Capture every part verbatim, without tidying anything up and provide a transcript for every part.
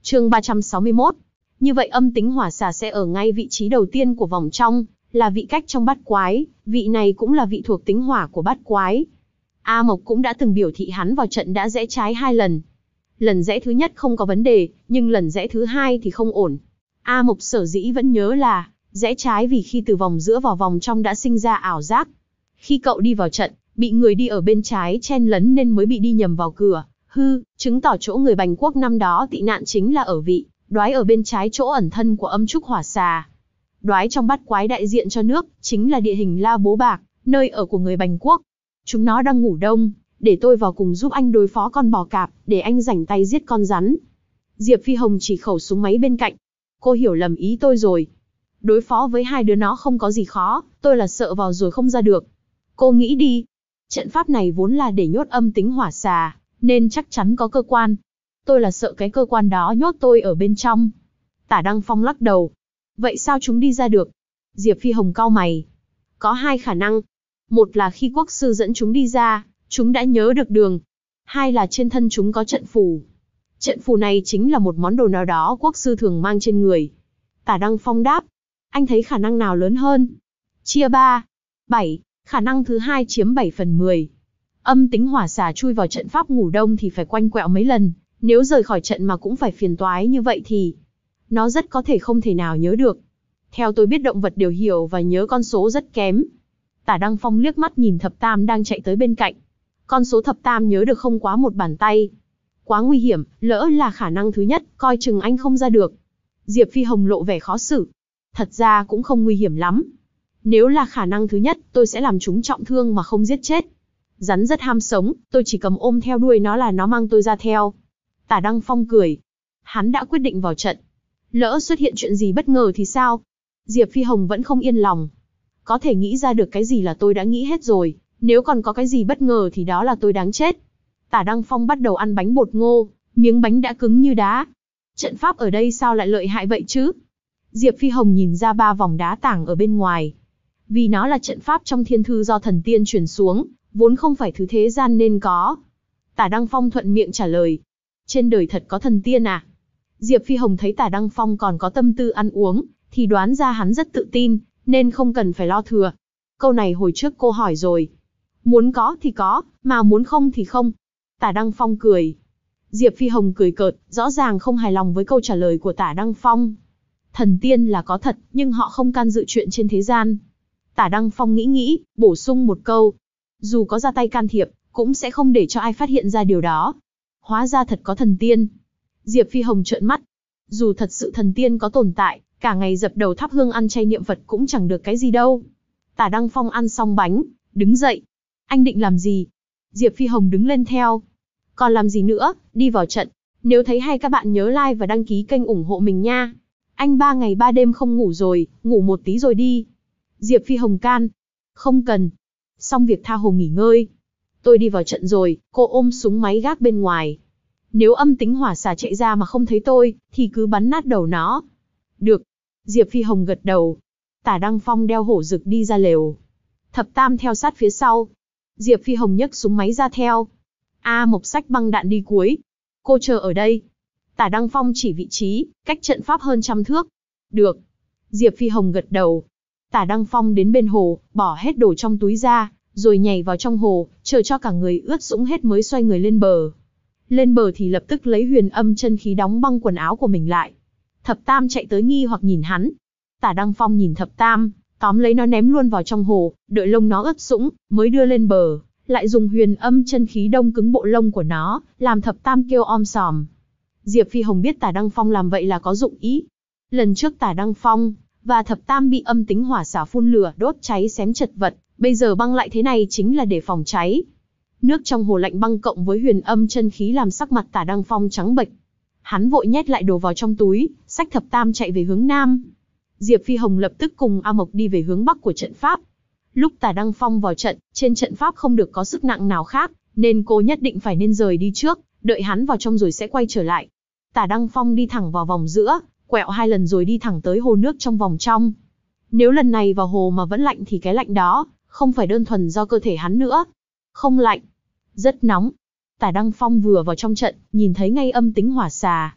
Chương ba trăm sáu mươi mốt. Như vậy âm tính hỏa xà sẽ ở ngay vị trí đầu tiên của vòng trong, là vị cách trong bát quái, vị này cũng là vị thuộc tính hỏa của bát quái. A Mộc cũng đã từng biểu thị hắn vào trận đã rẽ trái hai lần. Lần rẽ thứ nhất không có vấn đề, nhưng lần rẽ thứ hai thì không ổn. A Mộc sở dĩ vẫn nhớ là rẽ trái vì khi từ vòng giữa vào vòng trong đã sinh ra ảo giác. Khi cậu đi vào trận, bị người đi ở bên trái chen lấn nên mới bị đi nhầm vào cửa. Hư, chứng tỏ chỗ người Bành Quốc năm đó tị nạn chính là ở vị đoái ở bên trái chỗ ẩn thân của âm trúc hỏa xà. Đoái trong bát quái đại diện cho nước, chính là địa hình La Bố Bạc, nơi ở của người Bành Quốc. Chúng nó đang ngủ đông, để tôi vào cùng giúp anh đối phó con bò cạp, để anh rảnh tay giết con rắn. Diệp Phi Hồng chỉ khẩu súng máy bên cạnh. Cô hiểu lầm ý tôi rồi. Đối phó với hai đứa nó không có gì khó, tôi là sợ vào rồi không ra được. Cô nghĩ đi. Trận pháp này vốn là để nhốt âm tính hỏa xà, nên chắc chắn có cơ quan. Tôi là sợ cái cơ quan đó nhốt tôi ở bên trong. Tả Đăng Phong lắc đầu. Vậy sao chúng đi ra được? Diệp Phi Hồng cau mày. Có hai khả năng. Một là khi quốc sư dẫn chúng đi ra, chúng đã nhớ được đường. Hai là trên thân chúng có trận phù. Trận phù này chính là một món đồ nào đó quốc sư thường mang trên người. Tả Đăng Phong đáp. Anh thấy khả năng nào lớn hơn? Chia ba. Bảy. Khả năng thứ hai chiếm bảy phần mười. Âm tính hỏa xà chui vào trận pháp ngủ đông thì phải quanh quẹo mấy lần. Nếu rời khỏi trận mà cũng phải phiền toái như vậy thì nó rất có thể không thể nào nhớ được. Theo tôi biết động vật đều hiểu và nhớ con số rất kém. Tả Đăng Phong liếc mắt nhìn thập tam đang chạy tới bên cạnh. Con số thập tam nhớ được không quá một bàn tay. Quá nguy hiểm, lỡ là khả năng thứ nhất, coi chừng anh không ra được. Diệp Phi Hồng lộ vẻ khó xử. Thật ra cũng không nguy hiểm lắm. Nếu là khả năng thứ nhất, tôi sẽ làm chúng trọng thương mà không giết chết. Rắn rất ham sống, tôi chỉ cầm ôm theo đuôi nó là nó mang tôi ra theo. Tả Đăng Phong cười. Hắn đã quyết định vào trận. Lỡ xuất hiện chuyện gì bất ngờ thì sao? Diệp Phi Hồng vẫn không yên lòng. Có thể nghĩ ra được cái gì là tôi đã nghĩ hết rồi. Nếu còn có cái gì bất ngờ thì đó là tôi đáng chết. Tả Đăng Phong bắt đầu ăn bánh bột ngô, miếng bánh đã cứng như đá. Trận pháp ở đây sao lại lợi hại vậy chứ? Diệp Phi Hồng nhìn ra ba vòng đá tảng ở bên ngoài. Vì nó là trận pháp trong thiên thư do thần tiên truyền xuống, vốn không phải thứ thế gian nên có. Tả Đăng Phong thuận miệng trả lời. Trên đời thật có thần tiên à? Diệp Phi Hồng thấy Tả Đăng Phong còn có tâm tư ăn uống, thì đoán ra hắn rất tự tin, nên không cần phải lo thừa. Câu này hồi trước cô hỏi rồi. Muốn có thì có, mà muốn không thì không. Tả Đăng Phong cười. Diệp Phi Hồng cười cợt, rõ ràng không hài lòng với câu trả lời của Tả Đăng Phong. Thần tiên là có thật, nhưng họ không can dự chuyện trên thế gian. Tả Đăng Phong nghĩ nghĩ, bổ sung một câu. Dù có ra tay can thiệp, cũng sẽ không để cho ai phát hiện ra điều đó. Hóa ra thật có thần tiên. Diệp Phi Hồng trợn mắt. Dù thật sự thần tiên có tồn tại, cả ngày dập đầu thắp hương ăn chay niệm Phật cũng chẳng được cái gì đâu. Tả Đăng Phong ăn xong bánh, đứng dậy. Anh định làm gì? Diệp Phi Hồng đứng lên theo. Còn làm gì nữa, đi vào trận. Nếu thấy hay các bạn nhớ like và đăng ký kênh ủng hộ mình nha. Anh ba ngày ba đêm không ngủ rồi, ngủ một tí rồi đi. Diệp Phi Hồng can. Không cần. Xong việc tha hồ nghỉ ngơi. Tôi đi vào trận rồi, cô ôm súng máy gác bên ngoài. Nếu âm tính hỏa xà chạy ra mà không thấy tôi, thì cứ bắn nát đầu nó. Được. Diệp Phi Hồng gật đầu. Tả Đăng Phong đeo hổ rực đi ra lều. Thập tam theo sát phía sau. Diệp Phi Hồng nhấc súng máy ra theo. A Mộc xách băng đạn đi cuối. Cô chờ ở đây. Tả Đăng Phong chỉ vị trí, cách trận pháp hơn trăm thước. Được. Diệp Phi Hồng gật đầu. Tả Đăng Phong đến bên hồ, bỏ hết đồ trong túi ra, rồi nhảy vào trong hồ, chờ cho cả người ướt sũng hết mới xoay người lên bờ. Lên bờ thì lập tức lấy huyền âm chân khí đóng băng quần áo của mình lại. Thập tam chạy tới nghi hoặc nhìn hắn. Tả Đăng Phong nhìn thập tam, tóm lấy nó ném luôn vào trong hồ, đợi lông nó ướt sũng, mới đưa lên bờ, lại dùng huyền âm chân khí đông cứng bộ lông của nó, làm thập tam kêu om sòm. Diệp Phi Hồng biết Tả Đăng Phong làm vậy là có dụng ý. Lần trước Tả Đăng Phong và thập tam bị âm tính hỏa xả phun lửa đốt cháy xém chật vật, bây giờ băng lại thế này chính là để phòng cháy. Nước trong hồ lạnh băng cộng với huyền âm chân khí làm sắc mặt Tả Đăng Phong trắng bệch. Hắn vội nhét lại đồ vào trong túi, xách thập tam chạy về hướng nam. Diệp Phi Hồng lập tức cùng A Mộc đi về hướng bắc của trận pháp. Lúc Tả Đăng Phong vào trận, trên trận pháp không được có sức nặng nào khác, nên cô nhất định phải nên rời đi trước, đợi hắn vào trong rồi sẽ quay trở lại. Tả Đăng Phong đi thẳng vào vòng giữa, quẹo hai lần rồi đi thẳng tới hồ nước trong vòng trong. Nếu lần này vào hồ mà vẫn lạnh thì cái lạnh đó không phải đơn thuần do cơ thể hắn nữa. Không lạnh, rất nóng. Tả Đăng Phong vừa vào trong trận, nhìn thấy ngay âm tính hỏa xà.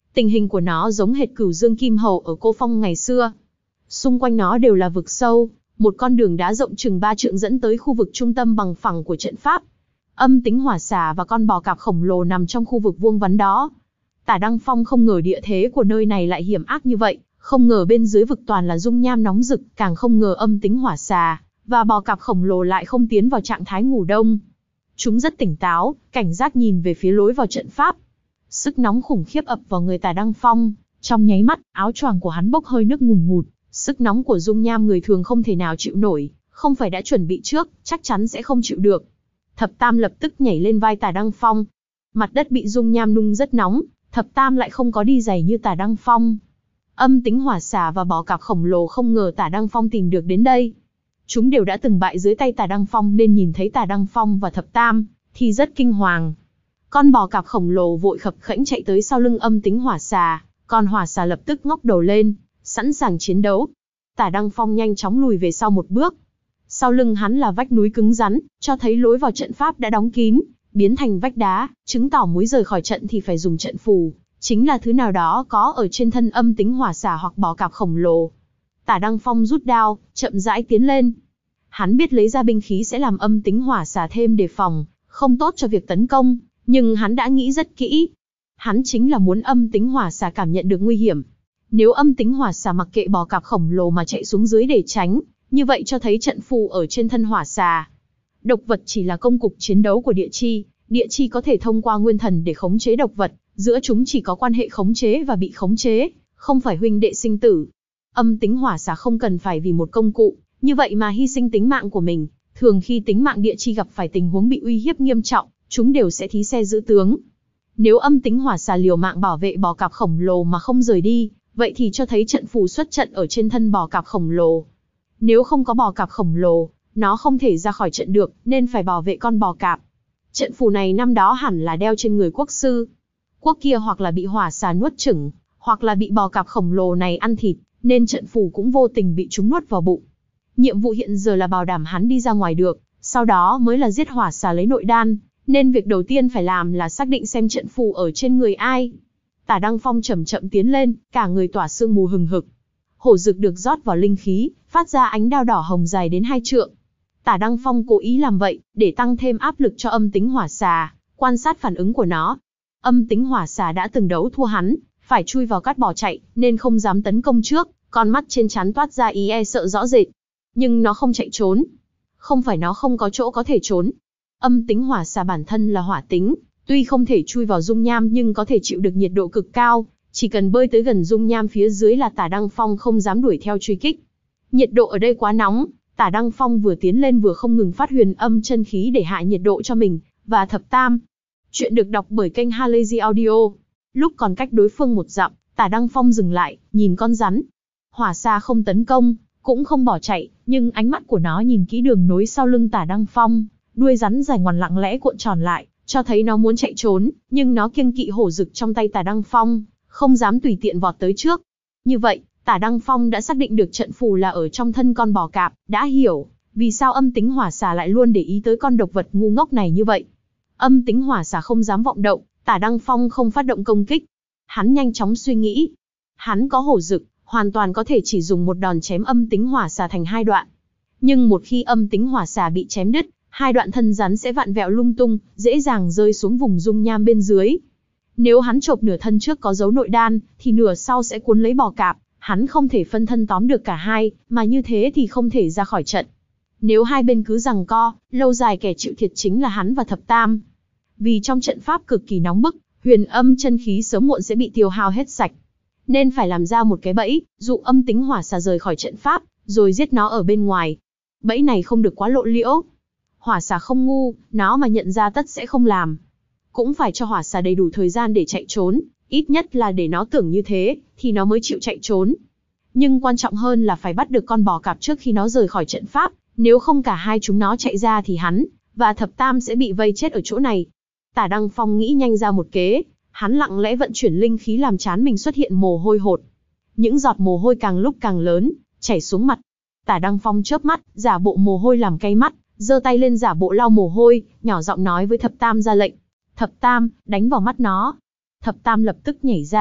Tình hình của nó giống hệt Cửu Dương Kim Hầu ở Cô Phong ngày xưa. Xung quanh nó đều là vực sâu, một con đường đá rộng chừng ba trượng dẫn tới khu vực trung tâm bằng phẳng của trận pháp. Âm tính hỏa xà và con bò cạp khổng lồ nằm trong khu vực vuông vắn đó. Tả Đăng Phong không ngờ địa thế của nơi này lại hiểm ác như vậy, không ngờ bên dưới vực toàn là dung nham nóng rực, càng không ngờ âm tính hỏa xà và bò cạp khổng lồ lại không tiến vào trạng thái ngủ đông. Chúng rất tỉnh táo, cảnh giác nhìn về phía lối vào trận pháp. Sức nóng khủng khiếp ập vào người Tả Đăng Phong, trong nháy mắt, áo choàng của hắn bốc hơi nước ngùn ngụt, sức nóng của dung nham người thường không thể nào chịu nổi, không phải đã chuẩn bị trước, chắc chắn sẽ không chịu được. Thập Tam lập tức nhảy lên vai Tả Đăng Phong. Mặt đất bị dung nham nung rất nóng, Thập Tam lại không có đi giày như Tả Đăng Phong. Âm tính hỏa xà và bò cạp khổng lồ không ngờ Tả Đăng Phong tìm được đến đây. Chúng đều đã từng bại dưới tay Tả Đăng Phong nên nhìn thấy Tả Đăng Phong và Thập Tam thì rất kinh hoàng. Con bò cạp khổng lồ vội khập khễnh chạy tới sau lưng âm tính hỏa xà, còn hỏa xà lập tức ngóc đầu lên, sẵn sàng chiến đấu. Tả Đăng Phong nhanh chóng lùi về sau một bước. Sau lưng hắn là vách núi cứng rắn, cho thấy lối vào trận pháp đã đóng kín, biến thành vách đá, chứng tỏ muốn rời khỏi trận thì phải dùng trận phù, chính là thứ nào đó có ở trên thân âm tính hỏa xà hoặc bò cạp khổng lồ. Tả Đăng Phong rút đao, chậm rãi tiến lên. Hắn biết lấy ra binh khí sẽ làm âm tính hỏa xà thêm đề phòng, không tốt cho việc tấn công, nhưng hắn đã nghĩ rất kỹ. Hắn chính là muốn âm tính hỏa xà cảm nhận được nguy hiểm. Nếu âm tính hỏa xà mặc kệ bò cạp khổng lồ mà chạy xuống dưới để tránh, như vậy cho thấy trận phù ở trên thân hỏa xà. Độc vật chỉ là công cụ chiến đấu của địa chi, địa chi có thể thông qua nguyên thần để khống chế độc vật, giữa chúng chỉ có quan hệ khống chế và bị khống chế, không phải huynh đệ sinh tử. Âm tính hỏa xà không cần phải vì một công cụ, như vậy mà hy sinh tính mạng của mình. Thường khi tính mạng địa chi gặp phải tình huống bị uy hiếp nghiêm trọng, chúng đều sẽ thí xe giữ tướng. Nếu âm tính hỏa xà liều mạng bảo vệ bò cạp khổng lồ mà không rời đi, vậy thì cho thấy trận phù xuất trận ở trên thân bò cạp khổng lồ. Nếu không có bò cạp khổng lồ, nó không thể ra khỏi trận được, nên phải bảo vệ con bò cạp. Trận phù này năm đó hẳn là đeo trên người quốc sư. Quốc kia hoặc là bị hỏa xà nuốt chửng, hoặc là bị bò cạp khổng lồ này ăn thịt, nên trận phù cũng vô tình bị chúng nuốt vào bụng. Nhiệm vụ hiện giờ là bảo đảm hắn đi ra ngoài được, sau đó mới là giết hỏa xà lấy nội đan, nên việc đầu tiên phải làm là xác định xem trận phù ở trên người ai. Tả Đăng Phong chậm chậm tiến lên, cả người tỏa sương mù hừng hực. Hổ dực được rót vào linh khí, phát ra ánh đao đỏ hồng dài đến hai trượng. Tả Đăng Phong cố ý làm vậy, để tăng thêm áp lực cho âm tính hỏa xà, quan sát phản ứng của nó. Âm tính hỏa xà đã từng đấu thua hắn, phải chui vào cát bỏ chạy, nên không dám tấn công trước, con mắt trên trán toát ra ý e sợ rõ rệt. Nhưng nó không chạy trốn. Không phải nó không có chỗ có thể trốn. Âm tính hỏa xà bản thân là hỏa tính, tuy không thể chui vào dung nham nhưng có thể chịu được nhiệt độ cực cao, chỉ cần bơi tới gần dung nham phía dưới là Tả Đăng Phong không dám đuổi theo truy kích. Nhiệt độ ở đây quá nóng, Tả Đăng Phong vừa tiến lên vừa không ngừng phát huyền âm chân khí để hạ nhiệt độ cho mình và Thập Tam. Chuyện được đọc bởi kênh Halazy Audio. Lúc còn cách đối phương một dặm, Tả Đăng Phong dừng lại, nhìn con rắn. Hỏa xà không tấn công, cũng không bỏ chạy, nhưng ánh mắt của nó nhìn kỹ đường nối sau lưng Tả Đăng Phong, đuôi rắn dài ngoằn lặng lẽ cuộn tròn lại, cho thấy nó muốn chạy trốn, nhưng nó kiêng kỵ hổ dực trong tay Tả Đăng Phong, không dám tùy tiện vọt tới trước. Như vậy, Tả Đăng Phong đã xác định được trận phù là ở trong thân con bò cạp, đã hiểu vì sao âm tính hỏa xà lại luôn để ý tới con độc vật ngu ngốc này như vậy. Âm tính hỏa xà không dám vọng động, Tả Đăng Phong không phát động công kích. Hắn nhanh chóng suy nghĩ. Hắn có hổ dực, hoàn toàn có thể chỉ dùng một đòn chém âm tính hỏa xà thành hai đoạn. Nhưng một khi âm tính hỏa xà bị chém đứt, hai đoạn thân rắn sẽ vặn vẹo lung tung, dễ dàng rơi xuống vùng dung nham bên dưới. Nếu hắn chộp nửa thân trước có dấu nội đan, thì nửa sau sẽ cuốn lấy bò cạp, hắn không thể phân thân tóm được cả hai, mà như thế thì không thể ra khỏi trận. Nếu hai bên cứ giằng co, lâu dài kẻ chịu thiệt chính là hắn và Thập Tam. Vì trong trận pháp cực kỳ nóng bức, huyền âm chân khí sớm muộn sẽ bị tiêu hao hết sạch. Nên phải làm ra một cái bẫy, dụ âm tính hỏa xà rời khỏi trận pháp, rồi giết nó ở bên ngoài. Bẫy này không được quá lộ liễu. Hỏa xà không ngu, nó mà nhận ra tất sẽ không làm. Cũng phải cho hỏa xà đầy đủ thời gian để chạy trốn, ít nhất là để nó tưởng như thế, thì nó mới chịu chạy trốn. Nhưng quan trọng hơn là phải bắt được con bò cạp trước khi nó rời khỏi trận pháp, nếu không cả hai chúng nó chạy ra thì hắn và Thập Tam sẽ bị vây chết ở chỗ này. Tả Đăng Phong nghĩ nhanh ra một kế, hắn lặng lẽ vận chuyển linh khí làm trán mình xuất hiện mồ hôi hột. Những giọt mồ hôi càng lúc càng lớn, chảy xuống mặt. Tả Đăng Phong chớp mắt, giả bộ mồ hôi làm cay mắt, giơ tay lên giả bộ lau mồ hôi, nhỏ giọng nói với Thập Tam ra lệnh. Thập Tam, đánh vào mắt nó. Thập Tam lập tức nhảy ra,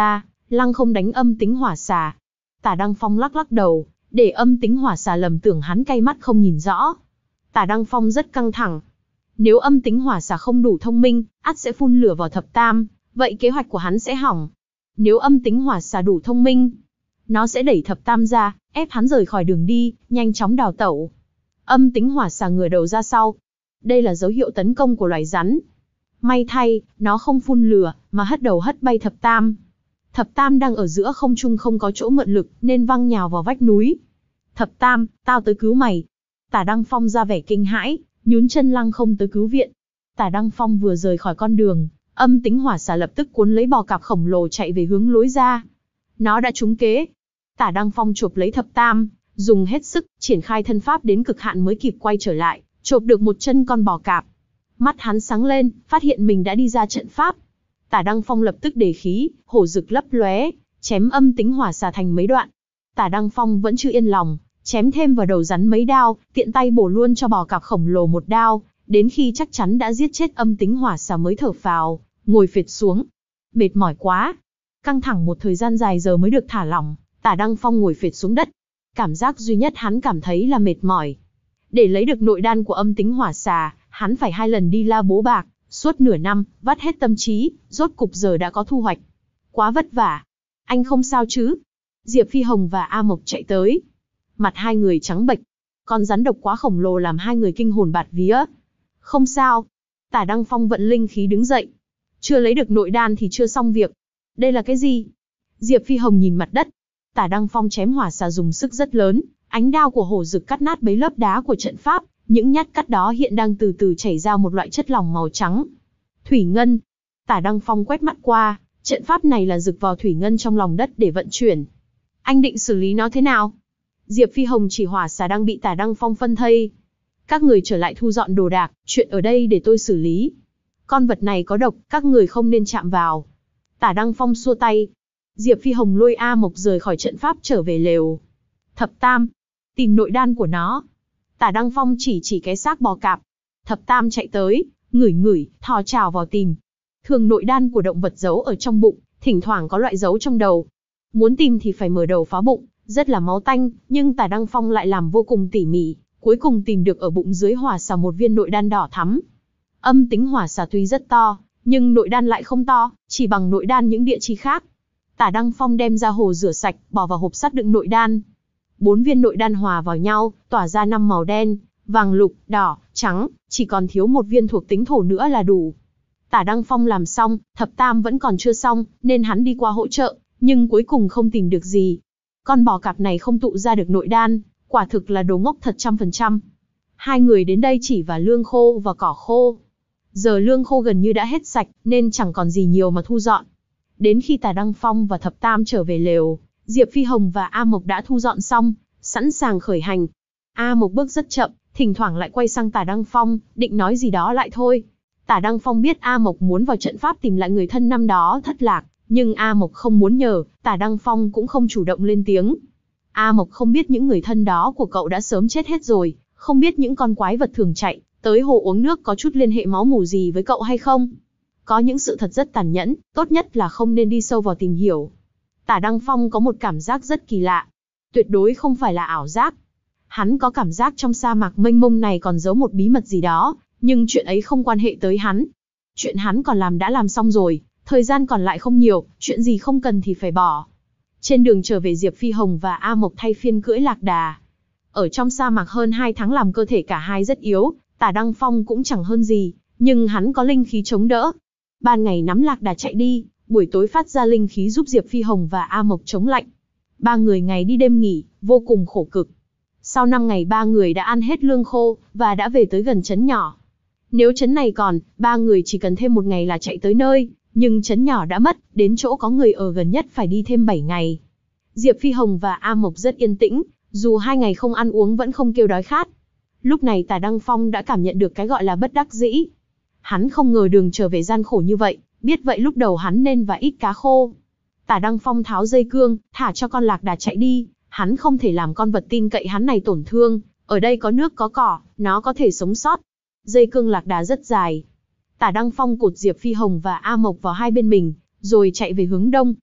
Lăng không đánh âm tính hỏa xà. Tả Đăng Phong lắc lắc đầu, để âm tính hỏa xà lầm tưởng hắn cay mắt không nhìn rõ. Tả Đăng Phong rất căng thẳng. Nếu âm tính hỏa xà không đủ thông minh, ắt sẽ phun lửa vào thập tam, vậy kế hoạch của hắn sẽ hỏng. Nếu âm tính hỏa xà đủ thông minh, nó sẽ đẩy thập tam ra, ép hắn rời khỏi đường đi, nhanh chóng đào tẩu. Âm tính hỏa xà ngửa đầu ra sau. Đây là dấu hiệu tấn công của loài rắn. May thay, nó không phun lửa, mà hất đầu hất bay thập tam. Thập tam đang ở giữa không trung không có chỗ mượn lực, nên văng nhào vào vách núi. Thập tam, tao tới cứu mày. Tả Đăng Phong ra vẻ kinh hãi, nhún chân lăng không tới cứu viện. Tả Đăng Phong vừa rời khỏi con đường, âm tính hỏa xà lập tức cuốn lấy bò cạp khổng lồ chạy về hướng lối ra. Nó đã trúng kế. Tả Đăng Phong chộp lấy thập tam, dùng hết sức, triển khai thân pháp đến cực hạn mới kịp quay trở lại, chộp được một chân con bò cạp. Mắt hắn sáng lên, phát hiện mình đã đi ra trận pháp. Tả Đăng Phong lập tức đề khí, hổ rực lấp lóe, chém âm tính hỏa xà thành mấy đoạn. Tả Đăng Phong vẫn chưa yên lòng, chém thêm vào đầu rắn mấy đao, tiện tay bổ luôn cho bò cạp khổng lồ một đao, đến khi chắc chắn đã giết chết âm tính hỏa xà mới thở phào, ngồi phệt xuống. Mệt mỏi quá. Căng thẳng một thời gian dài giờ mới được thả lỏng, Tả Đăng Phong ngồi phệt xuống đất. Cảm giác duy nhất hắn cảm thấy là mệt mỏi. Để lấy được nội đan của âm tính hỏa xà, hắn phải hai lần đi la bố bạc, suốt nửa năm, vắt hết tâm trí, rốt cục giờ đã có thu hoạch. Quá vất vả. Anh không sao chứ? Diệp Phi Hồng và A Mộc chạy tới. Mặt hai người trắng bệch. Con rắn độc quá khổng lồ làm hai người kinh hồn bạt vía. Không sao. Tả Đăng Phong vận linh khí đứng dậy. Chưa lấy được nội đan thì chưa xong việc. Đây là cái gì? Diệp Phi Hồng nhìn mặt đất. Tả Đăng Phong chém hỏa xà dùng sức rất lớn. Ánh đao của hổ rực cắt nát mấy lớp đá của trận pháp. Những nhát cắt đó hiện đang từ từ chảy ra một loại chất lỏng màu trắng. Thủy ngân. Tả Đăng Phong quét mắt qua. Trận pháp này là rực vào thủy ngân trong lòng đất để vận chuyển. Anh định xử lý nó thế nào? Diệp Phi Hồng chỉ hỏa xà đang bị Tả Đăng Phong phân thây. Các người trở lại thu dọn đồ đạc, chuyện ở đây để tôi xử lý. Con vật này có độc, các người không nên chạm vào. Tả Đăng Phong xua tay. Diệp Phi Hồng lôi A Mộc rời khỏi trận pháp trở về lều. Thập tam, tìm nội đan của nó. Tả Đăng Phong chỉ chỉ cái xác bò cạp. Thập tam chạy tới, ngửi ngửi, thò chào vào tìm. Thường nội đan của động vật giấu ở trong bụng, thỉnh thoảng có loại giấu trong đầu. Muốn tìm thì phải mở đầu phá bụng, rất là máu tanh, nhưng Tả Đăng Phong lại làm vô cùng tỉ mỉ, cuối cùng tìm được ở bụng dưới hỏa xà một viên nội đan đỏ thắm. Âm tính hỏa xà tuy rất to, nhưng nội đan lại không to, chỉ bằng nội đan những địa chi khác. Tả Đăng Phong đem ra hồ rửa sạch, bỏ vào hộp sắt đựng nội đan. Bốn viên nội đan hòa vào nhau, tỏa ra năm màu đen, vàng lục, đỏ, trắng, chỉ còn thiếu một viên thuộc tính thổ nữa là đủ. Tả Đăng Phong làm xong, thập tam vẫn còn chưa xong, nên hắn đi qua hỗ trợ, nhưng cuối cùng không tìm được gì. Con bò cạp này không tụ ra được nội đan, quả thực là đồ ngốc thật trăm phần trăm. Hai người đến đây chỉ vào lương khô và cỏ khô. Giờ lương khô gần như đã hết sạch, nên chẳng còn gì nhiều mà thu dọn. Đến khi Tả Đăng Phong và thập tam trở về lều, Diệp Phi Hồng và A Mộc đã thu dọn xong, sẵn sàng khởi hành. A Mộc bước rất chậm, thỉnh thoảng lại quay sang Tả Đăng Phong, định nói gì đó lại thôi. Tả Đăng Phong biết A Mộc muốn vào trận pháp tìm lại người thân năm đó thất lạc, nhưng A Mộc không muốn nhờ, Tả Đăng Phong cũng không chủ động lên tiếng. A Mộc không biết những người thân đó của cậu đã sớm chết hết rồi, không biết những con quái vật thường chạy tới hồ uống nước có chút liên hệ máu mủ gì với cậu hay không. Có những sự thật rất tàn nhẫn, tốt nhất là không nên đi sâu vào tìm hiểu. Tả Đăng Phong có một cảm giác rất kỳ lạ. Tuyệt đối không phải là ảo giác. Hắn có cảm giác trong sa mạc mênh mông này còn giấu một bí mật gì đó, nhưng chuyện ấy không quan hệ tới hắn. Chuyện hắn còn làm đã làm xong rồi, thời gian còn lại không nhiều, chuyện gì không cần thì phải bỏ. Trên đường trở về Diệp Phi Hồng và A Mộc thay phiên cưỡi lạc đà. Ở trong sa mạc hơn hai tháng làm cơ thể cả hai rất yếu, Tả Đăng Phong cũng chẳng hơn gì, nhưng hắn có linh khí chống đỡ. Ban ngày nắm lạc đà chạy đi, buổi tối phát ra linh khí giúp Diệp Phi Hồng và A Mộc chống lạnh. Ba người ngày đi đêm nghỉ, vô cùng khổ cực. Sau năm ngày ba người đã ăn hết lương khô, và đã về tới gần trấn nhỏ. Nếu trấn này còn, ba người chỉ cần thêm một ngày là chạy tới nơi, nhưng trấn nhỏ đã mất, đến chỗ có người ở gần nhất phải đi thêm bảy ngày. Diệp Phi Hồng và A Mộc rất yên tĩnh, dù hai ngày không ăn uống vẫn không kêu đói khát. Lúc này Tả Đăng Phong đã cảm nhận được cái gọi là bất đắc dĩ. Hắn không ngờ đường trở về gian khổ như vậy, biết vậy lúc đầu hắn nên và ít cá khô. Tả Đăng Phong tháo dây cương, thả cho con lạc đà chạy đi, hắn không thể làm con vật tin cậy hắn này tổn thương, ở đây có nước có cỏ, nó có thể sống sót. Dây cương lạc đà rất dài. Tả Đăng Phong cột Diệp Phi Hồng và A Mộc vào hai bên mình, rồi chạy về hướng đông.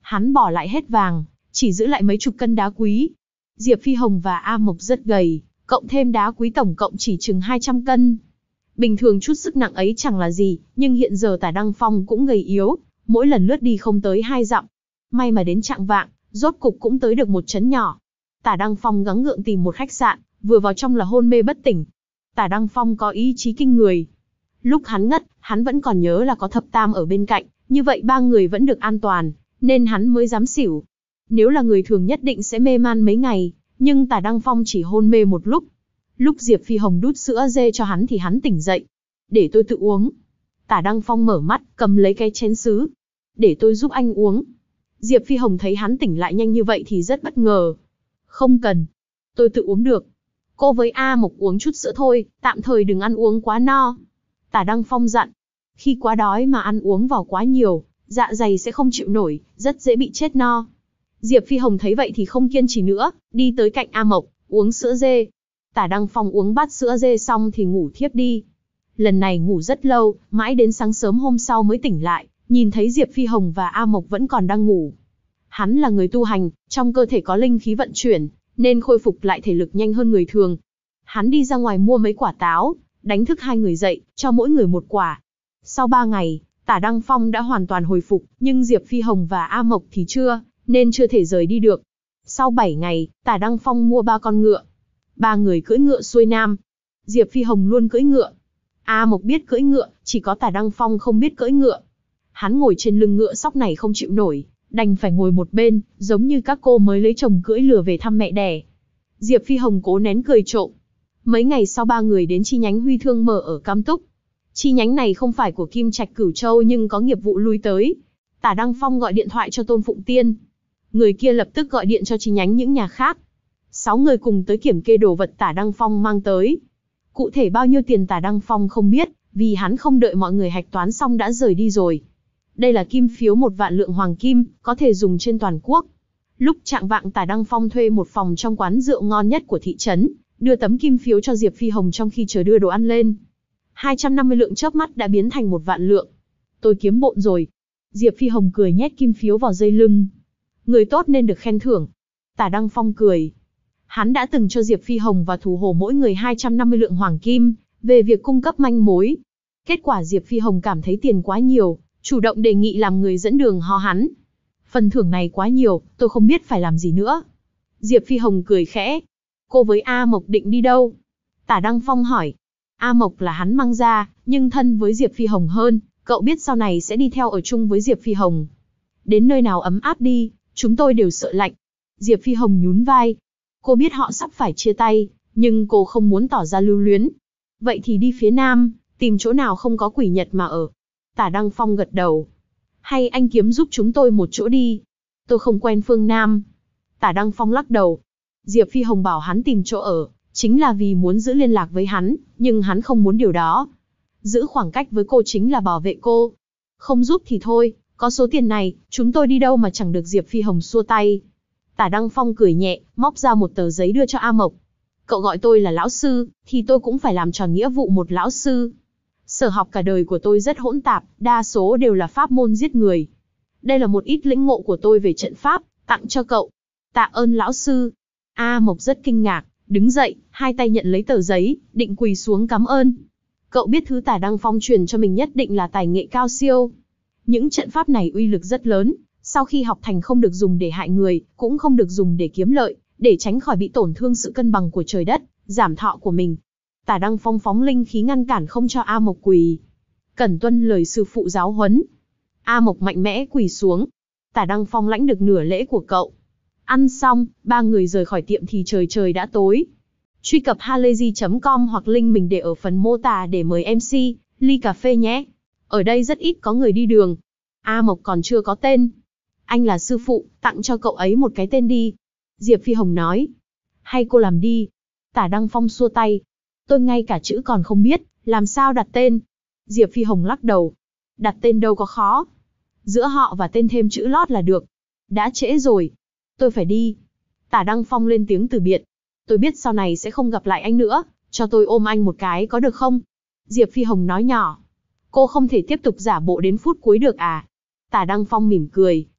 Hắn bỏ lại hết vàng, chỉ giữ lại mấy chục cân đá quý. Diệp Phi Hồng và A Mộc rất gầy, cộng thêm đá quý tổng cộng chỉ chừng hai trăm cân. Bình thường chút sức nặng ấy chẳng là gì, nhưng hiện giờ Tả Đăng Phong cũng gầy yếu, mỗi lần lướt đi không tới hai dặm. May mà đến chạng vạng, rốt cục cũng tới được một trấn nhỏ. Tả Đăng Phong gắng gượng tìm một khách sạn, vừa vào trong là hôn mê bất tỉnh. Tả Đăng Phong có ý chí kinh người. Lúc hắn ngất, hắn vẫn còn nhớ là có Thập Tam ở bên cạnh, như vậy ba người vẫn được an toàn, nên hắn mới dám xỉu. Nếu là người thường nhất định sẽ mê man mấy ngày, nhưng Tả Đăng Phong chỉ hôn mê một lúc. Lúc Diệp Phi Hồng đút sữa dê cho hắn thì hắn tỉnh dậy. Để tôi tự uống. Tả Đăng Phong mở mắt, cầm lấy cái chén sứ. Để tôi giúp anh uống. Diệp Phi Hồng thấy hắn tỉnh lại nhanh như vậy thì rất bất ngờ. Không cần. Tôi tự uống được. Cô với A Mộc uống chút sữa thôi, tạm thời đừng ăn uống quá no. Tả Đăng Phong dặn. Khi quá đói mà ăn uống vào quá nhiều, dạ dày sẽ không chịu nổi, rất dễ bị chết no. Diệp Phi Hồng thấy vậy thì không kiên trì nữa, đi tới cạnh A Mộc, uống sữa dê. Tả Đăng Phong uống bát sữa dê xong thì ngủ thiếp đi. Lần này ngủ rất lâu, mãi đến sáng sớm hôm sau mới tỉnh lại, nhìn thấy Diệp Phi Hồng và A Mộc vẫn còn đang ngủ. Hắn là người tu hành, trong cơ thể có linh khí vận chuyển, nên khôi phục lại thể lực nhanh hơn người thường. Hắn đi ra ngoài mua mấy quả táo, đánh thức hai người dậy, cho mỗi người một quả. Sau ba ngày, Tả Đăng Phong đã hoàn toàn hồi phục, nhưng Diệp Phi Hồng và A Mộc thì chưa, nên chưa thể rời đi được. Sau bảy ngày, Tả Đăng Phong mua ba con ngựa. Ba người cưỡi ngựa xuôi nam. Diệp Phi Hồng luôn cưỡi ngựa. A Mộc biết cưỡi ngựa, chỉ có Tả Đăng Phong không biết cưỡi ngựa. Hắn ngồi trên lưng ngựa sóc này không chịu nổi, đành phải ngồi một bên, giống như các cô mới lấy chồng cưỡi lừa về thăm mẹ đẻ. Diệp Phi Hồng cố nén cười trộm. Mấy ngày sau ba người đến chi nhánh Huy Thương mở ở Cam Túc. Chi nhánh này không phải của Kim Trạch Cửu Châu nhưng có nghiệp vụ lui tới. Tả Đăng Phong gọi điện thoại cho Tôn Phụng Tiên. Người kia lập tức gọi điện cho chi nhánh những nhà khác. Sáu người cùng tới kiểm kê đồ vật Tả Đăng Phong mang tới. Cụ thể bao nhiêu tiền Tả Đăng Phong không biết, vì hắn không đợi mọi người hạch toán xong đã rời đi rồi. Đây là kim phiếu một vạn lượng hoàng kim, có thể dùng trên toàn quốc. Lúc chạng vạng Tả Đăng Phong thuê một phòng trong quán rượu ngon nhất của thị trấn, đưa tấm kim phiếu cho Diệp Phi Hồng trong khi chờ đưa đồ ăn lên. hai trăm năm mươi lượng chớp mắt đã biến thành một vạn lượng. Tôi kiếm bộn rồi. Diệp Phi Hồng cười nhét kim phiếu vào dây lưng. Người tốt nên được khen thưởng. Tả Đăng Phong cười. Hắn đã từng cho Diệp Phi Hồng và Thủ Hồ mỗi người hai trăm năm mươi lượng hoàng kim, về việc cung cấp manh mối. Kết quả Diệp Phi Hồng cảm thấy tiền quá nhiều, chủ động đề nghị làm người dẫn đường ho hắn. Phần thưởng này quá nhiều, tôi không biết phải làm gì nữa. Diệp Phi Hồng cười khẽ. Cô với A Mộc định đi đâu? Tả Đăng Phong hỏi. A Mộc là hắn mang ra, nhưng thân với Diệp Phi Hồng hơn, cậu biết sau này sẽ đi theo ở chung với Diệp Phi Hồng. Đến nơi nào ấm áp đi, chúng tôi đều sợ lạnh. Diệp Phi Hồng nhún vai. Cô biết họ sắp phải chia tay, nhưng cô không muốn tỏ ra lưu luyến. Vậy thì đi phía Nam, tìm chỗ nào không có quỷ Nhật mà ở. Tả Đăng Phong gật đầu. Hay anh kiếm giúp chúng tôi một chỗ đi. Tôi không quen phương Nam. Tả Đăng Phong lắc đầu. Diệp Phi Hồng bảo hắn tìm chỗ ở, chính là vì muốn giữ liên lạc với hắn, nhưng hắn không muốn điều đó. Giữ khoảng cách với cô chính là bảo vệ cô. Không giúp thì thôi, có số tiền này, chúng tôi đi đâu mà chẳng được. Diệp Phi Hồng xua tay. Tả Đăng Phong cười nhẹ, móc ra một tờ giấy đưa cho A Mộc. Cậu gọi tôi là lão sư, thì tôi cũng phải làm tròn nghĩa vụ một lão sư. Sở học cả đời của tôi rất hỗn tạp, đa số đều là pháp môn giết người. Đây là một ít lĩnh ngộ của tôi về trận pháp, tặng cho cậu. Tạ ơn lão sư. A Mộc rất kinh ngạc, đứng dậy, hai tay nhận lấy tờ giấy, định quỳ xuống cảm ơn. Cậu biết thứ Tả Đăng Phong truyền cho mình nhất định là tài nghệ cao siêu. Những trận pháp này uy lực rất lớn, sau khi học thành không được dùng để hại người, cũng không được dùng để kiếm lợi, để tránh khỏi bị tổn thương sự cân bằng của trời đất, giảm thọ của mình. Tả Đăng Phong phóng linh khí ngăn cản không cho A Mộc quỳ. Cần tuân lời sư phụ giáo huấn. A Mộc mạnh mẽ quỳ xuống. Tả Đăng Phong lãnh được nửa lễ của cậu. Ăn xong, ba người rời khỏi tiệm thì trời trời đã tối. Truy cập halayzi chấm com hoặc link mình để ở phần mô tả để mời em xê, ly cà phê nhé. Ở đây rất ít có người đi đường. A Mộc còn chưa có tên. Anh là sư phụ, tặng cho cậu ấy một cái tên đi. Diệp Phi Hồng nói. Hay cô làm đi. Tả Đăng Phong xua tay. Tôi ngay cả chữ còn không biết, làm sao đặt tên. Diệp Phi Hồng lắc đầu. Đặt tên đâu có khó. Giữa họ và tên thêm chữ lót là được. Đã trễ rồi. Tôi phải đi. Tả Đăng Phong lên tiếng từ biệt. Tôi biết sau này sẽ không gặp lại anh nữa, cho tôi ôm anh một cái có được không? Diệp Phi Hồng nói nhỏ. Cô không thể tiếp tục giả bộ đến phút cuối được à? Tả Đăng Phong mỉm cười,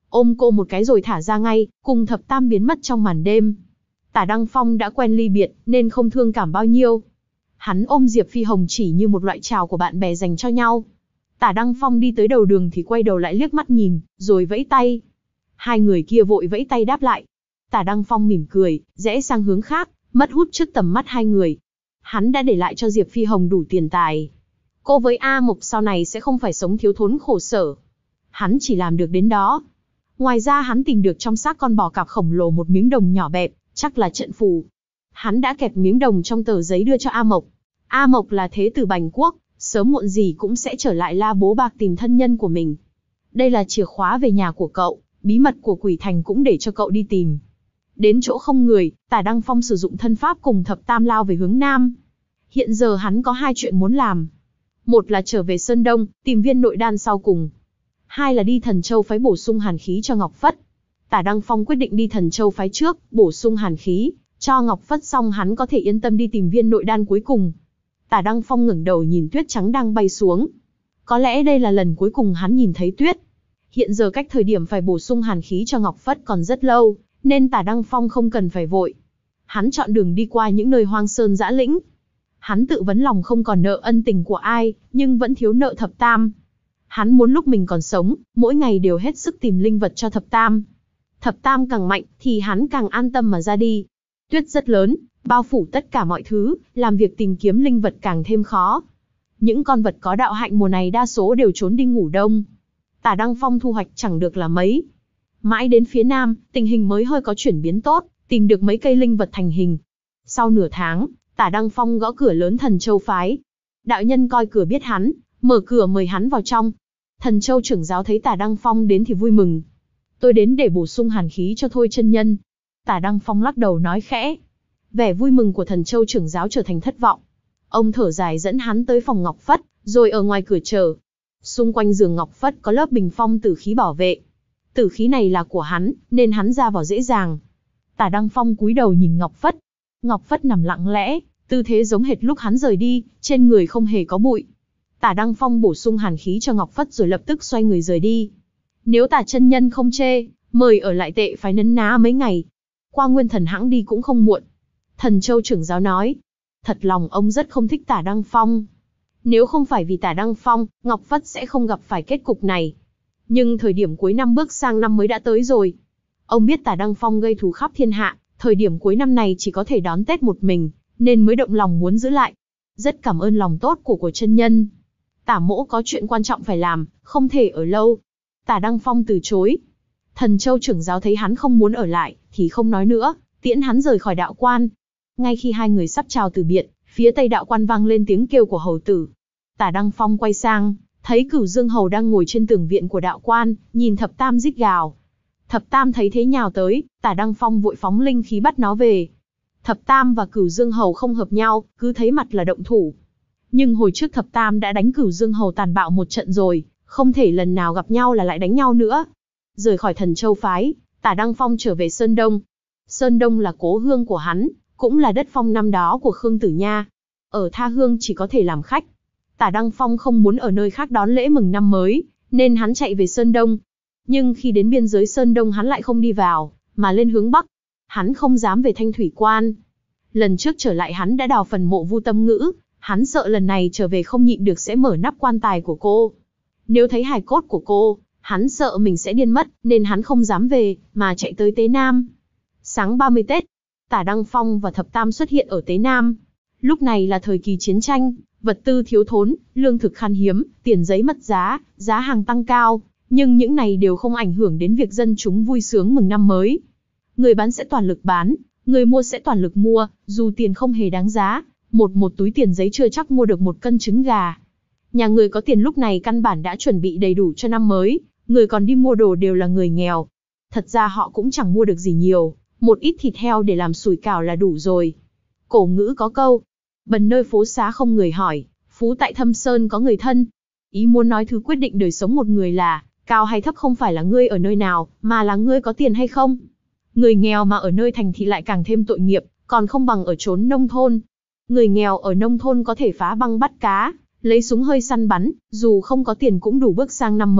ôm cô một cái rồi thả ra ngay, cùng Thập Tam biến mất trong màn đêm. Tả Đăng Phong đã quen ly biệt, nên không thương cảm bao nhiêu. Hắn ôm Diệp Phi Hồng chỉ như một loại chào của bạn bè dành cho nhau. Tả Đăng Phong đi tới đầu đường thì quay đầu lại liếc mắt nhìn, rồi vẫy tay. Hai người kia vội vẫy tay đáp lại. Tả Đăng Phong mỉm cười, rẽ sang hướng khác, mất hút trước tầm mắt hai người. Hắn đã để lại cho Diệp Phi Hồng đủ tiền tài. Cô với A Mộc sau này sẽ không phải sống thiếu thốn khổ sở. Hắn chỉ làm được đến đó. Ngoài ra hắn tìm được trong xác con bò cạp khổng lồ một miếng đồng nhỏ bẹp, chắc là trận phù. Hắn đã kẹp miếng đồng trong tờ giấy đưa cho A Mộc. A Mộc là thế tử Bành Quốc, sớm muộn gì cũng sẽ trở lại La Bố Bạc tìm thân nhân của mình. Đây là chìa khóa về nhà của cậu, bí mật của Quỷ Thành cũng để cho cậu đi tìm. Đến chỗ không người, Tả Đăng Phong sử dụng thân pháp cùng Thập Tam lao về hướng Nam. Hiện giờ hắn có hai chuyện muốn làm. Một là trở về Sơn Đông, tìm viên nội đan sau cùng. Hai là đi Thần Châu phái bổ sung hàn khí cho Ngọc Phất. Tả Đăng Phong quyết định đi Thần Châu phái trước, bổ sung hàn khí, cho Ngọc Phất xong hắn có thể yên tâm đi tìm viên nội đan cuối cùng. Tả Đăng Phong ngẩng đầu nhìn tuyết trắng đang bay xuống. Có lẽ đây là lần cuối cùng hắn nhìn thấy tuyết. Hiện giờ cách thời điểm phải bổ sung hàn khí cho Ngọc Phất còn rất lâu, nên Tả Đăng Phong không cần phải vội. Hắn chọn đường đi qua những nơi hoang sơn dã lĩnh. Hắn tự vấn lòng không còn nợ ân tình của ai, nhưng vẫn thiếu nợ Thập Tam. Hắn muốn lúc mình còn sống, mỗi ngày đều hết sức tìm linh vật cho Thập Tam. Thập Tam càng mạnh, thì hắn càng an tâm mà ra đi. Tuyết rất lớn, bao phủ tất cả mọi thứ, làm việc tìm kiếm linh vật càng thêm khó. Những con vật có đạo hạnh mùa này đa số đều trốn đi ngủ đông. Tả Đăng Phong thu hoạch chẳng được là mấy. Mãi đến phía Nam, tình hình mới hơi có chuyển biến tốt, tìm được mấy cây linh vật thành hình. Sau nửa tháng, Tả Đăng Phong gõ cửa lớn Thần Châu phái. Đạo nhân coi cửa biết hắn, mở cửa mời hắn vào trong. Thần Châu trưởng giáo thấy Tả Đăng Phong đến thì vui mừng. Tôi đến để bổ sung hàn khí cho Thôi chân nhân. Tả Đăng Phong lắc đầu nói khẽ. Vẻ vui mừng của Thần Châu trưởng giáo trở thành thất vọng. Ông thở dài dẫn hắn tới phòng Ngọc Phất, rồi ở ngoài cửa chờ. Xung quanh giường Ngọc Phất có lớp bình phong tử khí bảo vệ. Tử khí này là của hắn, nên hắn ra vào dễ dàng. Tả Đăng Phong cúi đầu nhìn Ngọc Phất. Ngọc Phất nằm lặng lẽ, tư thế giống hệt lúc hắn rời đi, trên người không hề có bụi. Tả Đăng Phong bổ sung hàn khí cho Ngọc Phất rồi lập tức xoay người rời đi. Nếu Tả chân nhân không chê, mời ở lại Tệ phái nấn ná mấy ngày. Qua Nguyên Thần hãng đi cũng không muộn. Thần Châu trưởng giáo nói. Thật lòng ông rất không thích Tả Đăng Phong. Nếu không phải vì Tả Đăng Phong, Ngọc Phất sẽ không gặp phải kết cục này. Nhưng thời điểm cuối năm bước sang năm mới đã tới rồi. Ông biết Tả Đăng Phong gây thù khắp thiên hạ, thời điểm cuối năm này chỉ có thể đón Tết một mình, nên mới động lòng muốn giữ lại. Rất cảm ơn lòng tốt của của chân nhân. Tả mỗ có chuyện quan trọng phải làm, không thể ở lâu. Tả Đăng Phong từ chối. Thần Châu trưởng giáo thấy hắn không muốn ở lại, thì không nói nữa, tiễn hắn rời khỏi đạo quan. Ngay khi hai người sắp chào từ biệt, phía tây đạo quan vang lên tiếng kêu của hầu tử. Tả Đăng Phong quay sang, thấy Cửu Dương hầu đang ngồi trên tường viện của đạo quan, nhìn Thập Tam rít gào. Thập Tam thấy thế nhào tới, Tả Đăng Phong vội phóng linh khí bắt nó về. Thập Tam và Cửu Dương hầu không hợp nhau, cứ thấy mặt là động thủ. Nhưng hồi trước Thập Tam đã đánh Cửu Dương hầu tàn bạo một trận rồi, không thể lần nào gặp nhau là lại đánh nhau nữa. Rời khỏi Thần Châu phái, Tả Đăng Phong trở về Sơn Đông. Sơn Đông là cố hương của hắn, cũng là đất phong năm đó của Khương Tử Nha. Ở tha hương chỉ có thể làm khách. Tả Đăng Phong không muốn ở nơi khác đón lễ mừng năm mới, nên hắn chạy về Sơn Đông. Nhưng khi đến biên giới Sơn Đông hắn lại không đi vào, mà lên hướng Bắc. Hắn không dám về Thanh Thủy Quan. Lần trước trở lại hắn đã đào phần mộ Vu Tâm Ngữ, hắn sợ lần này trở về không nhịn được sẽ mở nắp quan tài của cô. Nếu thấy hài cốt của cô, hắn sợ mình sẽ điên mất, nên hắn không dám về, mà chạy tới Tế Nam. Sáng ba mươi Tết, Tả Đăng Phong và Thập Tam xuất hiện ở Tế Nam. Lúc này là thời kỳ chiến tranh, vật tư thiếu thốn, lương thực khan hiếm, tiền giấy mất giá, giá hàng tăng cao, nhưng những này đều không ảnh hưởng đến việc dân chúng vui sướng mừng năm mới. Người bán sẽ toàn lực bán, người mua sẽ toàn lực mua, dù tiền không hề đáng giá, một một túi tiền giấy chưa chắc mua được một cân trứng gà. Nhà người có tiền lúc này căn bản đã chuẩn bị đầy đủ cho năm mới, người còn đi mua đồ đều là người nghèo. Thật ra họ cũng chẳng mua được gì nhiều, một ít thịt heo để làm sủi cảo là đủ rồi. Cổ ngữ có câu, bần nơi phố xá không người hỏi, phú tại thâm sơn có người thân. Ý muốn nói thứ quyết định đời sống một người là, cao hay thấp không phải là ngươi ở nơi nào, mà là ngươi có tiền hay không. Người nghèo mà ở nơi thành thị lại càng thêm tội nghiệp, còn không bằng ở chốn nông thôn. Người nghèo ở nông thôn có thể phá băng bắt cá, lấy súng hơi săn bắn, dù không có tiền cũng đủ bước sang năm mới,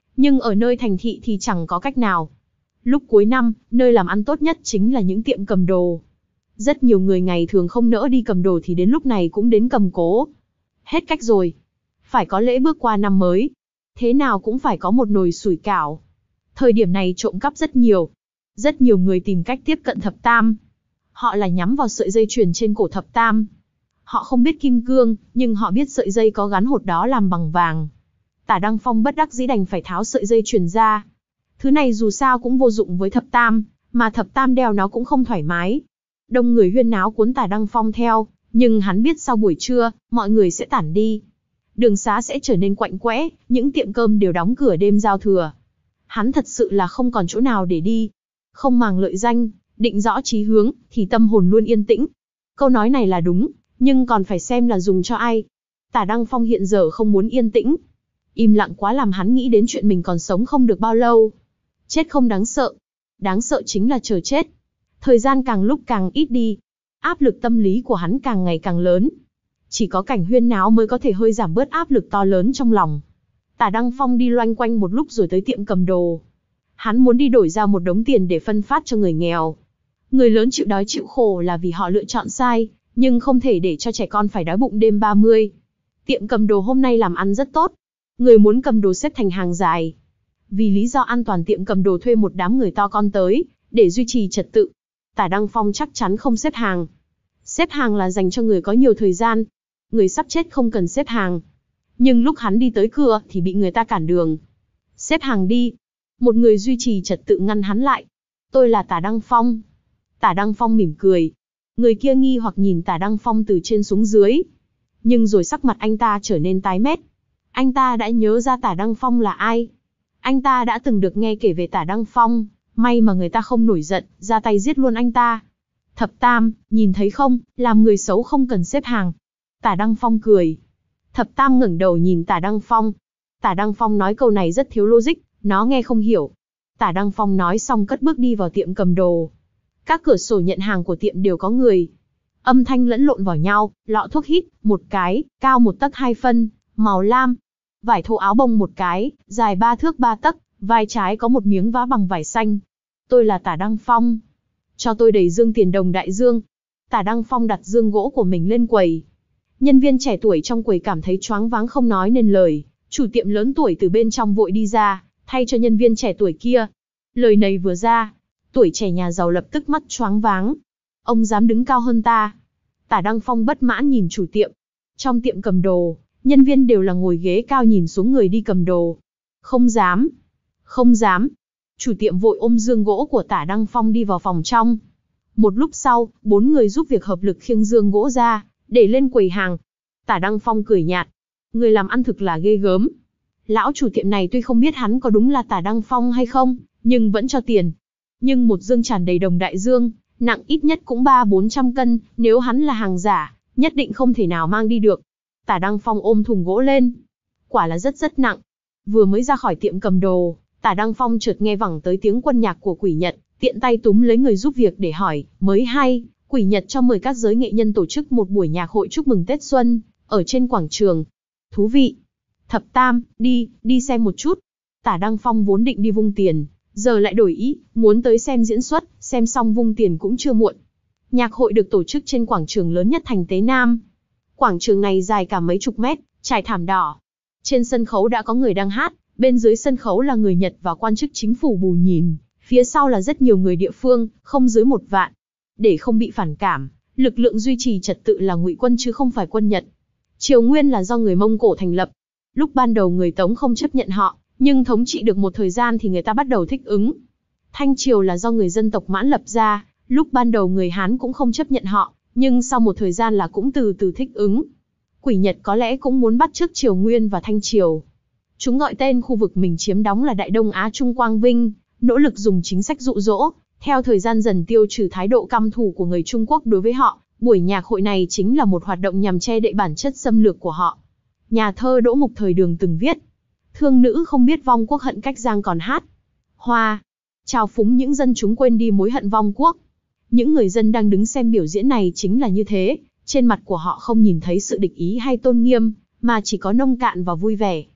Nhưng ở nơi thành thị thì chẳng có cách nào. Lúc cuối năm, nơi làm ăn tốt nhất chính là những tiệm cầm đồ. Rất nhiều người ngày thường không nỡ đi cầm đồ thì đến lúc này cũng đến cầm cố. Hết cách rồi. Phải có lễ bước qua năm mới. Thế nào cũng phải có một nồi sủi cảo. Thời điểm này trộm cắp rất nhiều. Rất nhiều người tìm cách tiếp cận thập tam. Họ là nhắm vào sợi dây chuyền trên cổ thập tam. Họ không biết kim cương, nhưng họ biết sợi dây có gắn hột đó làm bằng vàng. Tả Đăng Phong bất đắc dĩ đành phải tháo sợi dây chuyền ra. Thứ này dù sao cũng vô dụng với thập tam, mà thập tam đeo nó cũng không thoải mái. Đông người huyên náo cuốn Tả Đăng Phong theo, nhưng hắn biết sau buổi trưa, mọi người sẽ tản đi. Đường xá sẽ trở nên quạnh quẽ, những tiệm cơm đều đóng cửa đêm giao thừa. Hắn thật sự là không còn chỗ nào để đi. Không màng lợi danh, định rõ chí hướng, thì tâm hồn luôn yên tĩnh. Câu nói này là đúng, nhưng còn phải xem là dùng cho ai. Tả Đăng Phong hiện giờ không muốn yên tĩnh. Im lặng quá làm hắn nghĩ đến chuyện mình còn sống không được bao lâu. Chết không đáng sợ. Đáng sợ chính là chờ chết. Thời gian càng lúc càng ít đi. Áp lực tâm lý của hắn càng ngày càng lớn. Chỉ có cảnh huyên náo mới có thể hơi giảm bớt áp lực to lớn trong lòng. Tả Đăng Phong đi loanh quanh một lúc rồi tới tiệm cầm đồ. Hắn muốn đi đổi ra một đống tiền để phân phát cho người nghèo. Người lớn chịu đói chịu khổ là vì họ lựa chọn sai, nhưng không thể để cho trẻ con phải đói bụng đêm ba mươi. Tiệm cầm đồ hôm nay làm ăn rất tốt. Người muốn cầm đồ xếp thành hàng dài. Vì lý do an toàn tiệm cầm đồ thuê một đám người to con tới, để duy trì trật tự. Tả Đăng Phong chắc chắn không xếp hàng. Xếp hàng là dành cho người có nhiều thời gian. Người sắp chết không cần xếp hàng. Nhưng lúc hắn đi tới cửa thì bị người ta cản đường. Xếp hàng đi. Một người duy trì trật tự ngăn hắn lại. Tôi là Tả Đăng Phong. Tả Đăng Phong mỉm cười. Người kia nghi hoặc nhìn Tả Đăng Phong từ trên xuống dưới. Nhưng rồi sắc mặt anh ta trở nên tái mét. Anh ta đã nhớ ra Tả Đăng Phong là ai. Anh ta đã từng được nghe kể về Tả Đăng Phong. May mà người ta không nổi giận, ra tay giết luôn anh ta. Thập tam, nhìn thấy không, làm người xấu không cần xếp hàng. Tả Đăng Phong cười. Thập tam ngẩng đầu nhìn Tả Đăng Phong. Tả Đăng Phong nói câu này rất thiếu logic, nó nghe không hiểu. Tả Đăng Phong nói xong cất bước đi vào tiệm cầm đồ. Các cửa sổ nhận hàng của tiệm đều có người. Âm thanh lẫn lộn vào nhau, lọ thuốc hít, một cái, cao một tấc hai phân, màu lam. Vải thô áo bông một cái, dài ba thước ba tấc, vai trái có một miếng vá bằng vải xanh. Tôi là Tả Đăng Phong. Cho tôi đầy dương tiền đồng đại dương. Tả Đăng Phong đặt dương gỗ của mình lên quầy. Nhân viên trẻ tuổi trong quầy cảm thấy choáng váng không nói nên lời. Chủ tiệm lớn tuổi từ bên trong vội đi ra, thay cho nhân viên trẻ tuổi kia. Lời này vừa ra, tuổi trẻ nhà giàu lập tức mắt choáng váng. Ông dám đứng cao hơn ta. Tả Đăng Phong bất mãn nhìn chủ tiệm. Trong tiệm cầm đồ, nhân viên đều là ngồi ghế cao nhìn xuống người đi cầm đồ. Không dám. Không dám. Chủ tiệm vội ôm dương gỗ của Tả Đăng Phong đi vào phòng trong. Một lúc sau, bốn người giúp việc hợp lực khiêng dương gỗ ra, để lên quầy hàng. Tả Đăng Phong cười nhạt. Người làm ăn thực là ghê gớm. Lão chủ tiệm này tuy không biết hắn có đúng là Tả Đăng Phong hay không, nhưng vẫn cho tiền. Nhưng một dương tràn đầy đồng đại dương, nặng ít nhất cũng ba bốn trăm cân, nếu hắn là hàng giả, nhất định không thể nào mang đi được. Tả Đăng Phong ôm thùng gỗ lên. Quả là rất rất nặng. Vừa mới ra khỏi tiệm cầm đồ, Tả Đăng Phong chợt nghe vẳng tới tiếng quân nhạc của Quỷ Nhật, tiện tay túm lấy người giúp việc để hỏi, mới hay, Quỷ Nhật cho mời các giới nghệ nhân tổ chức một buổi nhạc hội chúc mừng Tết Xuân, ở trên quảng trường. Thú vị. Thập tam, đi, đi xem một chút. Tả Đăng Phong vốn định đi vung tiền, giờ lại đổi ý, muốn tới xem diễn xuất, xem xong vung tiền cũng chưa muộn. Nhạc hội được tổ chức trên quảng trường lớn nhất thành Tế Nam. Quảng trường này dài cả mấy chục mét, trải thảm đỏ. Trên sân khấu đã có người đang hát, bên dưới sân khấu là người Nhật và quan chức chính phủ bù nhìn, phía sau là rất nhiều người địa phương, không dưới một vạn. Để không bị phản cảm, lực lượng duy trì trật tự là ngụy quân chứ không phải quân Nhật. Triều Nguyên là do người Mông Cổ thành lập. Lúc ban đầu người Tống không chấp nhận họ, nhưng thống trị được một thời gian thì người ta bắt đầu thích ứng. Thanh Triều là do người dân tộc Mãn lập ra, lúc ban đầu người Hán cũng không chấp nhận họ, nhưng sau một thời gian là cũng từ từ thích ứng. Quỷ Nhật có lẽ cũng muốn bắt chước Triều Nguyên và Thanh Triều. Chúng gọi tên khu vực mình chiếm đóng là Đại Đông Á Trung Quang Vinh, nỗ lực dùng chính sách dụ dỗ, theo thời gian dần tiêu trừ thái độ căm thù của người Trung Quốc đối với họ. Buổi nhạc hội này chính là một hoạt động nhằm che đậy bản chất xâm lược của họ. Nhà thơ Đỗ Mục thời Đường từng viết: thương nữ không biết vong quốc hận cách giang còn hát. Hoa. Trào phúng những dân chúng quên đi mối hận vong quốc. Những người dân đang đứng xem biểu diễn này chính là như thế, trên mặt của họ không nhìn thấy sự địch ý hay tôn nghiêm, mà chỉ có nông cạn và vui vẻ.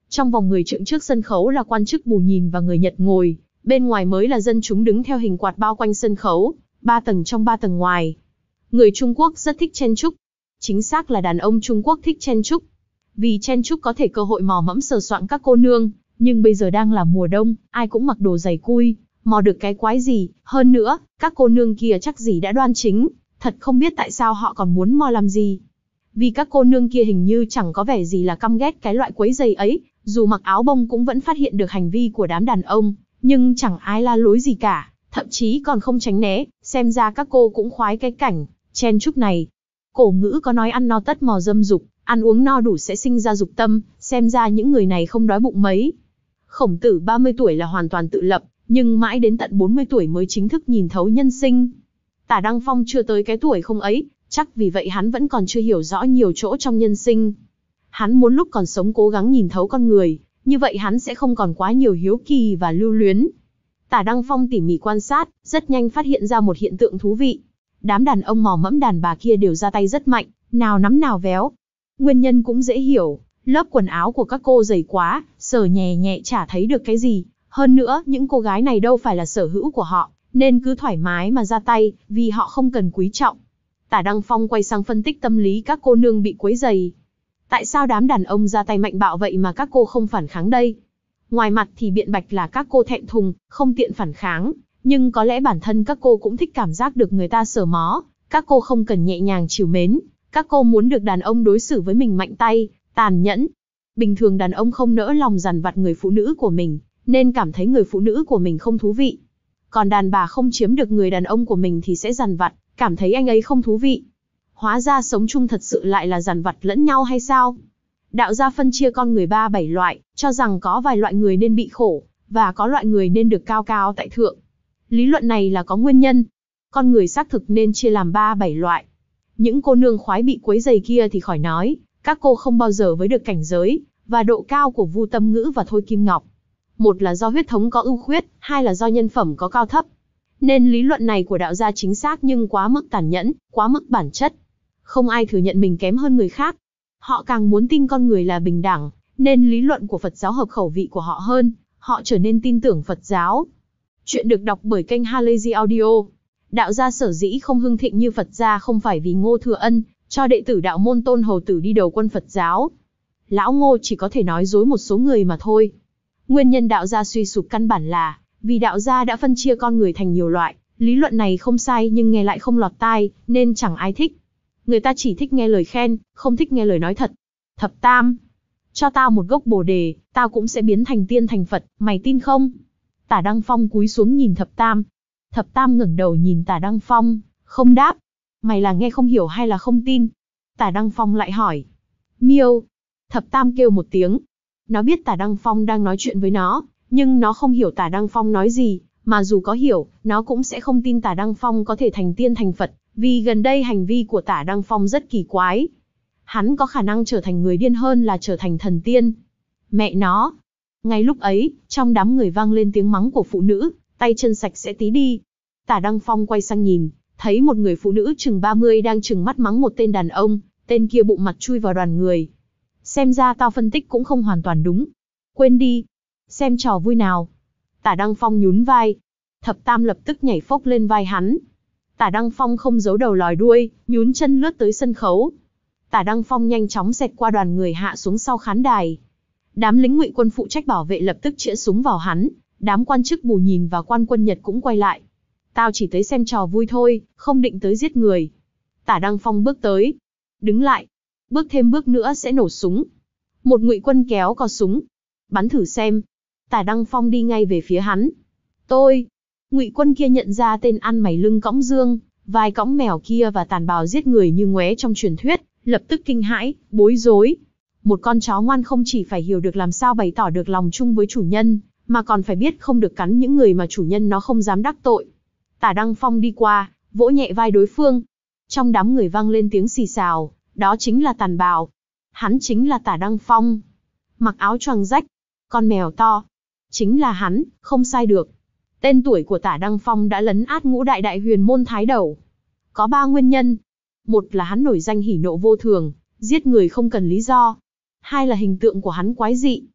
Trong vòng mười trượng trước sân khấu là quan chức bù nhìn và người Nhật ngồi, bên ngoài mới là dân chúng đứng theo hình quạt bao quanh sân khấu, ba tầng trong ba tầng ngoài. Người Trung Quốc rất thích chen chúc. Chính xác là đàn ông Trung Quốc thích chen chúc. Vì chen chúc có thể cơ hội mò mẫm sờ soạng các cô nương, nhưng bây giờ đang là mùa đông, ai cũng mặc đồ dày cui, mò được cái quái gì, hơn nữa, các cô nương kia chắc gì đã đoan chính, thật không biết tại sao họ còn muốn mò làm gì. Vì các cô nương kia hình như chẳng có vẻ gì là căm ghét cái loại quấy giày ấy, dù mặc áo bông cũng vẫn phát hiện được hành vi của đám đàn ông, nhưng chẳng ai la lối gì cả, thậm chí còn không tránh né, xem ra các cô cũng khoái cái cảnh chen chúc này. Cổ ngữ có nói ăn no tất mò dâm dục, ăn uống no đủ sẽ sinh ra dục tâm, xem ra những người này không đói bụng mấy. Khổng Tử ba mươi tuổi là hoàn toàn tự lập, nhưng mãi đến tận bốn mươi tuổi mới chính thức nhìn thấu nhân sinh. Tả Đăng Phong chưa tới cái tuổi không ấy, chắc vì vậy hắn vẫn còn chưa hiểu rõ nhiều chỗ trong nhân sinh. Hắn muốn lúc còn sống cố gắng nhìn thấu con người, như vậy hắn sẽ không còn quá nhiều hiếu kỳ và lưu luyến. Tả Đăng Phong tỉ mỉ quan sát, rất nhanh phát hiện ra một hiện tượng thú vị. Đám đàn ông mò mẫm đàn bà kia đều ra tay rất mạnh, nào nắm nào véo. Nguyên nhân cũng dễ hiểu, lớp quần áo của các cô dày quá, sờ nhẹ nhẹ chả thấy được cái gì. Hơn nữa, những cô gái này đâu phải là sở hữu của họ, nên cứ thoải mái mà ra tay, vì họ không cần quý trọng. Tả Đăng Phong quay sang phân tích tâm lý các cô nương bị quấy giày. Tại sao đám đàn ông ra tay mạnh bạo vậy mà các cô không phản kháng đây? Ngoài mặt thì biện bạch là các cô thẹn thùng, không tiện phản kháng, nhưng có lẽ bản thân các cô cũng thích cảm giác được người ta sờ mó, các cô không cần nhẹ nhàng trìu mến, các cô muốn được đàn ông đối xử với mình mạnh tay, tàn nhẫn. Bình thường đàn ông không nỡ lòng dằn vặt người phụ nữ của mình, nên cảm thấy người phụ nữ của mình không thú vị. Còn đàn bà không chiếm được người đàn ông của mình thì sẽ dằn vặt, cảm thấy anh ấy không thú vị. Hóa ra sống chung thật sự lại là dằn vặt lẫn nhau hay sao? Đạo gia phân chia con người ba bảy loại, cho rằng có vài loại người nên bị khổ, và có loại người nên được cao cao tại thượng. Lý luận này là có nguyên nhân. Con người xác thực nên chia làm ba bảy loại. Những cô nương khoái bị quấy giày kia thì khỏi nói, các cô không bao giờ với được cảnh giới và độ cao của Vu Tâm Ngữ và Thôi Kim Ngọc. Một là do huyết thống có ưu khuyết, hai là do nhân phẩm có cao thấp. Nên lý luận này của đạo gia chính xác nhưng quá mức tàn nhẫn, quá mức bản chất. Không ai thừa nhận mình kém hơn người khác. Họ càng muốn tin con người là bình đẳng, nên lý luận của Phật giáo hợp khẩu vị của họ hơn, họ trở nên tin tưởng Phật giáo. Chuyện được đọc bởi kênh Halazy Audio. Đạo gia sở dĩ không hưng thịnh như Phật gia không phải vì Ngô Thừa Ân cho đệ tử đạo môn Tôn Hầu Tử đi đầu quân Phật giáo. Lão Ngô chỉ có thể nói dối một số người mà thôi. Nguyên nhân đạo gia suy sụp căn bản là vì đạo gia đã phân chia con người thành nhiều loại. Lý luận này không sai nhưng nghe lại không lọt tai, nên chẳng ai thích. Người ta chỉ thích nghe lời khen, không thích nghe lời nói thật. Thập Tam, cho tao một gốc bồ đề, tao cũng sẽ biến thành tiên thành Phật, mày tin không? Tả Đăng Phong cúi xuống nhìn Thập Tam. Thập Tam ngẩng đầu nhìn Tả Đăng Phong, không đáp. Mày là nghe không hiểu hay là không tin? Tả Đăng Phong lại hỏi. Miêu. Thập Tam kêu một tiếng. Nó biết Tả Đăng Phong đang nói chuyện với nó, nhưng nó không hiểu Tả Đăng Phong nói gì, mà dù có hiểu, nó cũng sẽ không tin Tả Đăng Phong có thể thành tiên thành Phật, vì gần đây hành vi của Tả Đăng Phong rất kỳ quái. Hắn có khả năng trở thành người điên hơn là trở thành thần tiên. Mẹ nó. Ngay lúc ấy, trong đám người vang lên tiếng mắng của phụ nữ, tay chân sạch sẽ tí đi. Tả Đăng Phong quay sang nhìn, thấy một người phụ nữ chừng ba mươi đang trừng mắt mắng một tên đàn ông, tên kia bụng mặt chui vào đoàn người. Xem ra tao phân tích cũng không hoàn toàn đúng. Quên đi. Xem trò vui nào. Tả Đăng Phong nhún vai. Thập Tam lập tức nhảy phốc lên vai hắn. Tả Đăng Phong không giấu đầu lòi đuôi, nhún chân lướt tới sân khấu. Tả Đăng Phong nhanh chóng xẹt qua đoàn người hạ xuống sau khán đài. Đám lính Ngụy quân phụ trách bảo vệ lập tức chĩa súng vào hắn, đám quan chức bù nhìn và quan quân Nhật cũng quay lại. Tao chỉ tới xem trò vui thôi, không định tới giết người. Tả Đăng Phong bước tới. Đứng lại. Bước thêm bước nữa sẽ nổ súng. Một Ngụy quân kéo cò súng. Bắn thử xem. Tả Đăng Phong đi ngay về phía hắn. Tôi. Ngụy quân kia nhận ra tên ăn mày lưng cõng dương, vai cõng mèo kia và tàn bào giết người như ngoé trong truyền thuyết, lập tức kinh hãi, bối rối. Một con chó ngoan không chỉ phải hiểu được làm sao bày tỏ được lòng chung với chủ nhân, mà còn phải biết không được cắn những người mà chủ nhân nó không dám đắc tội. Tả Đăng Phong đi qua, vỗ nhẹ vai đối phương. Trong đám người vang lên tiếng xì xào, đó chính là Tàn Bào. Hắn chính là Tả Đăng Phong. Mặc áo choàng rách, con mèo to. Chính là hắn, không sai được. Tên tuổi của Tả Đăng Phong đã lấn át ngũ đại đại huyền môn thái đầu. Có ba nguyên nhân. Một là hắn nổi danh hỉ nộ vô thường, giết người không cần lý do. Hai là hình tượng của hắn quái dị.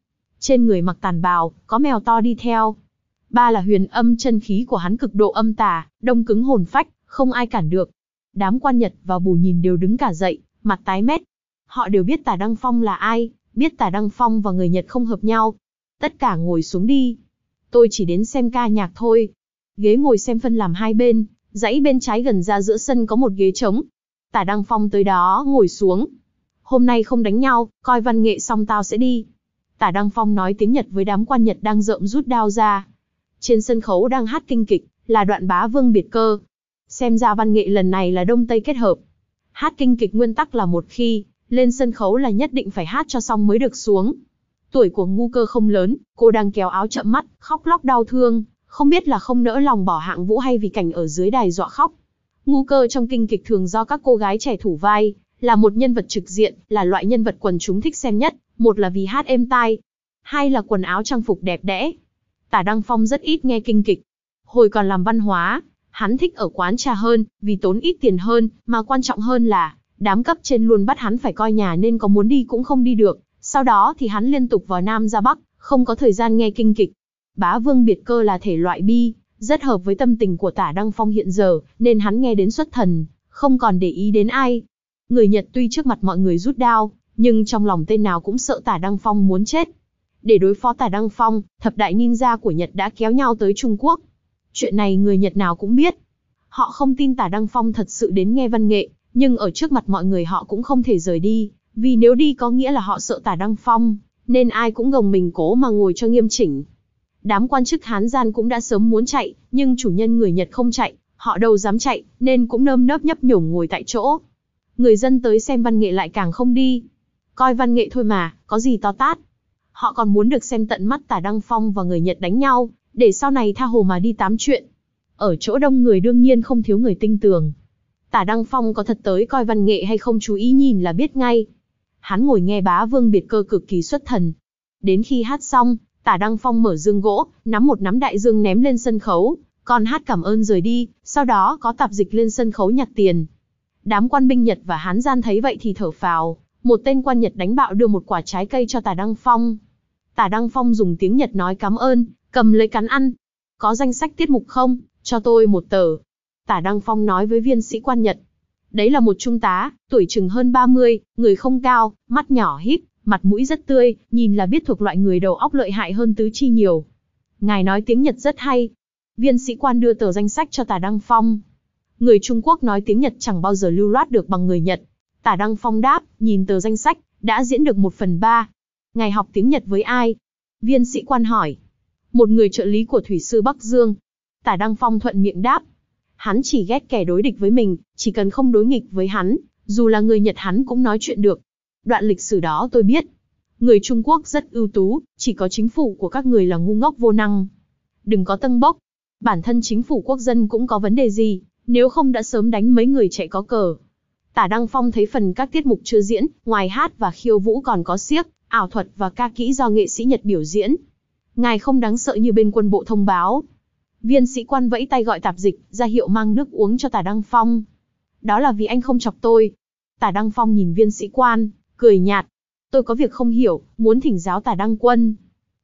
trên người mặc tàn bào, có mèo to đi theo. Ba là huyền âm chân khí của hắn cực độ âm tà, đông cứng hồn phách, không ai cản được. Đám quan Nhật và Bù nhìn đều đứng cả dậy, mặt tái mét. Họ đều biết Tả Đăng Phong là ai, biết Tả Đăng Phong và người Nhật không hợp nhau. Tất cả ngồi xuống đi. Tôi chỉ đến xem ca nhạc thôi. Ghế ngồi xem phân làm hai bên, dãy bên trái gần ra giữa sân có một ghế trống. Tả Đăng Phong tới đó ngồi xuống. Hôm nay không đánh nhau, coi văn nghệ xong tao sẽ đi. Tả Đăng Phong nói tiếng Nhật với đám quan Nhật đang rợm rút đao ra. Trên sân khấu đang hát kinh kịch, là đoạn Bá Vương Biệt Cơ. Xem ra văn nghệ lần này là Đông Tây kết hợp. Hát kinh kịch nguyên tắc là một khi lên sân khấu là nhất định phải hát cho xong mới được xuống. Tuổi của Ngu Cơ không lớn, cô đang kéo áo chậm mắt, khóc lóc đau thương, không biết là không nỡ lòng bỏ hạng vũ hay vì cảnh ở dưới đài dọa khóc. Ngu Cơ trong kinh kịch thường do các cô gái trẻ thủ vai, là một nhân vật trực diện, là loại nhân vật quần chúng thích xem nhất, một là vì hát êm tai, hai là quần áo trang phục đẹp đẽ. Tả Đăng Phong rất ít nghe kinh kịch. Hồi còn làm văn hóa, hắn thích ở quán trà hơn, vì tốn ít tiền hơn, mà quan trọng hơn là, đám cấp trên luôn bắt hắn phải coi nhà nên có muốn đi cũng không đi được. Sau đó thì hắn liên tục vào Nam ra Bắc, không có thời gian nghe kinh kịch. Bá Vương Biệt Cơ là thể loại bi, rất hợp với tâm tình của Tả Đăng Phong hiện giờ, nên hắn nghe đến xuất thần, không còn để ý đến ai. Người Nhật tuy trước mặt mọi người rút đao, nhưng trong lòng tên nào cũng sợ Tả Đăng Phong muốn chết. Để đối phó Tả Đăng Phong, thập đại ninja của Nhật đã kéo nhau tới Trung Quốc. Chuyện này người Nhật nào cũng biết. Họ không tin Tả Đăng Phong thật sự đến nghe văn nghệ, nhưng ở trước mặt mọi người họ cũng không thể rời đi, vì nếu đi có nghĩa là họ sợ Tả Đăng Phong, nên ai cũng gồng mình cố mà ngồi cho nghiêm chỉnh. Đám quan chức Hán gian cũng đã sớm muốn chạy, nhưng chủ nhân người Nhật không chạy, họ đâu dám chạy, nên cũng nơm nớp nhấp nhổm ngồi tại chỗ. Người dân tới xem văn nghệ lại càng không đi. Coi văn nghệ thôi mà, có gì to tát. Họ còn muốn được xem tận mắt Tả Đăng Phong và người Nhật đánh nhau, để sau này tha hồ mà đi tám chuyện. Ở chỗ đông người đương nhiên không thiếu người tinh tường. Tả Đăng Phong có thật tới coi văn nghệ hay không chú ý nhìn là biết ngay. Hắn ngồi nghe Bá Vương Biệt Cơ cực kỳ xuất thần. Đến khi hát xong, Tả Đăng Phong mở dương gỗ, nắm một nắm đại dương ném lên sân khấu, còn hát cảm ơn rời đi, sau đó có tạp dịch lên sân khấu nhặt tiền. Đám quan binh Nhật và Hán gian thấy vậy thì thở phào, một tên quan Nhật đánh bạo đưa một quả trái cây cho Tả Đăng Phong. Tả Đăng Phong dùng tiếng Nhật nói cảm ơn, cầm lấy cắn ăn. Có danh sách tiết mục không? Cho tôi một tờ. Tả Đăng Phong nói với viên sĩ quan Nhật. Đấy là một trung tá, tuổi chừng hơn ba mươi, người không cao, mắt nhỏ híp, mặt mũi rất tươi, nhìn là biết thuộc loại người đầu óc lợi hại hơn tứ chi nhiều. Ngài nói tiếng Nhật rất hay. Viên sĩ quan đưa tờ danh sách cho Tả Đăng Phong. Người Trung Quốc nói tiếng Nhật chẳng bao giờ lưu loát được bằng người Nhật. Tả Đăng Phong đáp, nhìn tờ danh sách, đã diễn được một phần ba. Ngài học tiếng Nhật với ai? Viên sĩ quan hỏi. Một người trợ lý của thủy sư Bắc Dương. Tả Đăng Phong thuận miệng đáp. Hắn chỉ ghét kẻ đối địch với mình, chỉ cần không đối nghịch với hắn, dù là người Nhật hắn cũng nói chuyện được. Đoạn lịch sử đó tôi biết. Người Trung Quốc rất ưu tú, chỉ có chính phủ của các người là ngu ngốc vô năng. Đừng có tâng bốc. Bản thân chính phủ quốc dân cũng có vấn đề gì, nếu không đã sớm đánh mấy người chạy có cờ. Tả Đăng Phong thấy phần các tiết mục chưa diễn, ngoài hát và khiêu vũ còn có xiếc, ảo thuật và ca kỹ do nghệ sĩ Nhật biểu diễn. Ngài không đáng sợ như bên quân bộ thông báo. Viên sĩ quan vẫy tay gọi tạp dịch, ra hiệu mang nước uống cho Tả Đăng Phong. Đó là vì anh không chọc tôi. Tả Đăng Phong nhìn viên sĩ quan, cười nhạt. Tôi có việc không hiểu, muốn thỉnh giáo Tả Đăng Quân.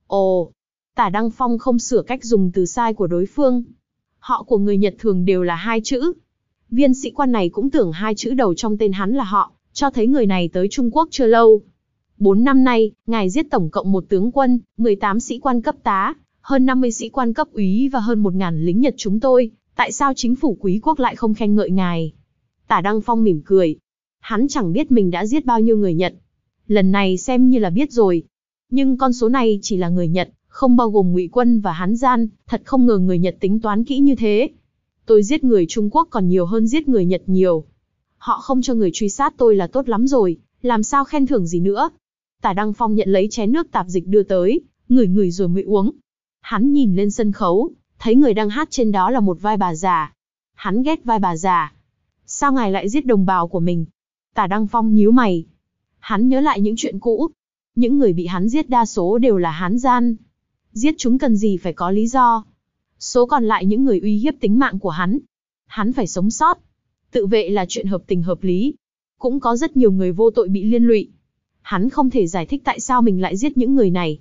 Ồ, Tả Đăng Phong không sửa cách dùng từ sai của đối phương. Họ của người Nhật thường đều là hai chữ. Viên sĩ quan này cũng tưởng hai chữ đầu trong tên hắn là họ, cho thấy người này tới Trung Quốc chưa lâu. Bốn năm nay, ngài giết tổng cộng một tướng quân, mười tám sĩ quan cấp tá, hơn năm mươi sĩ quan cấp úy và hơn một nghìn lính Nhật chúng tôi. Tại sao chính phủ quý quốc lại không khen ngợi ngài? Tả Đăng Phong mỉm cười. Hắn chẳng biết mình đã giết bao nhiêu người Nhật. Lần này xem như là biết rồi. Nhưng con số này chỉ là người Nhật, không bao gồm Ngụy quân và Hán gian, thật không ngờ người Nhật tính toán kỹ như thế. Tôi giết người Trung Quốc còn nhiều hơn giết người Nhật nhiều. Họ không cho người truy sát tôi là tốt lắm rồi, làm sao khen thưởng gì nữa. Tả Đăng Phong nhận lấy chén nước tạp dịch đưa tới, ngửi ngửi rồi mới uống. Hắn nhìn lên sân khấu, thấy người đang hát trên đó là một vai bà già. Hắn ghét vai bà già. Sao ngài lại giết đồng bào của mình? Tả Đăng Phong nhíu mày. Hắn nhớ lại những chuyện cũ. Những người bị hắn giết đa số đều là Hán gian. Giết chúng cần gì phải có lý do. Số còn lại những người uy hiếp tính mạng của hắn. Hắn phải sống sót. Tự vệ là chuyện hợp tình hợp lý. Cũng có rất nhiều người vô tội bị liên lụy. Hắn không thể giải thích tại sao mình lại giết những người này.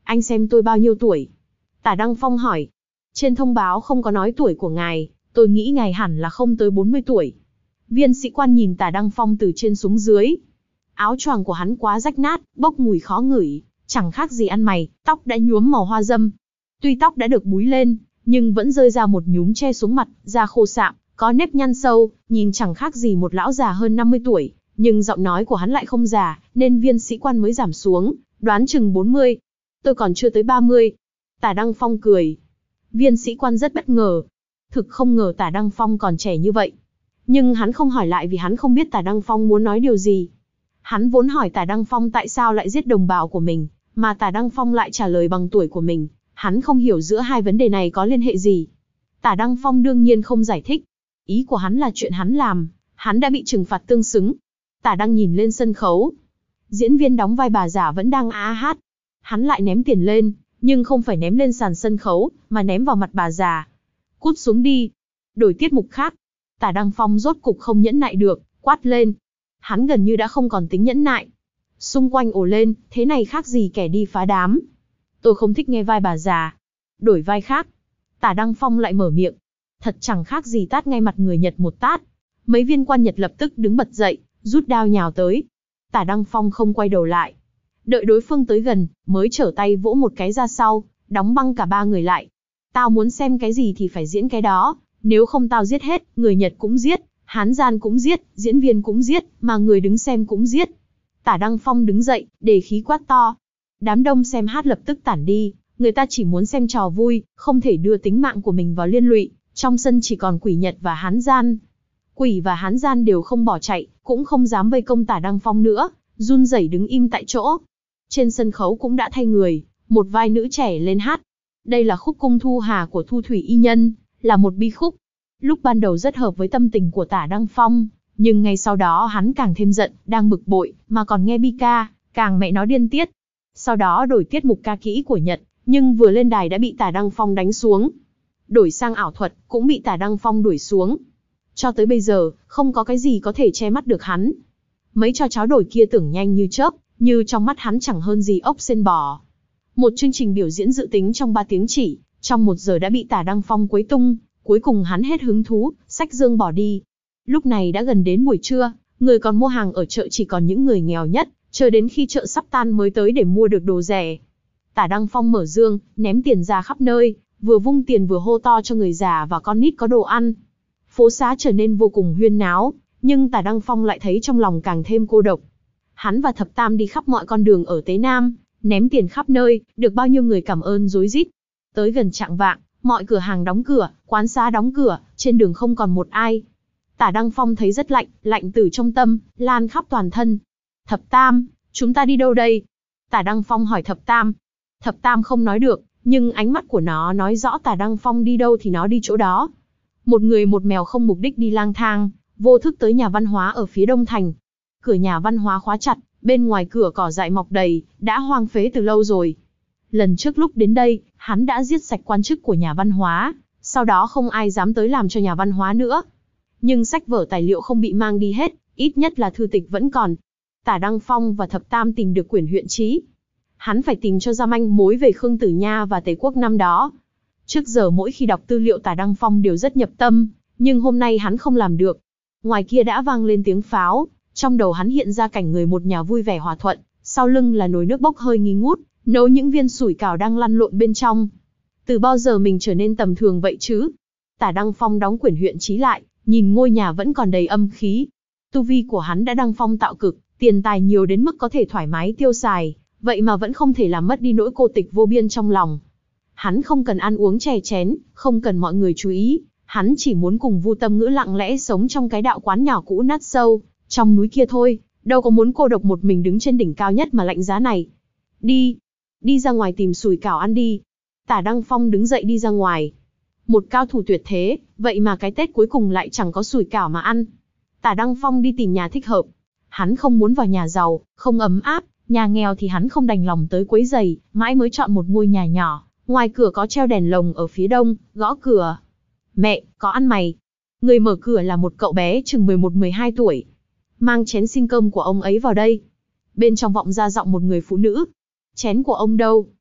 Anh xem tôi bao nhiêu tuổi? Tả Đăng Phong hỏi. Trên thông báo không có nói tuổi của ngài, tôi nghĩ ngài hẳn là không tới bốn mươi tuổi. Viên sĩ quan nhìn Tả Đăng Phong từ trên xuống dưới. Áo choàng của hắn quá rách nát, bốc mùi khó ngửi, chẳng khác gì ăn mày, tóc đã nhuốm màu hoa dâm. Tuy tóc đã được búi lên, nhưng vẫn rơi ra một nhúm che xuống mặt, da khô sạm, có nếp nhăn sâu, nhìn chẳng khác gì một lão già hơn năm mươi tuổi, nhưng giọng nói của hắn lại không già, nên viên sĩ quan mới giảm xuống, đoán chừng bốn mươi. Tôi còn chưa tới ba mươi. Tả Đăng Phong cười. Viên sĩ quan rất bất ngờ. Thực không ngờ Tả Đăng Phong còn trẻ như vậy. Nhưng hắn không hỏi lại vì hắn không biết Tả Đăng Phong muốn nói điều gì. Hắn vốn hỏi Tả Đăng Phong tại sao lại giết đồng bào của mình, mà Tả Đăng Phong lại trả lời bằng tuổi của mình. Hắn không hiểu giữa hai vấn đề này có liên hệ gì. Tả Đăng Phong đương nhiên không giải thích. Ý của hắn là chuyện hắn làm, hắn đã bị trừng phạt tương xứng. Tả Đăng nhìn lên sân khấu. Diễn viên đóng vai bà già vẫn đang a hát. Hắn lại ném tiền lên, nhưng không phải ném lên sàn sân khấu, mà ném vào mặt bà già. Cút xuống đi. Đổi tiết mục khác. Tả Đăng Phong rốt cục không nhẫn nại được, quát lên. Hắn gần như đã không còn tính nhẫn nại. Xung quanh ồ lên, thế này khác gì kẻ đi phá đám. Tôi không thích nghe vai bà già. Đổi vai khác. Tả Đăng Phong lại mở miệng. Thật chẳng khác gì tát ngay mặt người Nhật một tát. Mấy viên quan Nhật lập tức đứng bật dậy, rút đao nhào tới. Tả Đăng Phong không quay đầu lại. Đợi đối phương tới gần, mới trở tay vỗ một cái ra sau, đóng băng cả ba người lại. Tao muốn xem cái gì thì phải diễn cái đó, nếu không tao giết hết, người Nhật cũng giết, Hán gian cũng giết, diễn viên cũng giết, mà người đứng xem cũng giết. Tả Đăng Phong đứng dậy, đề khí quát to. Đám đông xem hát lập tức tản đi, người ta chỉ muốn xem trò vui, không thể đưa tính mạng của mình vào liên lụy. Trong sân chỉ còn quỷ Nhật và Hán gian. Quỷ và Hán gian đều không bỏ chạy, cũng không dám vây công Tả Đăng Phong nữa, run rẩy đứng im tại chỗ. Trên sân khấu cũng đã thay người, một vai nữ trẻ lên hát. Đây là khúc Cung Thu Hà của Thu Thủy Y Nhân, là một bi khúc. Lúc ban đầu rất hợp với tâm tình của Tả Đăng Phong, nhưng ngay sau đó hắn càng thêm giận, đang bực bội, mà còn nghe bi ca, càng mẹ nó điên tiết. Sau đó đổi tiết mục ca kỹ của Nhật, nhưng vừa lên đài đã bị Tả Đăng Phong đánh xuống. Đổi sang ảo thuật, cũng bị Tả Đăng Phong đuổi xuống. Cho tới bây giờ, không có cái gì có thể che mắt được hắn. Mấy trò cháo đổi kia tưởng nhanh như chớp, như trong mắt hắn chẳng hơn gì ốc sên bò. Một chương trình biểu diễn dự tính trong ba tiếng chỉ, trong một giờ đã bị Tả Đăng Phong quấy tung, cuối cùng hắn hết hứng thú, xách dương bỏ đi. Lúc này đã gần đến buổi trưa, người còn mua hàng ở chợ chỉ còn những người nghèo nhất, chờ đến khi chợ sắp tan mới tới để mua được đồ rẻ. Tả Đăng Phong mở dương, ném tiền ra khắp nơi, vừa vung tiền vừa hô to cho người già và con nít có đồ ăn. Phố xá trở nên vô cùng huyên náo, nhưng Tả Đăng Phong lại thấy trong lòng càng thêm cô độc. Hắn và Thập Tam đi khắp mọi con đường ở Tế Nam, ném tiền khắp nơi, được bao nhiêu người cảm ơn rối rít. Tới gần chạng vạng, mọi cửa hàng đóng cửa, quán xá đóng cửa, trên đường không còn một ai. Tả Đăng Phong thấy rất lạnh, lạnh từ trong tâm, lan khắp toàn thân. Thập Tam, chúng ta đi đâu đây? Tả Đăng Phong hỏi Thập Tam. Thập Tam không nói được, nhưng ánh mắt của nó nói rõ Tả Đăng Phong đi đâu thì nó đi chỗ đó. Một người một mèo không mục đích đi lang thang, vô thức tới nhà văn hóa ở phía đông thành. Cửa nhà văn hóa khóa chặt, bên ngoài cửa cỏ dại mọc đầy, đã hoang phế từ lâu rồi. Lần trước lúc đến đây, hắn đã giết sạch quan chức của nhà văn hóa, sau đó không ai dám tới làm cho nhà văn hóa nữa. Nhưng sách vở tài liệu không bị mang đi hết, ít nhất là thư tịch vẫn còn. Tả Đăng Phong và Thập Tam tìm được quyển huyện chí. Hắn phải tìm cho ra manh mối về Khương Tử Nha và Tề Quốc năm đó. Trước giờ mỗi khi đọc tư liệu Tả Đăng Phong đều rất nhập tâm, nhưng hôm nay hắn không làm được. Ngoài kia đã vang lên tiếng pháo, trong đầu hắn hiện ra cảnh người một nhà vui vẻ hòa thuận, sau lưng là nồi nước bốc hơi nghi ngút, nấu những viên sủi cảo đang lăn lộn bên trong. Từ bao giờ mình trở nên tầm thường vậy chứ? Tả Đăng Phong đóng quyển huyện chí lại, nhìn ngôi nhà vẫn còn đầy âm khí. Tu vi của hắn đã đăng phong tạo cực, tiền tài nhiều đến mức có thể thoải mái tiêu xài, vậy mà vẫn không thể làm mất đi nỗi cô tịch vô biên trong lòng. Hắn không cần ăn uống chè chén, không cần mọi người chú ý, hắn chỉ muốn cùng Vu Tâm Ngữ lặng lẽ sống trong cái đạo quán nhỏ cũ nát sâu, trong núi kia thôi, đâu có muốn cô độc một mình đứng trên đỉnh cao nhất mà lạnh giá này. Đi, đi ra ngoài tìm sủi cảo ăn đi. Tả Đăng Phong đứng dậy đi ra ngoài. Một cao thủ tuyệt thế, vậy mà cái Tết cuối cùng lại chẳng có sủi cảo mà ăn. Tả Đăng Phong đi tìm nhà thích hợp. Hắn không muốn vào nhà giàu, không ấm áp, nhà nghèo thì hắn không đành lòng tới quấy rầy, mãi mới chọn một ngôi nhà nhỏ. Ngoài cửa có treo đèn lồng ở phía đông, gõ cửa. Mẹ, có ăn mày. Người mở cửa là một cậu bé chừng mười một mười hai tuổi. Mang chén xin cơm của ông ấy vào đây. Bên trong vọng ra giọng một người phụ nữ. Chén của ông đâu?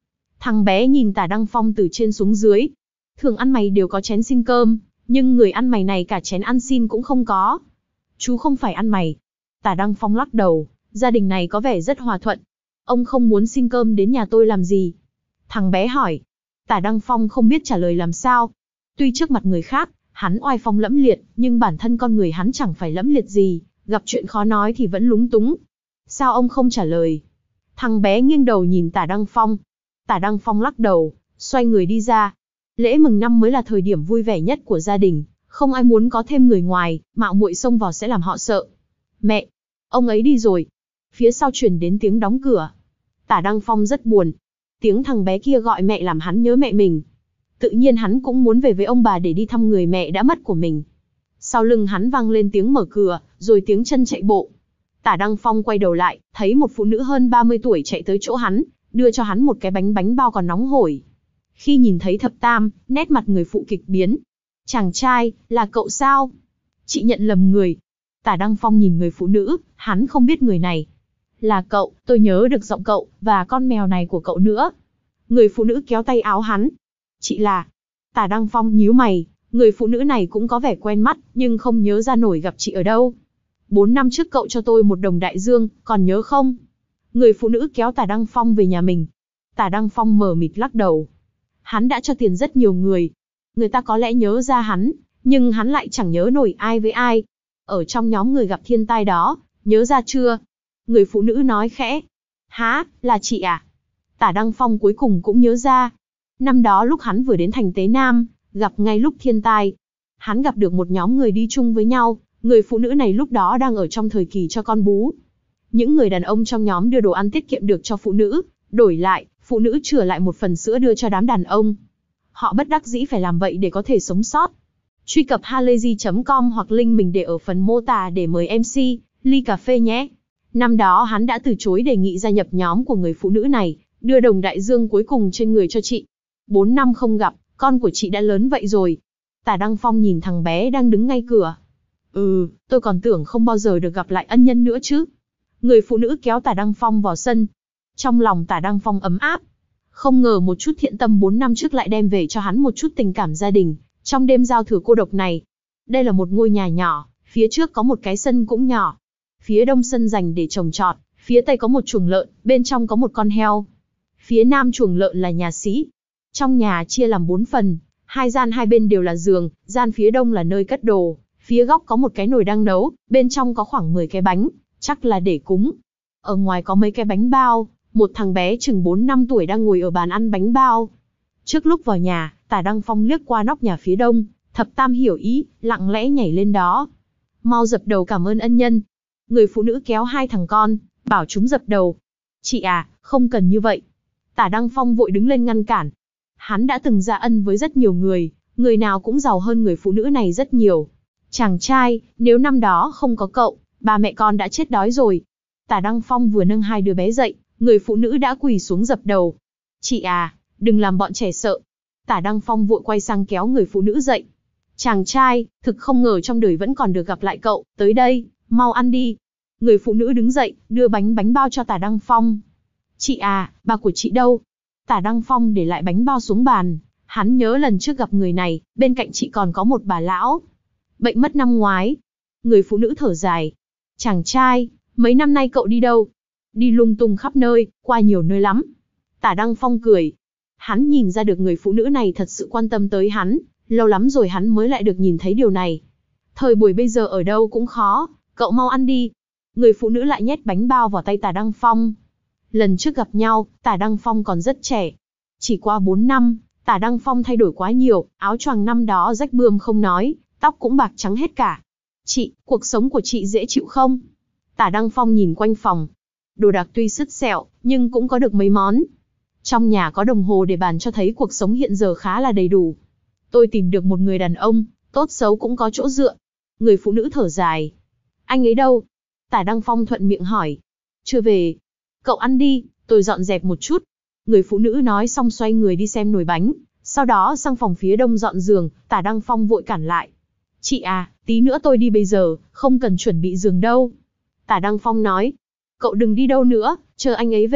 Thằng bé nhìn Tả Đăng Phong từ trên xuống dưới. Thường ăn mày đều có chén xin cơm, nhưng người ăn mày này cả chén ăn xin cũng không có. Chú không phải ăn mày. Tả Đăng Phong lắc đầu, gia đình này có vẻ rất hòa thuận. Ông không muốn xin cơm đến nhà tôi làm gì? Thằng bé hỏi. Tả Đăng Phong không biết trả lời làm sao. Tuy trước mặt người khác, hắn oai phong lẫm liệt, nhưng bản thân con người hắn chẳng phải lẫm liệt gì, gặp chuyện khó nói thì vẫn lúng túng. Sao ông không trả lời? Thằng bé nghiêng đầu nhìn Tả Đăng Phong. Tả Đăng Phong lắc đầu, xoay người đi ra. Lễ mừng năm mới là thời điểm vui vẻ nhất của gia đình, không ai muốn có thêm người ngoài, mạo muội xông vào sẽ làm họ sợ. Mẹ! Ông ấy đi rồi. Phía sau truyền đến tiếng đóng cửa. Tả Đăng Phong rất buồn. Tiếng thằng bé kia gọi mẹ làm hắn nhớ mẹ mình. Tự nhiên hắn cũng muốn về với ông bà để đi thăm người mẹ đã mất của mình. Sau lưng hắn vang lên tiếng mở cửa, rồi tiếng chân chạy bộ. Tả Đăng Phong quay đầu lại, thấy một phụ nữ hơn ba mươi tuổi chạy tới chỗ hắn, đưa cho hắn một cái bánh bánh bao còn nóng hổi. Khi nhìn thấy Thập Tam, nét mặt người phụ kịch biến. Chàng trai, là cậu sao? Chị nhận lầm người. Tả Đăng Phong nhìn người phụ nữ, hắn không biết người này. Là cậu, tôi nhớ được giọng cậu, và con mèo này của cậu nữa. Người phụ nữ kéo tay áo hắn. Chị là... Tả Đăng Phong nhíu mày, người phụ nữ này cũng có vẻ quen mắt, nhưng không nhớ ra nổi gặp chị ở đâu. Bốn năm trước cậu cho tôi một đồng đại dương, còn nhớ không? Người phụ nữ kéo Tả Đăng Phong về nhà mình. Tả Đăng Phong mờ mịt lắc đầu. Hắn đã cho tiền rất nhiều người. Người ta có lẽ nhớ ra hắn, nhưng hắn lại chẳng nhớ nổi ai với ai. Ở trong nhóm người gặp thiên tai đó, nhớ ra chưa? Người phụ nữ nói khẽ. Hả, là chị à? Tả Đăng Phong cuối cùng cũng nhớ ra. Năm đó lúc hắn vừa đến thành Tế Nam, gặp ngay lúc thiên tai. Hắn gặp được một nhóm người đi chung với nhau, người phụ nữ này lúc đó đang ở trong thời kỳ cho con bú. Những người đàn ông trong nhóm đưa đồ ăn tiết kiệm được cho phụ nữ, đổi lại, phụ nữ chừa lại một phần sữa đưa cho đám đàn ông. Họ bất đắc dĩ phải làm vậy để có thể sống sót. Truy cập halayzi chấm com hoặc link mình để ở phần mô tả để mời em xê, ly cà phê nhé. Năm đó hắn đã từ chối đề nghị gia nhập nhóm của người phụ nữ này, đưa đồng đại dương cuối cùng trên người cho chị. Bốn năm không gặp, con của chị đã lớn vậy rồi. Tả Đăng Phong nhìn thằng bé đang đứng ngay cửa. Ừ, tôi còn tưởng không bao giờ được gặp lại ân nhân nữa chứ. Người phụ nữ kéo Tả Đăng Phong vào sân. Trong lòng Tả Đăng Phong ấm áp. Không ngờ một chút thiện tâm bốn năm trước lại đem về cho hắn một chút tình cảm gia đình, trong đêm giao thừa cô độc này. Đây là một ngôi nhà nhỏ, phía trước có một cái sân cũng nhỏ. Phía đông sân dành để trồng trọt, phía tây có một chuồng lợn, bên trong có một con heo. Phía nam chuồng lợn là nhà sĩ. Trong nhà chia làm bốn phần, hai gian hai bên đều là giường, gian phía đông là nơi cất đồ, phía góc có một cái nồi đang nấu, bên trong có khoảng mười cái bánh, chắc là để cúng. Ở ngoài có mấy cái bánh bao, một thằng bé chừng bốn năm tuổi đang ngồi ở bàn ăn bánh bao. Trước lúc vào nhà, Tả Đăng Phong liếc qua nóc nhà phía đông, Thập Tam hiểu ý, lặng lẽ nhảy lên đó. Mau dập đầu cảm ơn ân nhân. Người phụ nữ kéo hai thằng con, bảo chúng dập đầu. Chị à, không cần như vậy. Tả Đăng Phong vội đứng lên ngăn cản. Hắn đã từng ra ân với rất nhiều người, người nào cũng giàu hơn người phụ nữ này rất nhiều. Chàng trai, nếu năm đó không có cậu, ba mẹ con đã chết đói rồi. Tả Đăng Phong vừa nâng hai đứa bé dậy, người phụ nữ đã quỳ xuống dập đầu. Chị à, đừng làm bọn trẻ sợ. Tả Đăng Phong vội quay sang kéo người phụ nữ dậy. Chàng trai, thực không ngờ trong đời vẫn còn được gặp lại cậu, tới đây, mau ăn đi. Người phụ nữ đứng dậy, đưa bánh bánh bao cho Tả Đăng Phong. Chị à, bà của chị đâu? Tả Đăng Phong để lại bánh bao xuống bàn. Hắn nhớ lần trước gặp người này, bên cạnh chị còn có một bà lão. Bệnh mất năm ngoái. Người phụ nữ thở dài. Chàng trai, mấy năm nay cậu đi đâu? Đi lung tung khắp nơi, qua nhiều nơi lắm. Tả Đăng Phong cười. Hắn nhìn ra được người phụ nữ này thật sự quan tâm tới hắn. Lâu lắm rồi hắn mới lại được nhìn thấy điều này. Thời buổi bây giờ ở đâu cũng khó, cậu mau ăn đi. Người phụ nữ lại nhét bánh bao vào tay Tả Đăng Phong. Lần trước gặp nhau, Tả Đăng Phong còn rất trẻ. Chỉ qua bốn năm, Tả Đăng Phong thay đổi quá nhiều, áo choàng năm đó rách bươm không nói, tóc cũng bạc trắng hết cả. Chị, cuộc sống của chị dễ chịu không? Tả Đăng Phong nhìn quanh phòng. Đồ đạc tuy sứt sẹo, nhưng cũng có được mấy món. Trong nhà có đồng hồ để bàn cho thấy cuộc sống hiện giờ khá là đầy đủ. Tôi tìm được một người đàn ông, tốt xấu cũng có chỗ dựa. Người phụ nữ thở dài. Anh ấy đâu? Tả Đăng Phong thuận miệng hỏi. Chưa về. Cậu ăn đi, tôi dọn dẹp một chút. Người phụ nữ nói xong xoay người đi xem nồi bánh, sau đó sang phòng phía đông dọn giường. Tả Đăng Phong vội cản lại. Chị à, tí nữa tôi đi bây giờ, không cần chuẩn bị giường đâu. Tả Đăng Phong nói. Cậu đừng đi đâu nữa, chờ anh ấy về,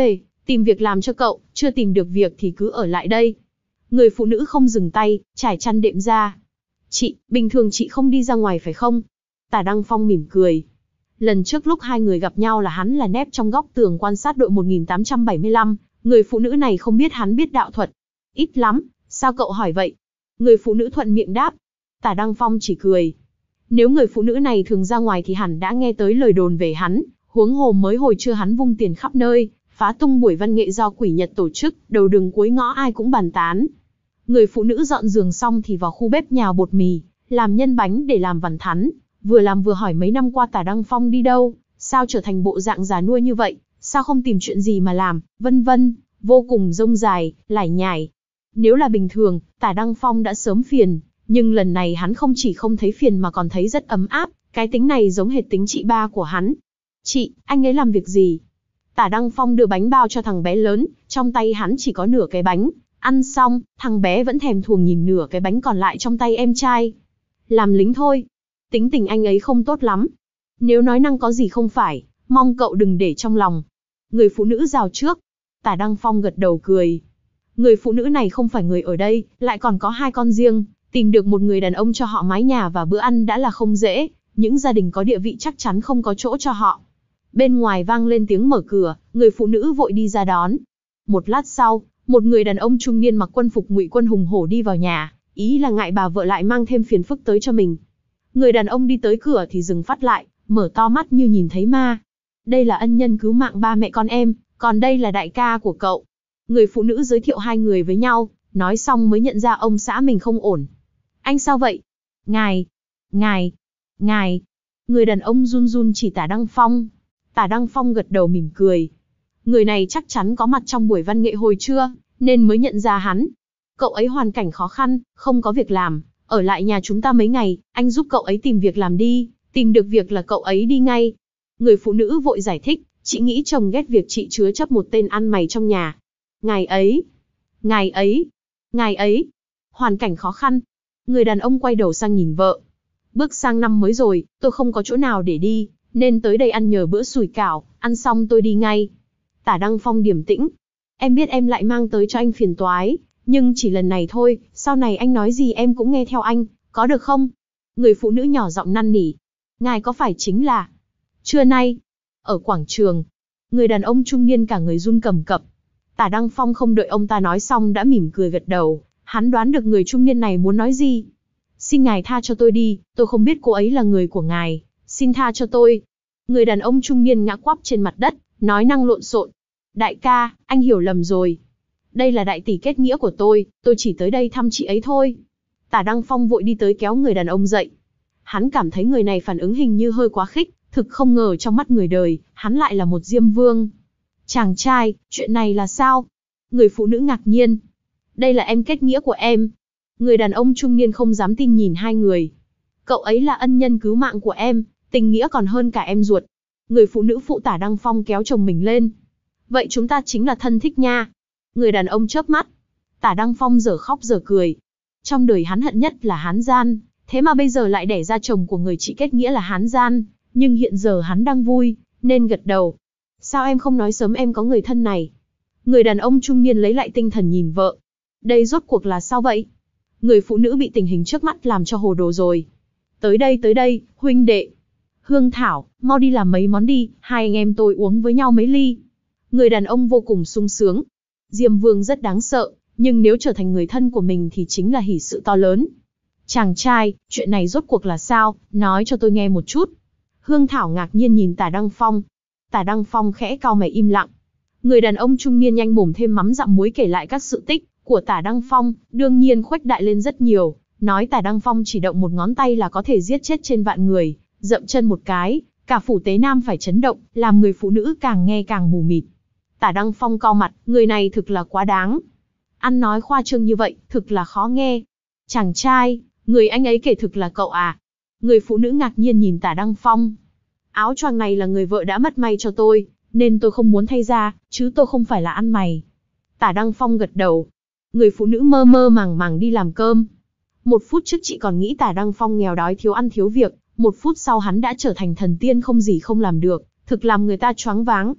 Tìm việc làm cho cậu, chưa tìm được việc thì cứ ở lại đây. Người phụ nữ không dừng tay, trải chăn đệm ra. Chị, bình thường chị không đi ra ngoài phải không? Tả Đăng Phong mỉm cười. Lần trước lúc hai người gặp nhau là hắn là nép trong góc tường quan sát đội một nghìn tám trăm bảy mươi lăm, người phụ nữ này không biết hắn biết đạo thuật. Ít lắm, sao cậu hỏi vậy? Người phụ nữ thuận miệng đáp. Tả Đăng Phong chỉ cười. Nếu người phụ nữ này thường ra ngoài thì hẳn đã nghe tới lời đồn về hắn, huống hồ mới hồi trưa hắn vung tiền khắp nơi, phá tung buổi văn nghệ do quỷ Nhật tổ chức, đầu đường cuối ngõ ai cũng bàn tán. Người phụ nữ dọn giường xong thì vào khu bếp nhào bột mì, làm nhân bánh để làm vằn thắn, vừa làm vừa hỏi mấy năm qua Tả Đăng Phong đi đâu, sao trở thành bộ dạng già nua như vậy, sao không tìm chuyện gì mà làm, vân vân, vô cùng rông dài, lải nhải. Nếu là bình thường, Tả Đăng Phong đã sớm phiền, nhưng lần này hắn không chỉ không thấy phiền mà còn thấy rất ấm áp, cái tính này giống hệt tính chị ba của hắn. Chị, anh ấy làm việc gì? Tả Đăng Phong đưa bánh bao cho thằng bé lớn, trong tay hắn chỉ có nửa cái bánh. Ăn xong, thằng bé vẫn thèm thuồng nhìn nửa cái bánh còn lại trong tay em trai. Làm lính thôi. Tính tình anh ấy không tốt lắm. Nếu nói năng có gì không phải, mong cậu đừng để trong lòng. Người phụ nữ rào trước. Tả Đăng Phong gật đầu cười. Người phụ nữ này không phải người ở đây, lại còn có hai con riêng. Tìm được một người đàn ông cho họ mái nhà và bữa ăn đã là không dễ. Những gia đình có địa vị chắc chắn không có chỗ cho họ. Bên ngoài vang lên tiếng mở cửa, người phụ nữ vội đi ra đón. Một lát sau, một người đàn ông trung niên mặc quân phục ngụy quân hùng hổ đi vào nhà, ý là ngại bà vợ lại mang thêm phiền phức tới cho mình. Người đàn ông đi tới cửa thì dừng phát lại, mở to mắt như nhìn thấy ma. Đây là ân nhân cứu mạng ba mẹ con em, còn đây là đại ca của cậu. Người phụ nữ giới thiệu hai người với nhau, nói xong mới nhận ra ông xã mình không ổn. Anh sao vậy? Ngài, ngài, ngài. Người đàn ông run run chỉ Tả Đăng Phong. Tả Đăng Phong gật đầu mỉm cười. Người này chắc chắn có mặt trong buổi văn nghệ hồi trưa, nên mới nhận ra hắn. Cậu ấy hoàn cảnh khó khăn, không có việc làm, ở lại nhà chúng ta mấy ngày, anh giúp cậu ấy tìm việc làm đi, tìm được việc là cậu ấy đi ngay. Người phụ nữ vội giải thích, chị nghĩ chồng ghét việc chị chứa chấp một tên ăn mày trong nhà. Ngài ấy, ngài ấy, ngài ấy, hoàn cảnh khó khăn. Người đàn ông quay đầu sang nhìn vợ. Bước sang năm mới rồi, tôi không có chỗ nào để đi, nên tới đây ăn nhờ bữa sủi cảo, ăn xong tôi đi ngay. Tả Đăng Phong điềm tĩnh. Em biết em lại mang tới cho anh phiền toái, nhưng chỉ lần này thôi, sau này anh nói gì em cũng nghe theo anh, có được không? Người phụ nữ nhỏ giọng năn nỉ. Ngài có phải chính là... Trưa nay, ở quảng trường, người đàn ông trung niên cả người run cầm cập. Tả Đăng Phong không đợi ông ta nói xong đã mỉm cười gật đầu, hắn đoán được người trung niên này muốn nói gì. Xin ngài tha cho tôi đi, tôi không biết cô ấy là người của ngài, xin tha cho tôi. Người đàn ông trung niên ngã quắp trên mặt đất, nói năng lộn xộn. Đại ca, anh hiểu lầm rồi. Đây là đại tỷ kết nghĩa của tôi, tôi chỉ tới đây thăm chị ấy thôi. Tả Đăng Phong vội đi tới kéo người đàn ông dậy. Hắn cảm thấy người này phản ứng hình như hơi quá khích, thực không ngờ trong mắt người đời, hắn lại là một diêm vương. Chàng trai, chuyện này là sao? Người phụ nữ ngạc nhiên. Đây là em kết nghĩa của em. Người đàn ông trung niên không dám tin nhìn hai người. Cậu ấy là ân nhân cứu mạng của em, tình nghĩa còn hơn cả em ruột. Người phụ nữ phụ Tả Đăng Phong kéo chồng mình lên. Vậy chúng ta chính là thân thích nha. Người đàn ông chớp mắt. Tả Đăng Phong giờ khóc giờ cười. Trong đời hắn hận nhất là hán gian, thế mà bây giờ lại đẻ ra chồng của người chị kết nghĩa là hán gian, nhưng hiện giờ hắn đang vui, nên gật đầu. Sao em không nói sớm em có người thân này? Người đàn ông trung niên lấy lại tinh thần nhìn vợ. Đây rốt cuộc là sao vậy? Người phụ nữ bị tình hình trước mắt làm cho hồ đồ rồi. Tới đây tới đây, huynh đệ. Hương Thảo, mau đi làm mấy món đi, hai anh em tôi uống với nhau mấy ly. Người đàn ông vô cùng sung sướng. Diêm Vương rất đáng sợ, nhưng nếu trở thành người thân của mình thì chính là hỷ sự to lớn. Chàng trai, chuyện này rốt cuộc là sao, nói cho tôi nghe một chút. Hương Thảo ngạc nhiên nhìn Tả Đăng Phong. Tả Đăng Phong khẽ cau mày im lặng. Người đàn ông trung niên nhanh mồm thêm mắm dặm muối kể lại các sự tích của Tả Đăng Phong, đương nhiên khuếch đại lên rất nhiều, nói Tả Đăng Phong chỉ động một ngón tay là có thể giết chết trên vạn người, dậm chân một cái, cả phủ Tế Nam phải chấn động, làm người phụ nữ càng nghe càng mù mịt. Tả Đăng Phong cau mặt, người này thực là quá đáng. Ăn nói khoa trương như vậy, thực là khó nghe. Chàng trai, người anh ấy kể thực là cậu à? Người phụ nữ ngạc nhiên nhìn Tả Đăng Phong. Áo choàng này là người vợ đã mất may cho tôi, nên tôi không muốn thay ra, chứ tôi không phải là ăn mày. Tả Đăng Phong gật đầu. Người phụ nữ mơ mơ màng màng đi làm cơm. Một phút trước chị còn nghĩ Tả Đăng Phong nghèo đói thiếu ăn thiếu việc, một phút sau hắn đã trở thành thần tiên không gì không làm được, thực làm người ta choáng váng.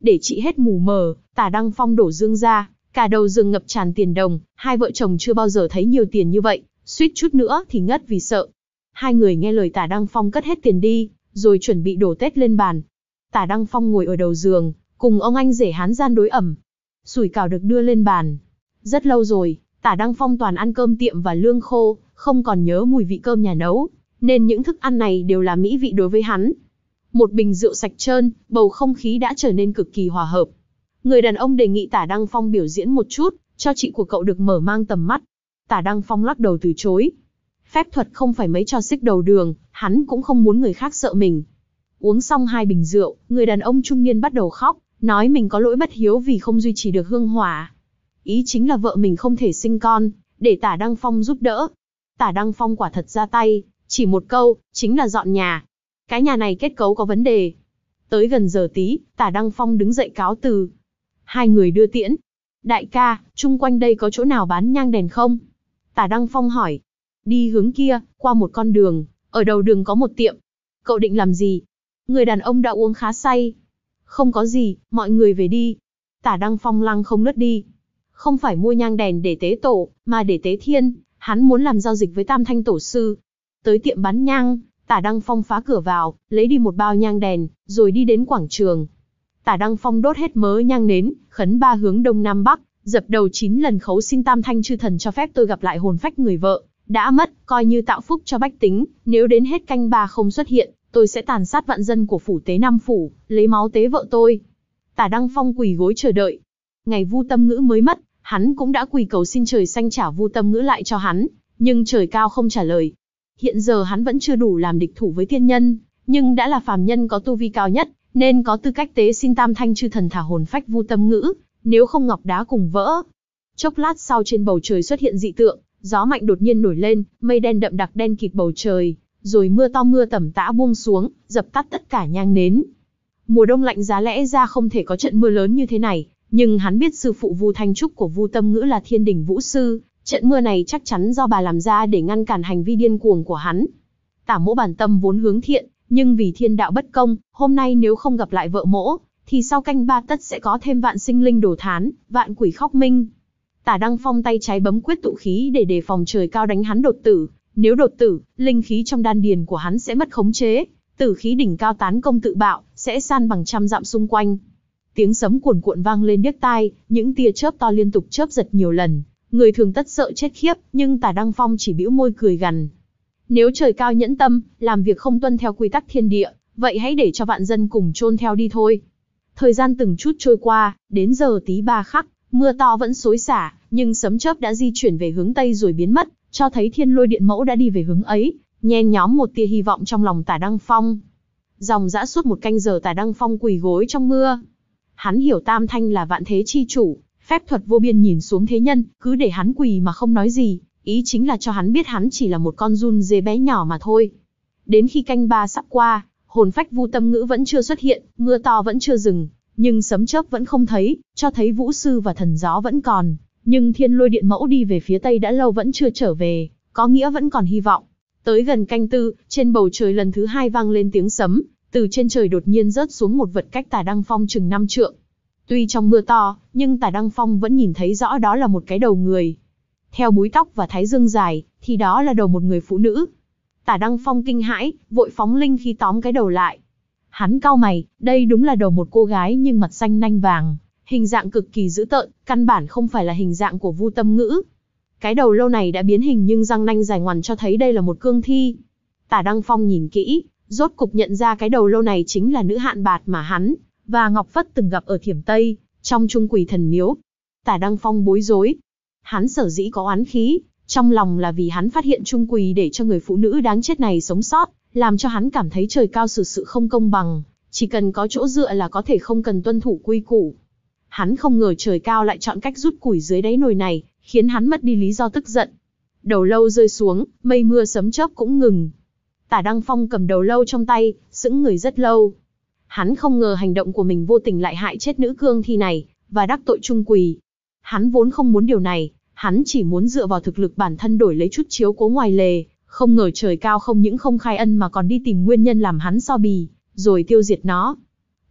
để trị hết mù mờ, Tả Đăng Phong đổ dương ra, cả đầu giường ngập tràn tiền đồng, hai vợ chồng chưa bao giờ thấy nhiều tiền như vậy, suýt chút nữa thì ngất vì sợ. Hai người nghe lời Tả Đăng Phong cất hết tiền đi, rồi chuẩn bị đổ Tết lên bàn. Tả Đăng Phong ngồi ở đầu giường, cùng ông anh rể Hán gian đối ẩm. Sủi cảo được đưa lên bàn. Rất lâu rồi, Tả Đăng Phong toàn ăn cơm tiệm và lương khô, không còn nhớ mùi vị cơm nhà nấu, nên những thức ăn này đều là mỹ vị đối với hắn. Một bình rượu sạch trơn, bầu không khí đã trở nên cực kỳ hòa hợp. Người đàn ông đề nghị Tả Đăng Phong biểu diễn một chút, cho chị của cậu được mở mang tầm mắt. Tả Đăng Phong lắc đầu từ chối. Phép thuật không phải mấy trò xích đầu đường, hắn cũng không muốn người khác sợ mình. Uống xong hai bình rượu, người đàn ông trung niên bắt đầu khóc, nói mình có lỗi bất hiếu vì không duy trì được hương hỏa. Ý chính là vợ mình không thể sinh con, để Tả Đăng Phong giúp đỡ. Tả Đăng Phong quả thật ra tay, chỉ một câu, chính là dọn nhà. Cái nhà này kết cấu có vấn đề. Tới gần giờ tí, Tả Đăng Phong đứng dậy cáo từ. Hai người đưa tiễn. Đại ca, chung quanh đây có chỗ nào bán nhang đèn không? Tả Đăng Phong hỏi. Đi hướng kia, qua một con đường, ở đầu đường có một tiệm. Cậu định làm gì? Người đàn ông đã uống khá say. Không có gì, mọi người về đi. Tả Đăng Phong lăng không lướt đi. Không phải mua nhang đèn để tế tổ, mà để tế thiên, hắn muốn làm giao dịch với Tam Thanh Tổ Sư. Tới tiệm bán nhang, Tả Đăng Phong phá cửa vào, lấy đi một bao nhang đèn, rồi đi đến quảng trường. Tả Đăng Phong đốt hết mớ nhang nến, khấn ba hướng đông nam bắc, dập đầu chín lần khấu xin Tam Thanh chư thần cho phép tôi gặp lại hồn phách người vợ đã mất, coi như tạo phúc cho bách tính, nếu đến hết canh ba không xuất hiện, tôi sẽ tàn sát vạn dân của phủ tế Nam phủ, lấy máu tế vợ tôi. Tả Đăng Phong quỳ gối chờ đợi. Ngày Vu Tâm Ngữ mới mất, hắn cũng đã quỳ cầu xin trời xanh trả Vu Tâm Ngữ lại cho hắn, nhưng trời cao không trả lời. Hiện giờ hắn vẫn chưa đủ làm địch thủ với thiên nhân, nhưng đã là phàm nhân có tu vi cao nhất, nên có tư cách tế xin Tam Thanh chư thần thả hồn phách Vu Tâm Ngữ, nếu không ngọc đá cùng vỡ. Chốc lát sau trên bầu trời xuất hiện dị tượng, gió mạnh đột nhiên nổi lên, mây đen đậm đặc đen kịt bầu trời, rồi mưa to mưa tầm tã buông xuống, dập tắt tất cả nhang nến. Mùa đông lạnh giá lẽ ra không thể có trận mưa lớn như thế này, nhưng hắn biết sư phụ Vu Thanh Trúc của Vu Tâm Ngữ là Thiên Đỉnh Vũ Sư, trận mưa này chắc chắn do bà làm ra để ngăn cản hành vi điên cuồng của hắn. Tả Mỗ bản tâm vốn hướng thiện, nhưng vì thiên đạo bất công, hôm nay nếu không gặp lại vợ Mỗ, thì sau canh ba tất sẽ có thêm vạn sinh linh đổ thán, vạn quỷ khóc minh. Tả Đăng Phong tay trái bấm quyết tụ khí để đề phòng trời cao đánh hắn đột tử. Nếu đột tử, linh khí trong đan điền của hắn sẽ mất khống chế, tử khí đỉnh cao tán công tự bạo, sẽ san bằng trăm dặm xung quanh. Tiếng sấm cuồn cuộn vang lên điếc tai, những tia chớp to liên tục chớp giật nhiều lần, người thường tất sợ chết khiếp, nhưng Tả Đăng Phong chỉ bĩu môi cười gằn. Nếu trời cao nhẫn tâm, làm việc không tuân theo quy tắc thiên địa, vậy hãy để cho vạn dân cùng chôn theo đi thôi. Thời gian từng chút trôi qua, đến giờ tí ba khắc, mưa to vẫn xối xả, nhưng sấm chớp đã di chuyển về hướng tây rồi biến mất, cho thấy Thiên Lôi Điện Mẫu đã đi về hướng ấy, nhen nhóm một tia hy vọng trong lòng Tả Đăng Phong. Dòng dã suốt một canh giờ Tả Đăng Phong quỳ gối trong mưa. Hắn hiểu Tam Thanh là vạn thế chi chủ, phép thuật vô biên nhìn xuống thế nhân, cứ để hắn quỳ mà không nói gì, ý chính là cho hắn biết hắn chỉ là một con giun dê bé nhỏ mà thôi. Đến khi canh ba sắp qua, hồn phách Vu Tâm Ngữ vẫn chưa xuất hiện, mưa to vẫn chưa dừng, nhưng sấm chớp vẫn không thấy, cho thấy Vũ Sư và Thần Gió vẫn còn. Nhưng Thiên Lôi Điện Mẫu đi về phía tây đã lâu vẫn chưa trở về, có nghĩa vẫn còn hy vọng. Tới gần canh tư, trên bầu trời lần thứ hai vang lên tiếng sấm, từ trên trời đột nhiên rớt xuống một vật cách Tả Đăng Phong chừng năm trượng. Tuy trong mưa to, nhưng Tả Đăng Phong vẫn nhìn thấy rõ đó là một cái đầu người. Theo búi tóc và thái dương dài, thì đó là đầu một người phụ nữ. Tả Đăng Phong kinh hãi, vội phóng linh khí tóm cái đầu lại. Hắn cau mày, đây đúng là đầu một cô gái nhưng mặt xanh nanh vàng, hình dạng cực kỳ dữ tợn, căn bản không phải là hình dạng của Vu Tâm Ngữ. Cái đầu lâu này đã biến hình nhưng răng nanh dài ngoằn cho thấy đây là một cương thi. Tả Đăng Phong nhìn kỹ, rốt cục nhận ra cái đầu lâu này chính là nữ Hạn Bạt mà hắn và Ngọc Phất từng gặp ở Thiểm Tây, trong Trung Quỷ Thần Miếu. Tả Đăng Phong bối rối. Hắn sở dĩ có oán khí, trong lòng là vì hắn phát hiện Trung Quỷ để cho người phụ nữ đáng chết này sống sót, làm cho hắn cảm thấy trời cao xử sự không công bằng, chỉ cần có chỗ dựa là có thể không cần tuân thủ quy củ. Hắn không ngờ trời cao lại chọn cách rút củi dưới đáy nồi này, khiến hắn mất đi lý do tức giận. Đầu lâu rơi xuống, mây mưa sấm chớp cũng ngừng. Tả Đăng Phong cầm đầu lâu trong tay, sững người rất lâu. Hắn không ngờ hành động của mình vô tình lại hại chết nữ cương thi này, và đắc tội Trung Quỳ. Hắn vốn không muốn điều này, hắn chỉ muốn dựa vào thực lực bản thân đổi lấy chút chiếu cố ngoài lề, không ngờ trời cao không những không khai ân mà còn đi tìm nguyên nhân làm hắn so bì, rồi tiêu diệt nó.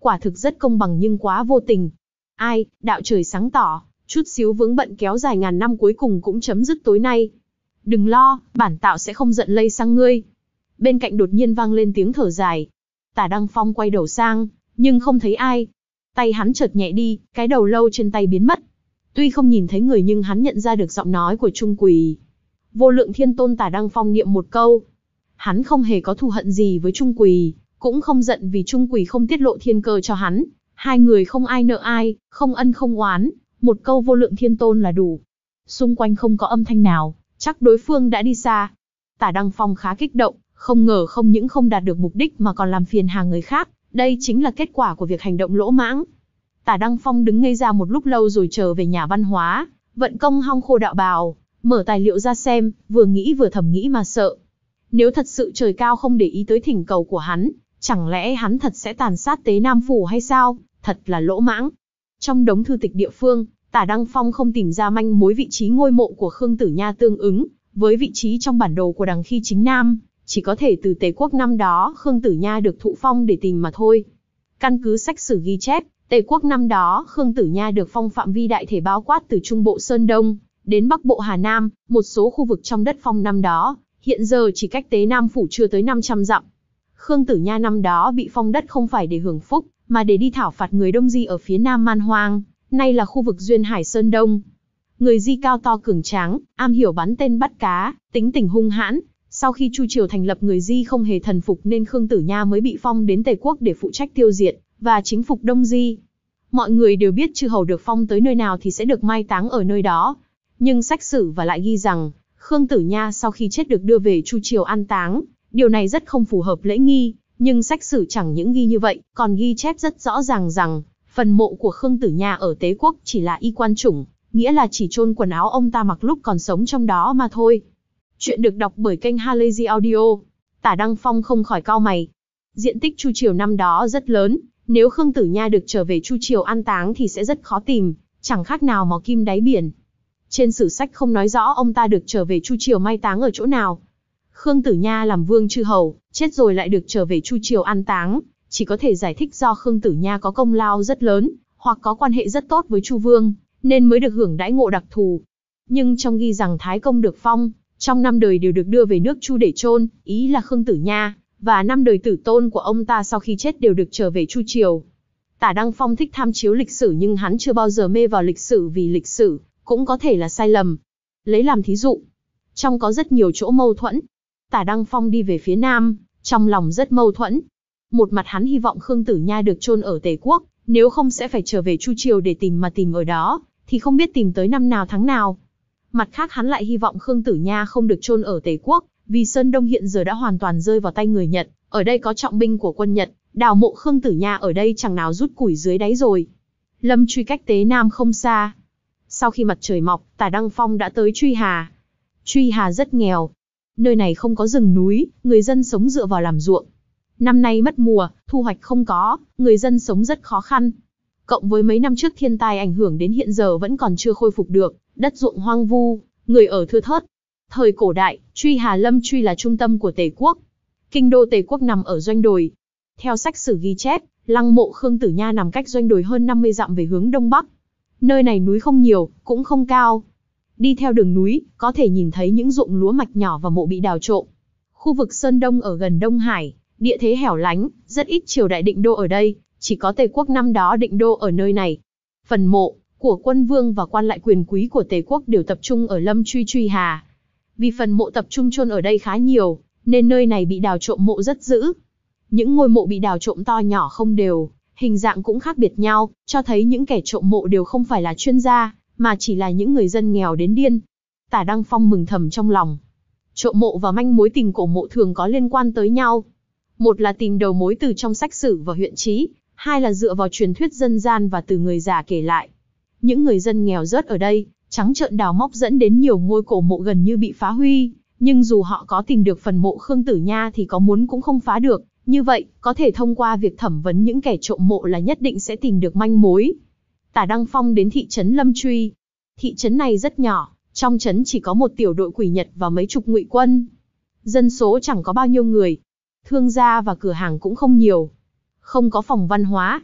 Quả thực rất công bằng nhưng quá vô tình. Ai, đạo trời sáng tỏ, chút xíu vướng bận kéo dài ngàn năm cuối cùng cũng chấm dứt tối nay. Đừng lo, bản tạo sẽ không giận lây sang ngươi. Bên cạnh đột nhiên vang lên tiếng thở dài. Tả Đăng Phong quay đầu sang, nhưng không thấy ai. Tay hắn chợt nhẹ đi, cái đầu lâu trên tay biến mất. Tuy không nhìn thấy người nhưng hắn nhận ra được giọng nói của Trung Quỳ. Vô Lượng Thiên Tôn. Tả Đăng Phong niệm một câu. Hắn không hề có thù hận gì với Trung Quỳ, cũng không giận vì Trung Quỳ không tiết lộ thiên cơ cho hắn. Hai người không ai nợ ai, không ân không oán, một câu Vô Lượng Thiên Tôn là đủ. Xung quanh không có âm thanh nào, chắc đối phương đã đi xa. Tả Đăng Phong khá kích động, không ngờ không những không đạt được mục đích mà còn làm phiền hà người khác, đây chính là kết quả của việc hành động lỗ mãng. Tả Đăng Phong đứng ngây ra một lúc lâu rồi trở về nhà văn hóa, vận công hong khô đạo bào, mở tài liệu ra xem, vừa nghĩ vừa thầm nghĩ mà sợ. Nếu thật sự trời cao không để ý tới thỉnh cầu của hắn, chẳng lẽ hắn thật sẽ tàn sát Tế Nam Phủ hay sao? Thật là lỗ mãng. Trong đống thư tịch địa phương, Tả Đăng Phong không tìm ra manh mối vị trí ngôi mộ của Khương Tử Nha tương ứng với vị trí trong bản đồ của Đằng Khi Chính Nam, chỉ có thể từ Tề Quốc năm đó Khương Tử Nha được thụ phong để tìm mà thôi. Căn cứ sách sử ghi chép, Tề Quốc năm đó Khương Tử Nha được phong phạm vi đại thể bao quát từ Trung Bộ Sơn Đông đến Bắc Bộ Hà Nam, một số khu vực trong đất phong năm đó, hiện giờ chỉ cách Tế Nam Phủ chưa tới năm trăm dặm. Khương Tử Nha năm đó bị phong đất không phải để hưởng phúc, mà để đi thảo phạt người Đông Di ở phía Nam Man Hoang, nay là khu vực Duyên Hải Sơn Đông. Người Di cao to cường tráng, am hiểu bắn tên bắt cá, tính tình hung hãn. Sau khi Chu Triều thành lập, người Di không hề thần phục nên Khương Tử Nha mới bị phong đến Tề Quốc để phụ trách tiêu diệt và chính phục Đông Di. Mọi người đều biết chư hầu được phong tới nơi nào thì sẽ được mai táng ở nơi đó. Nhưng sách sử và lại ghi rằng, Khương Tử Nha sau khi chết được đưa về Chu Triều an táng. Điều này rất không phù hợp lễ nghi, nhưng sách sử chẳng những ghi như vậy, còn ghi chép rất rõ ràng rằng, phần mộ của Khương Tử Nha ở Tế Quốc chỉ là y quan chủng, nghĩa là chỉ chôn quần áo ông ta mặc lúc còn sống trong đó mà thôi. Chuyện được đọc bởi kênh Halazy Audio. Tả Đăng Phong không khỏi cau mày. Diện tích Chu Triều năm đó rất lớn, nếu Khương Tử Nha được trở về Chu Triều an táng thì sẽ rất khó tìm, chẳng khác nào mò kim đáy biển. Trên sử sách không nói rõ ông ta được trở về Chu Triều mai táng ở chỗ nào. Khương Tử Nha làm vương chư hầu, chết rồi lại được trở về Chu Triều an táng, chỉ có thể giải thích do Khương Tử Nha có công lao rất lớn, hoặc có quan hệ rất tốt với Chu Vương, nên mới được hưởng đãi ngộ đặc thù. Nhưng trong ghi rằng Thái Công được phong, trong năm đời đều được đưa về nước Chu để chôn, ý là Khương Tử Nha, và năm đời tử tôn của ông ta sau khi chết đều được trở về Chu Triều. Tả Đăng Phong thích tham chiếu lịch sử nhưng hắn chưa bao giờ mê vào lịch sử vì lịch sử cũng có thể là sai lầm. Lấy làm thí dụ, trong có rất nhiều chỗ mâu thuẫn. Tả Đăng Phong đi về phía Nam, trong lòng rất mâu thuẫn. Một mặt hắn hy vọng Khương Tử Nha được chôn ở Tề Quốc, nếu không sẽ phải trở về Chu Triều để tìm mà tìm ở đó, thì không biết tìm tới năm nào tháng nào. Mặt khác hắn lại hy vọng Khương Tử Nha không được chôn ở Tề Quốc, vì Sơn Đông hiện giờ đã hoàn toàn rơi vào tay người Nhật, ở đây có trọng binh của quân Nhật, đào mộ Khương Tử Nha ở đây chẳng nào rút củi dưới đáy rồi. Lâm Truy cách Tế Nam không xa. Sau khi mặt trời mọc, Tả Đăng Phong đã tới Truy Hà. Truy Hà rất nghèo. Nơi này không có rừng núi, người dân sống dựa vào làm ruộng. Năm nay mất mùa, thu hoạch không có, người dân sống rất khó khăn. Cộng với mấy năm trước thiên tai ảnh hưởng đến hiện giờ vẫn còn chưa khôi phục được, đất ruộng hoang vu, người ở thưa thớt. Thời cổ đại, Truy Hà Lâm Truy là trung tâm của Tề Quốc. Kinh đô Tề Quốc nằm ở Doanh Đồi. Theo sách sử ghi chép, lăng mộ Khương Tử Nha nằm cách Doanh Đồi hơn năm mươi dặm về hướng đông bắc. Nơi này núi không nhiều, cũng không cao. Đi theo đường núi, có thể nhìn thấy những ruộng lúa mạch nhỏ và mộ bị đào trộm. Khu vực Sơn Đông ở gần Đông Hải, địa thế hẻo lánh, rất ít triều đại định đô ở đây, chỉ có Tề Quốc năm đó định đô ở nơi này. Phần mộ của quân vương và quan lại quyền quý của Tề Quốc đều tập trung ở Lâm Truy Truy Hà. Vì phần mộ tập trung chôn ở đây khá nhiều, nên nơi này bị đào trộm mộ rất dữ. Những ngôi mộ bị đào trộm to nhỏ không đều, hình dạng cũng khác biệt nhau, cho thấy những kẻ trộm mộ đều không phải là chuyên gia, mà chỉ là những người dân nghèo đến điên. Tả Đăng Phong mừng thầm trong lòng. Trộm mộ và manh mối tìm cổ mộ thường có liên quan tới nhau. Một là tìm đầu mối từ trong sách sử và huyện chí, hai là dựa vào truyền thuyết dân gian và từ người già kể lại. Những người dân nghèo rớt ở đây, trắng trợn đào móc dẫn đến nhiều ngôi cổ mộ gần như bị phá huy, nhưng dù họ có tìm được phần mộ Khương Tử Nha thì có muốn cũng không phá được. Như vậy, có thể thông qua việc thẩm vấn những kẻ trộm mộ là nhất định sẽ tìm được manh mối. Tả Đăng Phong đến thị trấn Lâm Truy. Thị trấn này rất nhỏ, trong trấn chỉ có một tiểu đội quỷ Nhật và mấy chục ngụy quân. Dân số chẳng có bao nhiêu người. Thương gia và cửa hàng cũng không nhiều. Không có phòng văn hóa,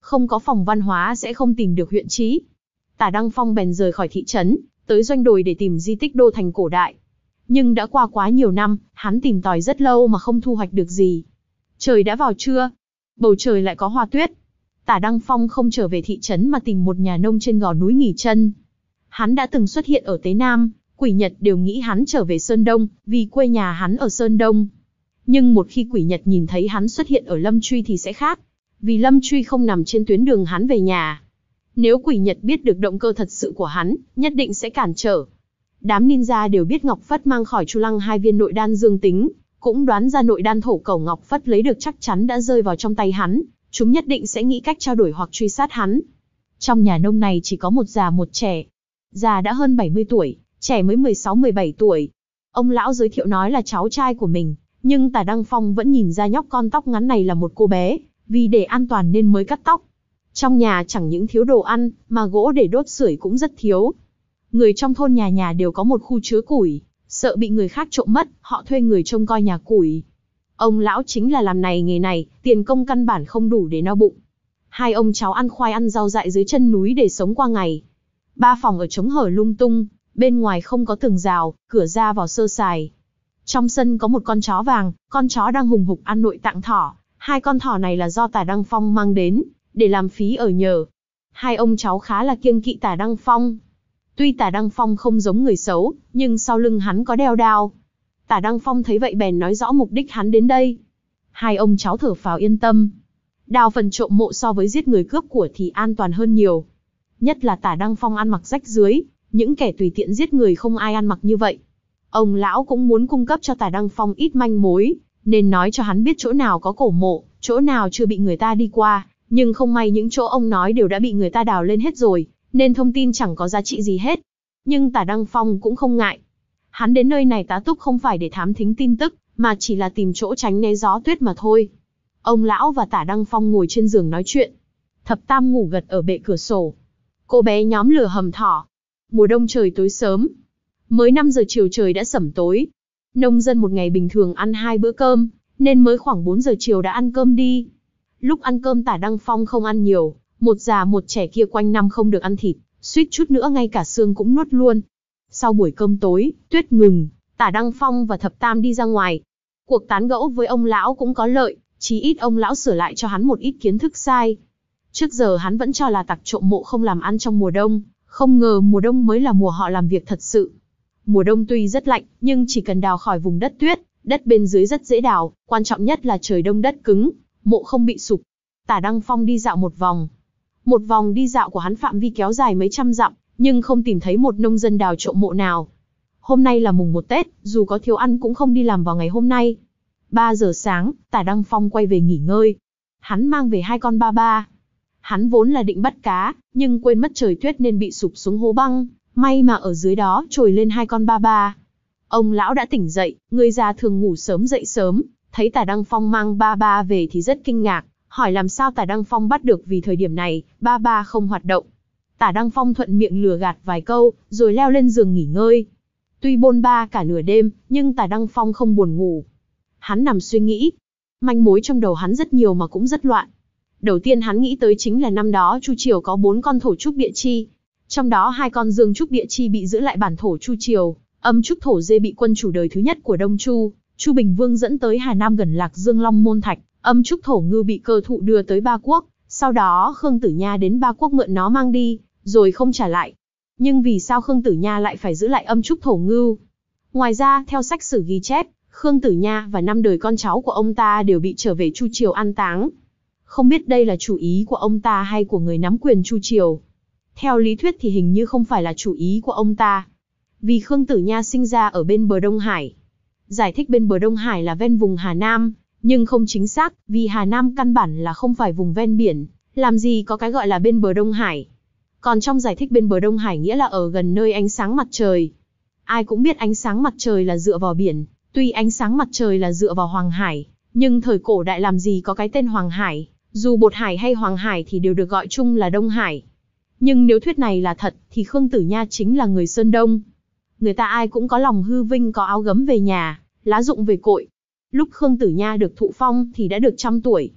không có phòng văn hóa sẽ không tìm được huyện trí. Tả Đăng Phong bèn rời khỏi thị trấn, tới doanh đồi để tìm di tích đô thành cổ đại. Nhưng đã qua quá nhiều năm, hắn tìm tòi rất lâu mà không thu hoạch được gì. Trời đã vào trưa, bầu trời lại có hoa tuyết. Tả Đăng Phong không trở về thị trấn mà tìm một nhà nông trên gò núi nghỉ chân. Hắn đã từng xuất hiện ở Tế Nam, Quỷ Nhật đều nghĩ hắn trở về Sơn Đông, vì quê nhà hắn ở Sơn Đông. Nhưng một khi Quỷ Nhật nhìn thấy hắn xuất hiện ở Lâm Truy thì sẽ khác, vì Lâm Truy không nằm trên tuyến đường hắn về nhà. Nếu Quỷ Nhật biết được động cơ thật sự của hắn, nhất định sẽ cản trở. Đám ninja đều biết Ngọc Phất mang khỏi Chu Lăng hai viên nội đan dương tính, cũng đoán ra nội đan thổ cẩu Ngọc Phất lấy được chắc chắn đã rơi vào trong tay hắn, chúng nhất định sẽ nghĩ cách trao đổi hoặc truy sát hắn. Trong nhà nông này chỉ có một già một trẻ. Già đã hơn bảy mươi tuổi, trẻ mới mười sáu mười bảy tuổi. Ông lão giới thiệu nói là cháu trai của mình, nhưng Tả Đăng Phong vẫn nhìn ra nhóc con tóc ngắn này là một cô bé, vì để an toàn nên mới cắt tóc. Trong nhà chẳng những thiếu đồ ăn, mà gỗ để đốt sưởi cũng rất thiếu. Người trong thôn nhà nhà đều có một khu chứa củi, sợ bị người khác trộm mất, họ thuê người trông coi nhà củi. Ông lão chính là làm này nghề này, tiền công căn bản không đủ để no bụng. Hai ông cháu ăn khoai ăn rau dại dưới chân núi để sống qua ngày. Ba phòng ở trống hở lung tung, bên ngoài không có tường rào, cửa ra vào sơ sài. Trong sân có một con chó vàng, con chó đang hùng hục ăn nội tạng thỏ. Hai con thỏ này là do Tả Đăng Phong mang đến, để làm phí ở nhờ. Hai ông cháu khá là kiêng kỵ Tả Đăng Phong. Tuy Tả Đăng Phong không giống người xấu, nhưng sau lưng hắn có đeo đao. Tả Đăng Phong thấy vậy bèn nói rõ mục đích hắn đến đây. Hai ông cháu thở phào yên tâm. Đào phần trộm mộ so với giết người cướp của thì an toàn hơn nhiều. Nhất là Tả Đăng Phong ăn mặc rách rưới, những kẻ tùy tiện giết người không ai ăn mặc như vậy. Ông lão cũng muốn cung cấp cho Tả Đăng Phong ít manh mối, nên nói cho hắn biết chỗ nào có cổ mộ, chỗ nào chưa bị người ta đi qua, nhưng không may những chỗ ông nói đều đã bị người ta đào lên hết rồi, nên thông tin chẳng có giá trị gì hết. Nhưng Tả Đăng Phong cũng không ngại. Hắn đến nơi này tá túc không phải để thám thính tin tức, mà chỉ là tìm chỗ tránh né gió tuyết mà thôi. Ông lão và Tả Đăng Phong ngồi trên giường nói chuyện. Thập Tam ngủ gật ở bệ cửa sổ. Cô bé nhóm lửa hầm thỏ. Mùa đông trời tối sớm. Mới năm giờ chiều trời đã sẩm tối. Nông dân một ngày bình thường ăn hai bữa cơm, nên mới khoảng bốn giờ chiều đã ăn cơm đi. Lúc ăn cơm Tả Đăng Phong không ăn nhiều, một già một trẻ kia quanh năm không được ăn thịt, suýt chút nữa ngay cả xương cũng nuốt luôn. Sau buổi cơm tối, tuyết ngừng, Tả Đăng Phong và Thập Tam đi ra ngoài. Cuộc tán gẫu với ông lão cũng có lợi, chí ít ông lão sửa lại cho hắn một ít kiến thức sai. Trước giờ hắn vẫn cho là tặc trộm mộ không làm ăn trong mùa đông, không ngờ mùa đông mới là mùa họ làm việc thật sự. Mùa đông tuy rất lạnh, nhưng chỉ cần đào khỏi vùng đất tuyết, đất bên dưới rất dễ đào, quan trọng nhất là trời đông đất cứng, mộ không bị sụp. Tả Đăng Phong đi dạo một vòng. Một vòng đi dạo của hắn phạm vi kéo dài mấy trăm dặm, nhưng không tìm thấy một nông dân đào trộm mộ nào. Hôm nay là mùng một Tết, dù có thiếu ăn cũng không đi làm vào ngày hôm nay. ba giờ sáng, Tả Đăng Phong quay về nghỉ ngơi. Hắn mang về hai con ba ba. Hắn vốn là định bắt cá, nhưng quên mất trời tuyết nên bị sụp xuống hố băng, may mà ở dưới đó trồi lên hai con ba ba. Ông lão đã tỉnh dậy, người già thường ngủ sớm dậy sớm, thấy Tả Đăng Phong mang ba ba về thì rất kinh ngạc, hỏi làm sao Tả Đăng Phong bắt được vì thời điểm này, ba ba không hoạt động. Tả Đăng Phong thuận miệng lừa gạt vài câu, rồi leo lên giường nghỉ ngơi. Tuy bôn ba cả nửa đêm, nhưng Tả Đăng Phong không buồn ngủ. Hắn nằm suy nghĩ. Manh mối trong đầu hắn rất nhiều mà cũng rất loạn. Đầu tiên hắn nghĩ tới chính là năm đó Chu Triều có bốn con thổ trúc địa chi. Trong đó hai con dương trúc địa chi bị giữ lại bản thổ Chu Triều, âm trúc thổ dê bị quân chủ đời thứ nhất của Đông Chu, Chu Bình Vương dẫn tới Hà Nam gần Lạc Dương Long Môn Thạch, âm trúc thổ ngư bị cơ thụ đưa tới Ba Quốc. Sau đó Khương Tử Nha đến Ba Quốc mượn nó mang đi, rồi không trả lại. Nhưng vì sao Khương Tử Nha lại phải giữ lại âm trúc thổ ngưu? Ngoài ra, theo sách sử ghi chép, Khương Tử Nha và năm đời con cháu của ông ta đều bị trở về Chu Triều an táng. Không biết đây là chủ ý của ông ta hay của người nắm quyền Chu Triều. Theo lý thuyết thì hình như không phải là chủ ý của ông ta. Vì Khương Tử Nha sinh ra ở bên bờ Đông Hải. Giải thích bên bờ Đông Hải là ven vùng Hà Nam, nhưng không chính xác, vì Hà Nam căn bản là không phải vùng ven biển, làm gì có cái gọi là bên bờ Đông Hải. Còn trong giải thích bên bờ Đông Hải nghĩa là ở gần nơi ánh sáng mặt trời. Ai cũng biết ánh sáng mặt trời là dựa vào biển, tuy ánh sáng mặt trời là dựa vào Hoàng Hải, nhưng thời cổ đại làm gì có cái tên Hoàng Hải, dù Bột Hải hay Hoàng Hải thì đều được gọi chung là Đông Hải. Nhưng nếu thuyết này là thật, thì Khương Tử Nha chính là người Sơn Đông. Người ta ai cũng có lòng hư vinh, có áo gấm về nhà, lá rụng về cội. Lúc Khương Tử Nha được thụ phong thì đã được trăm tuổi.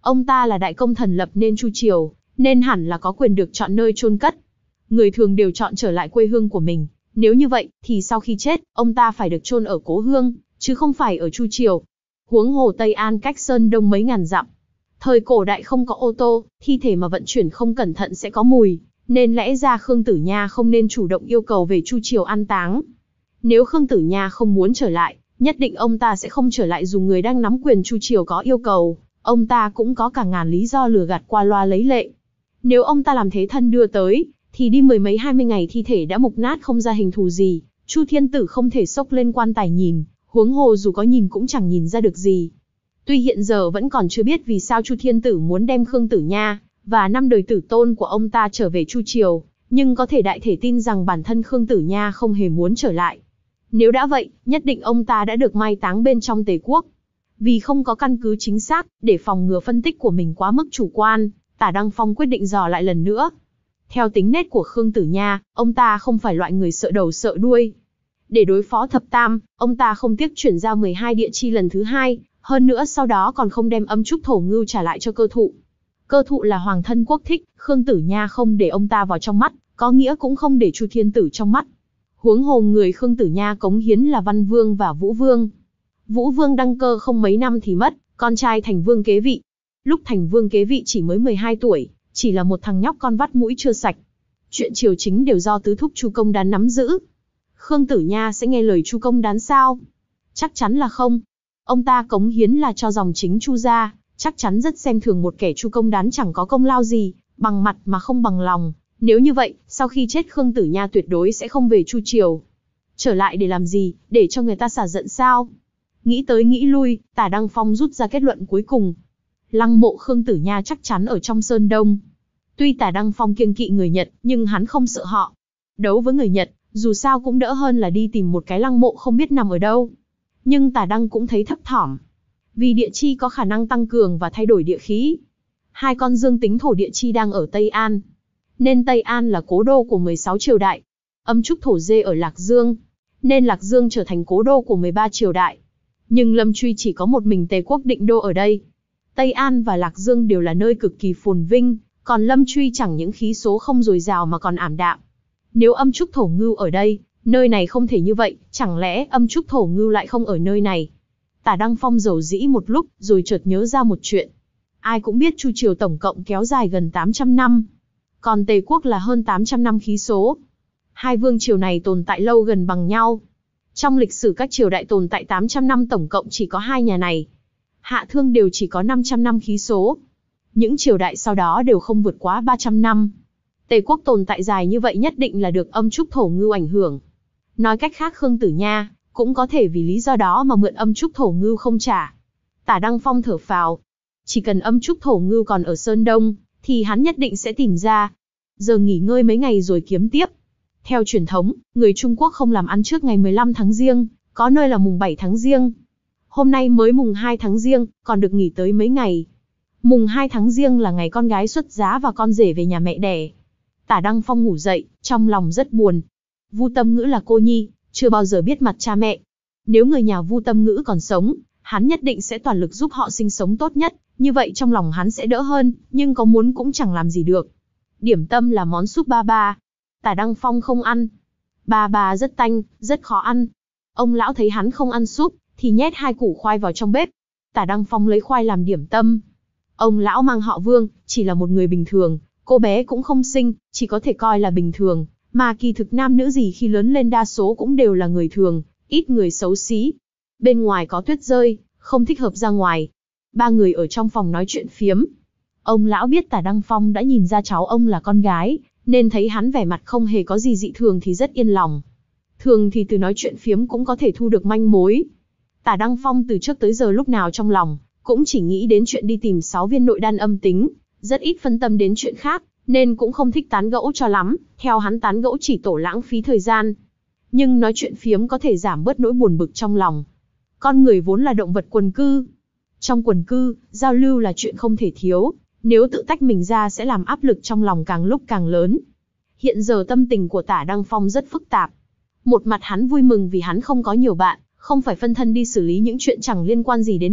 Ông ta là đại công thần lập nên Chu triều, nên hẳn là có quyền được chọn nơi chôn cất. Người thường đều chọn trở lại quê hương của mình. Nếu như vậy, thì sau khi chết, ông ta phải được chôn ở cố hương, chứ không phải ở Chu triều. Huống hồ Tây An cách Sơn Đông mấy ngàn dặm. Thời cổ đại không có ô tô, thi thể mà vận chuyển không cẩn thận sẽ có mùi, nên lẽ ra Khương Tử Nha không nên chủ động yêu cầu về Chu triều an táng. Nếu Khương Tử Nha không muốn trở lại, nhất định ông ta sẽ không trở lại dù người đang nắm quyền Chu triều có yêu cầu, ông ta cũng có cả ngàn lý do lừa gạt qua loa lấy lệ. Nếu ông ta làm thế thân đưa tới, thì đi mười mấy hai mươi ngày thi thể đã mục nát không ra hình thù gì, Chu Thiên Tử không thể xốc lên quan tài nhìn, huống hồ dù có nhìn cũng chẳng nhìn ra được gì. Tuy hiện giờ vẫn còn chưa biết vì sao Chu Thiên Tử muốn đem Khương Tử Nha và năm đời tử tôn của ông ta trở về Chu triều, nhưng có thể đại thể tin rằng bản thân Khương Tử Nha không hề muốn trở lại. Nếu đã vậy, nhất định ông ta đã được mai táng bên trong Tề quốc. Vì không có căn cứ chính xác, để phòng ngừa phân tích của mình quá mức chủ quan, Tả Đăng Phong quyết định dò lại lần nữa. Theo tính nết của Khương Tử Nha, ông ta không phải loại người sợ đầu sợ đuôi. Để đối phó thập tam, ông ta không tiếc chuyển giao mười hai địa chi lần thứ hai, hơn nữa sau đó còn không đem âm trúc thổ ngưu trả lại cho cơ thụ. Cơ thụ là hoàng thân quốc thích, Khương Tử Nha không để ông ta vào trong mắt, có nghĩa cũng không để Chu Thiên Tử trong mắt. Huống hồ người Khương Tử Nha cống hiến là Văn Vương và Vũ Vương. Vũ Vương đăng cơ không mấy năm thì mất, con trai Thành Vương kế vị. Lúc Thành Vương kế vị chỉ mới mười hai tuổi, chỉ là một thằng nhóc con vắt mũi chưa sạch. Chuyện triều chính đều do tứ thúc Chu Công Đán nắm giữ. Khương Tử Nha sẽ nghe lời Chu Công Đán sao? Chắc chắn là không. Ông ta cống hiến là cho dòng chính Chu gia, chắc chắn rất xem thường một kẻ Chu Công Đán chẳng có công lao gì, bằng mặt mà không bằng lòng. Nếu như vậy, sau khi chết Khương Tử Nha tuyệt đối sẽ không về Chu triều. Trở lại để làm gì, để cho người ta xả giận sao? Nghĩ tới nghĩ lui, Tả Đăng Phong rút ra kết luận cuối cùng. Lăng mộ Khương Tử Nha chắc chắn ở trong Sơn Đông. Tuy Tả Đăng Phong kiêng kỵ người Nhật, nhưng hắn không sợ họ. Đấu với người Nhật, dù sao cũng đỡ hơn là đi tìm một cái lăng mộ không biết nằm ở đâu. Nhưng Tả Đăng cũng thấy thấp thỏm. Vì địa chi có khả năng tăng cường và thay đổi địa khí. Hai con dương tính thổ địa chi đang ở Tây An. Nên Tây An là cố đô của mười sáu triều đại. Âm trúc thổ dê ở Lạc Dương. Nên Lạc Dương trở thành cố đô của mười ba triều đại. Nhưng Lâm Truy chỉ có một mình Tề quốc định đô ở đây. Tây An và Lạc Dương đều là nơi cực kỳ phồn vinh, còn Lâm Truy chẳng những khí số không dồi dào mà còn ảm đạm. Nếu âm trúc thổ ngưu ở đây, nơi này không thể như vậy, chẳng lẽ âm trúc thổ ngưu lại không ở nơi này? Tả Đăng Phong dầu dĩ một lúc, rồi chợt nhớ ra một chuyện. Ai cũng biết Chu triều tổng cộng kéo dài gần tám trăm năm, còn Tề quốc là hơn tám trăm năm khí số. Hai vương triều này tồn tại lâu gần bằng nhau. Trong lịch sử các triều đại tồn tại tám trăm năm tổng cộng chỉ có hai nhà này. Hạ Thương đều chỉ có năm trăm năm khí số. Những triều đại sau đó đều không vượt quá ba trăm năm. Tề quốc tồn tại dài như vậy nhất định là được âm trúc thổ ngưu ảnh hưởng. Nói cách khác Khương Tử Nha cũng có thể vì lý do đó mà mượn âm trúc thổ ngưu không trả. Tả Đăng Phong thở phào. Chỉ cần âm trúc thổ ngưu còn ở Sơn Đông, thì hắn nhất định sẽ tìm ra. Giờ nghỉ ngơi mấy ngày rồi kiếm tiếp. Theo truyền thống, người Trung Quốc không làm ăn trước ngày mười lăm tháng Giêng, có nơi là mùng bảy tháng Giêng. Hôm nay mới mùng hai tháng Giêng, còn được nghỉ tới mấy ngày. Mùng hai tháng Giêng là ngày con gái xuất giá và con rể về nhà mẹ đẻ. Tả Đăng Phong ngủ dậy, trong lòng rất buồn. Vu Tâm Ngữ là cô nhi, chưa bao giờ biết mặt cha mẹ. Nếu người nhà Vu Tâm Ngữ còn sống, hắn nhất định sẽ toàn lực giúp họ sinh sống tốt nhất, như vậy trong lòng hắn sẽ đỡ hơn, nhưng có muốn cũng chẳng làm gì được. Điểm tâm là món súp ba ba. Tả Đăng Phong không ăn. Ba ba rất tanh, rất khó ăn. Ông lão thấy hắn không ăn súp, thì nhét hai củ khoai vào trong bếp. Tả Đăng Phong lấy khoai làm điểm tâm. Ông lão mang họ Vương, chỉ là một người bình thường, cô bé cũng không xinh, chỉ có thể coi là bình thường, mà kỳ thực nam nữ gì khi lớn lên đa số cũng đều là người thường, ít người xấu xí. Bên ngoài có tuyết rơi, không thích hợp ra ngoài. Ba người ở trong phòng nói chuyện phiếm. Ông lão biết Tả Đăng Phong đã nhìn ra cháu ông là con gái, nên thấy hắn vẻ mặt không hề có gì dị thường thì rất yên lòng. Thường thì từ nói chuyện phiếm cũng có thể thu được manh mối. Tả Đăng Phong từ trước tới giờ lúc nào trong lòng cũng chỉ nghĩ đến chuyện đi tìm sáu viên nội đan âm tính, rất ít phân tâm đến chuyện khác, nên cũng không thích tán gẫu cho lắm, theo hắn tán gẫu chỉ tổ lãng phí thời gian. Nhưng nói chuyện phiếm có thể giảm bớt nỗi buồn bực trong lòng. Con người vốn là động vật quần cư. Trong quần cư, giao lưu là chuyện không thể thiếu, nếu tự tách mình ra sẽ làm áp lực trong lòng càng lúc càng lớn. Hiện giờ tâm tình của Tả Đăng Phong rất phức tạp. Một mặt hắn vui mừng vì hắn không có nhiều bạn, không phải phân thân đi xử lý những chuyện chẳng liên quan gì đến mình,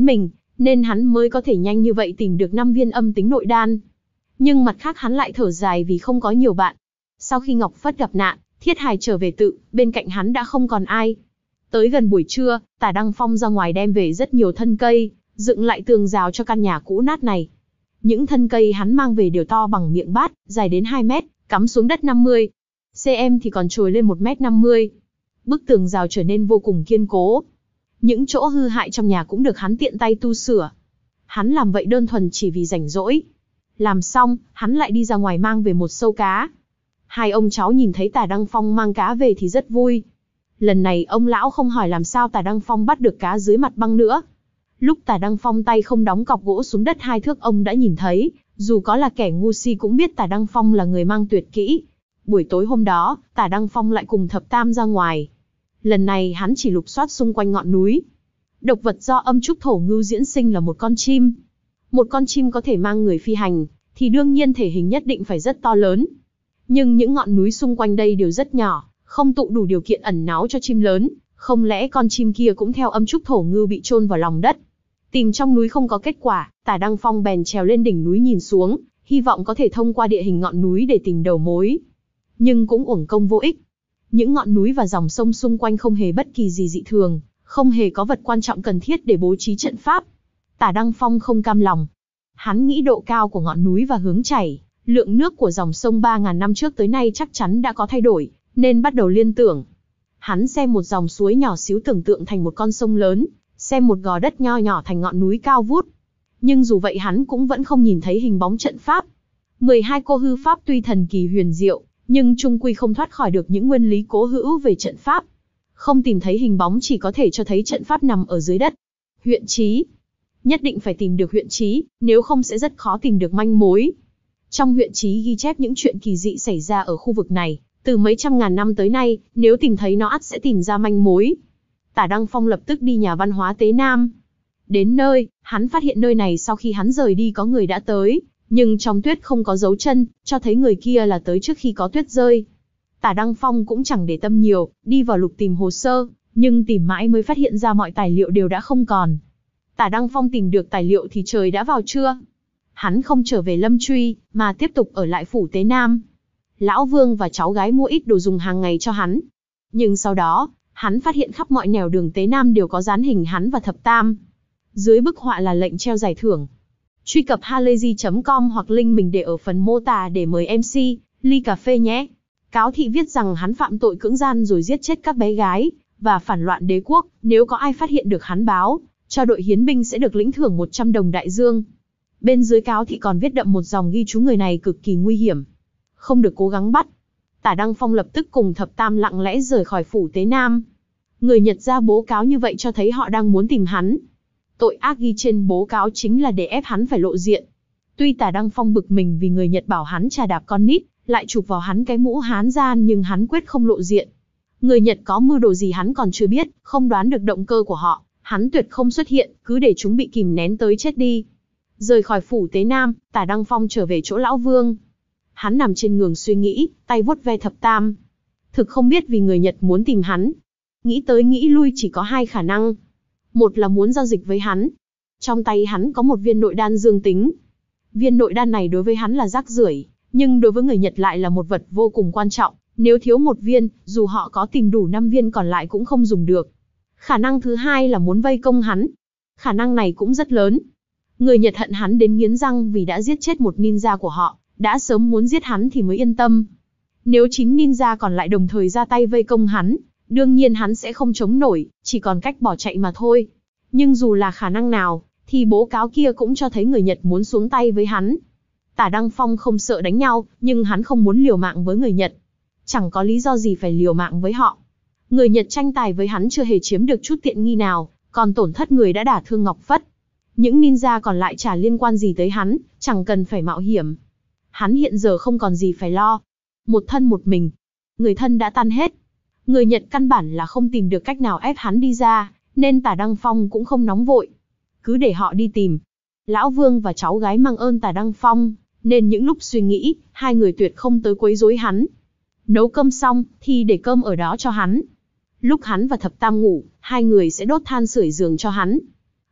nên hắn mới có thể nhanh như vậy tìm được năm viên âm tính nội đan. Nhưng mặt khác hắn lại thở dài vì không có nhiều bạn. Sau khi Ngọc Phất gặp nạn, Thiết Hài trở về tự, bên cạnh hắn đã không còn ai. Tới gần buổi trưa, Tả Đăng Phong ra ngoài đem về rất nhiều thân cây, dựng lại tường rào cho căn nhà cũ nát này. Những thân cây hắn mang về đều to bằng miệng bát, dài đến hai mét, cắm xuống đất năm mươi xăng-ti-mét thì còn trồi lên một mét năm mươi. Bức tường rào trở nên vô cùng kiên cố. Những chỗ hư hại trong nhà cũng được hắn tiện tay tu sửa. Hắn làm vậy đơn thuần chỉ vì rảnh rỗi. Làm xong, hắn lại đi ra ngoài mang về một sâu cá. Hai ông cháu nhìn thấy Tả Đăng Phong mang cá về thì rất vui. Lần này ông lão không hỏi làm sao Tả Đăng Phong bắt được cá dưới mặt băng nữa. Lúc Tả Đăng Phong tay không đóng cọc gỗ xuống đất hai thước ông đã nhìn thấy, dù có là kẻ ngu si cũng biết Tả Đăng Phong là người mang tuyệt kỹ. Buổi tối hôm đó, Tả Đăng Phong lại cùng Thập Tam ra ngoài. Lần này hắn chỉ lục soát xung quanh ngọn núi. Độc vật do âm trúc thổ ngưu diễn sinh là một con chim. Một con chim có thể mang người phi hành, thì đương nhiên thể hình nhất định phải rất to lớn. Nhưng những ngọn núi xung quanh đây đều rất nhỏ, không tụ đủ điều kiện ẩn náu cho chim lớn, không lẽ con chim kia cũng theo âm trúc thổ ngưu bị chôn vào lòng đất. Tìm trong núi không có kết quả, Tả Đăng Phong bèn trèo lên đỉnh núi nhìn xuống, hy vọng có thể thông qua địa hình ngọn núi để tìm đầu mối. Nhưng cũng uổng công vô ích. Những ngọn núi và dòng sông xung quanh không hề bất kỳ gì dị thường, không hề có vật quan trọng cần thiết để bố trí trận pháp. Tả Đăng Phong không cam lòng. Hắn nghĩ độ cao của ngọn núi và hướng chảy, lượng nước của dòng sông ba nghìn năm trước tới nay chắc chắn đã có thay đổi, nên bắt đầu liên tưởng. Hắn xem một dòng suối nhỏ xíu tưởng tượng thành một con sông lớn, xem một gò đất nho nhỏ thành ngọn núi cao vút. Nhưng dù vậy hắn cũng vẫn không nhìn thấy hình bóng trận pháp. mười hai cô hư pháp tuy thần kỳ huyền diệu, nhưng chung quy không thoát khỏi được những nguyên lý cố hữu về trận pháp. Không tìm thấy hình bóng chỉ có thể cho thấy trận pháp nằm ở dưới đất. Huyện trí. Nhất định phải tìm được huyện trí, nếu không sẽ rất khó tìm được manh mối. Trong huyện trí ghi chép những chuyện kỳ dị xảy ra ở khu vực này, từ mấy trăm ngàn năm tới nay, nếu tìm thấy nó ắt sẽ tìm ra manh mối. Tả Đăng Phong lập tức đi nhà văn hóa Tế Nam. Đến nơi, hắn phát hiện nơi này sau khi hắn rời đi có người đã tới, nhưng trong tuyết không có dấu chân, cho thấy người kia là tới trước khi có tuyết rơi. Tả Đăng Phong cũng chẳng để tâm nhiều, đi vào lục tìm hồ sơ, nhưng tìm mãi mới phát hiện ra mọi tài liệu đều đã không còn. Tả Đăng Phong tìm được tài liệu thì trời đã vào trưa. Hắn không trở về Lâm Truy, mà tiếp tục ở lại phủ Tế Nam. Lão Vương và cháu gái mua ít đồ dùng hàng ngày cho hắn. Nhưng sau đó, hắn phát hiện khắp mọi nẻo đường Tế Nam đều có dán hình hắn và Thập Tam. Dưới bức họa là lệnh treo giải thưởng. Truy cập halayzi chấm com hoặc link mình để ở phần mô tả để mời em xê, ly cà phê nhé. Cáo thị viết rằng hắn phạm tội cưỡng gian rồi giết chết các bé gái, và phản loạn đế quốc, nếu có ai phát hiện được hắn báo, cho đội hiến binh sẽ được lĩnh thưởng một trăm đồng đại dương. Bên dưới cáo thị còn viết đậm một dòng ghi chú người này cực kỳ nguy hiểm, không được cố gắng bắt. Tả Đăng Phong lập tức cùng Thập Tam lặng lẽ rời khỏi phủ Tế Nam. Người Nhật ra bố cáo như vậy cho thấy họ đang muốn tìm hắn. Tội ác ghi trên bố cáo chính là để ép hắn phải lộ diện. Tuy Tả Đăng Phong bực mình vì người Nhật bảo hắn trà đạp con nít, lại chụp vào hắn cái mũ hán gian, nhưng hắn quyết không lộ diện. Người Nhật có mưu đồ gì hắn còn chưa biết, không đoán được động cơ của họ, hắn tuyệt không xuất hiện, cứ để chúng bị kìm nén tới chết đi. Rời khỏi phủ Tế Nam, Tả Đăng Phong trở về chỗ Lão Vương. Hắn nằm trên giường suy nghĩ, tay vuốt ve Thập Tam. Thực không biết vì người Nhật muốn tìm hắn. Nghĩ tới nghĩ lui chỉ có hai khả năng. Một là muốn giao dịch với hắn. Trong tay hắn có một viên nội đan dương tính. Viên nội đan này đối với hắn là rác rưởi, nhưng đối với người Nhật lại là một vật vô cùng quan trọng. Nếu thiếu một viên, dù họ có tìm đủ năm viên còn lại cũng không dùng được. Khả năng thứ hai là muốn vây công hắn. Khả năng này cũng rất lớn. Người Nhật hận hắn đến nghiến răng vì đã giết chết một ninja của họ, đã sớm muốn giết hắn thì mới yên tâm. Nếu chín ninja còn lại đồng thời ra tay vây công hắn, đương nhiên hắn sẽ không chống nổi, chỉ còn cách bỏ chạy mà thôi. Nhưng dù là khả năng nào, thì bố cáo kia cũng cho thấy người Nhật muốn xuống tay với hắn. Tả Đăng Phong không sợ đánh nhau, nhưng hắn không muốn liều mạng với người Nhật. Chẳng có lý do gì phải liều mạng với họ. Người Nhật tranh tài với hắn chưa hề chiếm được chút tiện nghi nào, còn tổn thất người đã đả thương Ngọc Phất. Những ninja còn lại chả liên quan gì tới hắn, chẳng cần phải mạo hiểm. Hắn hiện giờ không còn gì phải lo. Một thân một mình. Người thân đã tan hết. Người Nhật căn bản là không tìm được cách nào ép hắn đi ra, nên Tả Đăng Phong cũng không nóng vội. Cứ để họ đi tìm. Lão Vương và cháu gái mang ơn Tả Đăng Phong, nên những lúc suy nghĩ, hai người tuyệt không tới quấy rối hắn. Nấu cơm xong, thì để cơm ở đó cho hắn. Lúc hắn và Thập Tam ngủ, hai người sẽ đốt than sưởi giường cho hắn.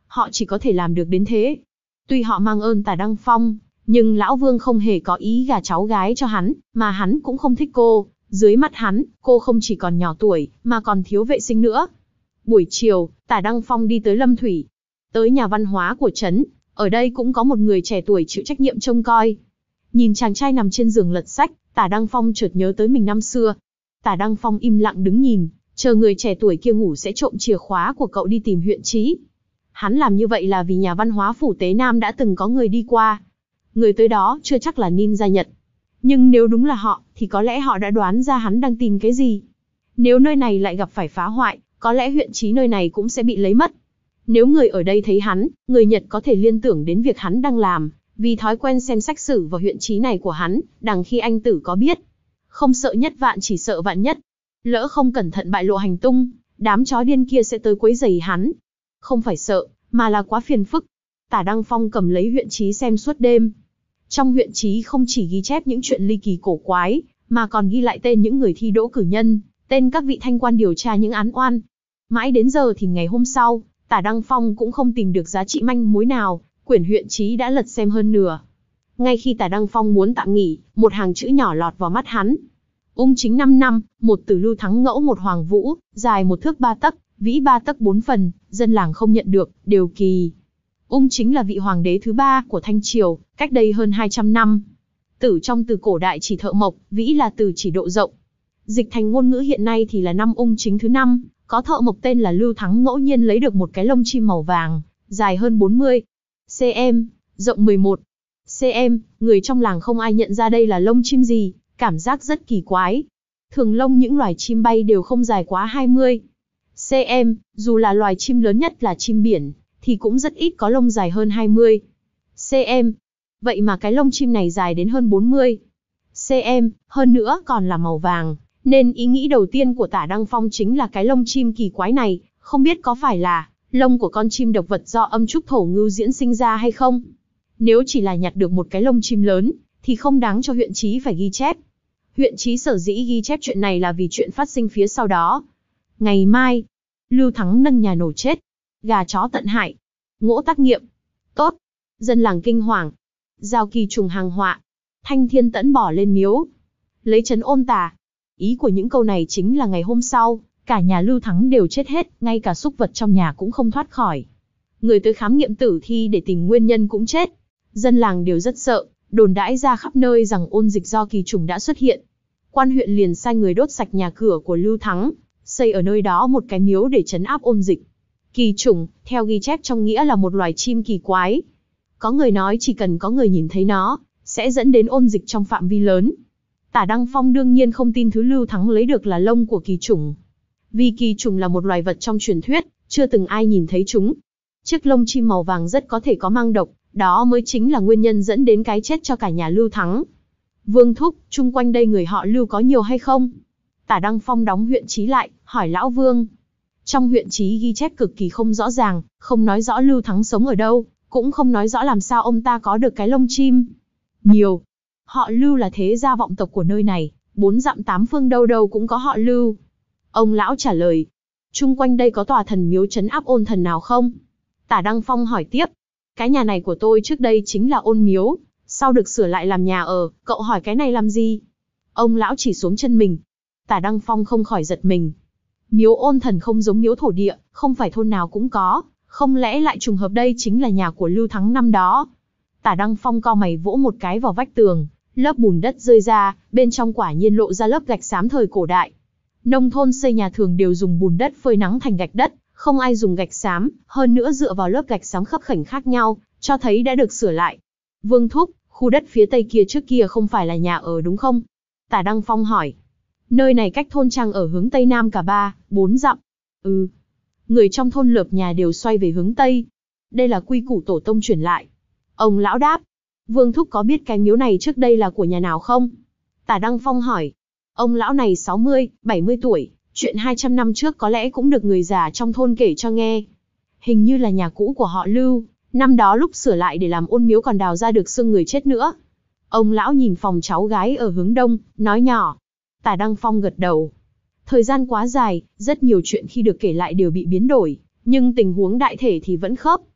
họ chỉ có thể làm được đến thế. Tuy họ mang ơn Tả Đăng Phong, nhưng Lão Vương không hề có ý gả cháu gái cho hắn, mà hắn cũng không thích cô. Dưới mắt hắn, cô không chỉ còn nhỏ tuổi, mà còn thiếu vệ sinh nữa. Buổi chiều, Tả Đăng Phong đi tới Lâm Thủy, tới nhà văn hóa của trấn. Ở đây cũng có một người trẻ tuổi chịu trách nhiệm trông coi. Nhìn chàng trai nằm trên giường lật sách, Tả Đăng Phong chợt nhớ tới mình năm xưa. Tả Đăng Phong im lặng đứng nhìn, chờ người trẻ tuổi kia ngủ sẽ trộm chìa khóa của cậu đi tìm huyện trí. Hắn làm như vậy là vì nhà văn hóa phủ Tế Nam đã từng có người đi qua. Người tới đó chưa chắc là ninja Nhật. Nhưng nếu đúng là họ, thì có lẽ họ đã đoán ra hắn đang tìm cái gì. Nếu nơi này lại gặp phải phá hoại, có lẽ huyện trí nơi này cũng sẽ bị lấy mất. Nếu người ở đây thấy hắn, người Nhật có thể liên tưởng đến việc hắn đang làm, vì thói quen xem sách sử vào huyện trí này của hắn, đằng khi anh tử có biết. Không sợ nhất vạn chỉ sợ vạn nhất. Lỡ không cẩn thận bại lộ hành tung, đám chó điên kia sẽ tới quấy rầy hắn. Không phải sợ, mà là quá phiền phức. Tả Đăng Phong cầm lấy huyện trí xem suốt đêm. Trong huyện trí không chỉ ghi chép những chuyện ly kỳ cổ quái, mà còn ghi lại tên những người thi đỗ cử nhân, tên các vị thanh quan điều tra những án oan. Mãi đến giờ thì ngày hôm sau, Tả Đăng Phong cũng không tìm được giá trị manh mối nào, quyển huyện trí đã lật xem hơn nửa. Ngay khi Tả Đăng Phong muốn tạm nghỉ, một hàng chữ nhỏ lọt vào mắt hắn. Ung chính năm năm, một từ Lưu Thắng ngẫu một Hoàng Vũ, dài một thước ba tấc, vĩ ba tấc bốn phần, dân làng không nhận được, đều kỳ. Ung chính là vị hoàng đế thứ ba của Thanh Triều, cách đây hơn hai trăm năm. Tử trong từ cổ đại chỉ thợ mộc, vĩ là từ chỉ độ rộng. Dịch thành ngôn ngữ hiện nay thì là năm Ung chính thứ năm, có thợ mộc tên là Lưu Thắng ngẫu nhiên lấy được một cái lông chim màu vàng, dài hơn bốn mươi xăng-ti-mét, rộng mười một xăng-ti-mét, người trong làng không ai nhận ra đây là lông chim gì, cảm giác rất kỳ quái. Thường lông những loài chim bay đều không dài quá hai mươi xăng-ti-mét, dù là loài chim lớn nhất là chim biển, thì cũng rất ít có lông dài hơn hai mươi xăng-ti-mét. Vậy mà cái lông chim này dài đến hơn bốn mươi xăng-ti-mét, hơn nữa còn là màu vàng, nên ý nghĩ đầu tiên của Tả Đăng Phong chính là cái lông chim kỳ quái này, không biết có phải là lông của con chim độc vật do âm trúc thổ ngưu diễn sinh ra hay không. Nếu chỉ là nhặt được một cái lông chim lớn, thì không đáng cho huyện trí phải ghi chép. Huyện trí sở dĩ ghi chép chuyện này là vì chuyện phát sinh phía sau đó. Ngày mai, Lưu Thắng nâng nhà nổ chết, gà chó tận hại, ngỗ tác nghiệm. Tốt, dân làng kinh hoàng, giao kỳ trùng hàng họa, thanh thiên tẫn bỏ lên miếu, lấy trấn ôn tà. Ý của những câu này chính là ngày hôm sau, cả nhà Lưu Thắng đều chết hết, ngay cả súc vật trong nhà cũng không thoát khỏi. Người tới khám nghiệm tử thi để tìm nguyên nhân cũng chết. Dân làng đều rất sợ, đồn đãi ra khắp nơi rằng ôn dịch do kỳ trùng đã xuất hiện. Quan huyện liền sai người đốt sạch nhà cửa của Lưu Thắng, xây ở nơi đó một cái miếu để trấn áp ôn dịch. Kỳ trùng, theo ghi chép trong nghĩa là một loài chim kỳ quái. Có người nói chỉ cần có người nhìn thấy nó, sẽ dẫn đến ôn dịch trong phạm vi lớn. Tả Đăng Phong đương nhiên không tin thứ Lưu Thắng lấy được là lông của kỳ trùng. Vì kỳ trùng là một loài vật trong truyền thuyết, chưa từng ai nhìn thấy chúng. Chiếc lông chim màu vàng rất có thể có mang độc, đó mới chính là nguyên nhân dẫn đến cái chết cho cả nhà Lưu Thắng. Vương thúc, chung quanh đây người họ Lưu có nhiều hay không? Tả Đăng Phong đóng huyện trí lại, hỏi Lão Vương. Trong huyện trí ghi chép cực kỳ không rõ ràng, không nói rõ Lưu Thắng sống ở đâu, cũng không nói rõ làm sao ông ta có được cái lông chim. Nhiều. Họ Lưu là thế gia vọng tộc của nơi này, bốn dặm tám phương đâu đâu cũng có họ Lưu. Ông lão trả lời. Chung quanh đây có tòa thần miếu trấn áp ôn thần nào không? Tả Đăng Phong hỏi tiếp. Cái nhà này của tôi trước đây chính là ôn miếu, sau được sửa lại làm nhà ở, cậu hỏi cái này làm gì? Ông lão chỉ xuống chân mình. Tả Đăng Phong không khỏi giật mình. Miếu ôn thần không giống miếu thổ địa, không phải thôn nào cũng có, không lẽ lại trùng hợp đây chính là nhà của Lưu Thắng năm đó? Tả Đăng Phong cau mày vỗ một cái vào vách tường, lớp bùn đất rơi ra, bên trong quả nhiên lộ ra lớp gạch xám thời cổ đại. Nông thôn xây nhà thường đều dùng bùn đất phơi nắng thành gạch đất, không ai dùng gạch xám, hơn nữa dựa vào lớp gạch xám khấp khểnh khác nhau, cho thấy đã được sửa lại. Vương thúc, khu đất phía tây kia trước kia không phải là nhà ở đúng không? Tả Đăng Phong hỏi. Nơi này cách thôn trang ở hướng tây nam cả ba, bốn dặm. Ừ. Người trong thôn lợp nhà đều xoay về hướng tây. Đây là quy củ tổ tông truyền lại. Ông lão đáp. Vương thúc có biết cái miếu này trước đây là của nhà nào không? Tả Đăng Phong hỏi. Ông lão này sáu mươi, bảy mươi tuổi, chuyện hai trăm năm trước có lẽ cũng được người già trong thôn kể cho nghe. Hình như là nhà cũ của họ Lưu, năm đó lúc sửa lại để làm ôn miếu còn đào ra được xương người chết nữa. Ông lão nhìn phòng cháu gái ở hướng đông, nói nhỏ. Tả Đăng Phong gật đầu. Thời gian quá dài, rất nhiều chuyện khi được kể lại đều bị biến đổi, nhưng tình huống đại thể thì vẫn khớp.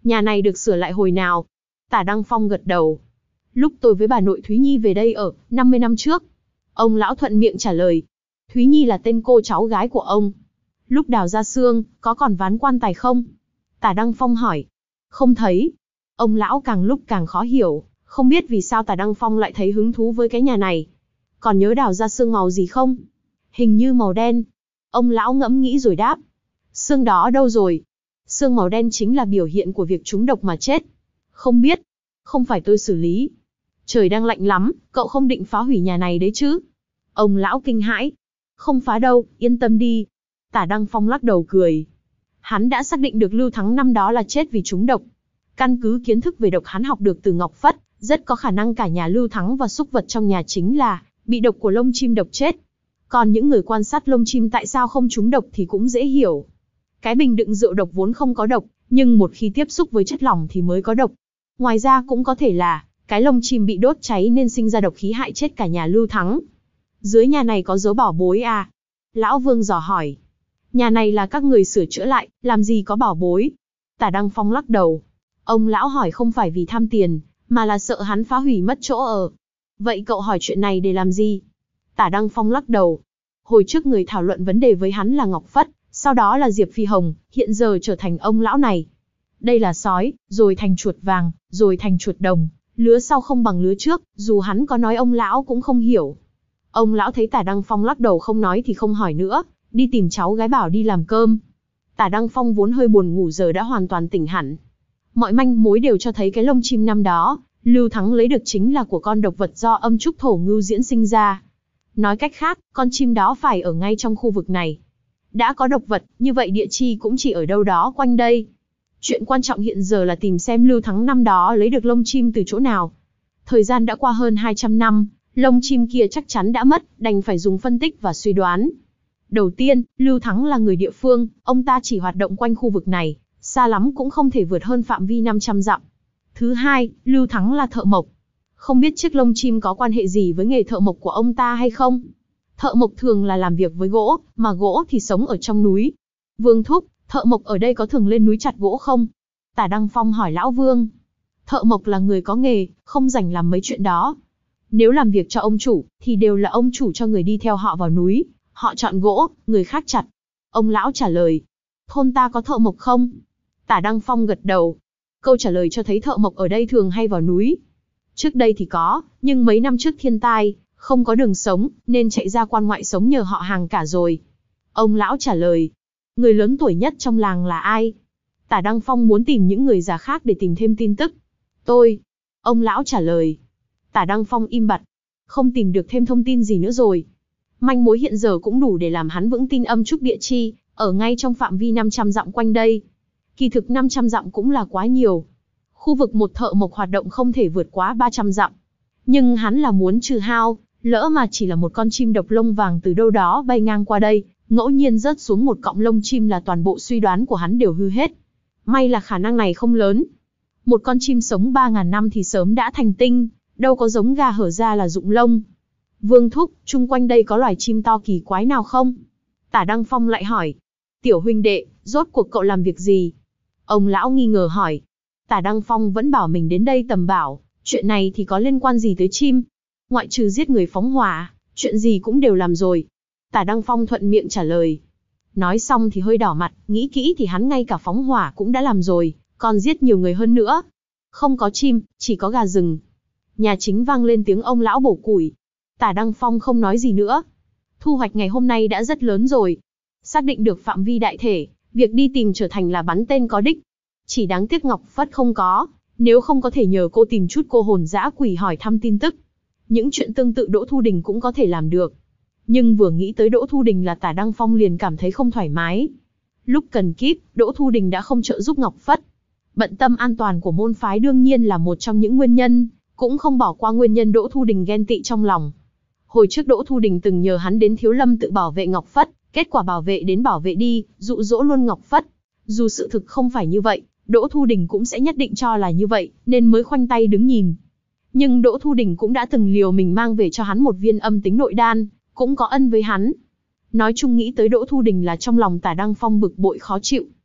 Nhà này được sửa lại hồi nào? Tả Đăng Phong gật đầu. Lúc tôi với bà nội Thúy Nhi về đây ở, năm mươi năm trước. Ông lão thuận miệng trả lời. Thúy Nhi là tên cô cháu gái của ông. Lúc đào ra xương, có còn ván quan tài không? Tả Đăng Phong hỏi. Không thấy. Ông lão càng lúc càng khó hiểu, không biết vì sao Tả Đăng Phong lại thấy hứng thú với cái nhà này. Còn nhớ đào ra xương màu gì không? Hình như màu đen. Ông lão ngẫm nghĩ rồi đáp. Xương đó đâu rồi? Xương màu đen chính là biểu hiện của việc trúng độc mà chết. Không biết. Không phải tôi xử lý. Trời đang lạnh lắm, cậu không định phá hủy nhà này đấy chứ? Ông lão kinh hãi. Không phá đâu, yên tâm đi. Tả Đăng Phong lắc đầu cười. Hắn đã xác định được Lưu Thắng năm đó là chết vì trúng độc. Căn cứ kiến thức về độc hắn học được từ Ngọc Phất, rất có khả năng cả nhà Lưu Thắng và súc vật trong nhà chính là bị độc của lông chim độc chết. Còn những người quan sát lông chim tại sao không trúng độc thì cũng dễ hiểu. Cái bình đựng rượu độc vốn không có độc, nhưng một khi tiếp xúc với chất lỏng thì mới có độc. Ngoài ra cũng có thể là cái lông chim bị đốt cháy nên sinh ra độc khí hại chết cả nhà Lưu Thắng. Dưới nhà này có giấu bảo bối à? Lão Vương dò hỏi. Nhà này là các người sửa chữa lại, làm gì có bảo bối? Tả Đăng Phong lắc đầu. Ông lão hỏi không phải vì tham tiền, mà là sợ hắn phá hủy mất chỗ ở. Vậy cậu hỏi chuyện này để làm gì? Tả Đăng Phong lắc đầu. Hồi trước người thảo luận vấn đề với hắn là Ngọc Phất, sau đó là Diệp Phi Hồng, hiện giờ trở thành ông lão này. Đây là sói, rồi thành chuột vàng, rồi thành chuột đồng, lứa sau không bằng lứa trước, dù hắn có nói ông lão cũng không hiểu. Ông lão thấy Tả Đăng Phong lắc đầu không nói thì không hỏi nữa, đi tìm cháu gái bảo đi làm cơm. Tả Đăng Phong vốn hơi buồn ngủ giờ đã hoàn toàn tỉnh hẳn. Mọi manh mối đều cho thấy cái lông chim năm đó, Lưu Thắng lấy được chính là của con độc vật do âm trúc thổ ngưu diễn sinh ra. Nói cách khác, con chim đó phải ở ngay trong khu vực này. Đã có độc vật, như vậy địa chi cũng chỉ ở đâu đó quanh đây. Chuyện quan trọng hiện giờ là tìm xem Lưu Thắng năm đó lấy được lông chim từ chỗ nào. Thời gian đã qua hơn hai trăm năm, lông chim kia chắc chắn đã mất, đành phải dùng phân tích và suy đoán. Đầu tiên, Lưu Thắng là người địa phương, ông ta chỉ hoạt động quanh khu vực này, xa lắm cũng không thể vượt hơn phạm vi năm trăm dặm. Thứ hai, Lưu Thắng là thợ mộc. Không biết chiếc lông chim có quan hệ gì với nghề thợ mộc của ông ta hay không? Thợ mộc thường là làm việc với gỗ, mà gỗ thì sống ở trong núi. Vương thúc, thợ mộc ở đây có thường lên núi chặt gỗ không? Tả Đăng Phong hỏi lão Vương. Thợ mộc là người có nghề, không rảnh làm mấy chuyện đó. Nếu làm việc cho ông chủ, thì đều là ông chủ cho người đi theo họ vào núi, họ chọn gỗ, người khác chặt. Ông lão trả lời. Thôn ta có thợ mộc không? Tả Đăng Phong gật đầu. Câu trả lời cho thấy thợ mộc ở đây thường hay vào núi. Trước đây thì có, nhưng mấy năm trước thiên tai, không có đường sống, nên chạy ra quan ngoại sống nhờ họ hàng cả rồi. Ông lão trả lời. Người lớn tuổi nhất trong làng là ai? Tả Đăng Phong muốn tìm những người già khác để tìm thêm tin tức. Tôi. Ông lão trả lời. Tả Đăng Phong im bặt. Không tìm được thêm thông tin gì nữa rồi. Manh mối hiện giờ cũng đủ để làm hắn vững tin âm trúc địa chi, ở ngay trong phạm vi năm trăm dặm quanh đây. Kỳ thực năm trăm dặm cũng là quá nhiều. Khu vực một thợ mộc hoạt động không thể vượt quá ba trăm dặm. Nhưng hắn là muốn trừ hao, lỡ mà chỉ là một con chim độc lông vàng từ đâu đó bay ngang qua đây, ngẫu nhiên rớt xuống một cọng lông chim là toàn bộ suy đoán của hắn đều hư hết. May là khả năng này không lớn. Một con chim sống ba ngàn năm thì sớm đã thành tinh, đâu có giống gà hở ra là rụng lông. Vương thúc, chung quanh đây có loài chim to kỳ quái nào không? Tả Đăng Phong lại hỏi. Tiểu huynh đệ, rốt cuộc cậu làm việc gì? Ông lão nghi ngờ hỏi. Tả Đăng Phong vẫn bảo mình đến đây tầm bảo, chuyện này thì có liên quan gì tới chim? Ngoại trừ giết người phóng hỏa, chuyện gì cũng đều làm rồi. Tả Đăng Phong thuận miệng trả lời. Nói xong thì hơi đỏ mặt, nghĩ kỹ thì hắn ngay cả phóng hỏa cũng đã làm rồi, còn giết nhiều người hơn nữa. Không có chim, chỉ có gà rừng. Nhà chính vang lên tiếng ông lão bổ củi. Tả Đăng Phong không nói gì nữa. Thu hoạch ngày hôm nay đã rất lớn rồi. Xác định được phạm vi đại thể, việc đi tìm trở thành là bắn tên có đích. Chỉ đáng tiếc Ngọc Phất không có, nếu không có thể nhờ cô tìm chút cô hồn dã quỷ hỏi thăm tin tức. Những chuyện tương tự Đỗ Thu Đình cũng có thể làm được. Nhưng vừa nghĩ tới Đỗ Thu Đình là Tả Đăng Phong liền cảm thấy không thoải mái. Lúc cần kíp, Đỗ Thu Đình đã không trợ giúp Ngọc Phất. Bận tâm an toàn của môn phái đương nhiên là một trong những nguyên nhân, cũng không bỏ qua nguyên nhân Đỗ Thu Đình ghen tị trong lòng. Hồi trước Đỗ Thu Đình từng nhờ hắn đến Thiếu Lâm tự bảo vệ Ngọc Phất, kết quả bảo vệ đến bảo vệ đi, dụ dỗ luôn Ngọc Phất. Dù sự thực không phải như vậy, Đỗ Thu Đình cũng sẽ nhất định cho là như vậy, nên mới khoanh tay đứng nhìn. Nhưng Đỗ Thu Đình cũng đã từng liều mình mang về cho hắn một viên âm tính nội đan, cũng có ân với hắn. Nói chung nghĩ tới Đỗ Thu Đình là trong lòng Tả Đăng Phong bực bội khó chịu.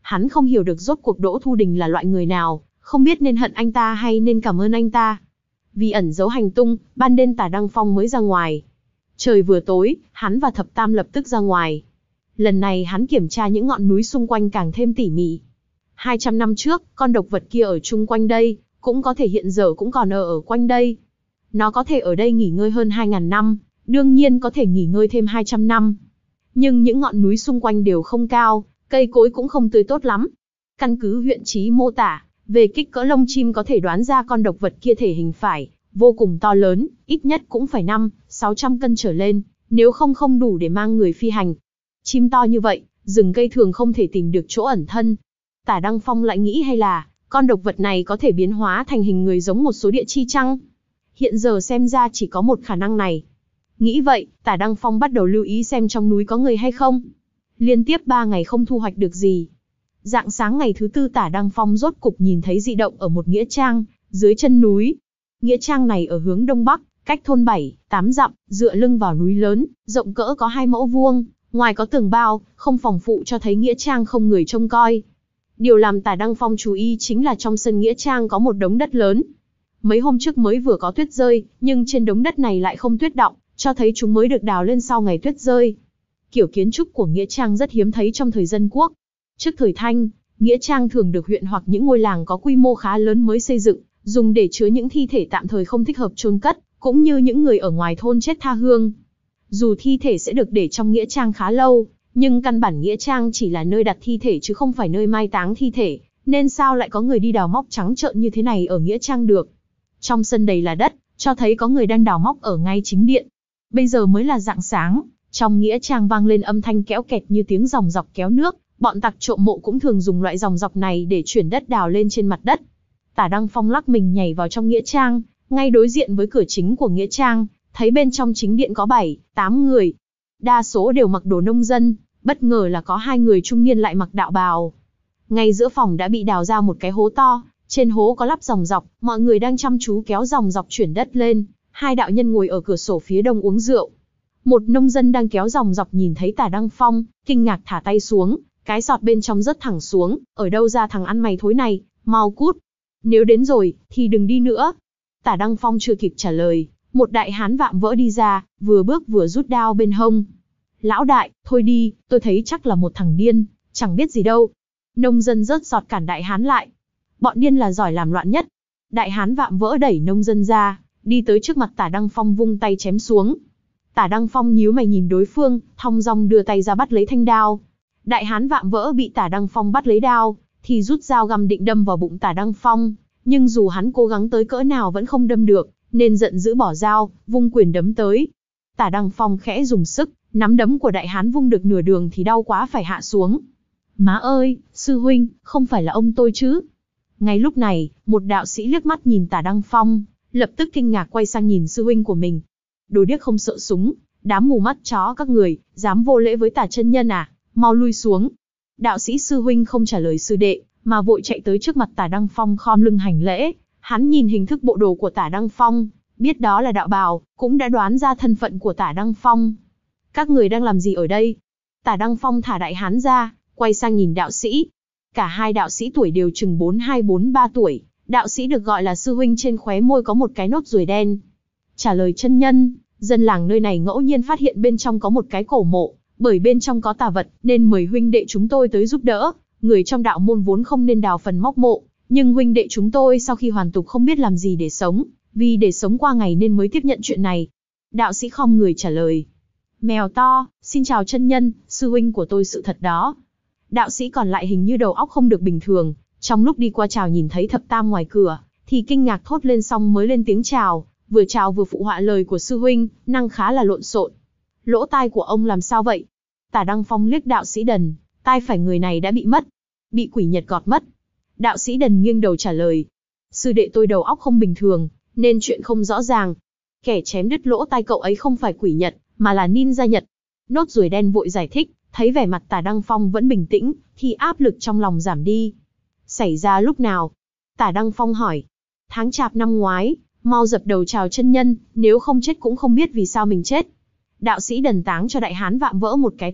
Hắn không hiểu được rốt cuộc Đỗ Thu Đình là loại người nào, không biết nên hận anh ta hay nên cảm ơn anh ta. Vì ẩn giấu hành tung, ban đêm Tả Đăng Phong mới ra ngoài. Trời vừa tối, hắn và Thập Tam lập tức ra ngoài. Lần này hắn kiểm tra những ngọn núi xung quanh càng thêm tỉ mỉ. hai trăm năm trước, con độc vật kia ở chung quanh đây, cũng có thể hiện giờ cũng còn ở ở quanh đây. Nó có thể ở đây nghỉ ngơi hơn hai nghìn năm, đương nhiên có thể nghỉ ngơi thêm hai trăm năm. Nhưng những ngọn núi xung quanh đều không cao, cây cối cũng không tươi tốt lắm. Căn cứ huyện trí mô tả, về kích cỡ lông chim có thể đoán ra con độc vật kia thể hình phải vô cùng to lớn, ít nhất cũng phải năm, sáu trăm cân trở lên, nếu không không đủ để mang người phi hành. Chim to như vậy, rừng cây thường không thể tìm được chỗ ẩn thân. Tả Đăng Phong lại nghĩ hay là, con độc vật này có thể biến hóa thành hình người giống một số địa chi chăng? Hiện giờ xem ra chỉ có một khả năng này. Nghĩ vậy, Tả Đăng Phong bắt đầu lưu ý xem trong núi có người hay không. Liên tiếp ba ngày không thu hoạch được gì. Rạng sáng ngày thứ tư Tả Đăng Phong rốt cục nhìn thấy dị động ở một nghĩa trang, dưới chân núi. Nghĩa trang này ở hướng đông bắc, cách thôn bảy, tám dặm, dựa lưng vào núi lớn, rộng cỡ có hai mẫu vuông, ngoài có tường bao, không phòng phụ cho thấy nghĩa trang không người trông coi. Điều làm Tả Đăng Phong chú ý chính là trong sân nghĩa trang có một đống đất lớn. Mấy hôm trước mới vừa có tuyết rơi, nhưng trên đống đất này lại không tuyết đọng, cho thấy chúng mới được đào lên sau ngày tuyết rơi. Kiểu kiến trúc của nghĩa trang rất hiếm thấy trong thời dân quốc. Trước thời Thanh, nghĩa trang thường được huyện hoặc những ngôi làng có quy mô khá lớn mới xây dựng, dùng để chứa những thi thể tạm thời không thích hợp chôn cất, cũng như những người ở ngoài thôn chết tha hương. Dù thi thể sẽ được để trong nghĩa trang khá lâu, nhưng căn bản nghĩa trang chỉ là nơi đặt thi thể chứ không phải nơi mai táng thi thể, nên sao lại có người đi đào móc trắng trợn như thế này ở nghĩa trang được. Trong sân đầy là đất, cho thấy có người đang đào móc ở ngay chính điện. Bây giờ mới là rạng sáng, trong nghĩa trang vang lên âm thanh kéo kẹt như tiếng dòng dọc kéo nước, bọn tặc trộm mộ cũng thường dùng loại dòng dọc này để chuyển đất đào lên trên mặt đất. Tả Đăng Phong lắc mình nhảy vào trong nghĩa trang, ngay đối diện với cửa chính của nghĩa trang, thấy bên trong chính điện có bảy, tám người. Đa số đều mặc đồ nông dân, bất ngờ là có hai người trung niên lại mặc đạo bào. Ngay giữa phòng đã bị đào ra một cái hố to, trên hố có lắp dòng dọc, mọi người đang chăm chú kéo dòng dọc chuyển đất lên. Hai đạo nhân ngồi ở cửa sổ phía đông uống rượu. Một nông dân đang kéo dòng dọc nhìn thấy Tả Đăng Phong, kinh ngạc thả tay xuống, cái sọt bên trong rớt thẳng xuống, ở đâu ra thằng ăn mày thối này, mau cút. Nếu đến rồi, thì đừng đi nữa. Tả Đăng Phong chưa kịp trả lời, một đại hán vạm vỡ đi ra, vừa bước vừa rút đao bên hông. Lão đại, thôi đi, tôi thấy chắc là một thằng điên, chẳng biết gì đâu. Nông dân rớt sọt cản đại hán lại. Bọn điên là giỏi làm loạn nhất. Đại hán vạm vỡ đẩy nông dân ra, đi tới trước mặt Tả Đăng Phong vung tay chém xuống. Tả Đăng Phong nhíu mày nhìn đối phương, thong dong đưa tay ra bắt lấy thanh đao. Đại hán vạm vỡ bị Tả Đăng Phong bắt lấy đao, thì rút dao găm định đâm vào bụng Tả Đăng Phong, nhưng dù hắn cố gắng tới cỡ nào vẫn không đâm được, nên giận dữ bỏ dao, vung quyền đấm tới. Tả Đăng Phong khẽ dùng sức, nắm đấm của đại hán vung được nửa đường thì đau quá phải hạ xuống. Má ơi, sư huynh, không phải là ông tôi chứ? Ngay lúc này, một đạo sĩ liếc mắt nhìn Tả Đăng Phong, lập tức kinh ngạc quay sang nhìn sư huynh của mình. Đồ điếc không sợ súng, đám mù mắt chó các người, dám vô lễ với Tả chân nhân à, mau lui xuống. Đạo sĩ sư huynh không trả lời sư đệ, mà vội chạy tới trước mặt Tả Đăng Phong khom lưng hành lễ. Hắn nhìn hình thức bộ đồ của Tả Đăng Phong, biết đó là đạo bào, cũng đã đoán ra thân phận của Tả Đăng Phong. Các người đang làm gì ở đây? Tả Đăng Phong thả đại hán ra, quay sang nhìn đạo sĩ. Cả hai đạo sĩ tuổi đều chừng bốn hai bốn ba tuổi, đạo sĩ được gọi là sư huynh trên khóe môi có một cái nốt ruồi đen. Trả lời chân nhân, dân làng nơi này ngẫu nhiên phát hiện bên trong có một cái cổ mộ, bởi bên trong có tà vật, nên mời huynh đệ chúng tôi tới giúp đỡ. Người trong đạo môn vốn không nên đào phần móc mộ, nhưng huynh đệ chúng tôi sau khi hoàn tục không biết làm gì để sống, vì để sống qua ngày nên mới tiếp nhận chuyện này. Đạo sĩ khom người trả lời. Mèo to, xin chào chân nhân, sư huynh của tôi sự thật đó. Đạo sĩ còn lại hình như đầu óc không được bình thường, trong lúc đi qua chào nhìn thấy Thập Tam ngoài cửa, thì kinh ngạc thốt lên xong mới lên tiếng chào, vừa chào vừa phụ họa lời của sư huynh, năng khá là lộn xộn. Lỗ tai của ông làm sao vậy? Tả Đăng Phong liếc đạo sĩ Đần, tai phải người này đã bị mất, bị quỷ Nhật gọt mất. Đạo sĩ Đần nghiêng đầu trả lời, sư đệ tôi đầu óc không bình thường, nên chuyện không rõ ràng. Kẻ chém đứt lỗ tai cậu ấy không phải quỷ Nhật, mà là ninja Nhật. Nốt ruồi đen vội giải thích, thấy vẻ mặt Tả Đăng Phong vẫn bình tĩnh, thì áp lực trong lòng giảm đi. Xảy ra lúc nào? Tả Đăng Phong hỏi. Tháng chạp năm ngoái, mau dập đầu chào chân nhân, nếu không chết cũng không biết vì sao mình chết. Đạo sĩ Đần táng cho đại hán vạm vỡ một cái tát,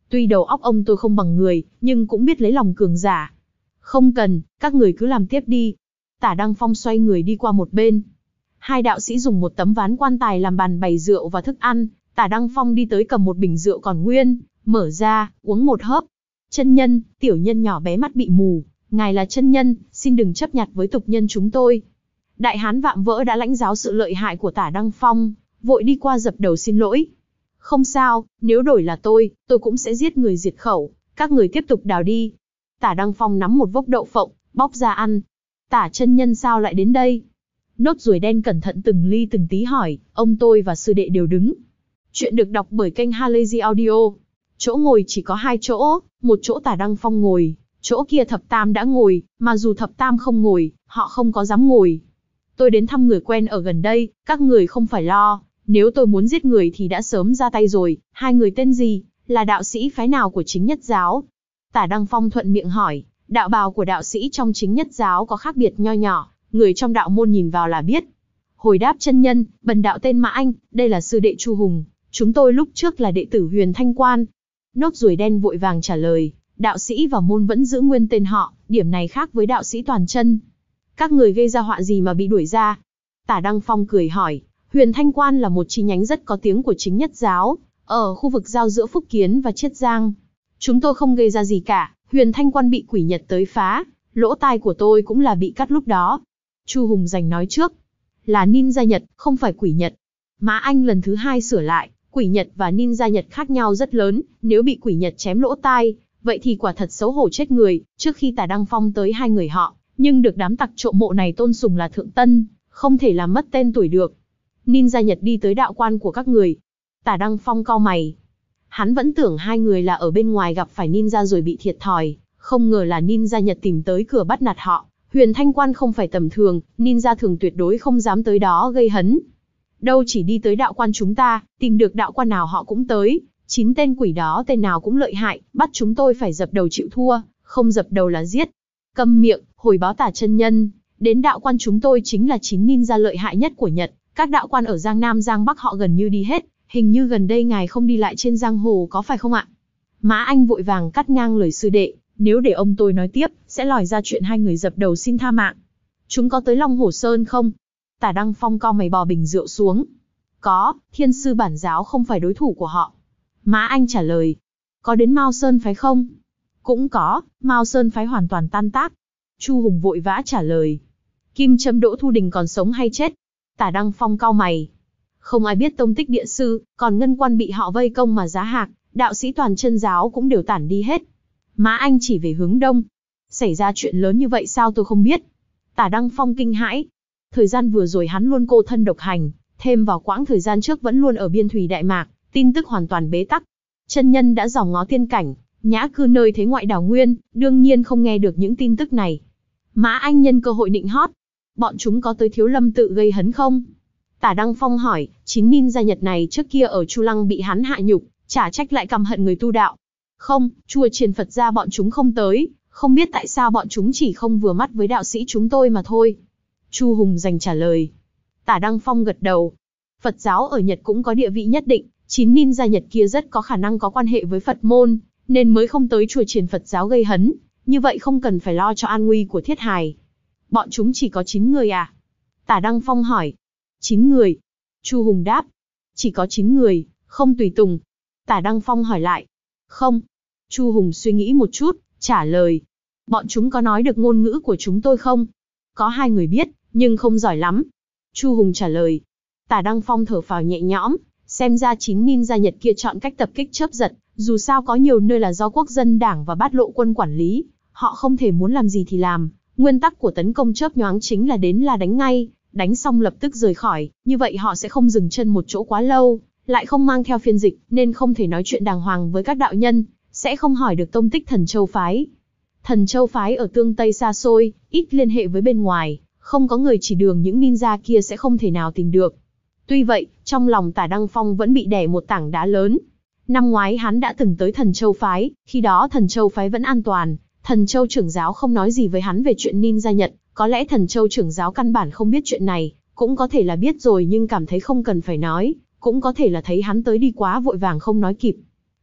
Tuy đầu óc ông tôi không bằng người, nhưng cũng biết lấy lòng cường giả. Không cần, các người cứ làm tiếp đi. Tả Đăng Phong xoay người đi qua một bên. Hai đạo sĩ dùng một tấm ván quan tài làm bàn bày rượu và thức ăn. Tả Đăng Phong đi tới cầm một bình rượu còn nguyên, mở ra, uống một hớp. Chân nhân, tiểu nhân nhỏ bé mắt bị mù, ngài là chân nhân, xin đừng chấp nhặt với tục nhân chúng tôi. Đại hán Vạm Vỡ đã lãnh giáo sự lợi hại của Tả Đăng Phong, vội đi qua dập đầu xin lỗi. Không sao, nếu đổi là tôi, tôi cũng sẽ giết người diệt khẩu, các người tiếp tục đào đi. Tả Đăng Phong nắm một vốc đậu phộng, bóc ra ăn. Tả chân nhân sao lại đến đây? Nốt ruồi đen cẩn thận từng ly từng tí hỏi, ông tôi và sư đệ đều đứng. Chuyện được đọc bởi kênh Halazy Audio. Chỗ ngồi chỉ có hai chỗ, một chỗ Tả Đăng Phong ngồi, chỗ kia Thập Tam đã ngồi, mà dù Thập Tam không ngồi, họ không có dám ngồi. Tôi đến thăm người quen ở gần đây, các người không phải lo, nếu tôi muốn giết người thì đã sớm ra tay rồi. Hai người tên gì, là đạo sĩ phái nào của Chính Nhất Giáo? Tả Đăng Phong thuận miệng hỏi. Đạo bào của đạo sĩ trong Chính Nhất Giáo có khác biệt nho nhỏ, người trong đạo môn nhìn vào là biết. Hồi đáp chân nhân, bần đạo tên Mã Anh, đây là sư đệ Chu Hùng, chúng tôi lúc trước là đệ tử Huyền Thanh Quan. Nốt ruồi đen vội vàng trả lời, đạo sĩ và môn vẫn giữ nguyên tên họ, điểm này khác với đạo sĩ toàn chân. Các người gây ra họa gì mà bị đuổi ra? Tả Đăng Phong cười hỏi, Huyền Thanh Quan là một chi nhánh rất có tiếng của Chính Nhất Giáo, ở khu vực giao giữa Phúc Kiến và Chiết Giang. Chúng tôi không gây ra gì cả, Huyền Thanh Quan bị quỷ Nhật tới phá, lỗ tai của tôi cũng là bị cắt lúc đó. Chu Hùng Giành nói trước, là ninja Nhật, không phải quỷ Nhật. Mã Anh lần thứ hai sửa lại, quỷ Nhật và ninja Nhật khác nhau rất lớn, nếu bị quỷ Nhật chém lỗ tai, vậy thì quả thật xấu hổ chết người. Trước khi Tả Đăng Phong tới hai người họ, nhưng được đám tặc trộm mộ này tôn sùng là thượng tân, không thể làm mất tên tuổi được. Ninja Nhật đi tới đạo quan của các người. Tả Đăng Phong cau mày. Hắn vẫn tưởng hai người là ở bên ngoài gặp phải ninja rồi bị thiệt thòi, không ngờ là ninja Nhật tìm tới cửa bắt nạt họ. Huyền Thanh Quan không phải tầm thường, ninja thường tuyệt đối không dám tới đó gây hấn. Đâu chỉ đi tới đạo quan chúng ta, tìm được đạo quan nào họ cũng tới. Chín tên quỷ đó tên nào cũng lợi hại, bắt chúng tôi phải dập đầu chịu thua, không dập đầu là giết. Câm miệng, hồi báo Tả chân nhân, đến đạo quan chúng tôi chính là chín ninja lợi hại nhất của Nhật. Các đạo quan ở Giang Nam Giang Bắc họ gần như đi hết, hình như gần đây ngài không đi lại trên giang hồ có phải không ạ? Mã Anh vội vàng cắt ngang lời sư đệ, nếu để ông tôi nói tiếp, sẽ lòi ra chuyện hai người dập đầu xin tha mạng. Chúng có tới Long Hồ Sơn không? Tả Đăng Phong cau mày bò bình rượu xuống. Có, thiên sư bản giáo không phải đối thủ của họ. Mã Anh trả lời. Có đến Mao Sơn phái không? Cũng có, Mao Sơn phái hoàn toàn tan tác. Chu Hùng vội vã trả lời. Kim Châm Đỗ Thu Đình còn sống hay chết? Tả Đăng Phong cau mày. Không ai biết tông tích địa sư, còn Ngân Quan bị họ vây công mà giá hạc, đạo sĩ toàn chân giáo cũng đều tản đi hết. Mã Anh chỉ về hướng đông. Xảy ra chuyện lớn như vậy sao tôi không biết? Tả Đăng Phong kinh hãi. Thời gian vừa rồi hắn luôn cô thân độc hành, thêm vào quãng thời gian trước vẫn luôn ở biên thùy Đại Mạc, tin tức hoàn toàn bế tắc. Chân nhân đã dò ngó tiên cảnh, nhã cư nơi thế ngoại đảo nguyên, đương nhiên không nghe được những tin tức này. Mã Anh nhân cơ hội nịnh hót. Bọn chúng có tới Thiếu Lâm tự gây hấn không? Tả Đăng Phong hỏi, chín ninja Nhật này trước kia ở Chu Lăng bị hắn hạ nhục, chả trách lại căm hận người tu đạo. Không, chùa Triền Phật gia bọn chúng không tới, không biết tại sao bọn chúng chỉ không vừa mắt với đạo sĩ chúng tôi mà thôi. Chu Hùng Giành trả lời. Tả Đăng Phong gật đầu. Phật giáo ở Nhật cũng có địa vị nhất định, chín ninja Nhật kia rất có khả năng có quan hệ với Phật môn, nên mới không tới chùa Triền Phật giáo gây hấn, như vậy không cần phải lo cho an nguy của Thiết Hài. Bọn chúng chỉ có chín người à? Tả Đăng Phong hỏi. chín người. Chu Hùng đáp. Chỉ có chín người, không tùy tùng. Tả Đăng Phong hỏi lại. Không. Chu Hùng suy nghĩ một chút, trả lời. Bọn chúng có nói được ngôn ngữ của chúng tôi không? Có hai người biết, nhưng không giỏi lắm. Chu Hùng trả lời. Tả Đăng Phong thở phào nhẹ nhõm, xem ra chín ninja Nhật kia chọn cách tập kích chớp giật, dù sao có nhiều nơi là do quốc dân đảng và bát lộ quân quản lý, họ không thể muốn làm gì thì làm. Nguyên tắc của tấn công chớp nhoáng chính là đến là đánh ngay, đánh xong lập tức rời khỏi, như vậy họ sẽ không dừng chân một chỗ quá lâu, lại không mang theo phiên dịch, nên không thể nói chuyện đàng hoàng với các đạo nhân, sẽ không hỏi được tông tích Thần Châu phái. Thần Châu phái ở tương Tây xa xôi, ít liên hệ với bên ngoài, không có người chỉ đường, những ninja kia sẽ không thể nào tìm được. Tuy vậy, trong lòng Tả Đăng Phong vẫn bị đè một tảng đá lớn. Năm ngoái hắn đã từng tới Thần Châu phái, khi đó Thần Châu phái vẫn an toàn. Thần Châu trưởng giáo không nói gì với hắn về chuyện ninja Nhật, có lẽ Thần Châu trưởng giáo căn bản không biết chuyện này, cũng có thể là biết rồi nhưng cảm thấy không cần phải nói, cũng có thể là thấy hắn tới đi quá vội vàng không nói kịp.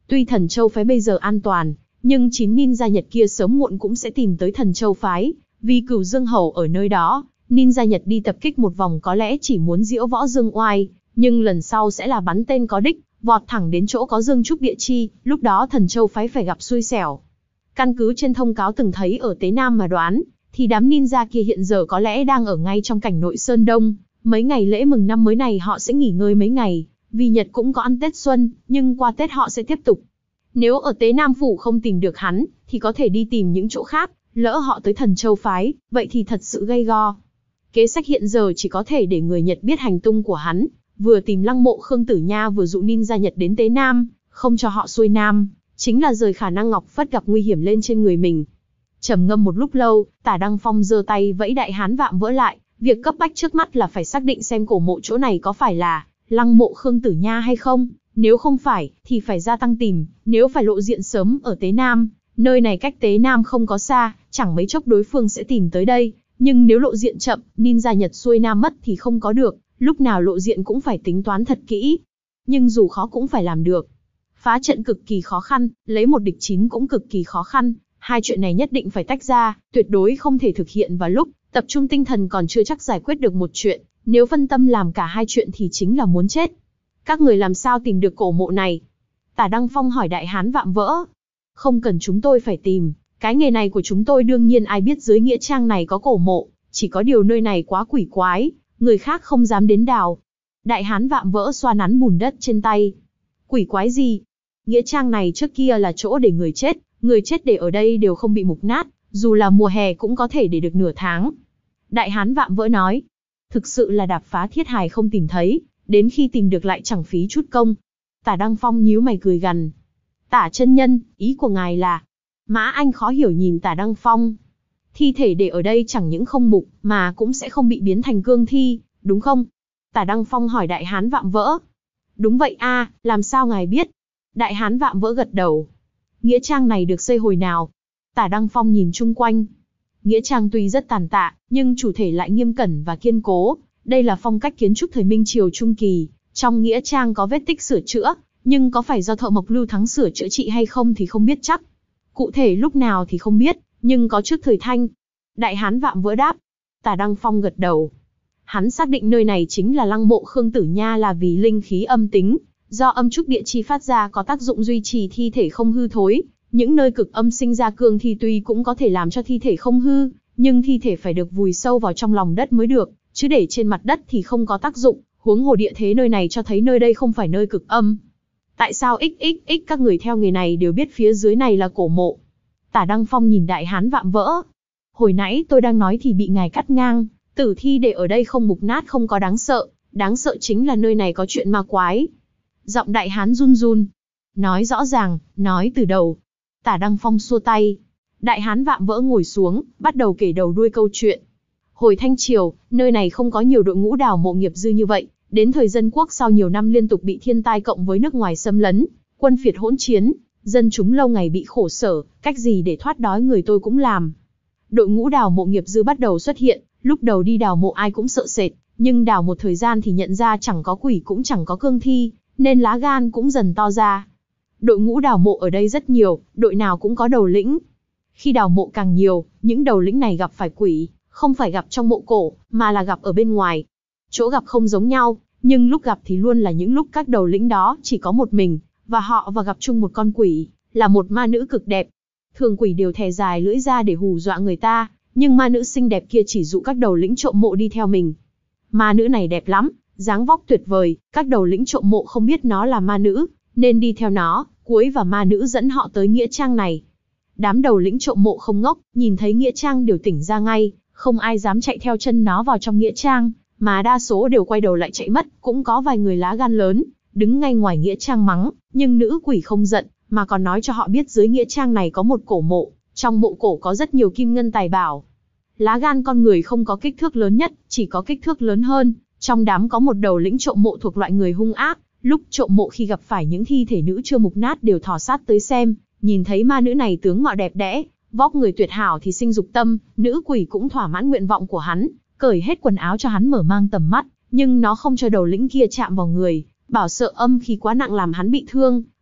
Tuy Thần Châu phái bây giờ an toàn, nhưng chín ninja Nhật kia sớm muộn cũng sẽ tìm tới Thần Châu phái, vì Cửu Dương Hầu ở nơi đó, ninja Nhật đi tập kích một vòng có lẽ chỉ muốn diễu võ dương oai, nhưng lần sau sẽ là bắn tên có đích, vọt thẳng đến chỗ có Dương Trúc địa chi, lúc đó Thần Châu phái phải gặp xui xẻo. Căn cứ trên thông cáo từng thấy ở Tế Nam mà đoán, thì đám ninja kia hiện giờ có lẽ đang ở ngay trong cảnh nội Sơn Đông, mấy ngày lễ mừng năm mới này họ sẽ nghỉ ngơi mấy ngày, vì Nhật cũng có ăn Tết Xuân, nhưng qua Tết họ sẽ tiếp tục. Nếu ở Tế Nam Phủ không tìm được hắn, thì có thể đi tìm những chỗ khác, lỡ họ tới Thần Châu phái, vậy thì thật sự gay go. Kế sách hiện giờ chỉ có thể để người Nhật biết hành tung của hắn, vừa tìm lăng mộ Khương Tử Nha vừa dụ ninja Nhật đến Tế Nam, không cho họ xuôi Nam, chính là rời khả năng Ngọc Phất gặp nguy hiểm lên trên người mình. Trầm ngâm một lúc lâu, Tả Đăng Phong giơ tay vẫy Đại Hán Vạm Vỡ lại, việc cấp bách trước mắt là phải xác định xem cổ mộ chỗ này có phải là lăng mộ Khương Tử Nha hay không, nếu không phải, thì phải gia tăng tìm, nếu phải lộ diện sớm ở Tế Nam, nơi này cách Tế Nam không có xa, chẳng mấy chốc đối phương sẽ tìm tới đây, nhưng nếu lộ diện chậm, ninja Nhật xuôi Nam mất thì không có được, lúc nào lộ diện cũng phải tính toán thật kỹ. Nhưng dù khó cũng phải làm được. Phá trận cực kỳ khó khăn, lấy một địch chín cũng cực kỳ khó khăn, hai chuyện này nhất định phải tách ra, tuyệt đối không thể thực hiện vào lúc tập trung tinh thần còn chưa chắc giải quyết được một chuyện, nếu phân tâm làm cả hai chuyện thì chính là muốn chết. Các người làm sao tìm được cổ mộ này? Tả Đăng Phong hỏi Đại Hán Vạm Vỡ. Không cần chúng tôi phải tìm, cái nghề này của chúng tôi đương nhiên ai biết dưới nghĩa trang này có cổ mộ, chỉ có điều nơi này quá quỷ quái, người khác không dám đến đào. Đại Hán Vạm Vỡ xoa nắn bùn đất trên tay. Quỷ quái gì? Nghĩa trang này trước kia là chỗ để người chết, người chết để ở đây đều không bị mục nát, dù là mùa hè cũng có thể để được nửa tháng. Đại Hán Vạm Vỡ nói, thực sự là đạp phá thiết hài không tìm thấy, đến khi tìm được lại chẳng phí chút công. Tả Đăng Phong nhíu mày cười gằn. Tả chân nhân, ý của ngài là? Mã Anh khó hiểu nhìn Tả Đăng Phong. Thi thể để ở đây chẳng những không mục, mà cũng sẽ không bị biến thành cương thi, đúng không? Tả Đăng Phong hỏi Đại Hán Vạm Vỡ. Đúng vậy a, làm sao ngài biết? Đại Hán Vạm Vỡ gật đầu. Nghĩa trang này được xây hồi nào? Tả Đăng Phong nhìn chung quanh. Nghĩa trang tuy rất tàn tạ, nhưng chủ thể lại nghiêm cẩn và kiên cố. Đây là phong cách kiến trúc thời Minh Triều Trung Kỳ. Trong nghĩa trang có vết tích sửa chữa, nhưng có phải do thợ mộc Lưu Thắng sửa chữa trị hay không thì không biết chắc. Cụ thể lúc nào thì không biết, nhưng có trước thời Thanh. Đại Hán Vạm Vỡ đáp. Tả Đăng Phong gật đầu. Hắn xác định nơi này chính là lăng mộ Khương Tử Nha là vì linh khí âm tính, do âm trúc địa chi phát ra có tác dụng duy trì thi thể không hư thối. Những nơi cực âm sinh ra cương thi tuy cũng có thể làm cho thi thể không hư, nhưng thi thể phải được vùi sâu vào trong lòng đất mới được, chứ để trên mặt đất thì không có tác dụng, huống hồ địa thế nơi này cho thấy nơi đây không phải nơi cực âm. Tại sao xxx các người theo nghề này đều biết phía dưới này là cổ mộ? Tả Đăng Phong nhìn Đại Hán Vạm Vỡ. Hồi nãy tôi đang nói thì bị ngài cắt ngang, tử thi để ở đây không mục nát không có đáng sợ, đáng sợ chính là nơi này có chuyện ma quái. Giọng Đại Hán run run. Nói rõ ràng, nói từ đầu. Tả Đăng Phong xua tay. Đại Hán Vạm Vỡ ngồi xuống, bắt đầu kể đầu đuôi câu chuyện. Hồi Thanh Triều, nơi này không có nhiều đội ngũ đào mộ nghiệp dư như vậy. Đến thời Dân Quốc sau nhiều năm liên tục bị thiên tai cộng với nước ngoài xâm lấn, quân phiệt hỗn chiến, dân chúng lâu ngày bị khổ sở, cách gì để thoát đói người tôi cũng làm. Đội ngũ đào mộ nghiệp dư bắt đầu xuất hiện, lúc đầu đi đào mộ ai cũng sợ sệt, nhưng đào một thời gian thì nhận ra chẳng có quỷ cũng chẳng có cương thi, nên lá gan cũng dần to ra. Đội ngũ đào mộ ở đây rất nhiều, đội nào cũng có đầu lĩnh. Khi đào mộ càng nhiều, những đầu lĩnh này gặp phải quỷ, không phải gặp trong mộ cổ, mà là gặp ở bên ngoài. Chỗ gặp không giống nhau, nhưng lúc gặp thì luôn là những lúc các đầu lĩnh đó chỉ có một mình, và họ và gặp chung một con quỷ, là một ma nữ cực đẹp. Thường quỷ đều thè dài lưỡi ra để hù dọa người ta, nhưng ma nữ xinh đẹp kia chỉ dụ các đầu lĩnh trộm mộ đi theo mình. Ma nữ này đẹp lắm, dáng vóc tuyệt vời, các đầu lĩnh trộm mộ không biết nó là ma nữ, nên đi theo nó, cuối và ma nữ dẫn họ tới nghĩa trang này. Đám đầu lĩnh trộm mộ không ngốc, nhìn thấy nghĩa trang đều tỉnh ra ngay, không ai dám chạy theo chân nó vào trong nghĩa trang, mà đa số đều quay đầu lại chạy mất, cũng có vài người lá gan lớn, đứng ngay ngoài nghĩa trang mắng, nhưng nữ quỷ không giận, mà còn nói cho họ biết dưới nghĩa trang này có một cổ mộ, trong mộ cổ có rất nhiều kim ngân tài bảo. Lá gan con người không có kích thước lớn nhất, chỉ có kích thước lớn hơn, trong đám có một đầu lĩnh trộm mộ thuộc loại người hung ác, lúc trộm mộ khi gặp phải những thi thể nữ chưa mục nát đều thò sát tới xem, nhìn thấy ma nữ này tướng mạo đẹp đẽ, vóc người tuyệt hảo thì sinh dục tâm, nữ quỷ cũng thỏa mãn nguyện vọng của hắn, cởi hết quần áo cho hắn mở mang tầm mắt, nhưng nó không cho đầu lĩnh kia chạm vào người, bảo sợ âm khí quá nặng làm hắn bị thương,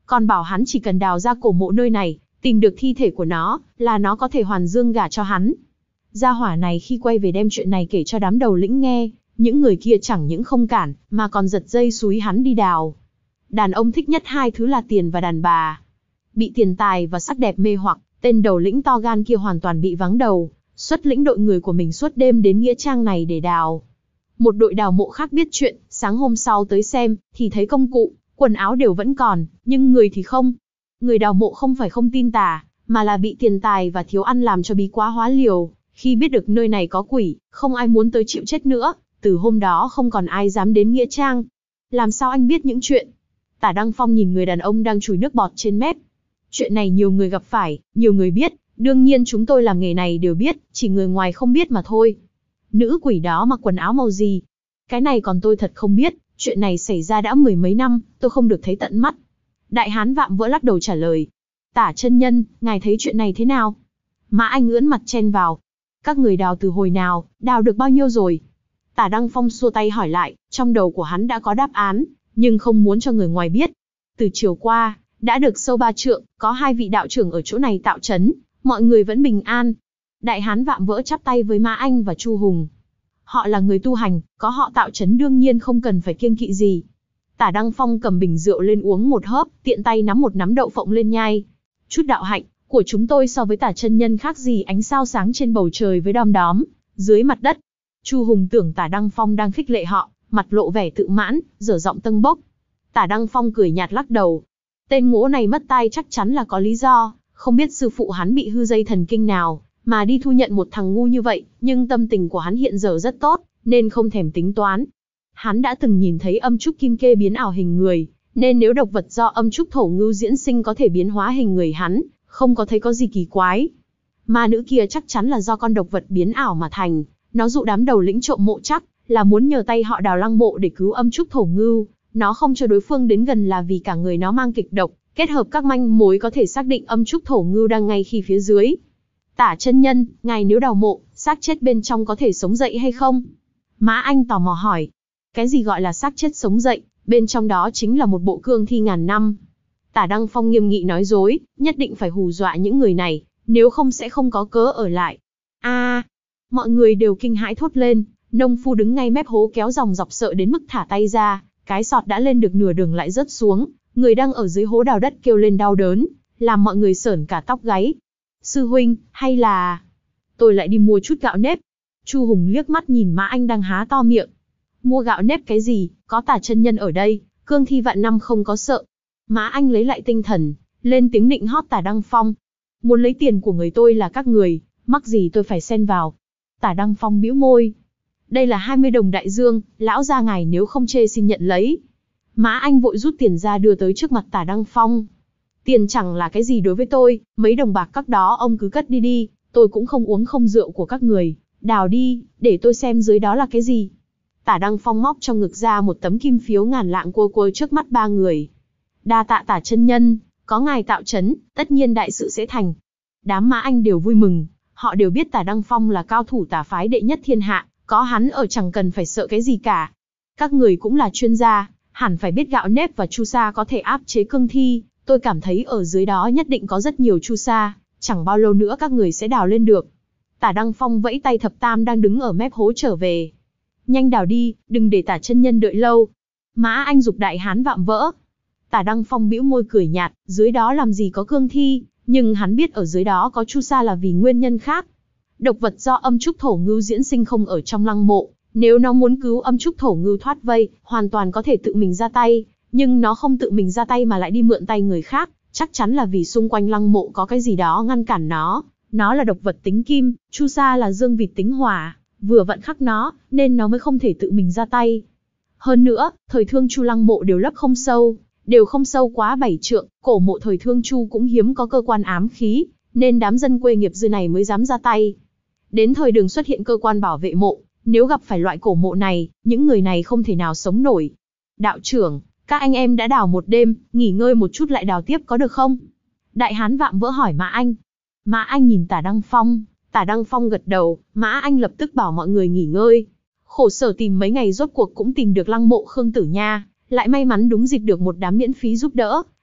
còn bảo hắn chỉ cần đào ra cổ mộ nơi này, tìm được thi thể của nó, là nó có thể hoàn dương gả cho hắn. Gia hỏa này khi quay về đem chuyện này kể cho đám đầu lĩnh nghe, những người kia chẳng những không cản, mà còn giật dây xúi hắn đi đào. Đàn ông thích nhất hai thứ là tiền và đàn bà. Bị tiền tài và sắc đẹp mê hoặc, tên đầu lĩnh to gan kia hoàn toàn bị vắng đầu, xuất lĩnh đội người của mình suốt đêm đến nghĩa trang này để đào. Một đội đào mộ khác biết chuyện, sáng hôm sau tới xem, thì thấy công cụ, quần áo đều vẫn còn, nhưng người thì không. Người đào mộ không phải không tin tà, mà là bị tiền tài và thiếu ăn làm cho bí quá hóa liều. Khi biết được nơi này có quỷ, không ai muốn tới chịu chết nữa, từ hôm đó không còn ai dám đến nghĩa trang. Làm sao anh biết những chuyện? Tả Đăng Phong nhìn người đàn ông đang chùi nước bọt trên mép. Chuyện này nhiều người gặp phải, nhiều người biết, đương nhiên chúng tôi làm nghề này đều biết, chỉ người ngoài không biết mà thôi. Nữ quỷ đó mặc quần áo màu gì? Cái này còn tôi thật không biết, chuyện này xảy ra đã mười mấy năm, tôi không được thấy tận mắt. Đại hán Vạm Vỡ lắc đầu trả lời. Tả chân nhân, ngài thấy chuyện này thế nào? Mã Anh ưỡn mặt chen vào. Các người đào từ hồi nào, đào được bao nhiêu rồi? Tả Đăng Phong xua tay hỏi lại, trong đầu của hắn đã có đáp án, nhưng không muốn cho người ngoài biết. Từ chiều qua, đã được sâu ba trượng, có hai vị đạo trưởng ở chỗ này tạo trấn, mọi người vẫn bình an. Đại hán Vạm Vỡ chắp tay với Mã Anh và Chu Hùng. Họ là người tu hành, có họ tạo trấn đương nhiên không cần phải kiêng kỵ gì. Tả Đăng Phong cầm bình rượu lên uống một hớp, tiện tay nắm một nắm đậu phộng lên nhai. Chút đạo hạnh của chúng tôi so với Tả chân nhân khác gì ánh sao sáng trên bầu trời với đom đóm dưới mặt đất. Chu Hùng tưởng Tả Đăng Phong đang khích lệ họ, mặt lộ vẻ tự mãn, dở giọng tâng bốc. Tả Đăng Phong cười nhạt lắc đầu. Tên ngỗ này mất tai chắc chắn là có lý do, không biết sư phụ hắn bị hư dây thần kinh nào, mà đi thu nhận một thằng ngu như vậy, nhưng tâm tình của hắn hiện giờ rất tốt, nên không thèm tính toán. Hắn đã từng nhìn thấy âm trúc kim kê biến ảo hình người, nên nếu độc vật do âm trúc thổ ngưu diễn sinh có thể biến hóa hình người hắn, không có thấy có gì kỳ quái. Ma nữ kia chắc chắn là do con độc vật biến ảo mà thành, nó dụ đám đầu lĩnh trộm mộ chắc là muốn nhờ tay họ đào lăng mộ để cứu âm trúc thổ ngưu. Nó không cho đối phương đến gần là vì cả người nó mang kịch độc, kết hợp các manh mối có thể xác định âm trúc thổ ngưu đang ngay khi phía dưới. Tả chân nhân, ngài nếu đào mộ, xác chết bên trong có thể sống dậy hay không? Mã Anh tò mò hỏi. Cái gì gọi là xác chết sống dậy, bên trong đó chính là một bộ cương thi ngàn năm. Tả Đăng Phong nghiêm nghị nói dối, nhất định phải hù dọa những người này, nếu không sẽ không có cớ ở lại. A, à, mọi người đều kinh hãi thốt lên, nông phu đứng ngay mép hố kéo dòng dọc sợ đến mức thả tay ra, cái sọt đã lên được nửa đường lại rớt xuống, người đang ở dưới hố đào đất kêu lên đau đớn, làm mọi người sởn cả tóc gáy. Sư huynh, hay là tôi lại đi mua chút gạo nếp? Chu Hùng liếc mắt nhìn Mã Anh đang há to miệng. Mua gạo nếp cái gì, có Tả chân nhân ở đây, cương thi vạn năm không có sợ. Mã Anh lấy lại tinh thần, lên tiếng nịnh hót Tả Đăng Phong. Muốn lấy tiền của người tôi là các người, mắc gì tôi phải xen vào. Tả Đăng Phong bĩu môi. Đây là hai mươi đồng đại dương, lão gia ngài nếu không chê xin nhận lấy. Mã Anh vội rút tiền ra đưa tới trước mặt Tả Đăng Phong. Tiền chẳng là cái gì đối với tôi, mấy đồng bạc các đó ông cứ cất đi đi, tôi cũng không uống không rượu của các người, đào đi, để tôi xem dưới đó là cái gì. Tả Đăng Phong móc trong ngực ra một tấm kim phiếu ngàn lạng quơ quơ trước mắt ba người. Đa tạ Tả chân nhân, có ngài tạo trấn, tất nhiên đại sự sẽ thành. Đám Mã Anh đều vui mừng, họ đều biết Tả Đăng Phong là cao thủ tà phái đệ nhất thiên hạ, có hắn ở chẳng cần phải sợ cái gì cả. Các người cũng là chuyên gia, hẳn phải biết gạo nếp và chu sa có thể áp chế cương thi, tôi cảm thấy ở dưới đó nhất định có rất nhiều chu sa, chẳng bao lâu nữa các người sẽ đào lên được. Tả Đăng Phong vẫy tay thập tam đang đứng ở mép hố trở về. Nhanh đào đi, đừng để Tả chân nhân đợi lâu. Mã Anh giục đại hán Vạm Vỡ. Tả Đăng Phong bĩu môi cười nhạt, dưới đó làm gì có cương thi, nhưng hắn biết ở dưới đó có chu sa là vì nguyên nhân khác. Độc vật do âm trúc thổ ngưu diễn sinh không ở trong lăng mộ, nếu nó muốn cứu âm trúc thổ ngưu thoát vây, hoàn toàn có thể tự mình ra tay, nhưng nó không tự mình ra tay mà lại đi mượn tay người khác, chắc chắn là vì xung quanh lăng mộ có cái gì đó ngăn cản nó. Nó là độc vật tính kim, chu sa là dương vịt tính hỏa, vừa vặn khắc nó, nên nó mới không thể tự mình ra tay. Hơn nữa, thời Thương Chu lăng mộ đều lấp không sâu, đều không sâu quá bảy trượng, cổ mộ thời Thương Chu cũng hiếm có cơ quan ám khí, nên đám dân quê nghiệp dư này mới dám ra tay. Đến thời Đường xuất hiện cơ quan bảo vệ mộ, nếu gặp phải loại cổ mộ này, những người này không thể nào sống nổi. Đạo trưởng, các anh em đã đào một đêm, nghỉ ngơi một chút lại đào tiếp có được không? Đại hán Vạm Vỡ hỏi Mã Anh. Mã Anh nhìn Tả Đăng Phong, Tả Đăng Phong gật đầu, Mã Anh lập tức bảo mọi người nghỉ ngơi. Khổ sở tìm mấy ngày rốt cuộc cũng tìm được lăng mộ Khương Tử Nha, lại may mắn đúng dịp được một đám miễn phí giúp đỡ,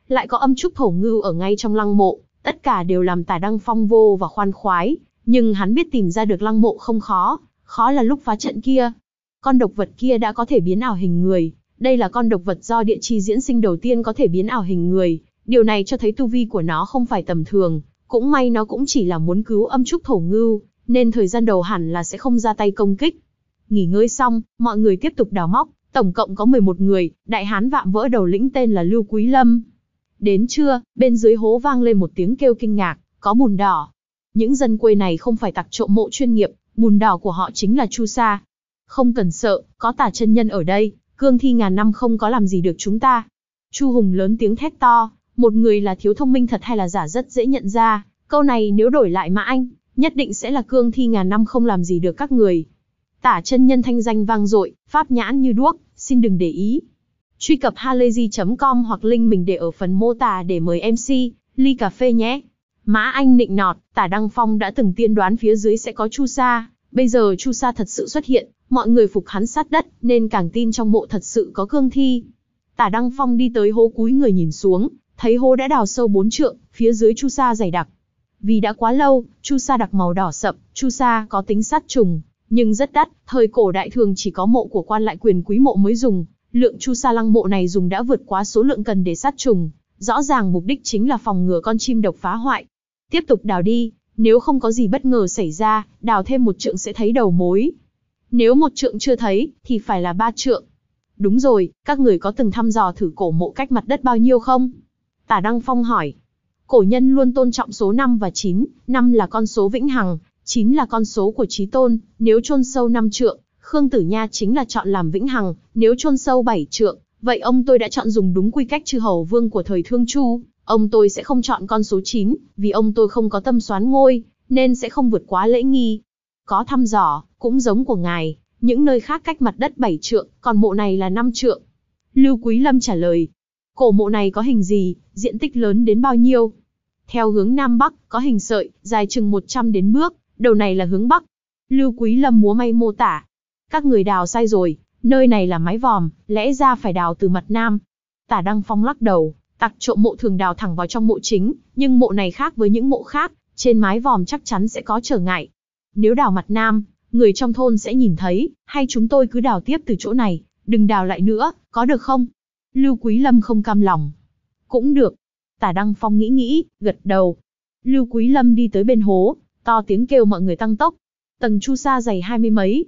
lại có âm trúc thổ ngưu ở ngay trong lăng mộ, tất cả đều làm Tả Đăng Phong vô và khoan khoái, nhưng hắn biết tìm ra được lăng mộ không khó, khó là lúc phá trận kia. Con độc vật kia đã có thể biến ảo hình người, đây là con độc vật do địa chi diễn sinh đầu tiên có thể biến ảo hình người, điều này cho thấy tu vi của nó không phải tầm thường, cũng may nó cũng chỉ là muốn cứu âm trúc thổ ngưu, nên thời gian đầu hẳn là sẽ không ra tay công kích. Nghỉ ngơi xong, mọi người tiếp tục đào móc, tổng cộng có mười một người, đại hán vạm vỡ đầu lĩnh tên là Lưu Quý Lâm. Đến trưa, bên dưới hố vang lên một tiếng kêu kinh ngạc, có bùn đỏ. Những dân quê này không phải tặc trộm mộ chuyên nghiệp, bùn đỏ của họ chính là chu sa. Không cần sợ, có Tả chân nhân ở đây, cương thi ngàn năm không có làm gì được chúng ta. Chu Hùng lớn tiếng thét to, một người là thiếu thông minh thật hay là giả rất dễ nhận ra, câu này nếu đổi lại Mã Anh, nhất định sẽ là cương thi ngàn năm không làm gì được các người. Tả chân nhân thanh danh vang dội, pháp nhãn như đuốc, xin đừng để ý. Truy cập halayzi chấm com hoặc link mình để ở phần mô tả để mời em xê, ly cà phê nhé. Mã Anh nịnh nọt, Tả Đăng Phong đã từng tiên đoán phía dưới sẽ có chu sa, bây giờ chu sa thật sự xuất hiện, mọi người phục hắn sát đất, nên càng tin trong mộ thật sự có cương thi. Tả Đăng Phong đi tới hố cúi người nhìn xuống, thấy hố đã đào sâu bốn trượng, phía dưới chu sa dày đặc. Vì đã quá lâu, chu sa đặc màu đỏ sậm, chu sa có tính sát trùng, nhưng rất đắt, thời cổ đại thường chỉ có mộ của quan lại quyền quý mộ mới dùng, lượng chu sa lăng mộ này dùng đã vượt quá số lượng cần để sát trùng, rõ ràng mục đích chính là phòng ngừa con chim độc phá hoại. Tiếp tục đào đi, nếu không có gì bất ngờ xảy ra, đào thêm một trượng sẽ thấy đầu mối. Nếu một trượng chưa thấy, thì phải là ba trượng. Đúng rồi, các người có từng thăm dò thử cổ mộ cách mặt đất bao nhiêu không? Tả Đăng Phong hỏi. Cổ nhân luôn tôn trọng số năm và chín, năm là con số vĩnh hằng, chín là con số của chí tôn, nếu chôn sâu năm trượng, Khương Tử Nha chính là chọn làm vĩnh hằng, nếu chôn sâu bảy trượng, vậy ông tôi đã chọn dùng đúng quy cách chư hầu vương của thời Thương Chu, ông tôi sẽ không chọn con số chín, vì ông tôi không có tâm soán ngôi, nên sẽ không vượt quá lễ nghi. Có thăm dò, cũng giống của ngài, những nơi khác cách mặt đất bảy trượng, còn mộ này là năm trượng. Lưu Quý Lâm trả lời. Cổ mộ này có hình gì, diện tích lớn đến bao nhiêu? Theo hướng Nam Bắc, có hình sợi, dài chừng một trăm đến bước, đầu này là hướng Bắc. Lưu Quý Lâm múa may mô tả. Các người đào sai rồi, nơi này là mái vòm, lẽ ra phải đào từ mặt Nam. Tả Đăng Phong lắc đầu, tặc trộm mộ thường đào thẳng vào trong mộ chính, nhưng mộ này khác với những mộ khác, trên mái vòm chắc chắn sẽ có trở ngại. Nếu đào mặt Nam, người trong thôn sẽ nhìn thấy, hay chúng tôi cứ đào tiếp từ chỗ này, đừng đào lại nữa, có được không? Lưu Quý Lâm không cam lòng. Cũng được. Tả Đăng Phong nghĩ nghĩ, gật đầu. Lưu Quý Lâm đi tới bên hố, to tiếng kêu mọi người tăng tốc. Tầng chu sa dày hai mươi mấy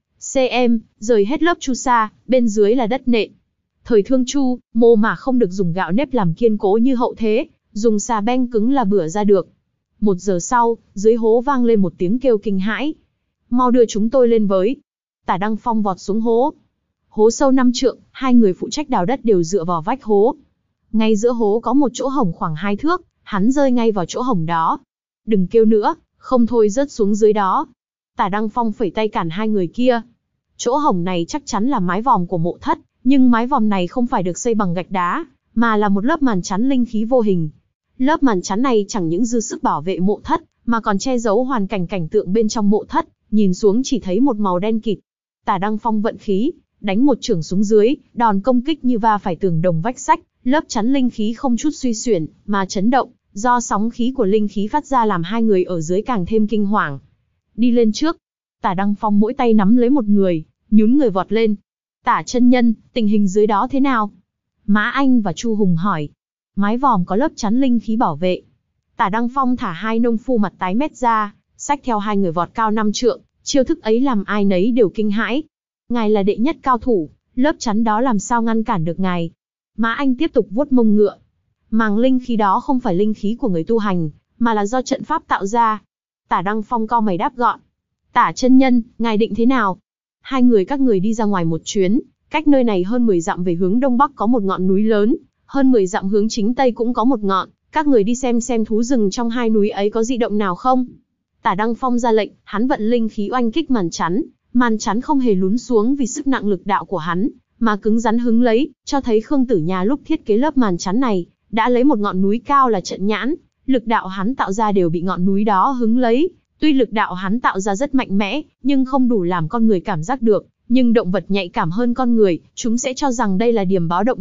cm, rời hết lớp chu sa, bên dưới là đất nện. Thời Thương Chu, mô mà không được dùng gạo nếp làm kiên cố như hậu thế, dùng xà beng cứng là bửa ra được. Một giờ sau, dưới hố vang lên một tiếng kêu kinh hãi. Mau đưa chúng tôi lên với. Tả Đăng Phong vọt xuống hố. Hố sâu năm trượng, hai người phụ trách đào đất đều dựa vào vách hố. Ngay giữa hố có một chỗ hổng khoảng hai thước, hắn rơi ngay vào chỗ hổng đó. Đừng kêu nữa, không thôi rớt xuống dưới đó. Tả Đăng Phong phẩy tay cản hai người kia. Chỗ hổng này chắc chắn là mái vòm của mộ thất, nhưng mái vòm này không phải được xây bằng gạch đá, mà là một lớp màn chắn linh khí vô hình. Lớp màn chắn này chẳng những dư sức bảo vệ mộ thất, mà còn che giấu hoàn cảnh cảnh tượng bên trong mộ thất, nhìn xuống chỉ thấy một màu đen kịt. Tả Đăng Phong vận khí, đánh một chưởng xuống dưới, đòn công kích như va phải tường đồng vách sắt, lớp chắn linh khí không chút suy xuyển, mà chấn động, do sóng khí của linh khí phát ra làm hai người ở dưới càng thêm kinh hoàng. Đi lên trước. Tả Đăng Phong mỗi tay nắm lấy một người, nhún người vọt lên. Tả chân nhân, tình hình dưới đó thế nào? Mã Anh và Chu Hùng hỏi. Mái vòm có lớp chắn linh khí bảo vệ. Tả Đăng Phong thả hai nông phu mặt tái mét ra, xách theo hai người vọt cao năm trượng, chiêu thức ấy làm ai nấy đều kinh hãi. Ngài là đệ nhất cao thủ, lớp chắn đó làm sao ngăn cản được ngài? Mã Anh tiếp tục vuốt mông ngựa. Màng linh khí đó không phải linh khí của người tu hành, mà là do trận pháp tạo ra. Tả Đăng Phong cau mày đáp gọn. Tả chân nhân, ngài định thế nào? Hai người các người đi ra ngoài một chuyến, cách nơi này hơn mười dặm về hướng đông bắc có một ngọn núi lớn, hơn mười dặm hướng chính tây cũng có một ngọn, các người đi xem xem thú rừng trong hai núi ấy có dị động nào không. Tả Đăng Phong ra lệnh, hắn vận linh khí oanh kích màn chắn, màn chắn không hề lún xuống vì sức nặng lực đạo của hắn, mà cứng rắn hứng lấy, cho thấy Khương Tử Nha lúc thiết kế lớp màn chắn này, đã lấy một ngọn núi cao là trận nhãn, lực đạo hắn tạo ra đều bị ngọn núi đó hứng lấy. Tuy lực đạo hắn tạo ra rất mạnh mẽ, nhưng không đủ làm con người cảm giác được, nhưng động vật nhạy cảm hơn con người, chúng sẽ cho rằng đây là điểm báo động đất,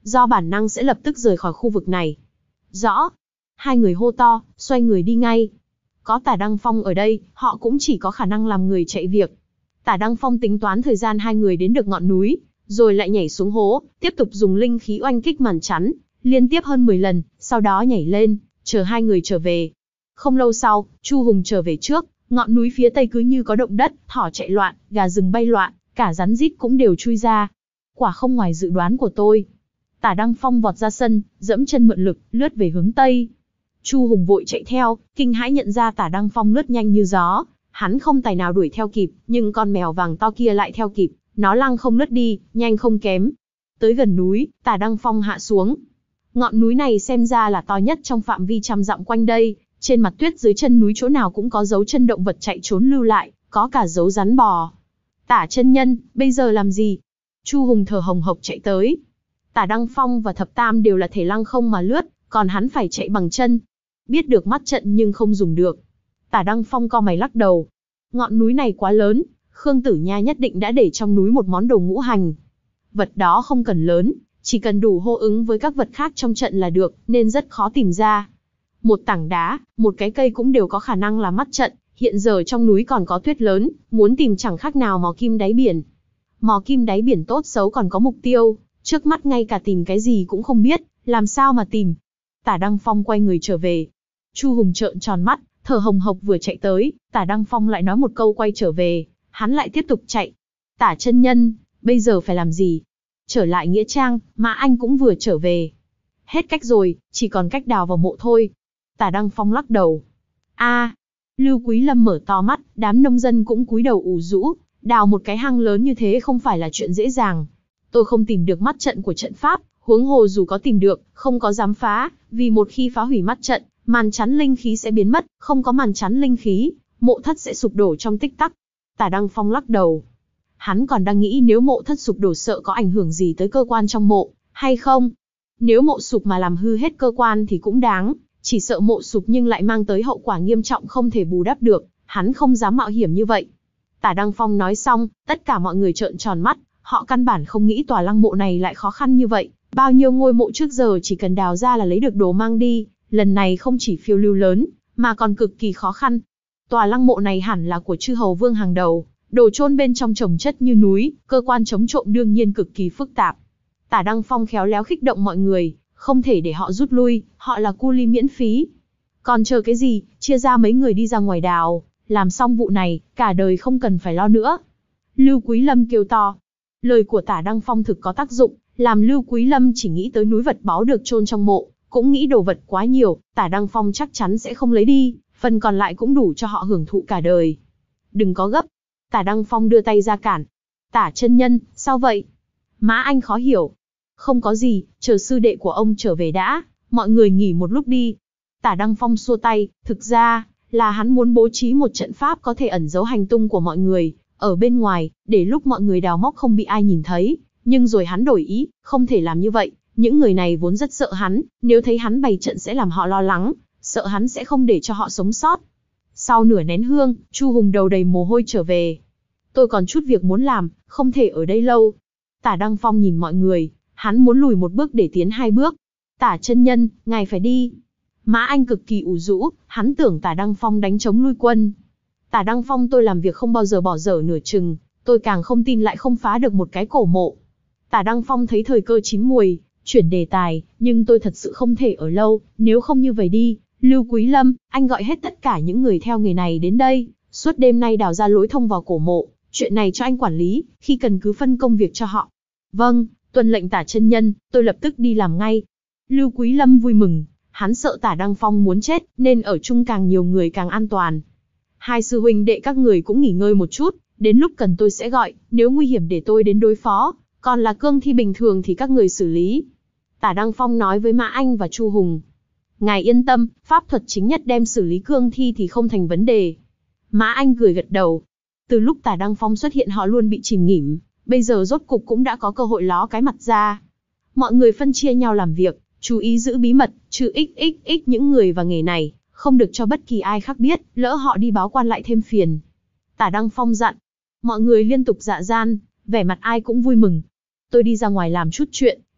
do bản năng sẽ lập tức rời khỏi khu vực này. Rõ. Hai người hô to, xoay người đi ngay. Có Tả Đăng Phong ở đây, họ cũng chỉ có khả năng làm người chạy việc. Tả Đăng Phong tính toán thời gian hai người đến được ngọn núi, rồi lại nhảy xuống hố, tiếp tục dùng linh khí oanh kích màn chắn, liên tiếp hơn mười lần, sau đó nhảy lên, chờ hai người trở về. Không lâu sau, Chu Hùng trở về trước, ngọn núi phía tây cứ như có động đất, thỏ chạy loạn, gà rừng bay loạn, cả rắn rít cũng đều chui ra. Quả không ngoài dự đoán của tôi. Tả Đăng Phong vọt ra sân, dẫm chân mượn lực, lướt về hướng tây. Chu Hùng vội chạy theo, kinh hãi nhận ra Tả Đăng Phong lướt nhanh như gió. Hắn không tài nào đuổi theo kịp, nhưng con mèo vàng to kia lại theo kịp, nó lăng không lướt đi, nhanh không kém. Tới gần núi, Tả Đăng Phong hạ xuống. Ngọn núi này xem ra là to nhất trong phạm vi trăm dặm quanh đây, trên mặt tuyết dưới chân núi chỗ nào cũng có dấu chân động vật chạy trốn lưu lại, có cả dấu rắn bò. Tả chân nhân, bây giờ làm gì? Chu Hùng thở hồng hộc chạy tới. Tả Đăng Phong và Thập Tam đều là thể lăng không mà lướt, còn hắn phải chạy bằng chân. Biết được mắt trận nhưng không dùng được. Tả Đăng Phong cau mày lắc đầu. Ngọn núi này quá lớn, Khương Tử Nha nhất định đã để trong núi một món đồ ngũ hành. Vật đó không cần lớn, chỉ cần đủ hô ứng với các vật khác trong trận là được, nên rất khó tìm ra. Một tảng đá, một cái cây cũng đều có khả năng là mắt trận, hiện giờ trong núi còn có tuyết lớn, muốn tìm chẳng khác nào mò kim đáy biển. Mò kim đáy biển tốt xấu còn có mục tiêu, trước mắt ngay cả tìm cái gì cũng không biết, làm sao mà tìm. Tả Đăng Phong quay người trở về. Chu Hùng trợn tròn mắt, thở hồng hộc vừa chạy tới, Tả Đăng Phong lại nói một câu quay trở về, hắn lại tiếp tục chạy. Tả chân nhân, bây giờ phải làm gì? Trở lại Nghĩa Trang, mà anh cũng vừa trở về. Hết cách rồi, chỉ còn cách đào vào mộ thôi. Tả Đăng Phong lắc đầu. A, Lưu Quý Lâm mở to mắt, đám nông dân cũng cúi đầu ủ rũ, đào một cái hang lớn như thế không phải là chuyện dễ dàng. Tôi không tìm được mắt trận của trận pháp, huống hồ dù có tìm được, không có dám phá, vì một khi phá hủy mắt trận, màn chắn linh khí sẽ biến mất, không có màn chắn linh khí, mộ thất sẽ sụp đổ trong tích tắc. Tả Đăng Phong lắc đầu. Hắn còn đang nghĩ nếu mộ thất sụp đổ sợ có ảnh hưởng gì tới cơ quan trong mộ, hay không? Nếu mộ sụp mà làm hư hết cơ quan thì cũng đáng, chỉ sợ mộ sụp nhưng lại mang tới hậu quả nghiêm trọng không thể bù đắp được, hắn không dám mạo hiểm như vậy. Tả Đăng Phong nói xong, tất cả mọi người trợn tròn mắt, họ căn bản không nghĩ tòa lăng mộ này lại khó khăn như vậy, bao nhiêu ngôi mộ trước giờ chỉ cần đào ra là lấy được đồ mang đi, lần này không chỉ phiêu lưu lớn, mà còn cực kỳ khó khăn. Tòa lăng mộ này hẳn là của chư hầu vương hàng đầu, đồ chôn bên trong chồng chất như núi, cơ quan chống trộm đương nhiên cực kỳ phức tạp. Tả Đăng Phong khéo léo khích động mọi người, không thể để họ rút lui, họ là cu li miễn phí. Còn chờ cái gì, chia ra mấy người đi ra ngoài đào, làm xong vụ này, cả đời không cần phải lo nữa. Lưu Quý Lâm kêu to. Lời của Tả Đăng Phong thực có tác dụng, làm Lưu Quý Lâm chỉ nghĩ tới núi vật báu được chôn trong mộ, cũng nghĩ đồ vật quá nhiều, Tả Đăng Phong chắc chắn sẽ không lấy đi, phần còn lại cũng đủ cho họ hưởng thụ cả đời. Đừng có gấp. Tả Đăng Phong đưa tay ra cản. Tả chân nhân, sao vậy? Mã Anh khó hiểu. Không có gì, chờ sư đệ của ông trở về đã, mọi người nghỉ một lúc đi. Tả Đăng Phong xua tay, thực ra, là hắn muốn bố trí một trận pháp có thể ẩn giấu hành tung của mọi người, ở bên ngoài, để lúc mọi người đào móc không bị ai nhìn thấy, nhưng rồi hắn đổi ý, không thể làm như vậy, những người này vốn rất sợ hắn, nếu thấy hắn bày trận sẽ làm họ lo lắng, sợ hắn sẽ không để cho họ sống sót. Sau nửa nén hương, Chu Hùng đầu đầy mồ hôi trở về. Tôi còn chút việc muốn làm, không thể ở đây lâu. Tả Đăng Phong nhìn mọi người, hắn muốn lùi một bước để tiến hai bước. Tả chân nhân, ngài phải đi. Mã Anh cực kỳ ủ rũ, hắn tưởng Tả Đăng Phong đánh chống lui quân. Tả Đăng Phong tôi làm việc không bao giờ bỏ dở nửa chừng, tôi càng không tin lại không phá được một cái cổ mộ. Tả Đăng Phong thấy thời cơ chín muồi, chuyển đề tài, nhưng tôi thật sự không thể ở lâu, nếu không như vậy đi, Lưu Quý Lâm, anh gọi hết tất cả những người theo nghề này đến đây, suốt đêm nay đào ra lối thông vào cổ mộ, chuyện này cho anh quản lý, khi cần cứ phân công việc cho họ. Vâng, tuân lệnh Tả chân nhân, tôi lập tức đi làm ngay. Lưu Quý Lâm vui mừng, hắn sợ Tả Đăng Phong muốn chết, nên ở chung càng nhiều người càng an toàn. Hai sư huynh đệ các người cũng nghỉ ngơi một chút, đến lúc cần tôi sẽ gọi, nếu nguy hiểm để tôi đến đối phó, còn là cương thi bình thường thì các người xử lý. Tả Đăng Phong nói với Mã Anh và Chu Hùng. Ngài yên tâm, pháp thuật chính nhất đem xử lý cương thi thì không thành vấn đề. Mã Anh cười gật đầu. Từ lúc Tả Đăng Phong xuất hiện họ luôn bị chìm nghỉm, bây giờ rốt cục cũng đã có cơ hội ló cái mặt ra. Mọi người phân chia nhau làm việc, chú ý giữ bí mật, trừ xxx những người và nghề này, không được cho bất kỳ ai khác biết, lỡ họ đi báo quan lại thêm phiền. Tả Đăng Phong dặn. Mọi người liên tục dạ gian, vẻ mặt ai cũng vui mừng. Tôi đi ra ngoài làm chút chuyện,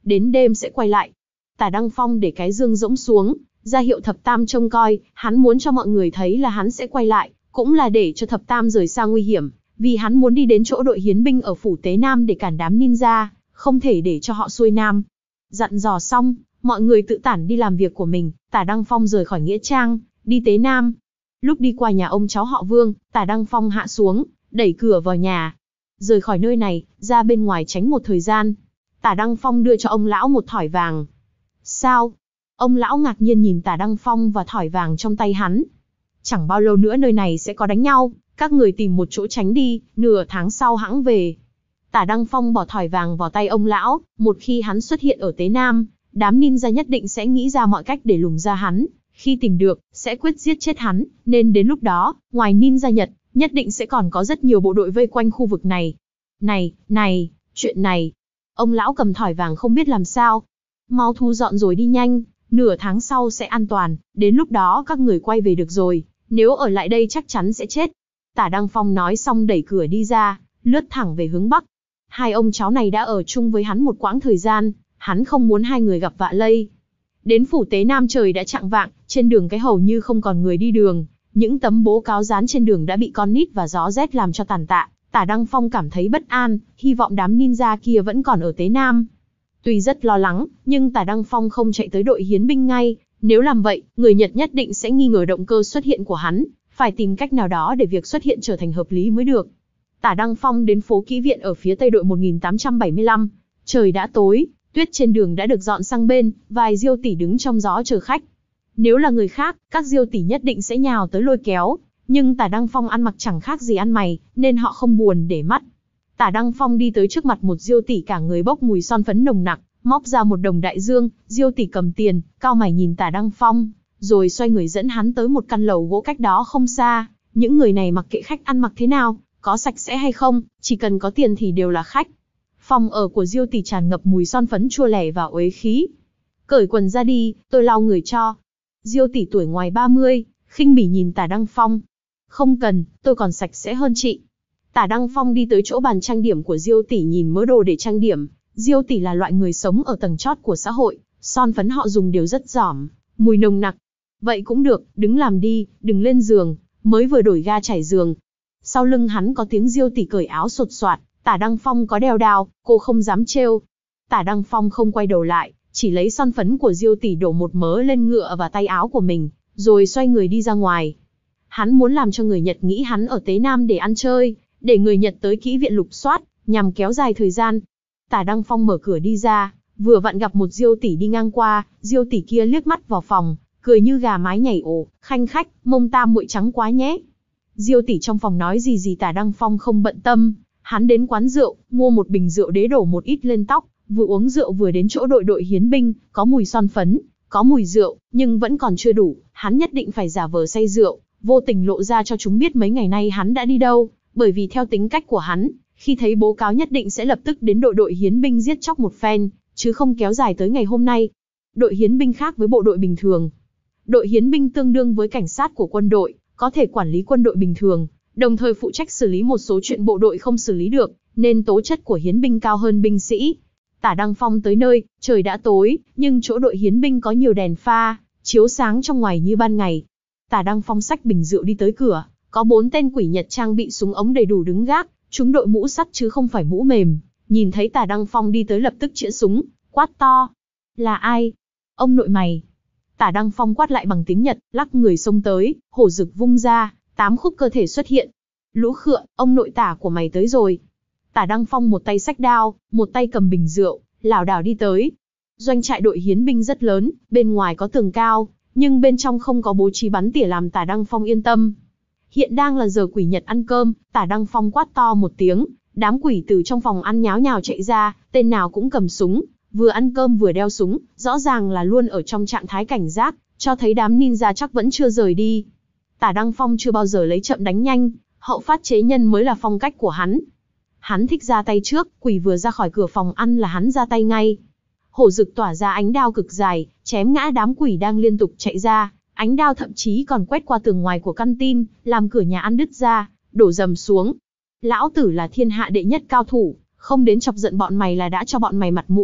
đến đêm sẽ quay lại. Tả Đăng Phong để cái dương rỗng xuống, ra hiệu Thập Tam trông coi, hắn muốn cho mọi người thấy là hắn sẽ quay lại, cũng là để cho Thập Tam rời xa nguy hiểm, vì hắn muốn đi đến chỗ đội hiến binh ở phủ Tế Nam để cản đám ninja, không thể để cho họ xuôi nam. Dặn dò xong, mọi người tự tản đi làm việc của mình, Tả Đăng Phong rời khỏi nghĩa trang, đi Tế Nam. Lúc đi qua nhà ông cháu họ Vương, Tả Đăng Phong hạ xuống, đẩy cửa vào nhà. Rời khỏi nơi này, ra bên ngoài tránh một thời gian. Tả Đăng Phong đưa cho ông lão một thỏi vàng. Sao? Ông lão ngạc nhiên nhìn Tả Đăng Phong và thỏi vàng trong tay hắn. Chẳng bao lâu nữa nơi này sẽ có đánh nhau, các người tìm một chỗ tránh đi, nửa tháng sau hẵng về. Tả Đăng Phong bỏ thỏi vàng vào tay ông lão, một khi hắn xuất hiện ở Tế Nam, đám ninja nhất định sẽ nghĩ ra mọi cách để lùng ra hắn, khi tìm được, sẽ quyết giết chết hắn, nên đến lúc đó, ngoài ninja Nhật, nhất định sẽ còn có rất nhiều bộ đội vây quanh khu vực này. Này, này, chuyện này. Ông lão cầm thỏi vàng không biết làm sao. Mau thu dọn rồi đi nhanh, nửa tháng sau sẽ an toàn, đến lúc đó các người quay về được rồi, nếu ở lại đây chắc chắn sẽ chết. Tả Đăng Phong nói xong đẩy cửa đi ra, lướt thẳng về hướng Bắc. Hai ông cháu này đã ở chung với hắn một quãng thời gian, hắn không muốn hai người gặp vạ lây. Đến phủ Tế Nam trời đã chạng vạng, trên đường cái hầu như không còn người đi đường, những tấm bố cáo dán trên đường đã bị con nít và gió rét làm cho tàn tạ. Tả Đăng Phong cảm thấy bất an, hy vọng đám ninja kia vẫn còn ở Tế Nam. Tuy rất lo lắng, nhưng Tả Đăng Phong không chạy tới đội hiến binh ngay, nếu làm vậy, người Nhật nhất định sẽ nghi ngờ động cơ xuất hiện của hắn, phải tìm cách nào đó để việc xuất hiện trở thành hợp lý mới được. Tả Đăng Phong đến phố Kỹ Viện ở phía tây đội một nghìn tám trăm bảy mươi lăm, trời đã tối, tuyết trên đường đã được dọn sang bên, vài diêu tỷ đứng trong gió chờ khách. Nếu là người khác, các diêu tỷ nhất định sẽ nhào tới lôi kéo, nhưng Tả Đăng Phong ăn mặc chẳng khác gì ăn mày, nên họ không buồn để mắt. Tả Đăng Phong đi tới trước mặt một diêu tỷ cả người bốc mùi son phấn nồng nặc, móc ra một đồng đại dương, diêu tỷ cầm tiền, cau mày nhìn Tả Đăng Phong, rồi xoay người dẫn hắn tới một căn lầu gỗ cách đó không xa. Những người này mặc kệ khách ăn mặc thế nào, có sạch sẽ hay không, chỉ cần có tiền thì đều là khách. Phòng ở của diêu tỷ tràn ngập mùi son phấn chua lẻ và uế khí. Cởi quần ra đi, tôi lau người cho. Diêu tỷ tuổi ngoài ba mươi, khinh bỉ nhìn Tả Đăng Phong. Không cần, tôi còn sạch sẽ hơn chị. Tả Đăng Phong đi tới chỗ bàn trang điểm của diêu tỷ nhìn mớ đồ để trang điểm. Diêu tỷ là loại người sống ở tầng chót của xã hội, son phấn họ dùng đều rất giỏm, mùi nồng nặc. Vậy cũng được, đứng làm đi, đừng lên giường, mới vừa đổi ga trải giường. Sau lưng hắn có tiếng diêu tỷ cởi áo sột soạt, Tả Đăng Phong có đeo đao, cô không dám trêu. Tả Đăng Phong không quay đầu lại, chỉ lấy son phấn của diêu tỷ đổ một mớ lên ngựa và tay áo của mình, rồi xoay người đi ra ngoài. Hắn muốn làm cho người Nhật nghĩ hắn ở Tế Nam để ăn chơi, để người Nhật tới Kỹ Viện lục soát, nhằm kéo dài thời gian. Tả Đăng Phong mở cửa đi ra, vừa vặn gặp một diêu tỷ đi ngang qua, diêu tỷ kia liếc mắt vào phòng, cười như gà mái nhảy ổ, khanh khách, mông tam muội trắng quá nhé. Diêu tỷ trong phòng nói gì gì Tả Đăng Phong không bận tâm, hắn đến quán rượu, mua một bình rượu đế đổ một ít lên tóc, vừa uống rượu vừa đến chỗ đội đội hiến binh, có mùi son phấn, có mùi rượu, nhưng vẫn còn chưa đủ, hắn nhất định phải giả vờ say rượu, vô tình lộ ra cho chúng biết mấy ngày nay hắn đã đi đâu, bởi vì theo tính cách của hắn, khi thấy bố cáo nhất định sẽ lập tức đến đội đội hiến binh giết chóc một phen, chứ không kéo dài tới ngày hôm nay. Đội hiến binh khác với bộ đội bình thường. Đội hiến binh tương đương với cảnh sát của quân đội, có thể quản lý quân đội bình thường, đồng thời phụ trách xử lý một số chuyện bộ đội không xử lý được, nên tố chất của hiến binh cao hơn binh sĩ. Tả Đăng Phong tới nơi, trời đã tối, nhưng chỗ đội hiến binh có nhiều đèn pha, chiếu sáng trong ngoài như ban ngày. Tả Đăng Phong xách bình rượu đi tới cửa, có bốn tên quỷ Nhật trang bị súng ống đầy đủ đứng gác, chúng đội mũ sắt chứ không phải mũ mềm. Nhìn thấy Tả Đăng Phong đi tới lập tức chĩa súng, quát to. Là ai? Ông nội mày. Tả Đăng Phong quát lại bằng tiếng Nhật, lắc người xông tới, hổ rực vung ra, tám khúc cơ thể xuất hiện. Lũ khựa, ông nội Tả của mày tới rồi. Tả Đăng Phong một tay xách đao, một tay cầm bình rượu, lảo đảo đi tới. Doanh trại đội hiến binh rất lớn, bên ngoài có tường cao, nhưng bên trong không có bố trí bắn tỉa làm Tả Đăng Phong yên tâm. Hiện đang là giờ quỷ Nhật ăn cơm, Tả Đăng Phong quát to một tiếng, đám quỷ từ trong phòng ăn nháo nhào chạy ra, tên nào cũng cầm súng, vừa ăn cơm vừa đeo súng, rõ ràng là luôn ở trong trạng thái cảnh giác, cho thấy đám ninja chắc vẫn chưa rời đi. Tả Đăng Phong chưa bao giờ lấy chậm đánh nhanh, hậu phát chế nhân mới là phong cách của hắn. Hắn thích ra tay trước, quỷ vừa ra khỏi cửa phòng ăn là hắn ra tay ngay. Hổ rực tỏa ra ánh đao cực dài, chém ngã đám quỷ đang liên tục chạy ra, ánh đao thậm chí còn quét qua tường ngoài của căn tin, làm cửa nhà ăn đứt ra, đổ dầm xuống. Lão tử là thiên hạ đệ nhất cao thủ, không đến chọc giận bọn mày là đã cho bọn mày mặt mũi,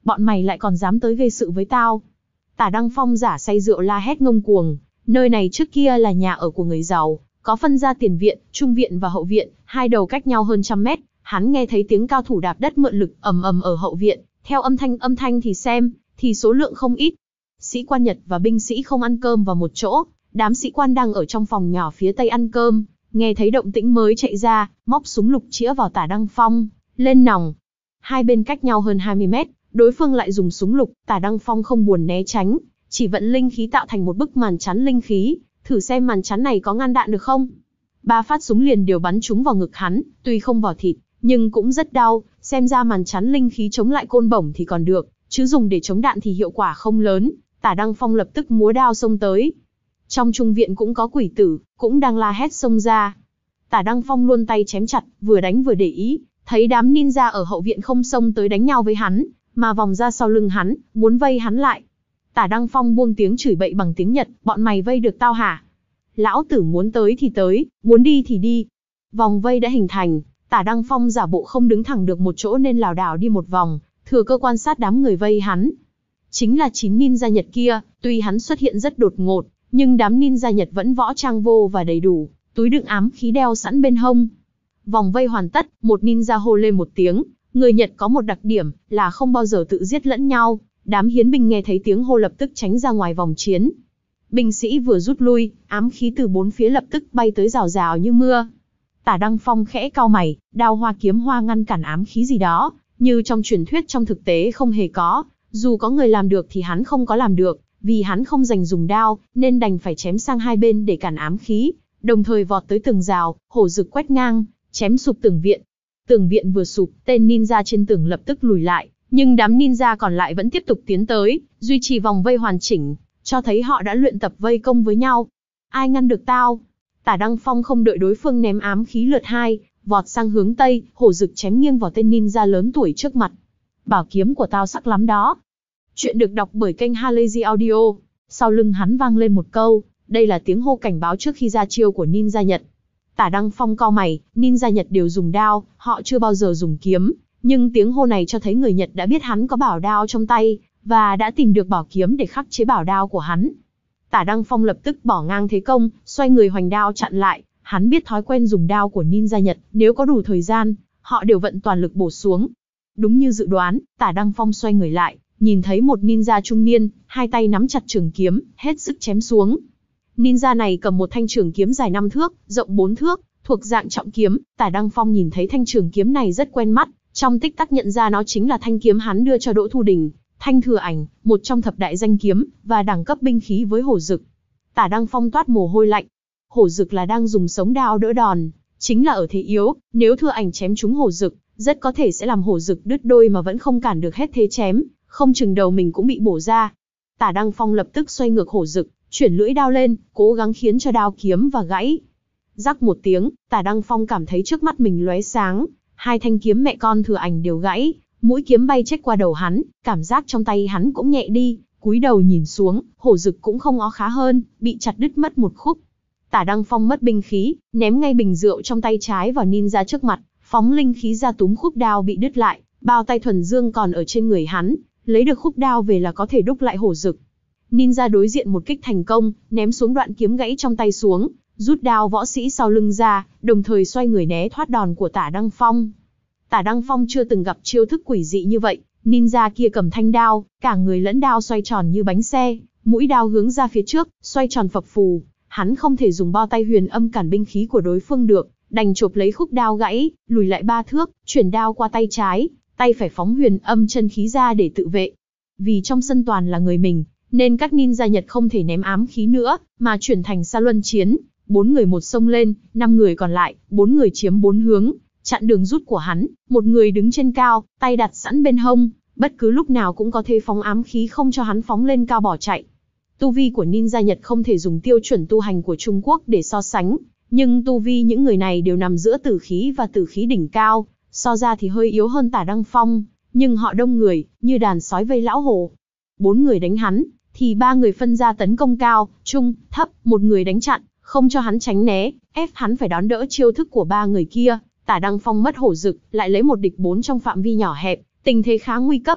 Bọn mày lại còn dám tới gây sự với tao. Tả Đăng Phong giả say rượu la hét ngông cuồng. Nơi này trước kia là nhà ở của người giàu, có phân ra tiền viện, trung viện và hậu viện, hai đầu cách nhau hơn trăm mét. Hắn nghe thấy tiếng cao thủ đạp đất mượn lực ầm ầm ở hậu viện, theo âm thanh âm thanh thì xem, thì số lượng không ít. Sĩ quan Nhật và binh sĩ không ăn cơm vào một chỗ, đám sĩ quan đang ở trong phòng nhỏ phía tây ăn cơm, nghe thấy động tĩnh mới chạy ra, móc súng lục chĩa vào Tả Đăng Phong, lên nòng. Hai bên cách nhau hơn hai mươi mét, đối phương lại dùng súng lục, Tả Đăng Phong không buồn né tránh, chỉ vận linh khí tạo thành một bức màn chắn linh khí, thử xem màn chắn này có ngăn đạn được không. Ba phát súng liền đều bắn trúng vào ngực hắn, tuy không vào thịt, nhưng cũng rất đau, xem ra màn chắn linh khí chống lại côn bổng thì còn được, chứ dùng để chống đạn thì hiệu quả không lớn. Tả Đăng Phong lập tức múa đao xông tới. Trong trung viện cũng có quỷ tử, cũng đang la hét xông ra. Tả Đăng Phong luôn tay chém chặt, vừa đánh vừa để ý, thấy đám ninja ở hậu viện không xông tới đánh nhau với hắn, mà vòng ra sau lưng hắn, muốn vây hắn lại. Tả Đăng Phong buông tiếng chửi bậy bằng tiếng Nhật, bọn mày vây được tao hả? Lão tử muốn tới thì tới, muốn đi thì đi. Vòng vây đã hình thành, Tả Đăng Phong giả bộ không đứng thẳng được một chỗ nên lảo đảo đi một vòng, thừa cơ quan sát đám người vây hắn. Chính là chín ninja Nhật kia, tuy hắn xuất hiện rất đột ngột, nhưng đám ninja Nhật vẫn võ trang vô và đầy đủ, túi đựng ám khí đeo sẵn bên hông. Vòng vây hoàn tất, một ninja hô lên một tiếng, người Nhật có một đặc điểm là không bao giờ tự giết lẫn nhau, đám hiến binh nghe thấy tiếng hô lập tức tránh ra ngoài vòng chiến. Binh sĩ vừa rút lui, ám khí từ bốn phía lập tức bay tới rào rào như mưa. Tả Đăng Phong khẽ cau mày, đao hoa kiếm hoa ngăn cản ám khí gì đó, như trong truyền thuyết trong thực tế không hề có, dù có người làm được thì hắn không có làm được, vì hắn không dành dùng đao, nên đành phải chém sang hai bên để cản ám khí, đồng thời vọt tới tường rào, hổ rực quét ngang, chém sụp tường viện. Tường viện vừa sụp, tên ninja trên tường lập tức lùi lại, nhưng đám ninja còn lại vẫn tiếp tục tiến tới, duy trì vòng vây hoàn chỉnh, cho thấy họ đã luyện tập vây công với nhau. Ai ngăn được tao? Tả Đăng Phong không đợi đối phương ném ám khí lượt hai, vọt sang hướng tây, hổ rực chém nghiêng vào tên ninja lớn tuổi trước mặt. Bảo kiếm của tao sắc lắm đó. Chuyện được đọc bởi kênh Halazy Audio. Sau lưng hắn vang lên một câu, đây là tiếng hô cảnh báo trước khi ra chiêu của ninja Nhật. Tả Đăng Phong cau mày, ninja Nhật đều dùng đao, họ chưa bao giờ dùng kiếm, nhưng tiếng hô này cho thấy người Nhật đã biết hắn có bảo đao trong tay, và đã tìm được bảo kiếm để khắc chế bảo đao của hắn. Tả Đăng Phong lập tức bỏ ngang thế công, xoay người hoành đao chặn lại, hắn biết thói quen dùng đao của ninja Nhật, nếu có đủ thời gian, họ đều vận toàn lực bổ xuống. Đúng như dự đoán, Tả Đăng Phong xoay người lại, nhìn thấy một ninja trung niên, hai tay nắm chặt trường kiếm, hết sức chém xuống. Ninja này cầm một thanh trường kiếm dài năm thước, rộng bốn thước, thuộc dạng trọng kiếm. Tả Đăng Phong nhìn thấy thanh trường kiếm này rất quen mắt, trong tích tắc nhận ra nó chính là thanh kiếm hắn đưa cho Đỗ Thu Đình, Thanh Thừa Ảnh, một trong thập đại danh kiếm, và đẳng cấp binh khí với hổ rực. Tả Đăng Phong toát mồ hôi lạnh. Hổ rực là đang dùng sống đao đỡ đòn, chính là ở thế yếu, nếu Thừa Ảnh chém trúng hổ rực, rất có thể sẽ làm hổ rực đứt đôi mà vẫn không cản được hết thế chém, không chừng đầu mình cũng bị bổ ra. Tả Đăng Phong lập tức xoay ngược hổ rực, chuyển lưỡi đao lên, cố gắng khiến cho đao kiếm và gãy. Rắc một tiếng, Tả Đăng Phong cảm thấy trước mắt mình lóe sáng, hai thanh kiếm mẹ con Thừa Ảnh đều gãy, mũi kiếm bay chết qua đầu hắn, cảm giác trong tay hắn cũng nhẹ đi, cúi đầu nhìn xuống, hổ rực cũng không ó khá hơn, bị chặt đứt mất một khúc. Tả Đăng Phong mất binh khí, ném ngay bình rượu trong tay trái vào ninja trước mặt, phóng linh khí ra túm khúc đao bị đứt lại, bao tay thuần dương còn ở trên người hắn, lấy được khúc đao về là có thể đúc lại hổ rực. Ninja đối diện một kích thành công, ném xuống đoạn kiếm gãy trong tay xuống, rút đao võ sĩ sau lưng ra, đồng thời xoay người né thoát đòn của Tả Đăng Phong. Tả Đăng Phong chưa từng gặp chiêu thức quỷ dị như vậy, ninja kia cầm thanh đao, cả người lẫn đao xoay tròn như bánh xe, mũi đao hướng ra phía trước, xoay tròn phập phù, hắn không thể dùng bao tay huyền âm cản binh khí của đối phương được, đành chộp lấy khúc đao gãy, lùi lại ba thước, chuyển đao qua tay trái, tay phải phóng huyền âm chân khí ra để tự vệ. Vì trong sân toàn là người mình, nên các ninja Nhật không thể ném ám khí nữa, mà chuyển thành sa luân chiến, bốn người một sông lên, năm người còn lại, bốn người chiếm bốn hướng, chặn đường rút của hắn, một người đứng trên cao, tay đặt sẵn bên hông, bất cứ lúc nào cũng có thể phóng ám khí không cho hắn phóng lên cao bỏ chạy. Tu vi của ninja Nhật không thể dùng tiêu chuẩn tu hành của Trung Quốc để so sánh, nhưng tu vi những người này đều nằm giữa tử khí và tử khí đỉnh cao, so ra thì hơi yếu hơn Tả Đăng Phong, nhưng họ đông người, như đàn sói vây lão hổ. Bốn người đánh hắn, thì ba người phân ra tấn công cao, trung, thấp, một người đánh chặn, không cho hắn tránh né, ép hắn phải đón đỡ chiêu thức của ba người kia. Tả Đăng Phong mất hổ rực, lại lấy một địch bốn trong phạm vi nhỏ hẹp, tình thế khá nguy cấp.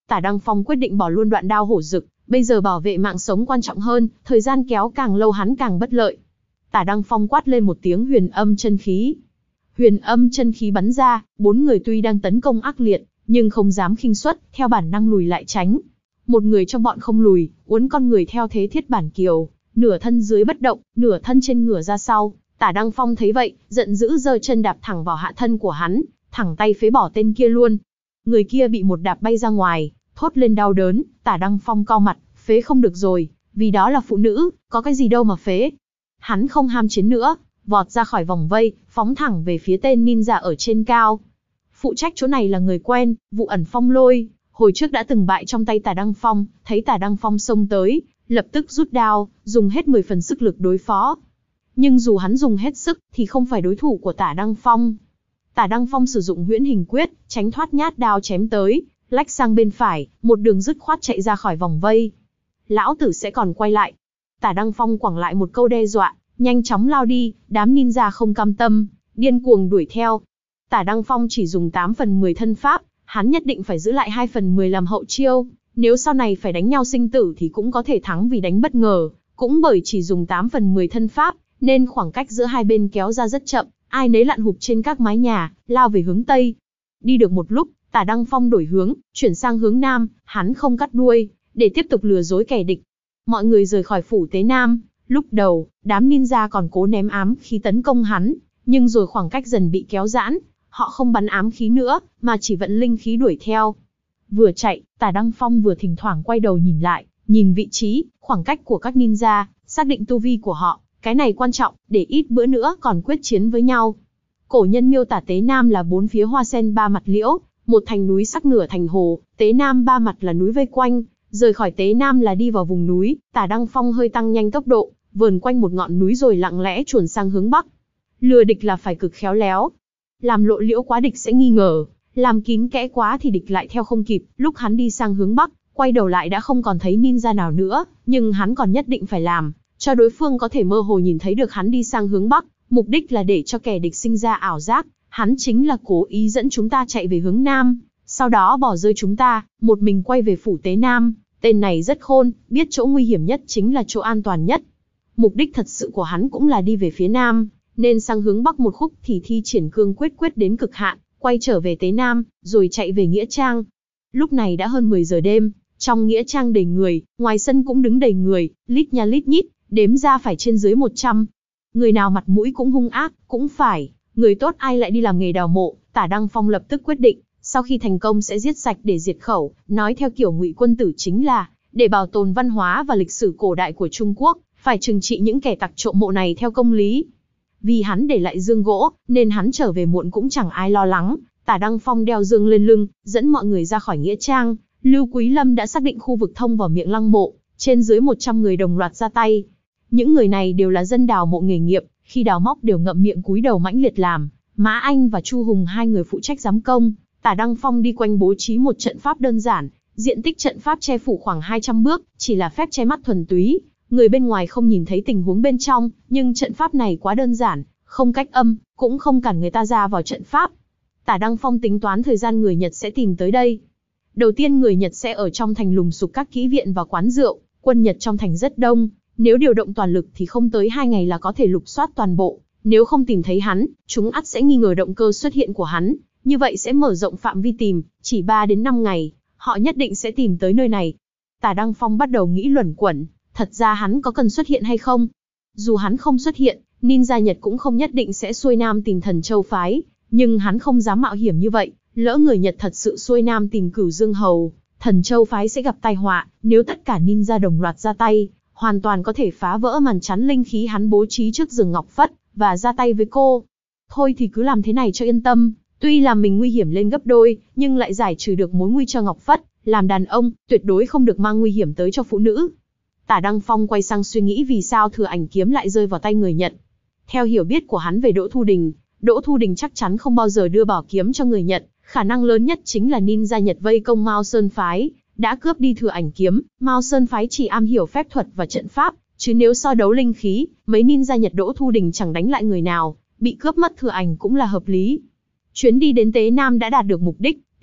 Tả Đăng Phong quyết định bỏ luôn đoạn đao hổ dực, bây giờ bảo vệ mạng sống quan trọng hơn, thời gian kéo càng lâu hắn càng bất lợi. Tả Đăng Phong quát lên một tiếng huyền âm chân khí. Huyền âm chân khí bắn ra, bốn người tuy đang tấn công ác liệt, nhưng không dám khinh suất, theo bản năng lùi lại tránh. Một người trong bọn không lùi, uốn con người theo thế thiết bản kiều, nửa thân dưới bất động, nửa thân trên ngửa ra sau. Tả Đăng Phong thấy vậy, giận dữ giơ chân đạp thẳng vào hạ thân của hắn, thẳng tay phế bỏ tên kia luôn. Người kia bị một đạp bay ra ngoài, thốt lên đau đớn. Tả Đăng Phong cau mặt, phế không được rồi, vì đó là phụ nữ, có cái gì đâu mà phế. Hắn không ham chiến nữa, vọt ra khỏi vòng vây, phóng thẳng về phía tên ninja ở trên cao. Phụ trách chỗ này là người quen, Vụ Ẩn Phong Lôi, hồi trước đã từng bại trong tay Tả Đăng Phong, thấy Tả Đăng Phong xông tới, lập tức rút đao, dùng hết mười phần sức lực đối phó. Nhưng dù hắn dùng hết sức, thì không phải đối thủ của Tả Đăng Phong. Tả Đăng Phong sử dụng huyễn hình quyết, tránh thoát nhát đao chém tới, lách sang bên phải, một đường dứt khoát chạy ra khỏi vòng vây. Lão tử sẽ còn quay lại. Tả Đăng Phong quẳng lại một câu đe dọa, nhanh chóng lao đi, đám ninja không cam tâm, điên cuồng đuổi theo. Tả Đăng Phong chỉ dùng tám phần mười thân pháp, hắn nhất định phải giữ lại hai phần mười làm hậu chiêu, nếu sau này phải đánh nhau sinh tử thì cũng có thể thắng vì đánh bất ngờ, cũng bởi chỉ dùng tám phần mười thân pháp, nên khoảng cách giữa hai bên kéo ra rất chậm, ai nấy lặn hụp trên các mái nhà, lao về hướng Tây. Đi được một lúc, Tả Đăng Phong đổi hướng, chuyển sang hướng Nam, hắn không cắt đuôi, để tiếp tục lừa dối kẻ địch. Mọi người rời khỏi phủ Tế Nam, lúc đầu, đám ninja còn cố ném ám khí tấn công hắn, nhưng rồi khoảng cách dần bị kéo giãn, họ không bắn ám khí nữa, mà chỉ vận linh khí đuổi theo. Vừa chạy, Tả Đăng Phong vừa thỉnh thoảng quay đầu nhìn lại, nhìn vị trí, khoảng cách của các ninja, xác định tu vi của họ, cái này quan trọng, để ít bữa nữa còn quyết chiến với nhau. Cổ nhân miêu tả Tế Nam là bốn phía hoa sen ba mặt liễu, một thành núi sắc nửa thành hồ, Tế Nam ba mặt là núi vây quanh, rời khỏi Tế Nam là đi vào vùng núi. Tả Đăng Phong hơi tăng nhanh tốc độ, vườn quanh một ngọn núi rồi lặng lẽ chuồn sang hướng Bắc. Lừa địch là phải cực khéo léo. Làm lộ liễu quá địch sẽ nghi ngờ, làm kín kẽ quá thì địch lại theo không kịp. Lúc hắn đi sang hướng Bắc, quay đầu lại đã không còn thấy ninja nào nữa, nhưng hắn còn nhất định phải làm, cho đối phương có thể mơ hồ nhìn thấy được hắn đi sang hướng Bắc, mục đích là để cho kẻ địch sinh ra ảo giác, hắn chính là cố ý dẫn chúng ta chạy về hướng Nam, sau đó bỏ rơi chúng ta, một mình quay về phủ Tế Nam. Tên này rất khôn, biết chỗ nguy hiểm nhất chính là chỗ an toàn nhất. Mục đích thật sự của hắn cũng là đi về phía Nam, nên sang hướng Bắc một khúc thì thi triển cương quyết quyết đến cực hạn, quay trở về Tế Nam, rồi chạy về Nghĩa Trang. Lúc này đã hơn mười giờ đêm, trong Nghĩa Trang đầy người, ngoài sân cũng đứng đầy người, lít nha lít nhít, đếm ra phải trên dưới một trăm. Người nào mặt mũi cũng hung ác, cũng phải, người tốt ai lại đi làm nghề đào mộ. Tả Đăng Phong lập tức quyết định, sau khi thành công sẽ giết sạch để diệt khẩu, nói theo kiểu Ngụy Quân Tử chính là, để bảo tồn văn hóa và lịch sử cổ đại của Trung Quốc, phải trừng trị những kẻ tặc trộm mộ này theo công lý. Vì hắn để lại dương gỗ, nên hắn trở về muộn cũng chẳng ai lo lắng. Tả Đăng Phong đeo dương lên lưng, dẫn mọi người ra khỏi Nghĩa Trang. Lưu Quý Lâm đã xác định khu vực thông vào miệng lăng mộ, trên dưới một trăm người đồng loạt ra tay. Những người này đều là dân đào mộ nghề nghiệp, khi đào móc đều ngậm miệng cúi đầu mãnh liệt làm. Mã Anh và Chu Hùng hai người phụ trách giám công. Tả Đăng Phong đi quanh bố trí một trận pháp đơn giản, diện tích trận pháp che phủ khoảng hai trăm bước, chỉ là phép che mắt thuần túy. Người bên ngoài không nhìn thấy tình huống bên trong, nhưng trận pháp này quá đơn giản, không cách âm, cũng không cản người ta ra vào trận pháp. Tả Đăng Phong tính toán thời gian người Nhật sẽ tìm tới đây. Đầu tiên người Nhật sẽ ở trong thành lùng sục các kỹ viện và quán rượu, quân Nhật trong thành rất đông, nếu điều động toàn lực thì không tới hai ngày là có thể lục soát toàn bộ. Nếu không tìm thấy hắn, chúng ắt sẽ nghi ngờ động cơ xuất hiện của hắn, như vậy sẽ mở rộng phạm vi tìm, chỉ ba đến năm ngày, họ nhất định sẽ tìm tới nơi này. Tả Đăng Phong bắt đầu nghĩ luẩn quẩn, thật ra hắn có cần xuất hiện hay không? Dù hắn không xuất hiện, ninja Nhật cũng không nhất định sẽ xuôi nam tìm Thần Châu phái, nhưng hắn không dám mạo hiểm như vậy, lỡ người Nhật thật sự xuôi nam tìm Cửu Dương Hầu, Thần Châu phái sẽ gặp tai họa, nếu tất cả ninja đồng loạt ra tay, hoàn toàn có thể phá vỡ màn chắn linh khí hắn bố trí trước giường Ngọc Phất, và ra tay với cô. Thôi thì cứ làm thế này cho yên tâm, tuy làm mình nguy hiểm lên gấp đôi, nhưng lại giải trừ được mối nguy cho Ngọc Phất, làm đàn ông, tuyệt đối không được mang nguy hiểm tới cho phụ nữ. Tả Đăng Phong quay sang suy nghĩ vì sao Thừa Ảnh kiếm lại rơi vào tay người Nhật. Theo hiểu biết của hắn về Đỗ Thu Đình, Đỗ Thu Đình chắc chắn không bao giờ đưa bảo kiếm cho người Nhật, khả năng lớn nhất chính là ninja Nhật vây công Mao Sơn phái, đã cướp đi Thừa Ảnh kiếm. Mao Sơn phái chỉ am hiểu phép thuật và trận pháp, chứ nếu so đấu linh khí, mấy ninja Nhật Đỗ Thu Đình chẳng đánh lại người nào, bị cướp mất Thừa Ảnh cũng là hợp lý. Chuyến đi đến Tế Nam đã đạt được mục đích,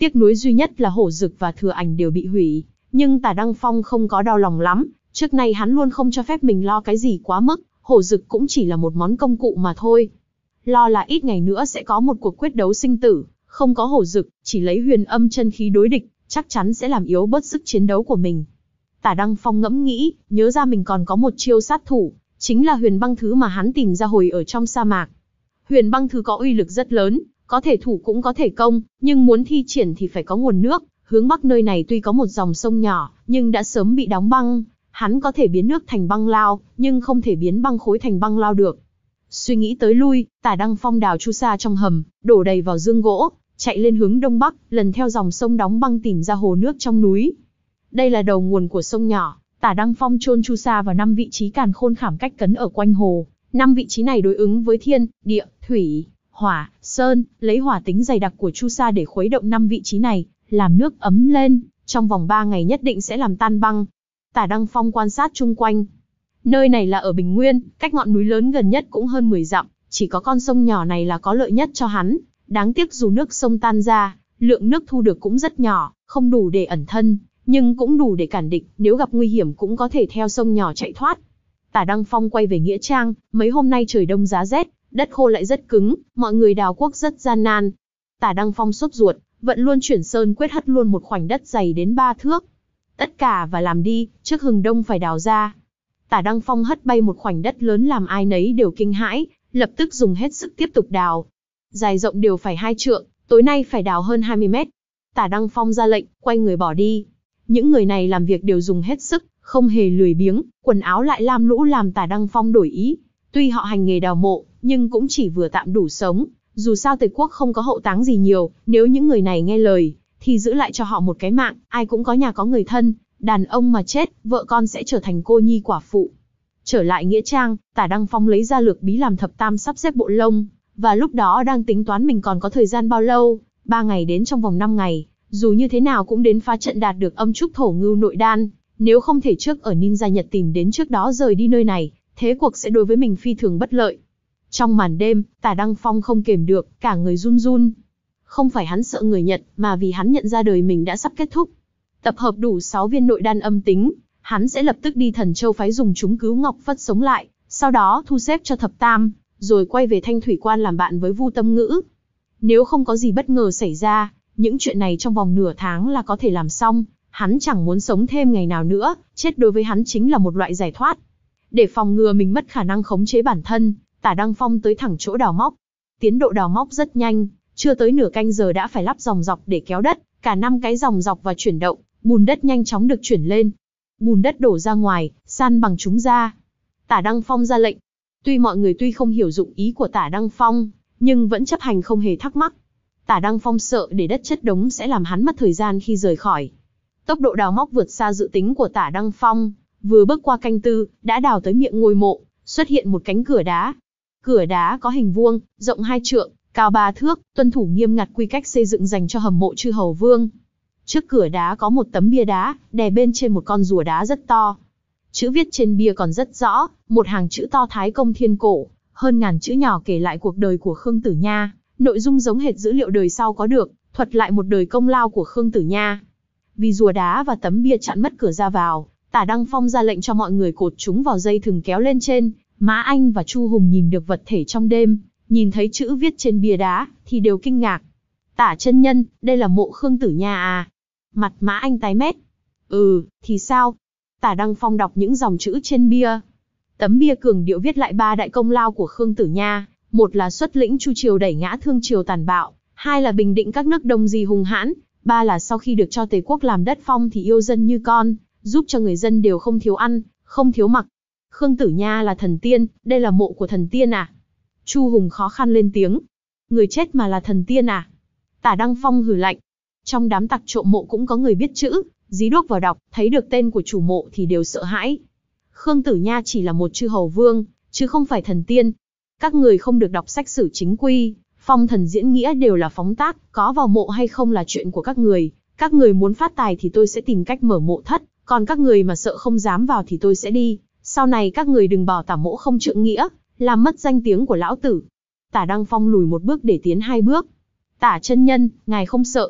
Tiếc nuối duy nhất là Hổ Dực và Thừa Ảnh đều bị hủy, nhưng Tả Đăng Phong không có đau lòng lắm, trước nay hắn luôn không cho phép mình lo cái gì quá mức, Hổ Dực cũng chỉ là một món công cụ mà thôi. Lo là ít ngày nữa sẽ có một cuộc quyết đấu sinh tử, không có Hổ Dực, chỉ lấy huyền âm chân khí đối địch, chắc chắn sẽ làm yếu bớt sức chiến đấu của mình. Tả Đăng Phong ngẫm nghĩ, nhớ ra mình còn có một chiêu sát thủ, chính là huyền băng thứ mà hắn tìm ra hồi ở trong sa mạc. Huyền băng thứ có uy lực rất lớn, có thể thủ cũng có thể công, nhưng muốn thi triển thì phải có nguồn nước. Hướng bắc nơi này tuy có một dòng sông nhỏ, nhưng đã sớm bị đóng băng. Hắn có thể biến nước thành băng lao, nhưng không thể biến băng khối thành băng lao được. Suy nghĩ tới lui, Tả Đăng Phong đào chu sa trong hầm, đổ đầy vào dương gỗ, chạy lên hướng đông bắc, lần theo dòng sông đóng băng tìm ra hồ nước trong núi. Đây là đầu nguồn của sông nhỏ. Tả Đăng Phong chôn chu sa vào năm vị trí càn khôn khảm cách cấn ở quanh hồ. Năm vị trí này đối ứng với thiên, địa, thủy, hỏa, sơn, lấy hỏa tính dày đặc của chu sa để khuấy động năm vị trí này, làm nước ấm lên, trong vòng ba ngày nhất định sẽ làm tan băng. Tả Đăng Phong quan sát chung quanh. Nơi này là ở Bình Nguyên, cách ngọn núi lớn gần nhất cũng hơn mười dặm, chỉ có con sông nhỏ này là có lợi nhất cho hắn. Đáng tiếc dù nước sông tan ra, lượng nước thu được cũng rất nhỏ, không đủ để ẩn thân, nhưng cũng đủ để cản địch, nếu gặp nguy hiểm cũng có thể theo sông nhỏ chạy thoát. Tả Đăng Phong quay về nghĩa trang, mấy hôm nay trời đông giá rét, đất khô lại rất cứng, mọi người đào cuốc rất gian nan. Tả Đăng Phong sốt ruột, vận luôn chuyển sơn quyết hất luôn một khoảnh đất dày đến ba thước. Tất cả và làm đi, trước hừng đông phải đào ra. Tả Đăng Phong hất bay một khoảnh đất lớn làm ai nấy đều kinh hãi, lập tức dùng hết sức tiếp tục đào. Dài rộng đều phải hai trượng, tối nay phải đào hơn hai mươi mét. Tả Đăng Phong ra lệnh, quay người bỏ đi. Những người này làm việc đều dùng hết sức, không hề lười biếng, quần áo lại lam lũ làm Tả Đăng Phong đổi ý. Tuy họ hành nghề đào mộ, nhưng cũng chỉ vừa tạm đủ sống. Dù sao Tề quốc không có hậu táng gì nhiều, nếu những người này nghe lời, thì giữ lại cho họ một cái mạng, ai cũng có nhà có người thân, đàn ông mà chết, vợ con sẽ trở thành cô nhi quả phụ. Trở lại nghĩa trang, Tả Đăng Phong lấy ra lược bí làm thập tam sắp xếp bộ lông, và lúc đó đang tính toán mình còn có thời gian bao lâu, ba ngày đến trong vòng năm ngày, dù như thế nào cũng đến phá trận đạt được âm trúc thổ ngưu nội đan, nếu không thể trước ở Ninja Nhật tìm đến trước đó rời đi nơi này, thế cuộc sẽ đối với mình phi thường bất lợi. Trong màn đêm, Tả Đăng Phong không kềm được, cả người run run. Không phải hắn sợ người Nhật, mà vì hắn nhận ra đời mình đã sắp kết thúc. Tập hợp đủ sáu viên nội đan âm tính, hắn sẽ lập tức đi Thần Châu phái dùng chúng cứu Ngọc Phất sống lại, sau đó thu xếp cho thập tam, rồi quay về Thanh Thủy Quan làm bạn với Vu Tâm Ngữ. Nếu không có gì bất ngờ xảy ra, những chuyện này trong vòng nửa tháng là có thể làm xong, hắn chẳng muốn sống thêm ngày nào nữa, chết đối với hắn chính là một loại giải thoát. Để phòng ngừa mình mất khả năng khống chế bản thân, Tả Đăng Phong tới thẳng chỗ đào móc. Tiến độ đào móc rất nhanh, chưa tới nửa canh giờ đã phải lắp dòng dọc để kéo đất, cả năm cái dòng dọc và chuyển động, bùn đất nhanh chóng được chuyển lên. Bùn đất đổ ra ngoài, san bằng chúng ra. Tả Đăng Phong ra lệnh. Tuy mọi người tuy không hiểu dụng ý của Tả Đăng Phong, nhưng vẫn chấp hành không hề thắc mắc. Tả Đăng Phong sợ để đất chất đống sẽ làm hắn mất thời gian khi rời khỏi. Tốc độ đào móc vượt xa dự tính của Tả Đăng Phong, vừa bước qua canh tư, đã đào tới miệng ngôi mộ, xuất hiện một cánh cửa đá. Cửa đá có hình vuông, rộng hai trượng, cao ba thước, tuân thủ nghiêm ngặt quy cách xây dựng dành cho hầm mộ chư hầu vương. Trước cửa đá có một tấm bia đá, đè bên trên một con rùa đá rất to. Chữ viết trên bia còn rất rõ, một hàng chữ to Thái Công thiên cổ, hơn ngàn chữ nhỏ kể lại cuộc đời của Khương Tử Nha, nội dung giống hệt dữ liệu đời sau có được, thuật lại một đời công lao của Khương Tử Nha. Vì rùa đá và tấm bia chặn mất cửa ra vào, Tả Đăng Phong ra lệnh cho mọi người cột chúng vào dây thừng kéo lên trên. Mã Anh và Chu Hùng nhìn được vật thể trong đêm, nhìn thấy chữ viết trên bia đá, thì đều kinh ngạc. Tả chân nhân, đây là mộ Khương Tử Nha à? Mặt Mã Anh tái mét. Ừ, thì sao? Tả Đăng Phong đọc những dòng chữ trên bia. Tấm bia cường điệu viết lại ba đại công lao của Khương Tử Nha, một là xuất lĩnh Chu triều đẩy ngã Thương triều tàn bạo, hai là bình định các nước Đông Di hung hãn, ba là sau khi được cho Tề quốc làm đất phong thì yêu dân như con, giúp cho người dân đều không thiếu ăn, không thiếu mặc. Khương Tử Nha là thần tiên, đây là mộ của thần tiên à? Chu Hùng khó khăn lên tiếng. Người chết mà là thần tiên à? Tả Đăng Phong hừ lạnh. Trong đám tặc trộm mộ cũng có người biết chữ, dí đuốc vào đọc, thấy được tên của chủ mộ thì đều sợ hãi. Khương Tử Nha chỉ là một chư hầu vương, chứ không phải thần tiên. Các người không được đọc sách sử chính quy, phong thần diễn nghĩa đều là phóng tác, có vào mộ hay không là chuyện của các người. Các người muốn phát tài thì tôi sẽ tìm cách mở mộ thất, còn các người mà sợ không dám vào thì tôi sẽ đi. Sau này các người đừng bảo Tả mỗ không trượng nghĩa, làm mất danh tiếng của lão tử. Tả Đăng Phong lùi một bước để tiến hai bước. Tả chân nhân, ngài không sợ.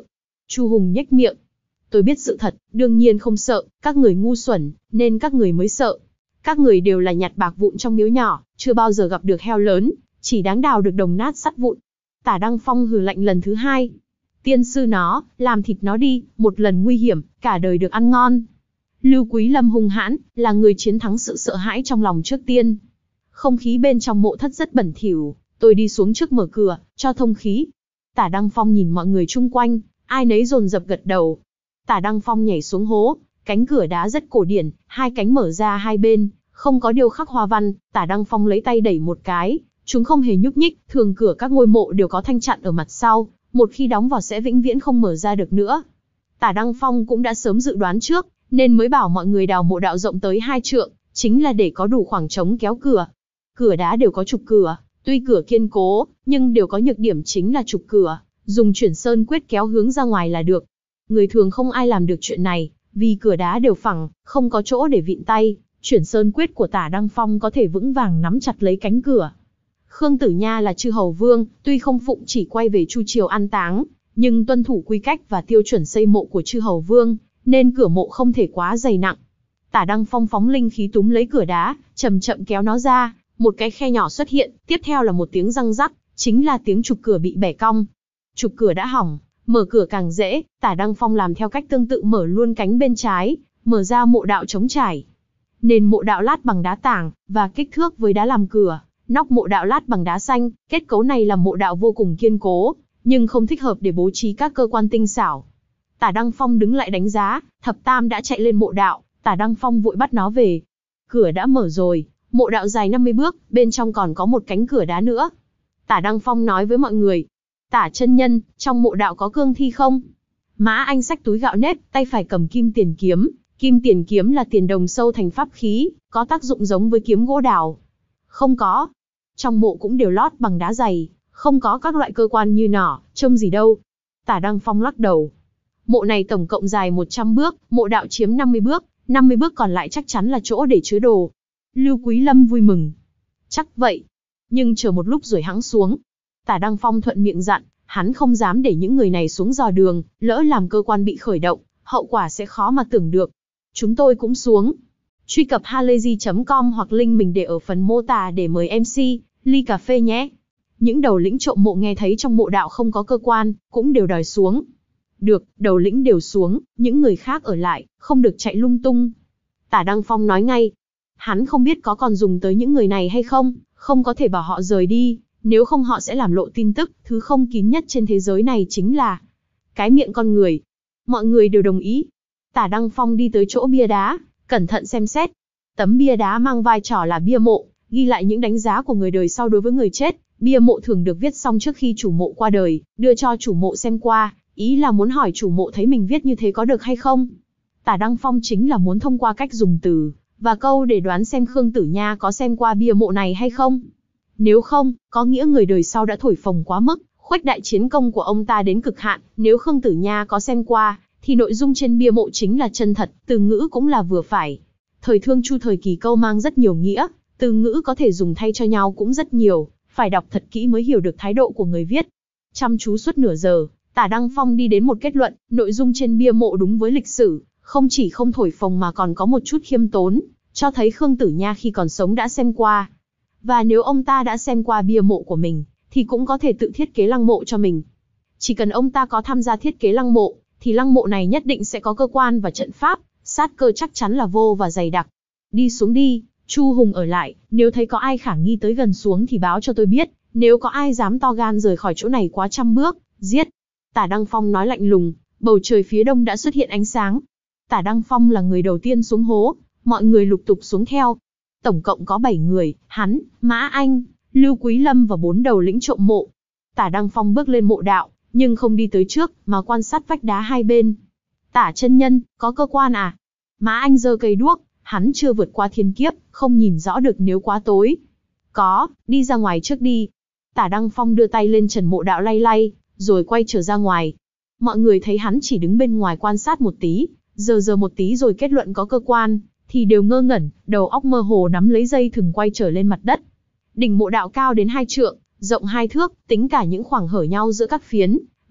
Chu Hùng nhếch miệng. Tôi biết sự thật, đương nhiên không sợ, các người ngu xuẩn, nên các người mới sợ. Các người đều là nhặt bạc vụn trong miếu nhỏ, chưa bao giờ gặp được heo lớn, chỉ đáng đào được đồng nát sắt vụn. Tả Đăng Phong hừ lạnh lần thứ hai. Tiên sư nó, làm thịt nó đi, một lần nguy hiểm, cả đời được ăn ngon. Lưu Quý Lâm hung hãn, là người chiến thắng sự sợ hãi trong lòng trước tiên. Không khí bên trong mộ thất rất bẩn thỉu, tôi đi xuống trước mở cửa, cho thông khí. Tả Đăng Phong nhìn mọi người chung quanh, ai nấy dồn dập gật đầu. Tả Đăng Phong nhảy xuống hố, cánh cửa đá rất cổ điển, hai cánh mở ra hai bên, không có điêu khắc hoa văn. Tả Đăng Phong lấy tay đẩy một cái, chúng không hề nhúc nhích. Thường cửa các ngôi mộ đều có thanh chặn ở mặt sau, một khi đóng vào sẽ vĩnh viễn không mở ra được nữa. Tả Đăng Phong cũng đã sớm dự đoán trước, nên mới bảo mọi người đào mộ đạo rộng tới hai trượng, chính là để có đủ khoảng trống kéo cửa. Cửa đá đều có trục cửa, tuy cửa kiên cố, nhưng đều có nhược điểm chính là trục cửa, dùng chuyển sơn quyết kéo hướng ra ngoài là được. Người thường không ai làm được chuyện này, vì cửa đá đều phẳng, không có chỗ để vịn tay. Chuyển sơn quyết của Tả Đăng Phong có thể vững vàng nắm chặt lấy cánh cửa. Khương Tử Nha là chư hầu vương, tuy không phụng chỉ quay về Chu triều an táng, nhưng tuân thủ quy cách và tiêu chuẩn xây mộ của chư hầu vương, nên cửa mộ không thể quá dày nặng. Tả Đăng Phong phóng linh khí túm lấy cửa đá, chậm chậm kéo nó ra, một cái khe nhỏ xuất hiện, tiếp theo là một tiếng răng rắc, chính là tiếng trục cửa bị bẻ cong. Trục cửa đã hỏng, mở cửa càng dễ. Tả Đăng Phong làm theo cách tương tự, mở luôn cánh bên trái, mở ra mộ đạo trống trải. Nền mộ đạo lát bằng đá tảng, và kích thước với đá làm cửa. Nóc mộ đạo lát bằng đá xanh, kết cấu này làm mộ đạo vô cùng kiên cố, nhưng không thích hợp để bố trí các cơ quan tinh xảo. Tả Đăng Phong đứng lại đánh giá, thập tam đã chạy lên mộ đạo. Tả Đăng Phong vội bắt nó về. Cửa đã mở rồi, mộ đạo dài năm mươi bước, bên trong còn có một cánh cửa đá nữa. Tả Đăng Phong nói với mọi người, Tả chân nhân, trong mộ đạo có cương thi không? Mã Anh xách túi gạo nếp, tay phải cầm kim tiền kiếm. Kim tiền kiếm là tiền đồng sâu thành pháp khí, có tác dụng giống với kiếm gỗ đào. Không có. Trong mộ cũng đều lót bằng đá dày, không có các loại cơ quan như nỏ, trông gì đâu. Tả Đăng Phong lắc đầu. Mộ này tổng cộng dài một trăm bước, mộ đạo chiếm năm mươi bước, năm mươi bước còn lại chắc chắn là chỗ để chứa đồ. Lưu Quý Lâm vui mừng. Chắc vậy. Nhưng chờ một lúc rồi hẵng xuống. Tả Đăng Phong thuận miệng dặn, hắn không dám để những người này xuống dò đường, lỡ làm cơ quan bị khởi động, hậu quả sẽ khó mà tưởng được. Chúng tôi cũng xuống. Truy cập halayzi chấm com hoặc link mình để ở phần mô tả để mời em xê, ly cà phê nhé. Những đầu lĩnh trộm mộ nghe thấy trong mộ đạo không có cơ quan, cũng đều đòi xuống. Được, đầu lĩnh đều xuống, những người khác ở lại, không được chạy lung tung. Tả Đăng Phong nói ngay. Hắn không biết có còn dùng tới những người này hay không, không có thể bảo họ rời đi, nếu không họ sẽ làm lộ tin tức. Thứ không kín nhất trên thế giới này chính là cái miệng con người. Mọi người đều đồng ý. Tả Đăng Phong đi tới chỗ bia đá, cẩn thận xem xét. Tấm bia đá mang vai trò là bia mộ, ghi lại những đánh giá của người đời sau đối với người chết. Bia mộ thường được viết xong trước khi chủ mộ qua đời, đưa cho chủ mộ xem qua, ý là muốn hỏi chủ mộ thấy mình viết như thế có được hay không. Tả Đăng Phong chính là muốn thông qua cách dùng từ và câu để đoán xem Khương Tử Nha có xem qua bia mộ này hay không. Nếu không, có nghĩa người đời sau đã thổi phồng quá mức, khuếch đại chiến công của ông ta đến cực hạn. Nếu Khương Tử Nha có xem qua, thì nội dung trên bia mộ chính là chân thật, từ ngữ cũng là vừa phải. Thời Thương Chu thời kỳ câu mang rất nhiều nghĩa, từ ngữ có thể dùng thay cho nhau cũng rất nhiều, phải đọc thật kỹ mới hiểu được thái độ của người viết. Chăm chú suốt nửa giờ, Tả Đăng Phong đi đến một kết luận, nội dung trên bia mộ đúng với lịch sử, không chỉ không thổi phồng mà còn có một chút khiêm tốn, cho thấy Khương Tử Nha khi còn sống đã xem qua. Và nếu ông ta đã xem qua bia mộ của mình, thì cũng có thể tự thiết kế lăng mộ cho mình. Chỉ cần ông ta có tham gia thiết kế lăng mộ, thì lăng mộ này nhất định sẽ có cơ quan và trận pháp, sát cơ chắc chắn là vô và dày đặc. Đi xuống đi, Chu Hùng ở lại, nếu thấy có ai khả nghi tới gần xuống thì báo cho tôi biết, nếu có ai dám to gan rời khỏi chỗ này quá trăm bước, giết. Tả Đăng Phong nói lạnh lùng, bầu trời phía đông đã xuất hiện ánh sáng. Tả Đăng Phong là người đầu tiên xuống hố, mọi người lục tục xuống theo. Tổng cộng có bảy người, hắn, Mã Anh, Lưu Quý Lâm và bốn đầu lĩnh trộm mộ. Tả Đăng Phong bước lên mộ đạo, nhưng không đi tới trước, mà quan sát vách đá hai bên. Tả chân nhân, có cơ quan à? Mã Anh giơ cây đuốc, hắn chưa vượt qua thiên kiếp, không nhìn rõ được nếu quá tối. Có, đi ra ngoài trước đi. Tả Đăng Phong đưa tay lên trần mộ đạo lay lay, rồi quay trở ra ngoài. Mọi người thấy hắn chỉ đứng bên ngoài quan sát một tí, giờ giờ một tí rồi kết luận có cơ quan, thì đều ngơ ngẩn, đầu óc mơ hồ nắm lấy dây thừng quay trở lên mặt đất. Đỉnh mộ đạo cao đến hai trượng, rộng hai thước, tính cả những khoảng hở nhau giữa các phiến,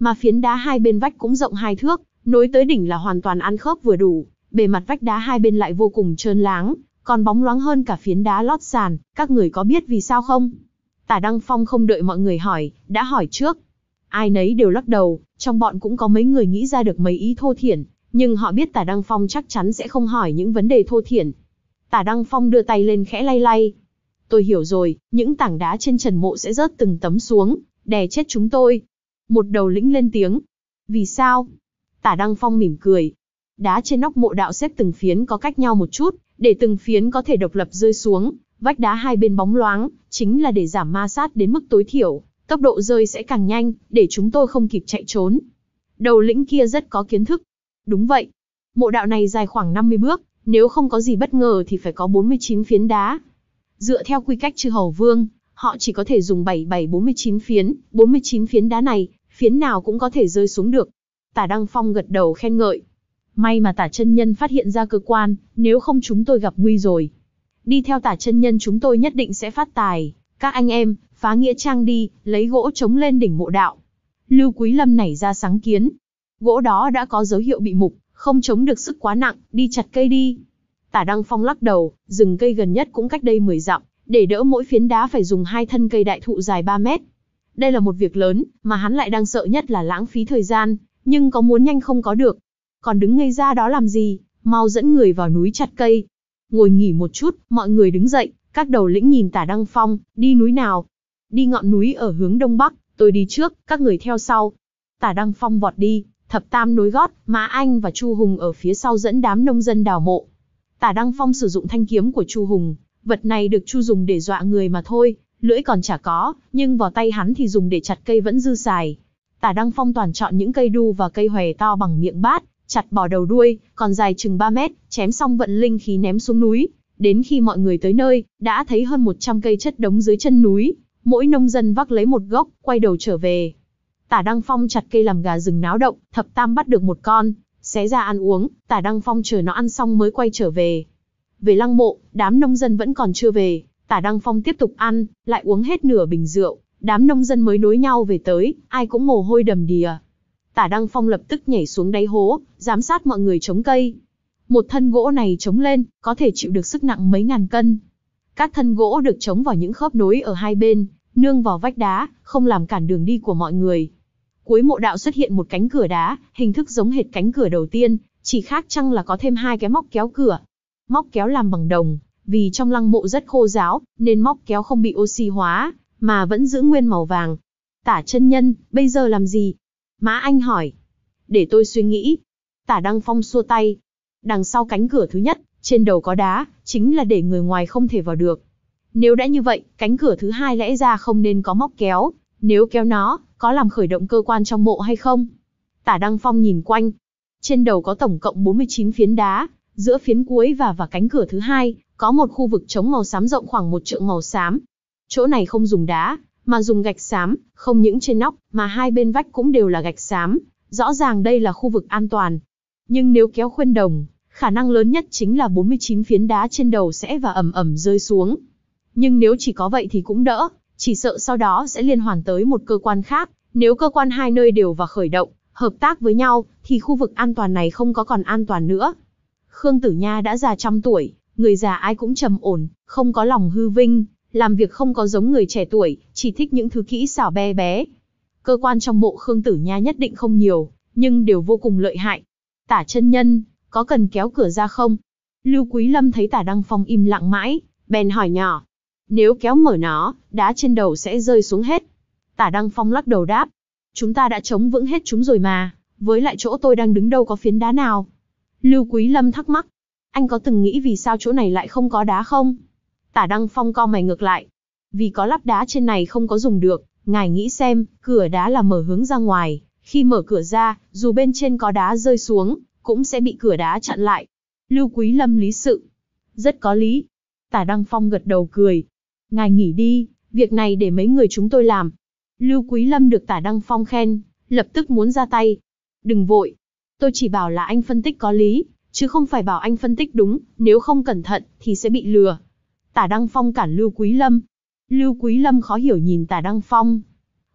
Mà phiến đá hai bên vách cũng rộng hai thước, nối tới đỉnh là hoàn toàn ăn khớp vừa đủ, bề mặt vách đá hai bên lại vô cùng trơn láng, còn bóng loáng hơn cả phiến đá lót sàn, các người có biết vì sao không? Tả Đăng Phong không đợi mọi người hỏi, đã hỏi trước. Ai nấy đều lắc đầu, trong bọn cũng có mấy người nghĩ ra được mấy ý thô thiển, nhưng họ biết Tả Đăng Phong chắc chắn sẽ không hỏi những vấn đề thô thiển. Tả Đăng Phong đưa tay lên khẽ lay lay. Tôi hiểu rồi, những tảng đá trên trần mộ sẽ rớt từng tấm xuống, đè chết chúng tôi. Một đầu lĩnh lên tiếng. Vì sao? Tả Đăng Phong mỉm cười. Đá trên nóc mộ đạo xếp từng phiến có cách nhau một chút, để từng phiến có thể độc lập rơi xuống, vách đá hai bên bóng loáng, chính là để giảm ma sát đến mức tối thiểu, tốc độ rơi sẽ càng nhanh, để chúng tôi không kịp chạy trốn. Đầu lĩnh kia rất có kiến thức. Đúng vậy. Mộ đạo này dài khoảng năm mươi bước, nếu không có gì bất ngờ thì phải có bốn mươi chín phiến đá. Dựa theo quy cách chư hầu vương, họ chỉ có thể dùng bảy bảy bốn mươi chín phiến, bốn mươi chín phiến đá này, phiến nào cũng có thể rơi xuống được. Tả Đăng Phong gật đầu khen ngợi. May mà Tả chân nhân phát hiện ra cơ quan, nếu không chúng tôi gặp nguy rồi. Đi theo Tả chân nhân chúng tôi nhất định sẽ phát tài. Các anh em, phá nghĩa trang đi, lấy gỗ chống lên đỉnh mộ đạo. Lưu Quý Lâm nảy ra sáng kiến. Gỗ đó đã có dấu hiệu bị mục, không chống được sức quá nặng, đi chặt cây đi. Tả Đăng Phong lắc đầu, rừng cây gần nhất cũng cách đây mười dặm, để đỡ mỗi phiến đá phải dùng hai thân cây đại thụ dài ba mét. Đây là một việc lớn, mà hắn lại đang sợ nhất là lãng phí thời gian, nhưng có muốn nhanh không có được. Còn đứng ngây ra đó làm gì, mau dẫn người vào núi chặt cây. Ngồi nghỉ một chút, mọi người đứng dậy, các đầu lĩnh nhìn Tả Đăng Phong, đi núi nào? Đi ngọn núi ở hướng đông bắc, tôi đi trước, các người theo sau. Tả Đăng Phong vọt đi, Thập Tam nối gót, Mã Anh và Chu Hùng ở phía sau dẫn đám nông dân đào mộ. Tả Đăng Phong sử dụng thanh kiếm của Chu Hùng, vật này được Chu dùng để dọa người mà thôi, lưỡi còn chả có, nhưng vào tay hắn thì dùng để chặt cây vẫn dư xài. Tả Đăng Phong toàn chọn những cây đu và cây hòe to bằng miệng bát, chặt bỏ đầu đuôi, còn dài chừng ba mét, chém xong vận linh khí ném xuống núi. Đến khi mọi người tới nơi, đã thấy hơn một trăm cây chất đống dưới chân núi, mỗi nông dân vác lấy một gốc, quay đầu trở về. Tả Đăng Phong chặt cây làm gà rừng náo động, Thập Tam bắt được một con, xé ra ăn uống, Tả Đăng Phong chờ nó ăn xong mới quay trở về. Về lăng mộ, đám nông dân vẫn còn chưa về, Tả Đăng Phong tiếp tục ăn, lại uống hết nửa bình rượu, đám nông dân mới nối nhau về tới, ai cũng mồ hôi đầm đìa. Tả Đăng Phong lập tức nhảy xuống đáy hố, giám sát mọi người chống cây. Một thân gỗ này chống lên, có thể chịu được sức nặng mấy ngàn cân. Các thân gỗ được chống vào những khớp nối ở hai bên, nương vào vách đá, không làm cản đường đi của mọi người. Cuối mộ đạo xuất hiện một cánh cửa đá, hình thức giống hệt cánh cửa đầu tiên, chỉ khác chăng là có thêm hai cái móc kéo cửa. Móc kéo làm bằng đồng, vì trong lăng mộ rất khô ráo, nên móc kéo không bị oxy hóa, mà vẫn giữ nguyên màu vàng. Tả chân nhân, bây giờ làm gì? Mã Anh hỏi. Để tôi suy nghĩ. Tả Đăng Phong xua tay. Đằng sau cánh cửa thứ nhất, trên đầu có đá, chính là để người ngoài không thể vào được. Nếu đã như vậy, cánh cửa thứ hai lẽ ra không nên có móc kéo. Nếu kéo nó, có làm khởi động cơ quan trong mộ hay không? Tả Đăng Phong nhìn quanh. Trên đầu có tổng cộng bốn mươi chín phiến đá, giữa phiến cuối và và cánh cửa thứ hai, có một khu vực trống màu xám rộng khoảng một trượng màu xám. Chỗ này không dùng đá, mà dùng gạch xám, không những trên nóc, mà hai bên vách cũng đều là gạch xám. Rõ ràng đây là khu vực an toàn. Nhưng nếu kéo khuyên đồng, khả năng lớn nhất chính là bốn mươi chín phiến đá trên đầu sẽ và ầm ầm rơi xuống. Nhưng nếu chỉ có vậy thì cũng đỡ, chỉ sợ sau đó sẽ liên hoàn tới một cơ quan khác. Nếu cơ quan hai nơi đều và khởi động, hợp tác với nhau, thì khu vực an toàn này không có còn an toàn nữa. Khương Tử Nha đã già trăm tuổi, người già ai cũng trầm ổn, không có lòng hư vinh, làm việc không có giống người trẻ tuổi, chỉ thích những thứ kỹ xảo bé bé. Cơ quan trong mộ Khương Tử Nha nhất định không nhiều, nhưng đều vô cùng lợi hại. Tả chân nhân, có cần kéo cửa ra không? Lưu Quý Lâm thấy Tả Đăng Phong im lặng mãi, bèn hỏi nhỏ. Nếu kéo mở nó, đá trên đầu sẽ rơi xuống hết. Tả Đăng Phong lắc đầu đáp. Chúng ta đã chống vững hết chúng rồi mà, với lại chỗ tôi đang đứng đâu có phiến đá nào? Lưu Quý Lâm thắc mắc. Anh có từng nghĩ vì sao chỗ này lại không có đá không? Tả Đăng Phong cau mày ngược lại. Vì có lắp đá trên này không có dùng được, ngài nghĩ xem, cửa đá là mở hướng ra ngoài, khi mở cửa ra, dù bên trên có đá rơi xuống, cũng sẽ bị cửa đá chặn lại. Lưu Quý Lâm lý sự. Rất có lý. Tả Đăng Phong gật đầu cười. Ngài nghỉ đi, việc này để mấy người chúng tôi làm. Lưu Quý Lâm được Tả Đăng Phong khen, lập tức muốn ra tay. Đừng vội. Tôi chỉ bảo là anh phân tích có lý, chứ không phải bảo anh phân tích đúng, nếu không cẩn thận, thì sẽ bị lừa. Tả Đăng Phong cản Lưu Quý Lâm. Lưu Quý Lâm khó hiểu nhìn Tả Đăng Phong.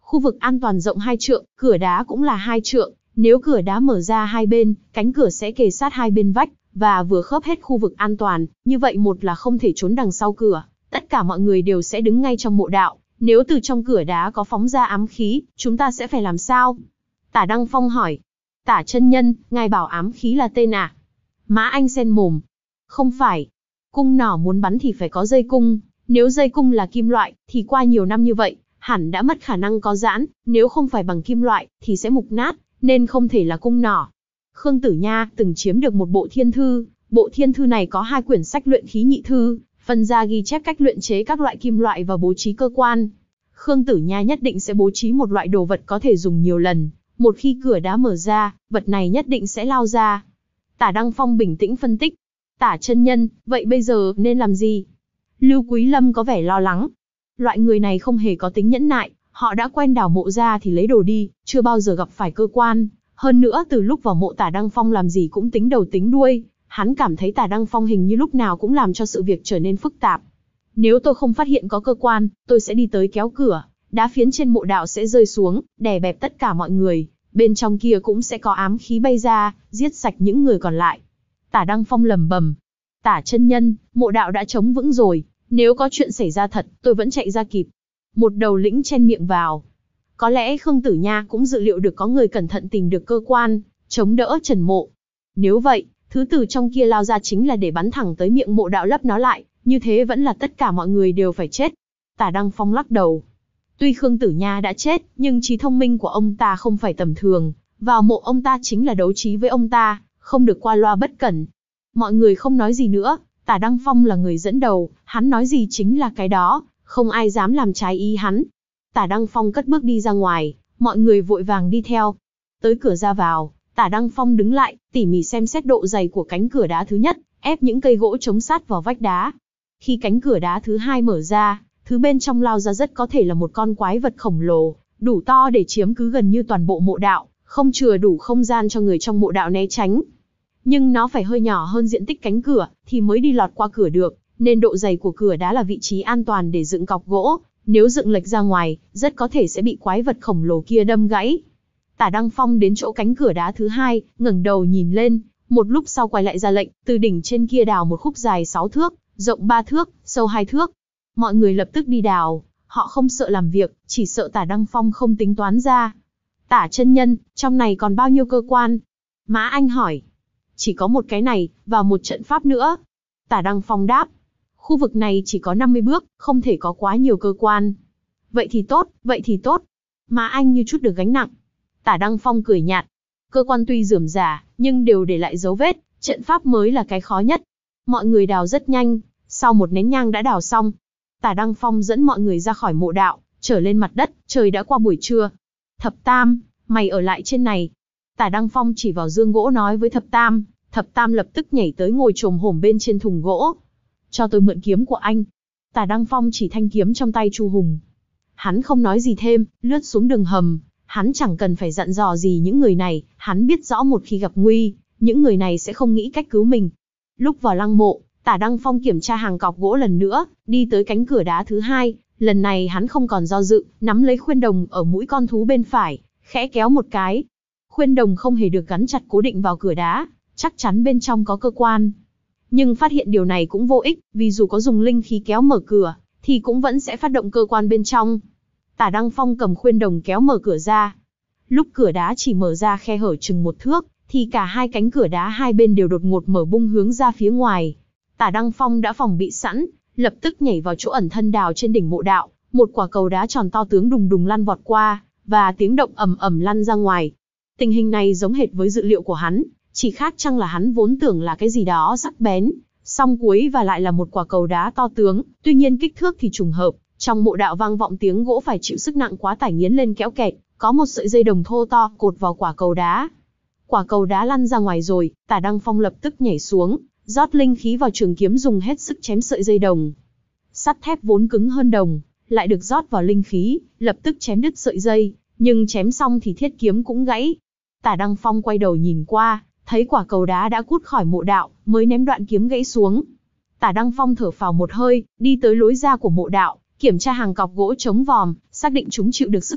Khu vực an toàn rộng hai trượng, cửa đá cũng là hai trượng. Nếu cửa đá mở ra hai bên, cánh cửa sẽ kề sát hai bên vách, và vừa khớp hết khu vực an toàn, như vậy một là không thể trốn đằng sau cửa, tất cả mọi người đều sẽ đứng ngay trong mộ đạo. Nếu từ trong cửa đá có phóng ra ám khí, chúng ta sẽ phải làm sao? Tả Đăng Phong hỏi. Tả chân nhân, ngài bảo ám khí là tên à? Mã Anh sen mồm. Không phải. Cung nỏ muốn bắn thì phải có dây cung. Nếu dây cung là kim loại, thì qua nhiều năm như vậy, hẳn đã mất khả năng có giãn. Nếu không phải bằng kim loại, thì sẽ mục nát, nên không thể là cung nỏ. Khương Tử Nha từng chiếm được một bộ thiên thư. Bộ thiên thư này có hai quyển sách luyện khí nhị thư, phân ra ghi chép cách luyện chế các loại kim loại và bố trí cơ quan. Khương Tử Nha nhất định sẽ bố trí một loại đồ vật có thể dùng nhiều lần. Một khi cửa đá mở ra, vật này nhất định sẽ lao ra. Tả Đăng Phong bình tĩnh phân tích. Tả chân nhân, vậy bây giờ nên làm gì? Lưu Quý Lâm có vẻ lo lắng. Loại người này không hề có tính nhẫn nại, họ đã quen đào mộ ra thì lấy đồ đi, chưa bao giờ gặp phải cơ quan. Hơn nữa từ lúc vào mộ Tả Đăng Phong làm gì cũng tính đầu tính đuôi, hắn cảm thấy Tả Đăng Phong hình như lúc nào cũng làm cho sự việc trở nên phức tạp. Nếu tôi không phát hiện có cơ quan, tôi sẽ đi tới kéo cửa, đá phiến trên mộ đạo sẽ rơi xuống, đè bẹp tất cả mọi người, bên trong kia cũng sẽ có ám khí bay ra, giết sạch những người còn lại. Tả Đăng Phong lẩm bẩm. Tả chân nhân, mộ đạo đã chống vững rồi, nếu có chuyện xảy ra thật, tôi vẫn chạy ra kịp. Một đầu lĩnh chen miệng vào. Có lẽ Khương Tử Nha cũng dự liệu được có người cẩn thận tìm được cơ quan, chống đỡ trần mộ. Nếu vậy, thứ từ trong kia lao ra chính là để bắn thẳng tới miệng mộ đạo lấp nó lại, như thế vẫn là tất cả mọi người đều phải chết. Tả Đăng Phong lắc đầu. Tuy Khương Tử Nha đã chết, nhưng trí thông minh của ông ta không phải tầm thường, vào mộ ông ta chính là đấu trí với ông ta, không được qua loa bất cẩn. Mọi người không nói gì nữa, Tả Đăng Phong là người dẫn đầu, hắn nói gì chính là cái đó, không ai dám làm trái ý hắn. Tả Đăng Phong cất bước đi ra ngoài, mọi người vội vàng đi theo. Tới cửa ra vào, Tả Đăng Phong đứng lại, tỉ mỉ xem xét độ dày của cánh cửa đá thứ nhất, ép những cây gỗ chống sát vào vách đá. Khi cánh cửa đá thứ hai mở ra, thứ bên trong lao ra rất có thể là một con quái vật khổng lồ, đủ to để chiếm cứ gần như toàn bộ mộ đạo, không chừa đủ không gian cho người trong mộ đạo né tránh. Nhưng nó phải hơi nhỏ hơn diện tích cánh cửa, thì mới đi lọt qua cửa được, nên độ dày của cửa đá là vị trí an toàn để dựng cọc gỗ, nếu dựng lệch ra ngoài, rất có thể sẽ bị quái vật khổng lồ kia đâm gãy. Tả Đăng Phong đến chỗ cánh cửa đá thứ hai, ngẩng đầu nhìn lên, một lúc sau quay lại ra lệnh, từ đỉnh trên kia đào một khúc dài sáu thước, rộng ba thước, sâu hai thước. Mọi người lập tức đi đào, họ không sợ làm việc, chỉ sợ Tả Đăng Phong không tính toán ra. Tả chân nhân, trong này còn bao nhiêu cơ quan? Mã Anh hỏi. Chỉ có một cái này, và một trận pháp nữa. Tả Đăng Phong đáp. Khu vực này chỉ có năm mươi bước, không thể có quá nhiều cơ quan. Vậy thì tốt, vậy thì tốt. Mã Anh như chút được gánh nặng. Tả Đăng Phong cười nhạt. Cơ quan tuy rườm rà, nhưng đều để lại dấu vết, trận pháp mới là cái khó nhất. Mọi người đào rất nhanh, sau một nén nhang đã đào xong. Tả Đăng Phong dẫn mọi người ra khỏi mộ đạo, trở lên mặt đất, trời đã qua buổi trưa. Thập Tam, mày ở lại trên này. Tả Đăng Phong chỉ vào dương gỗ nói với Thập Tam, Thập Tam lập tức nhảy tới ngồi chồm hổm bên trên thùng gỗ. Cho tôi mượn kiếm của anh. Tả Đăng Phong chỉ thanh kiếm trong tay Chu Hùng. Hắn không nói gì thêm, lướt xuống đường hầm. Hắn chẳng cần phải dặn dò gì những người này, hắn biết rõ một khi gặp nguy, những người này sẽ không nghĩ cách cứu mình. Lúc vào lăng mộ, Tả Đăng Phong kiểm tra hàng cọc gỗ lần nữa, đi tới cánh cửa đá thứ hai, lần này hắn không còn do dự, nắm lấy khuyên đồng ở mũi con thú bên phải, khẽ kéo một cái. Khuyên đồng không hề được gắn chặt cố định vào cửa đá, chắc chắn bên trong có cơ quan. Nhưng phát hiện điều này cũng vô ích, vì dù có dùng linh khí kéo mở cửa, thì cũng vẫn sẽ phát động cơ quan bên trong. Tả Đăng Phong cầm khuyên đồng kéo mở cửa ra. Lúc cửa đá chỉ mở ra khe hở chừng một thước, thì cả hai cánh cửa đá hai bên đều đột ngột mở bung hướng ra phía ngoài. Tả Đăng Phong đã phòng bị sẵn, lập tức nhảy vào chỗ ẩn thân đào trên đỉnh mộ đạo, một quả cầu đá tròn to tướng đùng đùng lăn vọt qua, và tiếng động ầm ầm lăn ra ngoài. Tình hình này giống hệt với dự liệu của hắn, chỉ khác chăng là hắn vốn tưởng là cái gì đó sắc bén, song cuối và lại là một quả cầu đá to tướng, tuy nhiên kích thước thì trùng hợp. Trong mộ đạo vang vọng tiếng gỗ phải chịu sức nặng quá tải nghiến lên kéo kẹt, có một sợi dây đồng thô to cột vào quả cầu đá. Quả cầu đá lăn ra ngoài rồi, Tả Đăng Phong lập tức nhảy xuống, rót linh khí vào trường kiếm dùng hết sức chém sợi dây đồng. Sắt thép vốn cứng hơn đồng, lại được rót vào linh khí, lập tức chém đứt sợi dây, nhưng chém xong thì thiết kiếm cũng gãy. Tả Đăng Phong quay đầu nhìn qua, thấy quả cầu đá đã cút khỏi mộ đạo, mới ném đoạn kiếm gãy xuống. Tả Đăng Phong thở phào một hơi, đi tới lối ra của mộ đạo, kiểm tra hàng cọc gỗ chống vòm, xác định chúng chịu được sức nặng,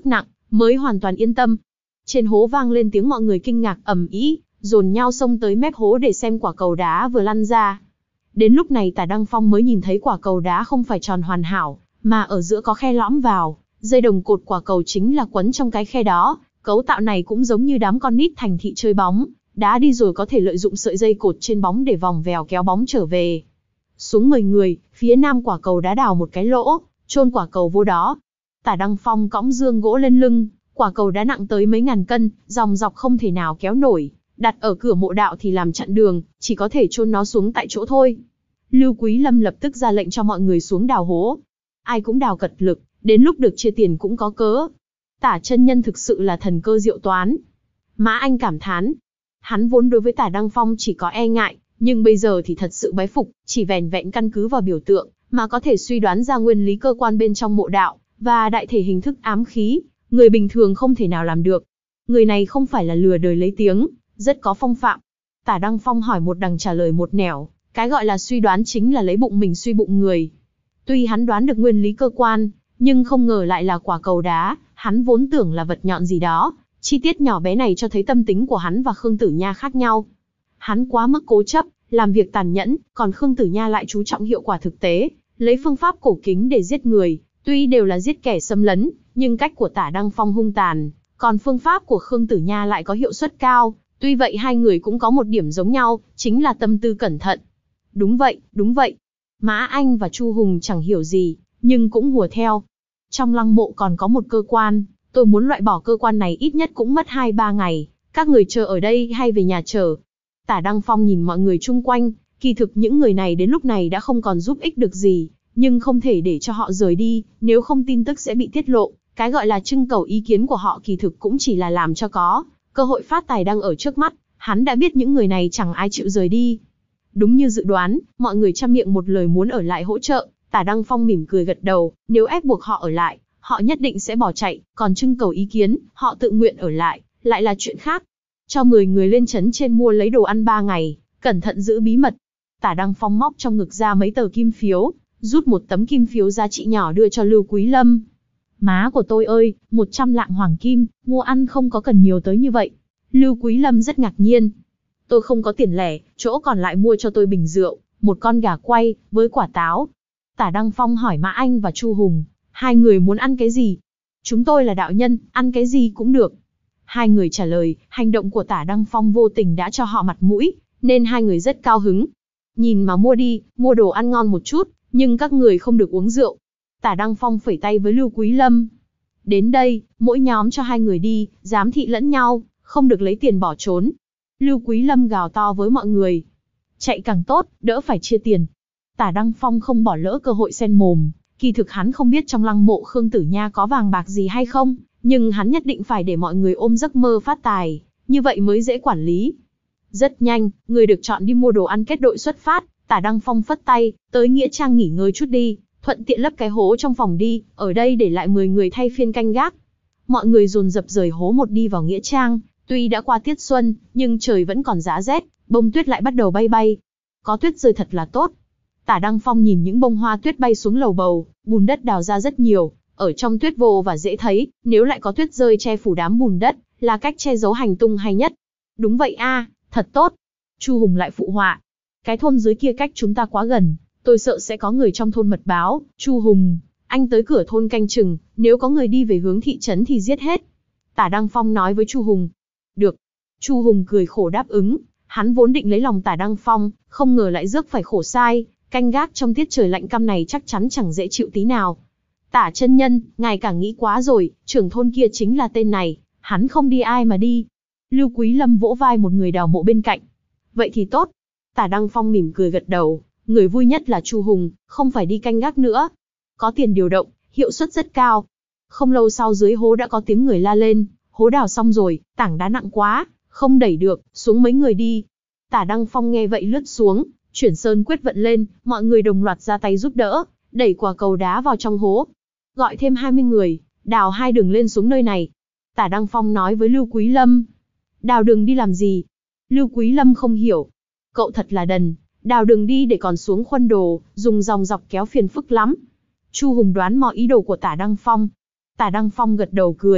mới hoàn toàn yên tâm. Trên hố vang lên tiếng mọi người kinh ngạc ầm ĩ, dồn nhau xông tới mép hố để xem quả cầu đá vừa lăn ra. Đến lúc này Tả Đăng Phong mới nhìn thấy quả cầu đá không phải tròn hoàn hảo, mà ở giữa có khe lõm vào, dây đồng cột quả cầu chính là quấn trong cái khe đó. Cấu tạo này cũng giống như đám con nít thành thị chơi bóng, đá đi rồi có thể lợi dụng sợi dây cột trên bóng để vòng vèo kéo bóng trở về. Xuống mười người, phía nam quả cầu đá đào một cái lỗ, chôn quả cầu vô đó. Tả Đăng Phong cõng dương gỗ lên lưng, quả cầu đá nặng tới mấy ngàn cân, dòng dọc không thể nào kéo nổi, đặt ở cửa mộ đạo thì làm chặn đường, chỉ có thể chôn nó xuống tại chỗ thôi. Lưu Quý Lâm lập tức ra lệnh cho mọi người xuống đào hố. Ai cũng đào cật lực, đến lúc được chia tiền cũng có cớ. Tả chân nhân thực sự là thần cơ diệu toán. Mã Anh cảm thán. Hắn vốn đối với Tả Đăng Phong chỉ có e ngại, nhưng bây giờ thì thật sự bái phục, chỉ vẻn vẹn căn cứ vào biểu tượng, mà có thể suy đoán ra nguyên lý cơ quan bên trong mộ đạo, và đại thể hình thức ám khí, người bình thường không thể nào làm được. Người này không phải là lừa đời lấy tiếng, rất có phong phạm. Tả Đăng Phong hỏi một đằng trả lời một nẻo, cái gọi là suy đoán chính là lấy bụng mình suy bụng người. Tuy hắn đoán được nguyên lý cơ quan, nhưng không ngờ lại là quả cầu đá, hắn vốn tưởng là vật nhọn gì đó. Chi tiết nhỏ bé này cho thấy tâm tính của hắn và Khương Tử Nha khác nhau. Hắn quá mức cố chấp, làm việc tàn nhẫn, còn Khương Tử Nha lại chú trọng hiệu quả thực tế, lấy phương pháp cổ kính để giết người. Tuy đều là giết kẻ xâm lấn, nhưng cách của Tả Đăng Phong hung tàn, còn phương pháp của Khương Tử Nha lại có hiệu suất cao. Tuy vậy hai người cũng có một điểm giống nhau, chính là tâm tư cẩn thận. Đúng vậy, đúng vậy. Mã Anh và Chu Hùng chẳng hiểu gì, nhưng cũng hùa theo. Trong lăng mộ còn có một cơ quan, tôi muốn loại bỏ cơ quan này ít nhất cũng mất hai ba ngày. Các người chờ ở đây hay về nhà chờ? Tả Đăng Phong nhìn mọi người chung quanh, kỳ thực những người này đến lúc này đã không còn giúp ích được gì, nhưng không thể để cho họ rời đi, nếu không tin tức sẽ bị tiết lộ. Cái gọi là trưng cầu ý kiến của họ kỳ thực cũng chỉ là làm cho có. Cơ hội phát tài đang ở trước mắt, hắn đã biết những người này chẳng ai chịu rời đi. Đúng như dự đoán, mọi người trăm miệng một lời muốn ở lại hỗ trợ. Tả Đăng Phong mỉm cười gật đầu, nếu ép buộc họ ở lại, họ nhất định sẽ bỏ chạy, còn trưng cầu ý kiến, họ tự nguyện ở lại, lại là chuyện khác. Cho mười người lên trấn trên mua lấy đồ ăn ba ngày, cẩn thận giữ bí mật. Tả Đăng Phong móc trong ngực ra mấy tờ kim phiếu, rút một tấm kim phiếu giá trị nhỏ đưa cho Lưu Quý Lâm. Má của tôi ơi, một trăm lạng hoàng kim, mua ăn không có cần nhiều tới như vậy. Lưu Quý Lâm rất ngạc nhiên. Tôi không có tiền lẻ, chỗ còn lại mua cho tôi bình rượu, một con gà quay, với quả táo. Tả Đăng Phong hỏi Mã Anh và Chu Hùng, hai người muốn ăn cái gì? Chúng tôi là đạo nhân, ăn cái gì cũng được. Hai người trả lời, hành động của Tả Đăng Phong vô tình đã cho họ mặt mũi, nên hai người rất cao hứng. Nhìn mà mua đi, mua đồ ăn ngon một chút, nhưng các người không được uống rượu. Tả Đăng Phong phẩy tay với Lưu Quý Lâm. Đến đây, mỗi nhóm cho hai người đi, giám thị lẫn nhau, không được lấy tiền bỏ trốn. Lưu Quý Lâm gào to với mọi người. Chạy càng tốt, đỡ phải chia tiền. Tả Đăng Phong không bỏ lỡ cơ hội xen mồm. Kỳ thực hắn không biết trong lăng mộ Khương Tử Nha có vàng bạc gì hay không, nhưng hắn nhất định phải để mọi người ôm giấc mơ phát tài, như vậy mới dễ quản lý. Rất nhanh, người được chọn đi mua đồ ăn kết đội xuất phát. Tả Đăng Phong phất tay, tới nghĩa trang nghỉ ngơi chút đi, thuận tiện lấp cái hố trong phòng đi, ở đây để lại mười người thay phiên canh gác. Mọi người dồn dập rời hố một đi vào nghĩa trang, tuy đã qua tiết xuân, nhưng trời vẫn còn giá rét, bông tuyết lại bắt đầu bay bay. Có tuyết rơi thật là tốt. Tả Đăng Phong nhìn những bông hoa tuyết bay xuống lầu bầu, bùn đất đào ra rất nhiều, ở trong tuyết vô và dễ thấy, nếu lại có tuyết rơi che phủ đám bùn đất, là cách che giấu hành tung hay nhất. Đúng vậy a, thật tốt. Chu Hùng lại phụ họa. Cái thôn dưới kia cách chúng ta quá gần, tôi sợ sẽ có người trong thôn mật báo. Chu Hùng, anh tới cửa thôn canh chừng, nếu có người đi về hướng thị trấn thì giết hết. Tả Đăng Phong nói với Chu Hùng. Được. Chu Hùng cười khổ đáp ứng, hắn vốn định lấy lòng Tả Đăng Phong, không ngờ lại rước phải khổ sai, canh gác trong tiết trời lạnh căm này chắc chắn chẳng dễ chịu tí nào. Tả chân nhân, ngài càng nghĩ quá rồi, trưởng thôn kia chính là tên này, hắn không đi ai mà đi. Lưu Quý Lâm vỗ vai một người đào mộ bên cạnh. Vậy thì tốt. Tả Đăng Phong mỉm cười gật đầu, người vui nhất là Chu Hùng, không phải đi canh gác nữa. Có tiền điều động, hiệu suất rất cao. Không lâu sau dưới hố đã có tiếng người la lên, hố đào xong rồi, tảng đá nặng quá, không đẩy được, xuống mấy người đi. Tả Đăng Phong nghe vậy lướt xuống, chuyển sơn quyết vận lên, mọi người đồng loạt ra tay giúp đỡ, đẩy quả cầu đá vào trong hố. Gọi thêm hai mươi người, đào hai đường lên xuống nơi này. Tả Đăng Phong nói với Lưu Quý Lâm. Đào đường đi làm gì? Lưu Quý Lâm không hiểu. Cậu thật là đần, đào đường đi để còn xuống khuân đồ, dùng dòng dọc kéo phiền phức lắm. Chu Hùng đoán mò ý đồ của Tả Đăng Phong. Tả Đăng Phong gật đầu cười,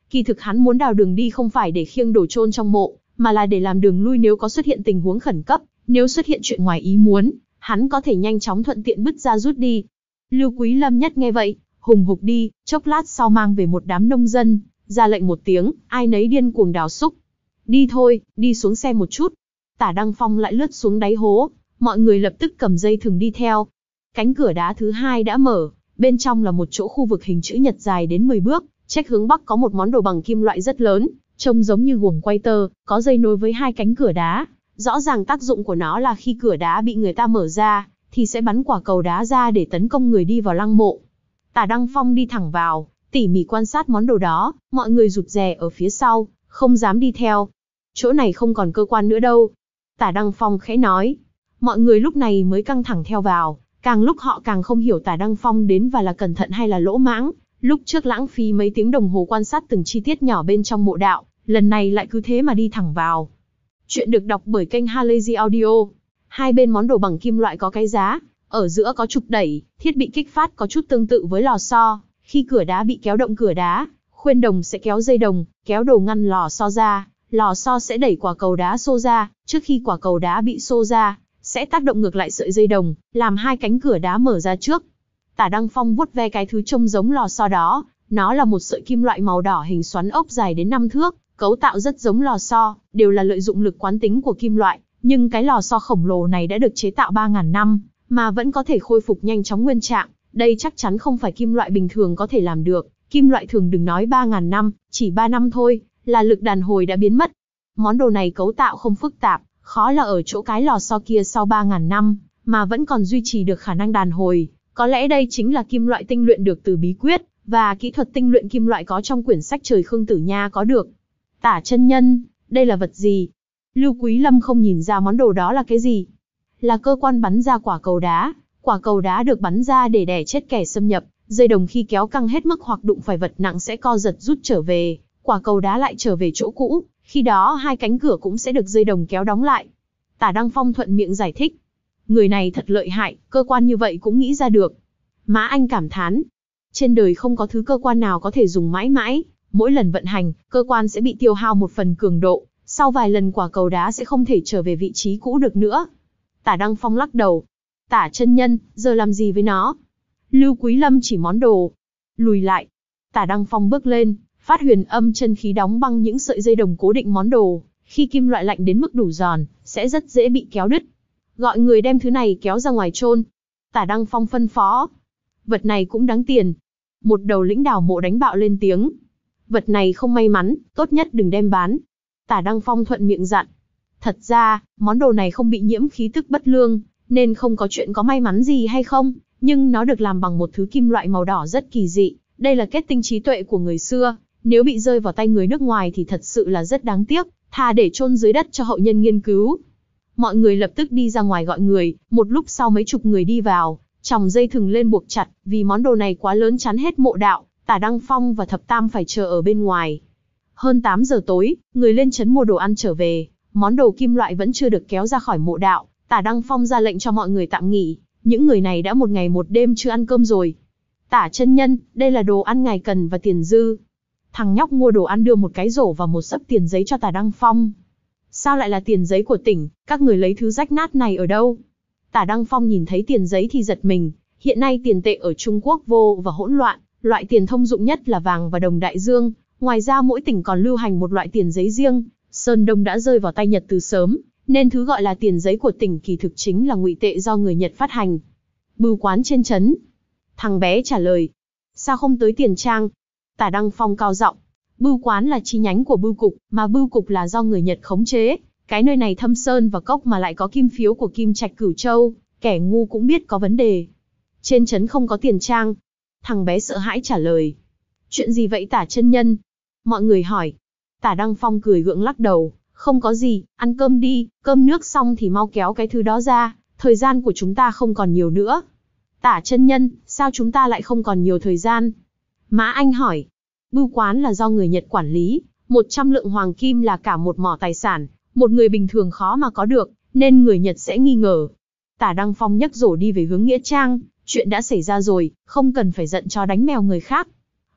Kỳ thực hắn muốn đào đường đi không phải để khiêng đồ chôn trong mộ, mà là để làm đường lui nếu có xuất hiện tình huống khẩn cấp, nếu xuất hiện chuyện ngoài ý muốn, hắn có thể nhanh chóng thuận tiện bứt ra rút đi. Lưu Quý Lâm nhất nghe vậy, hùng hục đi, chốc lát sau mang về một đám nông dân, ra lệnh một tiếng, ai nấy điên cuồng đào xúc. Đi thôi, đi xuống xe một chút. Tả Đăng Phong lại lướt xuống đáy hố, mọi người lập tức cầm dây thừng đi theo. Cánh cửa đá thứ hai đã mở, bên trong là một chỗ khu vực hình chữ nhật dài đến mười bước, trách hướng bắc có một món đồ bằng kim loại rất lớn, trông giống như guồng quay tơ, có dây nối với hai cánh cửa đá. Rõ ràng tác dụng của nó là khi cửa đá bị người ta mở ra, thì sẽ bắn quả cầu đá ra để tấn công người đi vào lăng mộ. Tả Đăng Phong đi thẳng vào, tỉ mỉ quan sát món đồ đó, mọi người rụt rè ở phía sau, không dám đi theo. Chỗ này không còn cơ quan nữa đâu. Tả Đăng Phong khẽ nói. Mọi người lúc này mới căng thẳng theo vào, càng lúc họ càng không hiểu Tả Đăng Phong đến và là cẩn thận hay là lỗ mãng. Lúc trước lãng phí mấy tiếng đồng hồ quan sát từng chi tiết nhỏ bên trong mộ đạo, lần này lại cứ thế mà đi thẳng vào. Chuyện được đọc bởi kênh Halazy Audio. Hai bên món đồ bằng kim loại có cái giá, ở giữa có trục đẩy, thiết bị kích phát có chút tương tự với lò xo. Khi cửa đá bị kéo động cửa đá, khuyên đồng sẽ kéo dây đồng, kéo đồ ngăn lò xo ra, lò xo sẽ đẩy quả cầu đá xô ra, trước khi quả cầu đá bị xô ra, sẽ tác động ngược lại sợi dây đồng, làm hai cánh cửa đá mở ra trước. Tả Đăng Phong vuốt ve cái thứ trông giống lò xo đó, nó là một sợi kim loại màu đỏ hình xoắn ốc dài đến năm thước, cấu tạo rất giống lò xo, đều là lợi dụng lực quán tính của kim loại, nhưng cái lò xo khổng lồ này đã được chế tạo ba nghìn năm, mà vẫn có thể khôi phục nhanh chóng nguyên trạng, đây chắc chắn không phải kim loại bình thường có thể làm được, kim loại thường đừng nói ba nghìn năm, chỉ ba năm thôi, là lực đàn hồi đã biến mất. Món đồ này cấu tạo không phức tạp, khó là ở chỗ cái lò xo kia sau ba nghìn năm, mà vẫn còn duy trì được khả năng đàn hồi, có lẽ đây chính là kim loại tinh luyện được từ bí quyết, và kỹ thuật tinh luyện kim loại có trong quyển sách Trời Khương Tử Nha có được. Tả chân nhân, đây là vật gì? Lưu Quý Lâm không nhìn ra món đồ đó là cái gì. Là cơ quan bắn ra quả cầu đá, quả cầu đá được bắn ra để đè chết kẻ xâm nhập, dây đồng khi kéo căng hết mức hoặc đụng phải vật nặng sẽ co giật rút trở về, quả cầu đá lại trở về chỗ cũ, khi đó hai cánh cửa cũng sẽ được dây đồng kéo đóng lại. Tả Đăng Phong thuận miệng giải thích. Người này thật lợi hại, cơ quan như vậy cũng nghĩ ra được. Mã Anh cảm thán. Trên đời không có thứ cơ quan nào có thể dùng mãi mãi, mỗi lần vận hành, cơ quan sẽ bị tiêu hao một phần cường độ, sau vài lần quả cầu đá sẽ không thể trở về vị trí cũ được nữa. Tả Đăng Phong lắc đầu. Tả chân nhân, giờ làm gì với nó? Lưu Quý Lâm chỉ món đồ. Lùi lại. Tả Đăng Phong bước lên, phát huyền âm chân khí đóng băng những sợi dây đồng cố định món đồ, khi kim loại lạnh đến mức đủ giòn, sẽ rất dễ bị kéo đứt. Gọi người đem thứ này kéo ra ngoài chôn. Tả Đăng Phong phân phó. Vật này cũng đáng tiền. Một đầu lĩnh đào mộ đánh bạo lên tiếng. Vật này không may mắn, tốt nhất đừng đem bán. Tả Đăng Phong thuận miệng dặn. Thật ra, món đồ này không bị nhiễm khí tức bất lương, nên không có chuyện có may mắn gì hay không, nhưng nó được làm bằng một thứ kim loại màu đỏ rất kỳ dị, đây là kết tinh trí tuệ của người xưa, nếu bị rơi vào tay người nước ngoài thì thật sự là rất đáng tiếc, thà để chôn dưới đất cho hậu nhân nghiên cứu. Mọi người lập tức đi ra ngoài gọi người, một lúc sau mấy chục người đi vào, chòng dây thừng lên buộc chặt, vì món đồ này quá lớn chắn hết mộ đạo, Tả Đăng Phong và Thập Tam phải chờ ở bên ngoài. Hơn tám giờ tối, người lên trấn mua đồ ăn trở về, món đồ kim loại vẫn chưa được kéo ra khỏi mộ đạo, Tả Đăng Phong ra lệnh cho mọi người tạm nghỉ, những người này đã một ngày một đêm chưa ăn cơm rồi. Tả chân nhân, đây là đồ ăn ngài cần và tiền dư. Thằng nhóc mua đồ ăn đưa một cái rổ và một xấp tiền giấy cho Tả Đăng Phong. Sao lại là tiền giấy của tỉnh, các người lấy thứ rách nát này ở đâu? Tả Đăng Phong nhìn thấy tiền giấy thì giật mình, hiện nay tiền tệ ở Trung Quốc vô và hỗn loạn, loại tiền thông dụng nhất là vàng và đồng đại dương, ngoài ra mỗi tỉnh còn lưu hành một loại tiền giấy riêng, Sơn Đông đã rơi vào tay Nhật từ sớm, nên thứ gọi là tiền giấy của tỉnh kỳ thực chính là ngụy tệ do người Nhật phát hành. Bưu quán trên trấn. Thằng bé trả lời. Sao không tới tiền trang? Tả Đăng Phong cao giọng. Bưu quán là chi nhánh của bưu cục, mà bưu cục là do người Nhật khống chế. Cái nơi này thâm sơn và cốc mà lại có kim phiếu của Kim Trạch Cửu Châu, kẻ ngu cũng biết có vấn đề. Trên trấn không có tiền trang. Thằng bé sợ hãi trả lời. Chuyện gì vậy Tả chân nhân? Mọi người hỏi. Tả Đăng Phong cười gượng lắc đầu. Không có gì, ăn cơm đi, cơm nước xong thì mau kéo cái thứ đó ra, thời gian của chúng ta không còn nhiều nữa. Tả chân nhân, sao chúng ta lại không còn nhiều thời gian? Mã Anh hỏi. Bưu quán là do người Nhật quản lý, một trăm lượng hoàng kim là cả một mỏ tài sản, một người bình thường khó mà có được, nên người Nhật sẽ nghi ngờ. Tả Đăng Phong nhấc rổ đi về hướng nghĩa trang, chuyện đã xảy ra rồi, không cần phải giận chó đánh mèo người khác.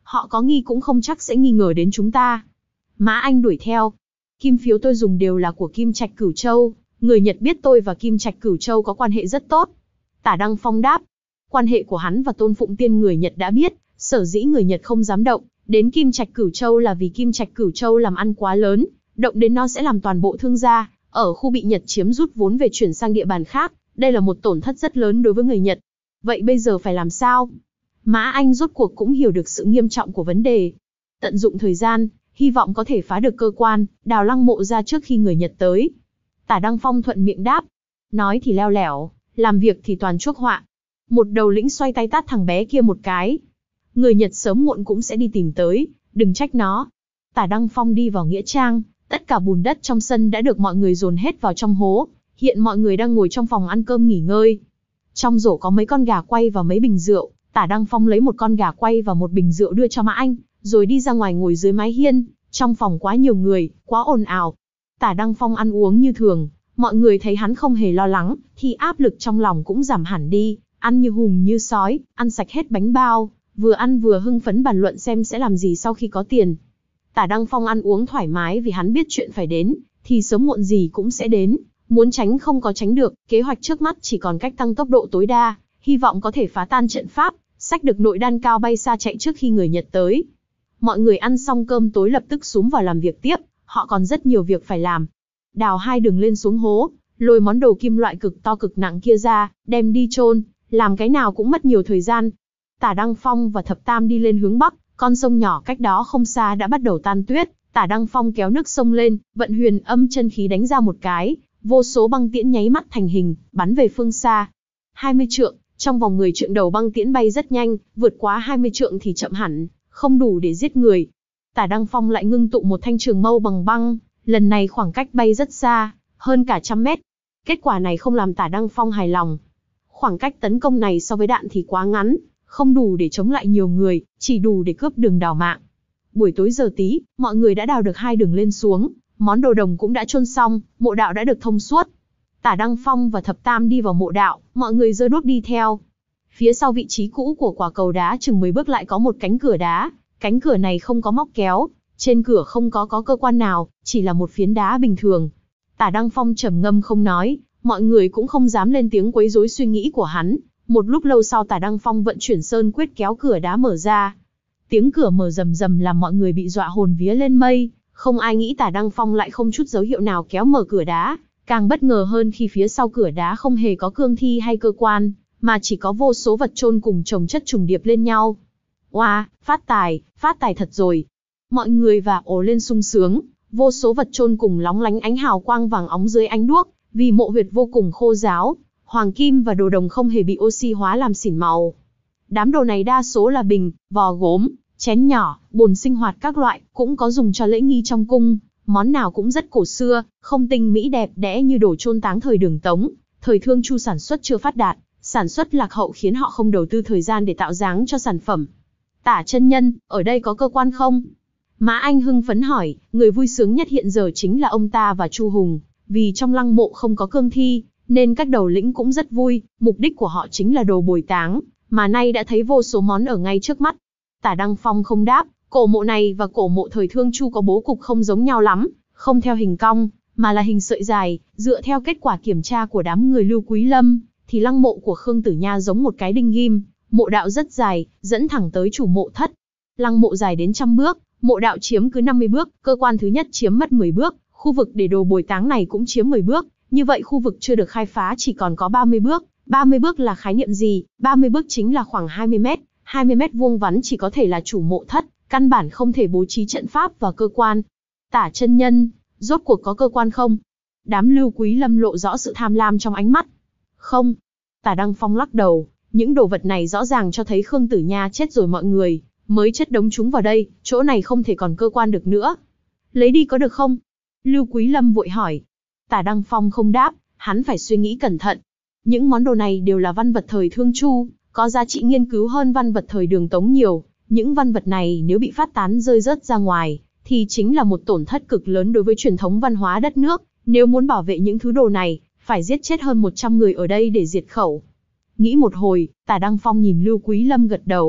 họ có nghi cũng không chắc sẽ nghi ngờ đến chúng ta. Mã Anh đuổi theo. Kim phiếu tôi dùng đều là của Kim Trạch Cửu Châu, người Nhật biết tôi và Kim Trạch Cửu Châu có quan hệ rất tốt. Tả Đăng Phong đáp. Quan hệ của hắn và Tôn Phụng Tiên người Nhật đã biết, sở dĩ người Nhật không dám động đến Kim Trạch Cửu Châu là vì Kim Trạch Cửu Châu làm ăn quá lớn, động đến nó sẽ làm toàn bộ thương gia ở khu bị Nhật chiếm rút vốn về chuyển sang địa bàn khác, đây là một tổn thất rất lớn đối với người Nhật. Vậy bây giờ phải làm sao? Mã Anh rốt cuộc cũng hiểu được sự nghiêm trọng của vấn đề. Tận dụng thời gian, hy vọng có thể phá được cơ quan, đào Lăng Mộ ra trước khi người Nhật tới. Tả Đăng Phong thuận miệng đáp. Nói thì leo lẻo, làm việc thì toàn chuốc họa. Một đầu lĩnh xoay tay tát thằng bé kia một cái. Người Nhật sớm muộn cũng sẽ đi tìm tới, đừng trách nó. Tả Đăng Phong đi vào nghĩa trang, tất cả bùn đất trong sân đã được mọi người dồn hết vào trong hố. Hiện mọi người đang ngồi trong phòng ăn cơm nghỉ ngơi. Trong rổ có mấy con gà quay và mấy bình rượu. Tả Đăng Phong lấy một con gà quay và một bình rượu đưa cho Mã Anh, rồi đi ra ngoài ngồi dưới mái hiên. Trong phòng quá nhiều người, quá ồn ào. Tả Đăng Phong ăn uống như thường, mọi người thấy hắn không hề lo lắng, thì áp lực trong lòng cũng giảm hẳn đi, ăn như hùm như sói, ăn sạch hết bánh bao, vừa ăn vừa hưng phấn bàn luận xem sẽ làm gì sau khi có tiền. Tả Đăng Phong ăn uống thoải mái vì hắn biết chuyện phải đến, thì sớm muộn gì cũng sẽ đến, muốn tránh không có tránh được, kế hoạch trước mắt chỉ còn cách tăng tốc độ tối đa, hy vọng có thể phá tan trận pháp, xách được nội đan cao bay xa chạy trước khi người Nhật tới. Mọi người ăn xong cơm tối lập tức xúm vào làm việc tiếp, họ còn rất nhiều việc phải làm. Đào hai đường lên xuống hố, lôi món đồ kim loại cực to cực nặng kia ra, đem đi chôn, làm cái nào cũng mất nhiều thời gian. Tả Đăng Phong và Thập Tam đi lên hướng bắc, con sông nhỏ cách đó không xa đã bắt đầu tan tuyết. Tả Đăng Phong kéo nước sông lên, vận huyền âm chân khí đánh ra một cái, vô số băng tiễn nháy mắt thành hình, bắn về phương xa. hai mươi trượng, trong vòng mười trượng đầu băng tiễn bay rất nhanh, vượt quá hai mươi trượng thì chậm hẳn, không đủ để giết người. Tả Đăng Phong lại ngưng tụ một thanh trường mâu bằng băng, lần này khoảng cách bay rất xa, hơn cả trăm mét. Kết quả này không làm Tả Đăng Phong hài lòng. Khoảng cách tấn công này so với đạn thì quá ngắn, không đủ để chống lại nhiều người, chỉ đủ để cướp đường đào mạng. Buổi tối giờ tí, mọi người đã đào được hai đường lên xuống, món đồ đồng cũng đã chôn xong, mộ đạo đã được thông suốt. Tả Đăng Phong và Thập Tam đi vào mộ đạo, mọi người giơ đuốc đi theo. Phía sau vị trí cũ của quả cầu đá chừng mười bước lại có một cánh cửa đá, cánh cửa này không có móc kéo, trên cửa không có có cơ quan nào, chỉ là một phiến đá bình thường. Tả Đăng Phong trầm ngâm không nói, mọi người cũng không dám lên tiếng quấy rối suy nghĩ của hắn. Một lúc lâu sau Tả Đăng Phong vận chuyển sơn quyết kéo cửa đá mở ra. Tiếng cửa mở rầm rầm làm mọi người bị dọa hồn vía lên mây, không ai nghĩ Tả Đăng Phong lại không chút dấu hiệu nào kéo mở cửa đá, càng bất ngờ hơn khi phía sau cửa đá không hề có cương thi hay cơ quan, mà chỉ có vô số vật chôn cùng chồng chất trùng điệp lên nhau. Oa, wow, phát tài, phát tài thật rồi. Mọi người và ồ lên sung sướng, vô số vật chôn cùng lóng lánh ánh hào quang vàng óng dưới ánh đuốc, vì mộ huyệt vô cùng khô ráo, hoàng kim và đồ đồng không hề bị oxy hóa làm xỉn màu. Đám đồ này đa số là bình, vò gốm, chén nhỏ, bồn sinh hoạt các loại, cũng có dùng cho lễ nghi trong cung, món nào cũng rất cổ xưa, không tinh mỹ đẹp đẽ như đồ chôn táng thời Đường Tống, thời Thương Chu sản xuất chưa phát đạt, sản xuất lạc hậu khiến họ không đầu tư thời gian để tạo dáng cho sản phẩm. Tả chân nhân, ở đây có cơ quan không? Mã Anh hưng phấn hỏi, người vui sướng nhất hiện giờ chính là ông ta và Chu Hùng, vì trong lăng mộ không có cương thi, nên các đầu lĩnh cũng rất vui, mục đích của họ chính là đồ bồi táng, mà nay đã thấy vô số món ở ngay trước mắt. Tả Đăng Phong không đáp, cổ mộ này và cổ mộ thời Thương Chu có bố cục không giống nhau lắm, không theo hình cong, mà là hình sợi dài, dựa theo kết quả kiểm tra của đám người Lưu Quý Lâm, thì lăng mộ của Khương Tử Nha giống một cái đinh ghim, mộ đạo rất dài, dẫn thẳng tới chủ mộ thất. Lăng mộ dài đến trăm bước, mộ đạo chiếm cứ năm mươi bước, cơ quan thứ nhất chiếm mất mười bước, khu vực để đồ bồi táng này cũng chiếm mười bước, như vậy khu vực chưa được khai phá chỉ còn có ba mươi bước. ba mươi bước là khái niệm gì? ba mươi bước chính là khoảng hai mươi mét, hai mươi mét vuông vắn chỉ có thể là chủ mộ thất, căn bản không thể bố trí trận pháp và cơ quan. Tả chân nhân, rốt cuộc có cơ quan không? Đám Lưu Quý Lâm lộ rõ sự tham lam trong ánh mắt. Không. Tả Đăng Phong lắc đầu, những đồ vật này rõ ràng cho thấy Khương Tử Nha chết rồi mọi người mới chất đống chúng vào đây, chỗ này không thể còn cơ quan được nữa. Lấy đi có được không? Lưu Quý Lâm vội hỏi. Tả Đăng Phong không đáp, hắn phải suy nghĩ cẩn thận. Những món đồ này đều là văn vật thời Thương Chu, có giá trị nghiên cứu hơn văn vật thời Đường Tống nhiều. Những văn vật này nếu bị phát tán rơi rớt ra ngoài, thì chính là một tổn thất cực lớn đối với truyền thống văn hóa đất nước. Nếu muốn bảo vệ những thứ đồ này, phải giết chết hơn một trăm người ở đây để diệt khẩu. Nghĩ một hồi, Tả Đăng Phong nhìn Lưu Quý Lâm gật đầu,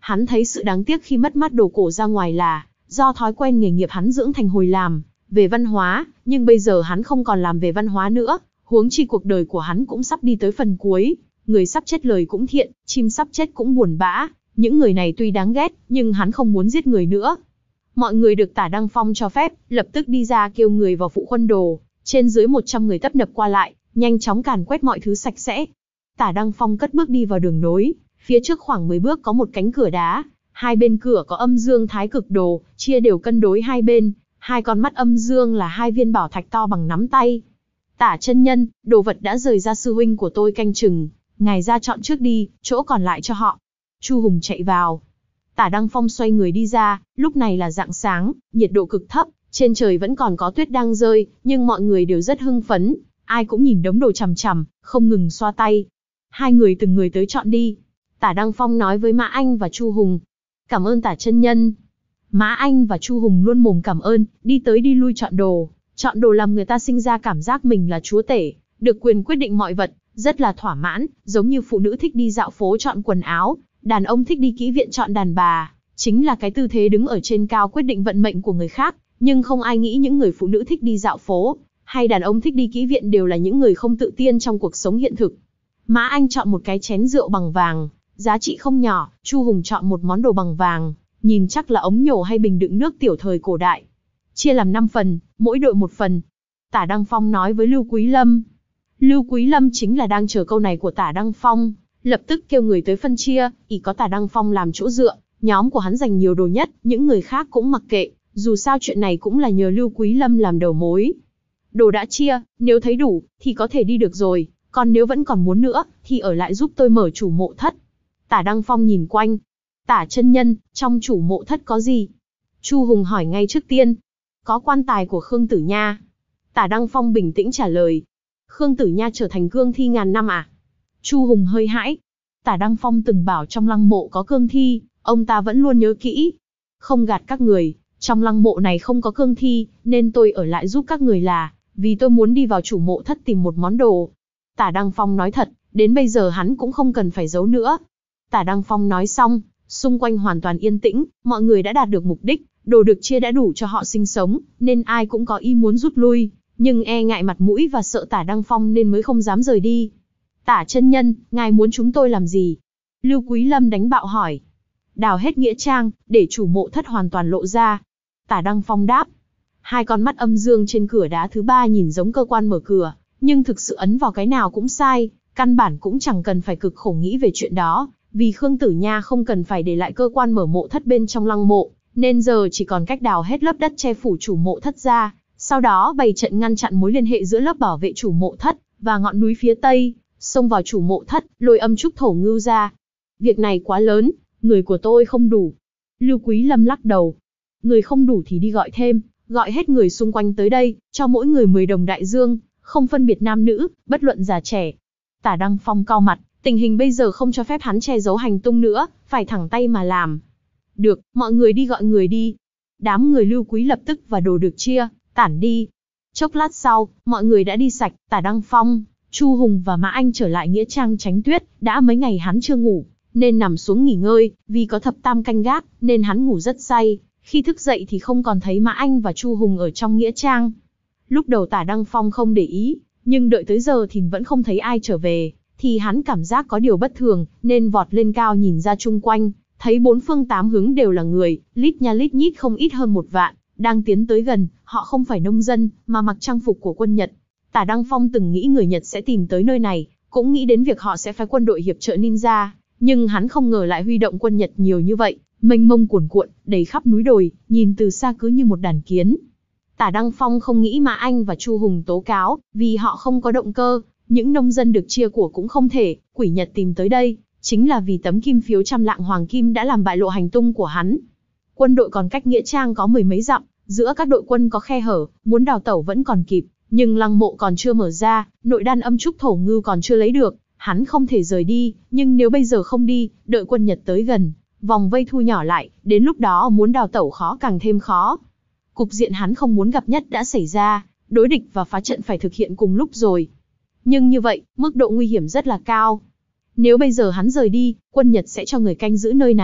Hắn thấy sự đáng tiếc khi mất mát đồ cổ ra ngoài là do thói quen nghề nghiệp hắn dưỡng thành hồi làm về văn hóa, nhưng bây giờ hắn không còn làm về văn hóa nữa, huống chi cuộc đời của hắn cũng sắp đi tới phần cuối, người sắp chết lời cũng thiện, chim sắp chết cũng buồn bã, những người này tuy đáng ghét, nhưng hắn không muốn giết người nữa. Mọi người được Tả Đăng Phong cho phép, lập tức đi ra kêu người vào phụ khuân đồ, trên dưới một trăm người tấp nập qua lại, nhanh chóng càn quét mọi thứ sạch sẽ. Tả Đăng Phong cất bước đi vào đường nối, phía trước khoảng mười bước có một cánh cửa đá, hai bên cửa có âm dương thái cực đồ, chia đều cân đối hai bên, hai con mắt âm dương là hai viên bảo thạch to bằng nắm tay. Tả chân nhân, đồ vật đã rời ra sư huynh của tôi canh chừng, ngài ra chọn trước đi, chỗ còn lại cho họ. Chu Hùng chạy vào. Tả Đăng Phong xoay người đi ra, lúc này là rạng sáng, nhiệt độ cực thấp, trên trời vẫn còn có tuyết đang rơi, nhưng mọi người đều rất hưng phấn, ai cũng nhìn đống đồ chằm chằm, không ngừng xoa tay. Hai người từng người tới chọn đi. Tả Đăng Phong nói với Mã Anh và Chu Hùng. Cảm ơn Tả chân nhân. Mã Anh và Chu Hùng luôn mồm cảm ơn, đi tới đi lui chọn đồ. Chọn đồ làm người ta sinh ra cảm giác mình là chúa tể, được quyền quyết định mọi vật, rất là thỏa mãn, giống như phụ nữ thích đi dạo phố chọn quần áo, đàn ông thích đi kỹ viện chọn đàn bà, chính là cái tư thế đứng ở trên cao quyết định vận mệnh của người khác, nhưng không ai nghĩ những người phụ nữ thích đi dạo phố, hay đàn ông thích đi kỹ viện đều là những người không tự tin trong cuộc sống hiện thực. Mã Anh chọn một cái chén rượu bằng vàng, giá trị không nhỏ, Chu Hùng chọn một món đồ bằng vàng, nhìn chắc là ống nhổ hay bình đựng nước tiểu thời cổ đại. Chia làm năm phần, mỗi đội một phần. Tả Đăng Phong nói với Lưu Quý Lâm. Lưu Quý Lâm chính là đang chờ câu này của Tả Đăng Phong, lập tức kêu người tới phân chia, ỷ có Tả Đăng Phong làm chỗ dựa, nhóm của hắn giành nhiều đồ nhất, những người khác cũng mặc kệ, dù sao chuyện này cũng là nhờ Lưu Quý Lâm làm đầu mối. Đồ đã chia, nếu thấy đủ, thì có thể đi được rồi, còn nếu vẫn còn muốn nữa, thì ở lại giúp tôi mở chủ mộ thất. Tả Đăng Phong nhìn quanh. Tả chân nhân, trong chủ mộ thất có gì? Chu Hùng hỏi ngay trước tiên. Có quan tài của Khương Tử Nha. Tả Đăng Phong bình tĩnh trả lời. Khương Tử Nha trở thành cương thi ngàn năm à? Chu Hùng hơi hãi. Tả Đăng Phong từng bảo trong lăng mộ có cương thi, ông ta vẫn luôn nhớ kỹ. Không gạt các người, trong lăng mộ này không có cương thi, nên tôi ở lại giúp các người là vì tôi muốn đi vào chủ mộ thất tìm một món đồ. Tả Đăng Phong nói thật, đến bây giờ hắn cũng không cần phải giấu nữa. Tả Đăng Phong nói xong, xung quanh hoàn toàn yên tĩnh, mọi người đã đạt được mục đích, đồ được chia đã đủ cho họ sinh sống, nên ai cũng có ý muốn rút lui, nhưng e ngại mặt mũi và sợ Tả Đăng Phong nên mới không dám rời đi. Tả chân nhân, ngài muốn chúng tôi làm gì? Lưu Quý Lâm đánh bạo hỏi. Đào hết nghĩa trang, để chủ mộ thất hoàn toàn lộ ra. Tả Đăng Phong đáp. Hai con mắt âm dương trên cửa đá thứ ba nhìn giống cơ quan mở cửa, nhưng thực sự ấn vào cái nào cũng sai, căn bản cũng chẳng cần phải cực khổ nghĩ về chuyện đó, vì Khương Tử Nha không cần phải để lại cơ quan mở mộ thất bên trong lăng mộ, nên giờ chỉ còn cách đào hết lớp đất che phủ chủ mộ thất ra, sau đó bày trận ngăn chặn mối liên hệ giữa lớp bảo vệ chủ mộ thất và ngọn núi phía tây, xông vào chủ mộ thất, lôi âm trúc thổ ngưu ra. Việc này quá lớn, người của tôi không đủ. Lưu Quý Lâm lắc đầu. Người không đủ thì đi gọi thêm, gọi hết người xung quanh tới đây, cho mỗi người mười đồng đại dương, không phân biệt nam nữ, bất luận già trẻ. Tả Đăng Phong cau mặt, tình hình bây giờ không cho phép hắn che giấu hành tung nữa, phải thẳng tay mà làm. Được, mọi người đi gọi người đi. Đám người Lưu Quý lập tức và đồ được chia, tản đi. Chốc lát sau, mọi người đã đi sạch, Tả Đăng Phong, Chu Hùng và Mã Anh trở lại nghĩa trang tránh tuyết, đã mấy ngày hắn chưa ngủ, nên nằm xuống nghỉ ngơi, vì có thập tam canh gác, nên hắn ngủ rất say. Khi thức dậy thì không còn thấy Mã Anh và Chu Hùng ở trong nghĩa trang. Lúc đầu Tả Đăng Phong không để ý, nhưng đợi tới giờ thì vẫn không thấy ai trở về, thì hắn cảm giác có điều bất thường, nên vọt lên cao nhìn ra chung quanh, thấy bốn phương tám hướng đều là người, lít nha lít nhít không ít hơn một vạn, đang tiến tới gần, họ không phải nông dân, mà mặc trang phục của quân Nhật. Tả Đăng Phong từng nghĩ người Nhật sẽ tìm tới nơi này, cũng nghĩ đến việc họ sẽ phái quân đội hiệp trợ ninja, nhưng hắn không ngờ lại huy động quân Nhật nhiều như vậy, mênh mông cuồn cuộn, đầy khắp núi đồi, nhìn từ xa cứ như một đàn kiến. Tả Đăng Phong không nghĩ Mã Anh và Chu Hùng tố cáo, vì họ không có động cơ, những nông dân được chia của cũng không thể, quỷ Nhật tìm tới đây, chính là vì tấm kim phiếu trăm lạng hoàng kim đã làm bại lộ hành tung của hắn. Quân đội còn cách nghĩa trang có mười mấy dặm, giữa các đội quân có khe hở, muốn đào tẩu vẫn còn kịp, nhưng lăng mộ còn chưa mở ra, nội đan âm trúc thổ ngưu còn chưa lấy được, hắn không thể rời đi, nhưng nếu bây giờ không đi, đợi quân Nhật tới gần, vòng vây thu nhỏ lại, đến lúc đó muốn đào tẩu khó càng thêm khó. Cục diện hắn không muốn gặp nhất đã xảy ra, đối địch và phá trận phải thực hiện cùng lúc rồi. Nhưng như vậy, mức độ nguy hiểm rất là cao. Nếu bây giờ hắn rời đi, quân Nhật sẽ cho người canh giữ nơi này,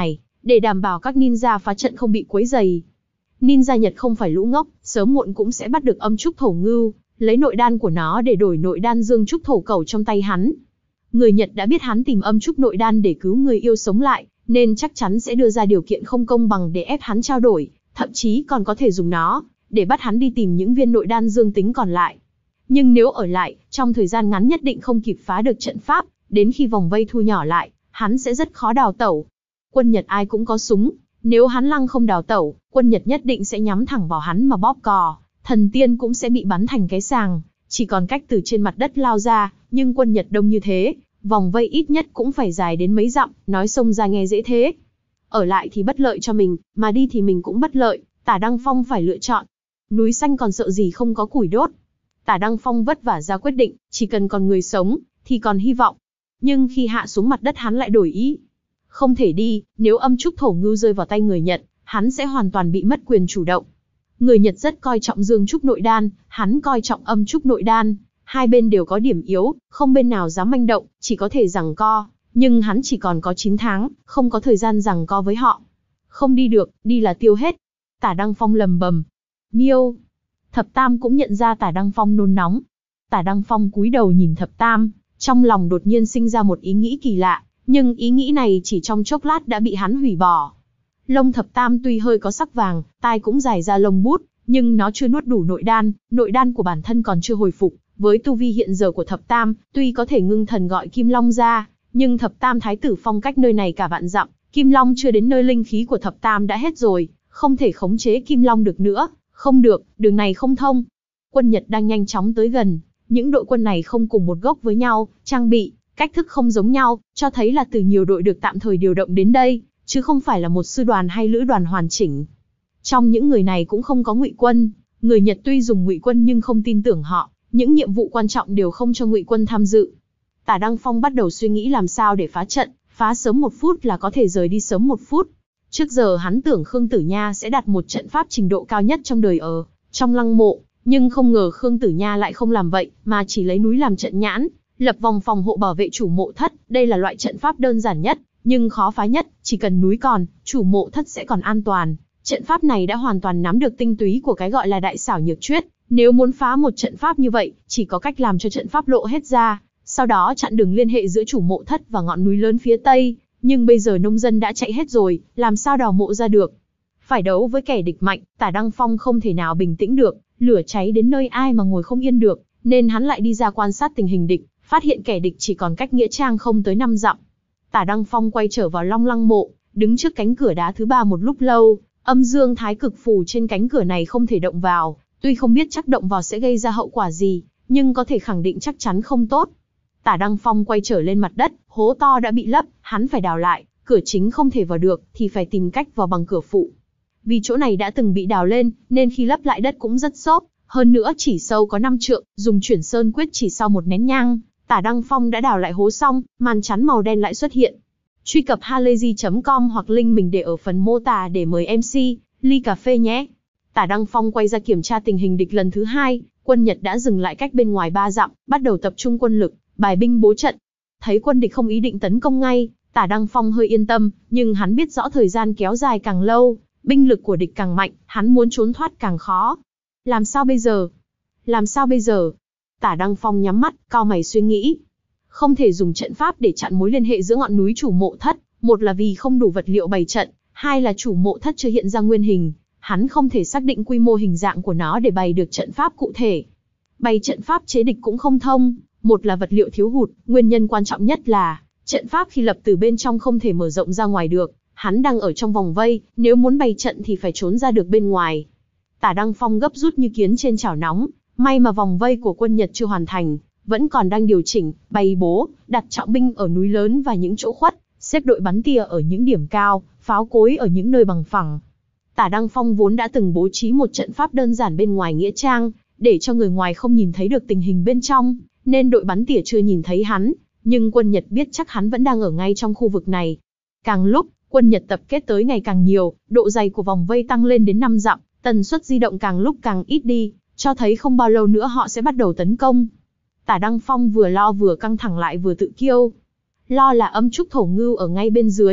để đảm bảo các ninja phá trận không bị quấy rầy. Ninja Nhật không phải lũ ngốc, sớm muộn cũng sẽ bắt được âm trúc thổ ngưu, lấy nội đan của nó để đổi nội đan dương trúc thổ cẩu trong tay hắn. Người Nhật đã biết hắn tìm âm trúc nội đan để cứu người yêu sống lại, nên chắc chắn sẽ đưa ra điều kiện không công bằng để ép hắn trao đổi, thậm chí còn có thể dùng nó để bắt hắn đi tìm những viên nội đan dương tính còn lại. Nhưng nếu ở lại, trong thời gian ngắn nhất định không kịp phá được trận pháp, đến khi vòng vây thu nhỏ lại, hắn sẽ rất khó đào tẩu. Quân Nhật ai cũng có súng, nếu hắn lăng không đào tẩu, quân Nhật nhất định sẽ nhắm thẳng vào hắn mà bóp cò, thần tiên cũng sẽ bị bắn thành cái sàng, chỉ còn cách từ trên mặt đất lao ra, nhưng quân Nhật đông như thế, vòng vây ít nhất cũng phải dài đến mấy dặm, nói xông ra nghe dễ thế. Ở lại thì bất lợi cho mình, mà đi thì mình cũng bất lợi, Tả Đăng Phong phải lựa chọn. Núi xanh còn sợ gì không có củi đốt. Tả Đăng Phong vất vả ra quyết định, chỉ cần còn người sống, thì còn hy vọng. Nhưng khi hạ xuống mặt đất hắn lại đổi ý. Không thể đi, nếu âm trúc thổ ngưu rơi vào tay người Nhật, hắn sẽ hoàn toàn bị mất quyền chủ động. Người Nhật rất coi trọng dương trúc nội đan, hắn coi trọng âm trúc nội đan. Hai bên đều có điểm yếu, không bên nào dám manh động, chỉ có thể giằng co. Nhưng hắn chỉ còn có chín tháng, không có thời gian giằng co với họ. Không đi được, đi là tiêu hết. Tả Đăng Phong lầm bầm. Miêu. Thập Tam cũng nhận ra Tả Đăng Phong nôn nóng. Tả Đăng Phong cúi đầu nhìn Thập Tam, trong lòng đột nhiên sinh ra một ý nghĩ kỳ lạ, nhưng ý nghĩ này chỉ trong chốc lát đã bị hắn hủy bỏ. Lông Thập Tam tuy hơi có sắc vàng, tai cũng dài ra lông bút, nhưng nó chưa nuốt đủ nội đan, nội đan của bản thân còn chưa hồi phục. Với tu vi hiện giờ của Thập Tam, tuy có thể ngưng thần gọi Kim Long ra, nhưng Thập Tam Thái Tử Phong cách nơi này cả vạn dặm, Kim Long chưa đến nơi linh khí của Thập Tam đã hết rồi, không thể khống chế Kim Long được nữa, không được, đường này không thông. Quân Nhật đang nhanh chóng tới gần, những đội quân này không cùng một gốc với nhau, trang bị, cách thức không giống nhau, cho thấy là từ nhiều đội được tạm thời điều động đến đây, chứ không phải là một sư đoàn hay lữ đoàn hoàn chỉnh. Trong những người này cũng không có Ngụy Quân, người Nhật tuy dùng Ngụy Quân nhưng không tin tưởng họ, những nhiệm vụ quan trọng đều không cho Ngụy Quân tham dự. Tả Đăng Phong bắt đầu suy nghĩ làm sao để phá trận, phá sớm một phút là có thể rời đi sớm một phút. Trước giờ hắn tưởng Khương Tử Nha sẽ đặt một trận pháp trình độ cao nhất trong đời ở trong lăng mộ, nhưng không ngờ Khương Tử Nha lại không làm vậy, mà chỉ lấy núi làm trận nhãn, lập vòng phòng hộ bảo vệ chủ mộ thất. Đây là loại trận pháp đơn giản nhất, nhưng khó phá nhất, chỉ cần núi còn, chủ mộ thất sẽ còn an toàn. Trận pháp này đã hoàn toàn nắm được tinh túy của cái gọi là đại xảo nhược chuyết. Nếu muốn phá một trận pháp như vậy, chỉ có cách làm cho trận pháp lộ hết ra, sau đó chặn đường liên hệ giữa chủ mộ thất và ngọn núi lớn phía tây. Nhưng bây giờ nông dân đã chạy hết rồi, làm sao đào mộ ra được? Phải đấu với kẻ địch mạnh, Tả Đăng Phong không thể nào bình tĩnh được, lửa cháy đến nơi ai mà ngồi không yên được, nên hắn lại đi ra quan sát tình hình địch, phát hiện kẻ địch chỉ còn cách nghĩa trang không tới năm dặm. Tả Đăng Phong quay trở vào Long Lăng mộ, đứng trước cánh cửa đá thứ ba một lúc lâu, âm dương thái cực phù trên cánh cửa này không thể động vào, tuy không biết chắc động vào sẽ gây ra hậu quả gì, nhưng có thể khẳng định chắc chắn không tốt. Tả Đăng Phong quay trở lên mặt đất, hố to đã bị lấp, hắn phải đào lại, cửa chính không thể vào được, thì phải tìm cách vào bằng cửa phụ. Vì chỗ này đã từng bị đào lên, nên khi lấp lại đất cũng rất xốp, hơn nữa chỉ sâu có năm trượng, dùng chuyển sơn quyết chỉ sau một nén nhang, Tả Đăng Phong đã đào lại hố xong, màn chắn màu đen lại xuất hiện. Truy cập halayzi chấm com hoặc link mình để ở phần mô tả để mời em xê, ly cà phê nhé. Tả Đăng Phong quay ra kiểm tra tình hình địch lần thứ hai, quân Nhật đã dừng lại cách bên ngoài ba dặm, bắt đầu tập trung quân lực, bài binh bố trận. Thấy quân địch không ý định tấn công ngay, Tả Đăng Phong hơi yên tâm, nhưng hắn biết rõ thời gian kéo dài càng lâu, binh lực của địch càng mạnh, hắn muốn trốn thoát càng khó. Làm sao bây giờ? Làm sao bây giờ? Tả Đăng Phong nhắm mắt, cau mày suy nghĩ. Không thể dùng trận pháp để chặn mối liên hệ giữa ngọn núi chủ mộ thất, một là vì không đủ vật liệu bày trận, hai là chủ mộ thất chưa hiện ra nguyên hình, hắn không thể xác định quy mô hình dạng của nó để bày được trận pháp cụ thể. Bày trận pháp chế địch cũng không thông, một là vật liệu thiếu hụt, nguyên nhân quan trọng nhất là trận pháp khi lập từ bên trong không thể mở rộng ra ngoài được, hắn đang ở trong vòng vây, nếu muốn bày trận thì phải trốn ra được bên ngoài. Tả Đăng Phong gấp rút như kiến trên chảo nóng, may mà vòng vây của quân Nhật chưa hoàn thành, vẫn còn đang điều chỉnh, bày bố, đặt trọng binh ở núi lớn và những chỗ khuất, xếp đội bắn tỉa ở những điểm cao, pháo cối ở những nơi bằng phẳng. Tả Đăng Phong vốn đã từng bố trí một trận pháp đơn giản bên ngoài nghĩa trang, để cho người ngoài không nhìn thấy được tình hình bên trong, nên đội bắn tỉa chưa nhìn thấy hắn, nhưng quân Nhật biết chắc hắn vẫn đang ở ngay trong khu vực này. Càng lúc, quân Nhật tập kết tới ngày càng nhiều, độ dày của vòng vây tăng lên đến năm dặm, tần suất di động càng lúc càng ít đi, cho thấy không bao lâu nữa họ sẽ bắt đầu tấn công. Tả Đăng Phong vừa lo vừa căng thẳng lại vừa tự kiêu. Lo là âm trúc thổ ngưu ở ngay bên dưới,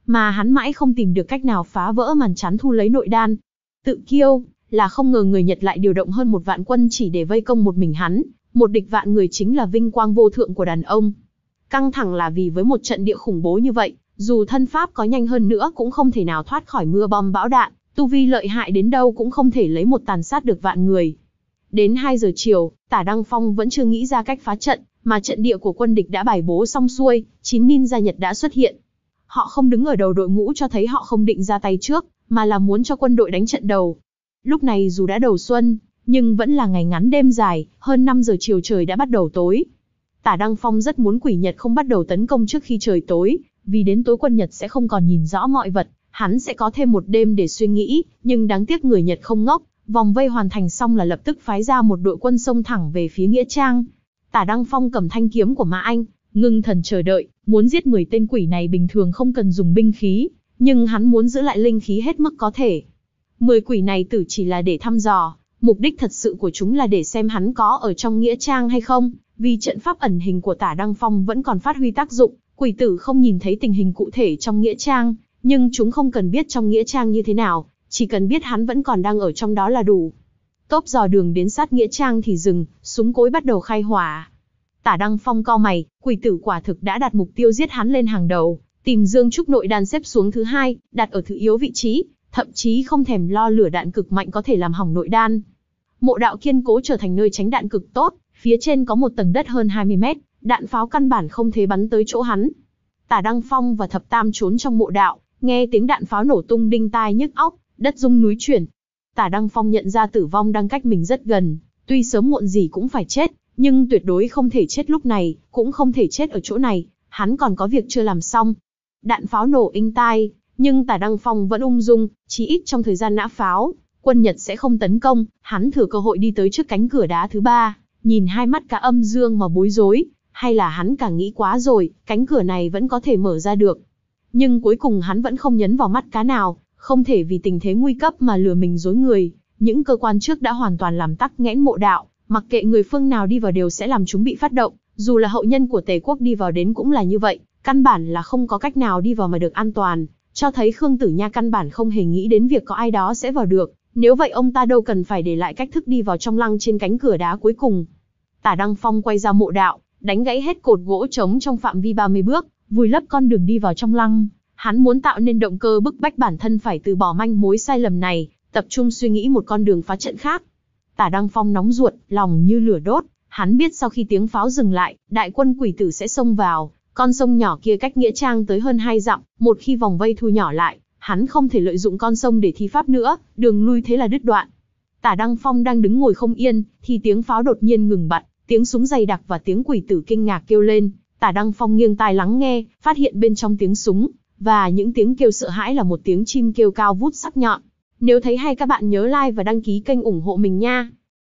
mà hắn mãi không tìm được cách nào phá vỡ màn chắn thu lấy nội đan. Tự kiêu, là không ngờ người Nhật lại điều động hơn một vạn quân chỉ để vây công một mình hắn, một địch vạn người chính là vinh quang vô thượng của đàn ông. Căng thẳng là vì với một trận địa khủng bố như vậy, dù thân pháp có nhanh hơn nữa cũng không thể nào thoát khỏi mưa bom bão đạn, tu vi lợi hại đến đâu cũng không thể lấy một tàn sát được vạn người. Đến hai giờ chiều, Tả Đăng Phong vẫn chưa nghĩ ra cách phá trận, mà trận địa của quân địch đã bài bố xong xuôi, chín ninja Nhật đã xuất hiện. Họ không đứng ở đầu đội ngũ cho thấy họ không định ra tay trước, mà là muốn cho quân đội đánh trận đầu. Lúc này dù đã đầu xuân, nhưng vẫn là ngày ngắn đêm dài, hơn năm giờ chiều trời đã bắt đầu tối. Tả Đăng Phong rất muốn quỷ Nhật không bắt đầu tấn công trước khi trời tối, vì đến tối quân Nhật sẽ không còn nhìn rõ mọi vật, hắn sẽ có thêm một đêm để suy nghĩ, nhưng đáng tiếc người Nhật không ngốc, vòng vây hoàn thành xong là lập tức phái ra một đội quân xông thẳng về phía nghĩa trang. Tả Đăng Phong cầm thanh kiếm của Ma Anh, ngưng thần chờ đợi, muốn giết mười tên quỷ này bình thường không cần dùng binh khí, nhưng hắn muốn giữ lại linh khí hết mức có thể. mười quỷ này tử chỉ là để thăm dò, mục đích thật sự của chúng là để xem hắn có ở trong nghĩa trang hay không, vì trận pháp ẩn hình của Tả Đăng Phong vẫn còn phát huy tác dụng, quỷ tử không nhìn thấy tình hình cụ thể trong nghĩa trang, nhưng chúng không cần biết trong nghĩa trang như thế nào, chỉ cần biết hắn vẫn còn đang ở trong đó là đủ. Tốp dò đường đến sát nghĩa trang thì dừng, súng cối bắt đầu khai hỏa. Tả Đăng Phong cau mày, quỷ tử quả thực đã đặt mục tiêu giết hắn lên hàng đầu, tìm Dương Trúc nội đan xếp xuống thứ hai, đặt ở thứ yếu vị trí, thậm chí không thèm lo lửa đạn cực mạnh có thể làm hỏng nội đan. Mộ đạo kiên cố trở thành nơi tránh đạn cực tốt, phía trên có một tầng đất hơn hai mươi mét, đạn pháo căn bản không thể bắn tới chỗ hắn. Tả Đăng Phong và Thập Tam trốn trong mộ đạo, nghe tiếng đạn pháo nổ tung đinh tai nhức óc, đất rung núi chuyển. Tả Đăng Phong nhận ra tử vong đang cách mình rất gần, tuy sớm muộn gì cũng phải chết, nhưng tuyệt đối không thể chết lúc này, cũng không thể chết ở chỗ này, hắn còn có việc chưa làm xong. Đạn pháo nổ inh tai, nhưng Tả Đăng Phong vẫn ung dung, chí ít trong thời gian nã pháo, quân Nhật sẽ không tấn công, hắn thừa cơ hội đi tới trước cánh cửa đá thứ ba, nhìn hai mắt cả âm dương mà bối rối, hay là hắn càng nghĩ quá rồi, cánh cửa này vẫn có thể mở ra được. Nhưng cuối cùng hắn vẫn không nhấn vào mắt cá nào, không thể vì tình thế nguy cấp mà lừa mình dối người, những cơ quan trước đã hoàn toàn làm tắc nghẽn mộ đạo, mặc kệ người phương nào đi vào đều sẽ làm chúng bị phát động, dù là hậu nhân của Tề quốc đi vào đến cũng là như vậy, căn bản là không có cách nào đi vào mà được an toàn, cho thấy Khương Tử Nha căn bản không hề nghĩ đến việc có ai đó sẽ vào được, nếu vậy ông ta đâu cần phải để lại cách thức đi vào trong lăng trên cánh cửa đá cuối cùng. Tả Đăng Phong quay ra mộ đạo, đánh gãy hết cột gỗ trống trong phạm vi ba mươi bước, vùi lấp con đường đi vào trong lăng. Hắn muốn tạo nên động cơ bức bách bản thân phải từ bỏ manh mối sai lầm này, tập trung suy nghĩ một con đường phá trận khác. Tả Đăng Phong nóng ruột, lòng như lửa đốt, hắn biết sau khi tiếng pháo dừng lại, đại quân quỷ tử sẽ xông vào, con sông nhỏ kia cách nghĩa trang tới hơn hai dặm, một khi vòng vây thu nhỏ lại, hắn không thể lợi dụng con sông để thi pháp nữa, đường lui thế là đứt đoạn. Tả Đăng Phong đang đứng ngồi không yên, thì tiếng pháo đột nhiên ngừng bặt, tiếng súng dày đặc và tiếng quỷ tử kinh ngạc kêu lên. Tả Đăng Phong nghiêng tai lắng nghe, phát hiện bên trong tiếng súng và những tiếng kêu sợ hãi là một tiếng chim kêu cao vút sắc nhọn. Nếu thấy hay các bạn nhớ like và đăng ký kênh ủng hộ mình nha.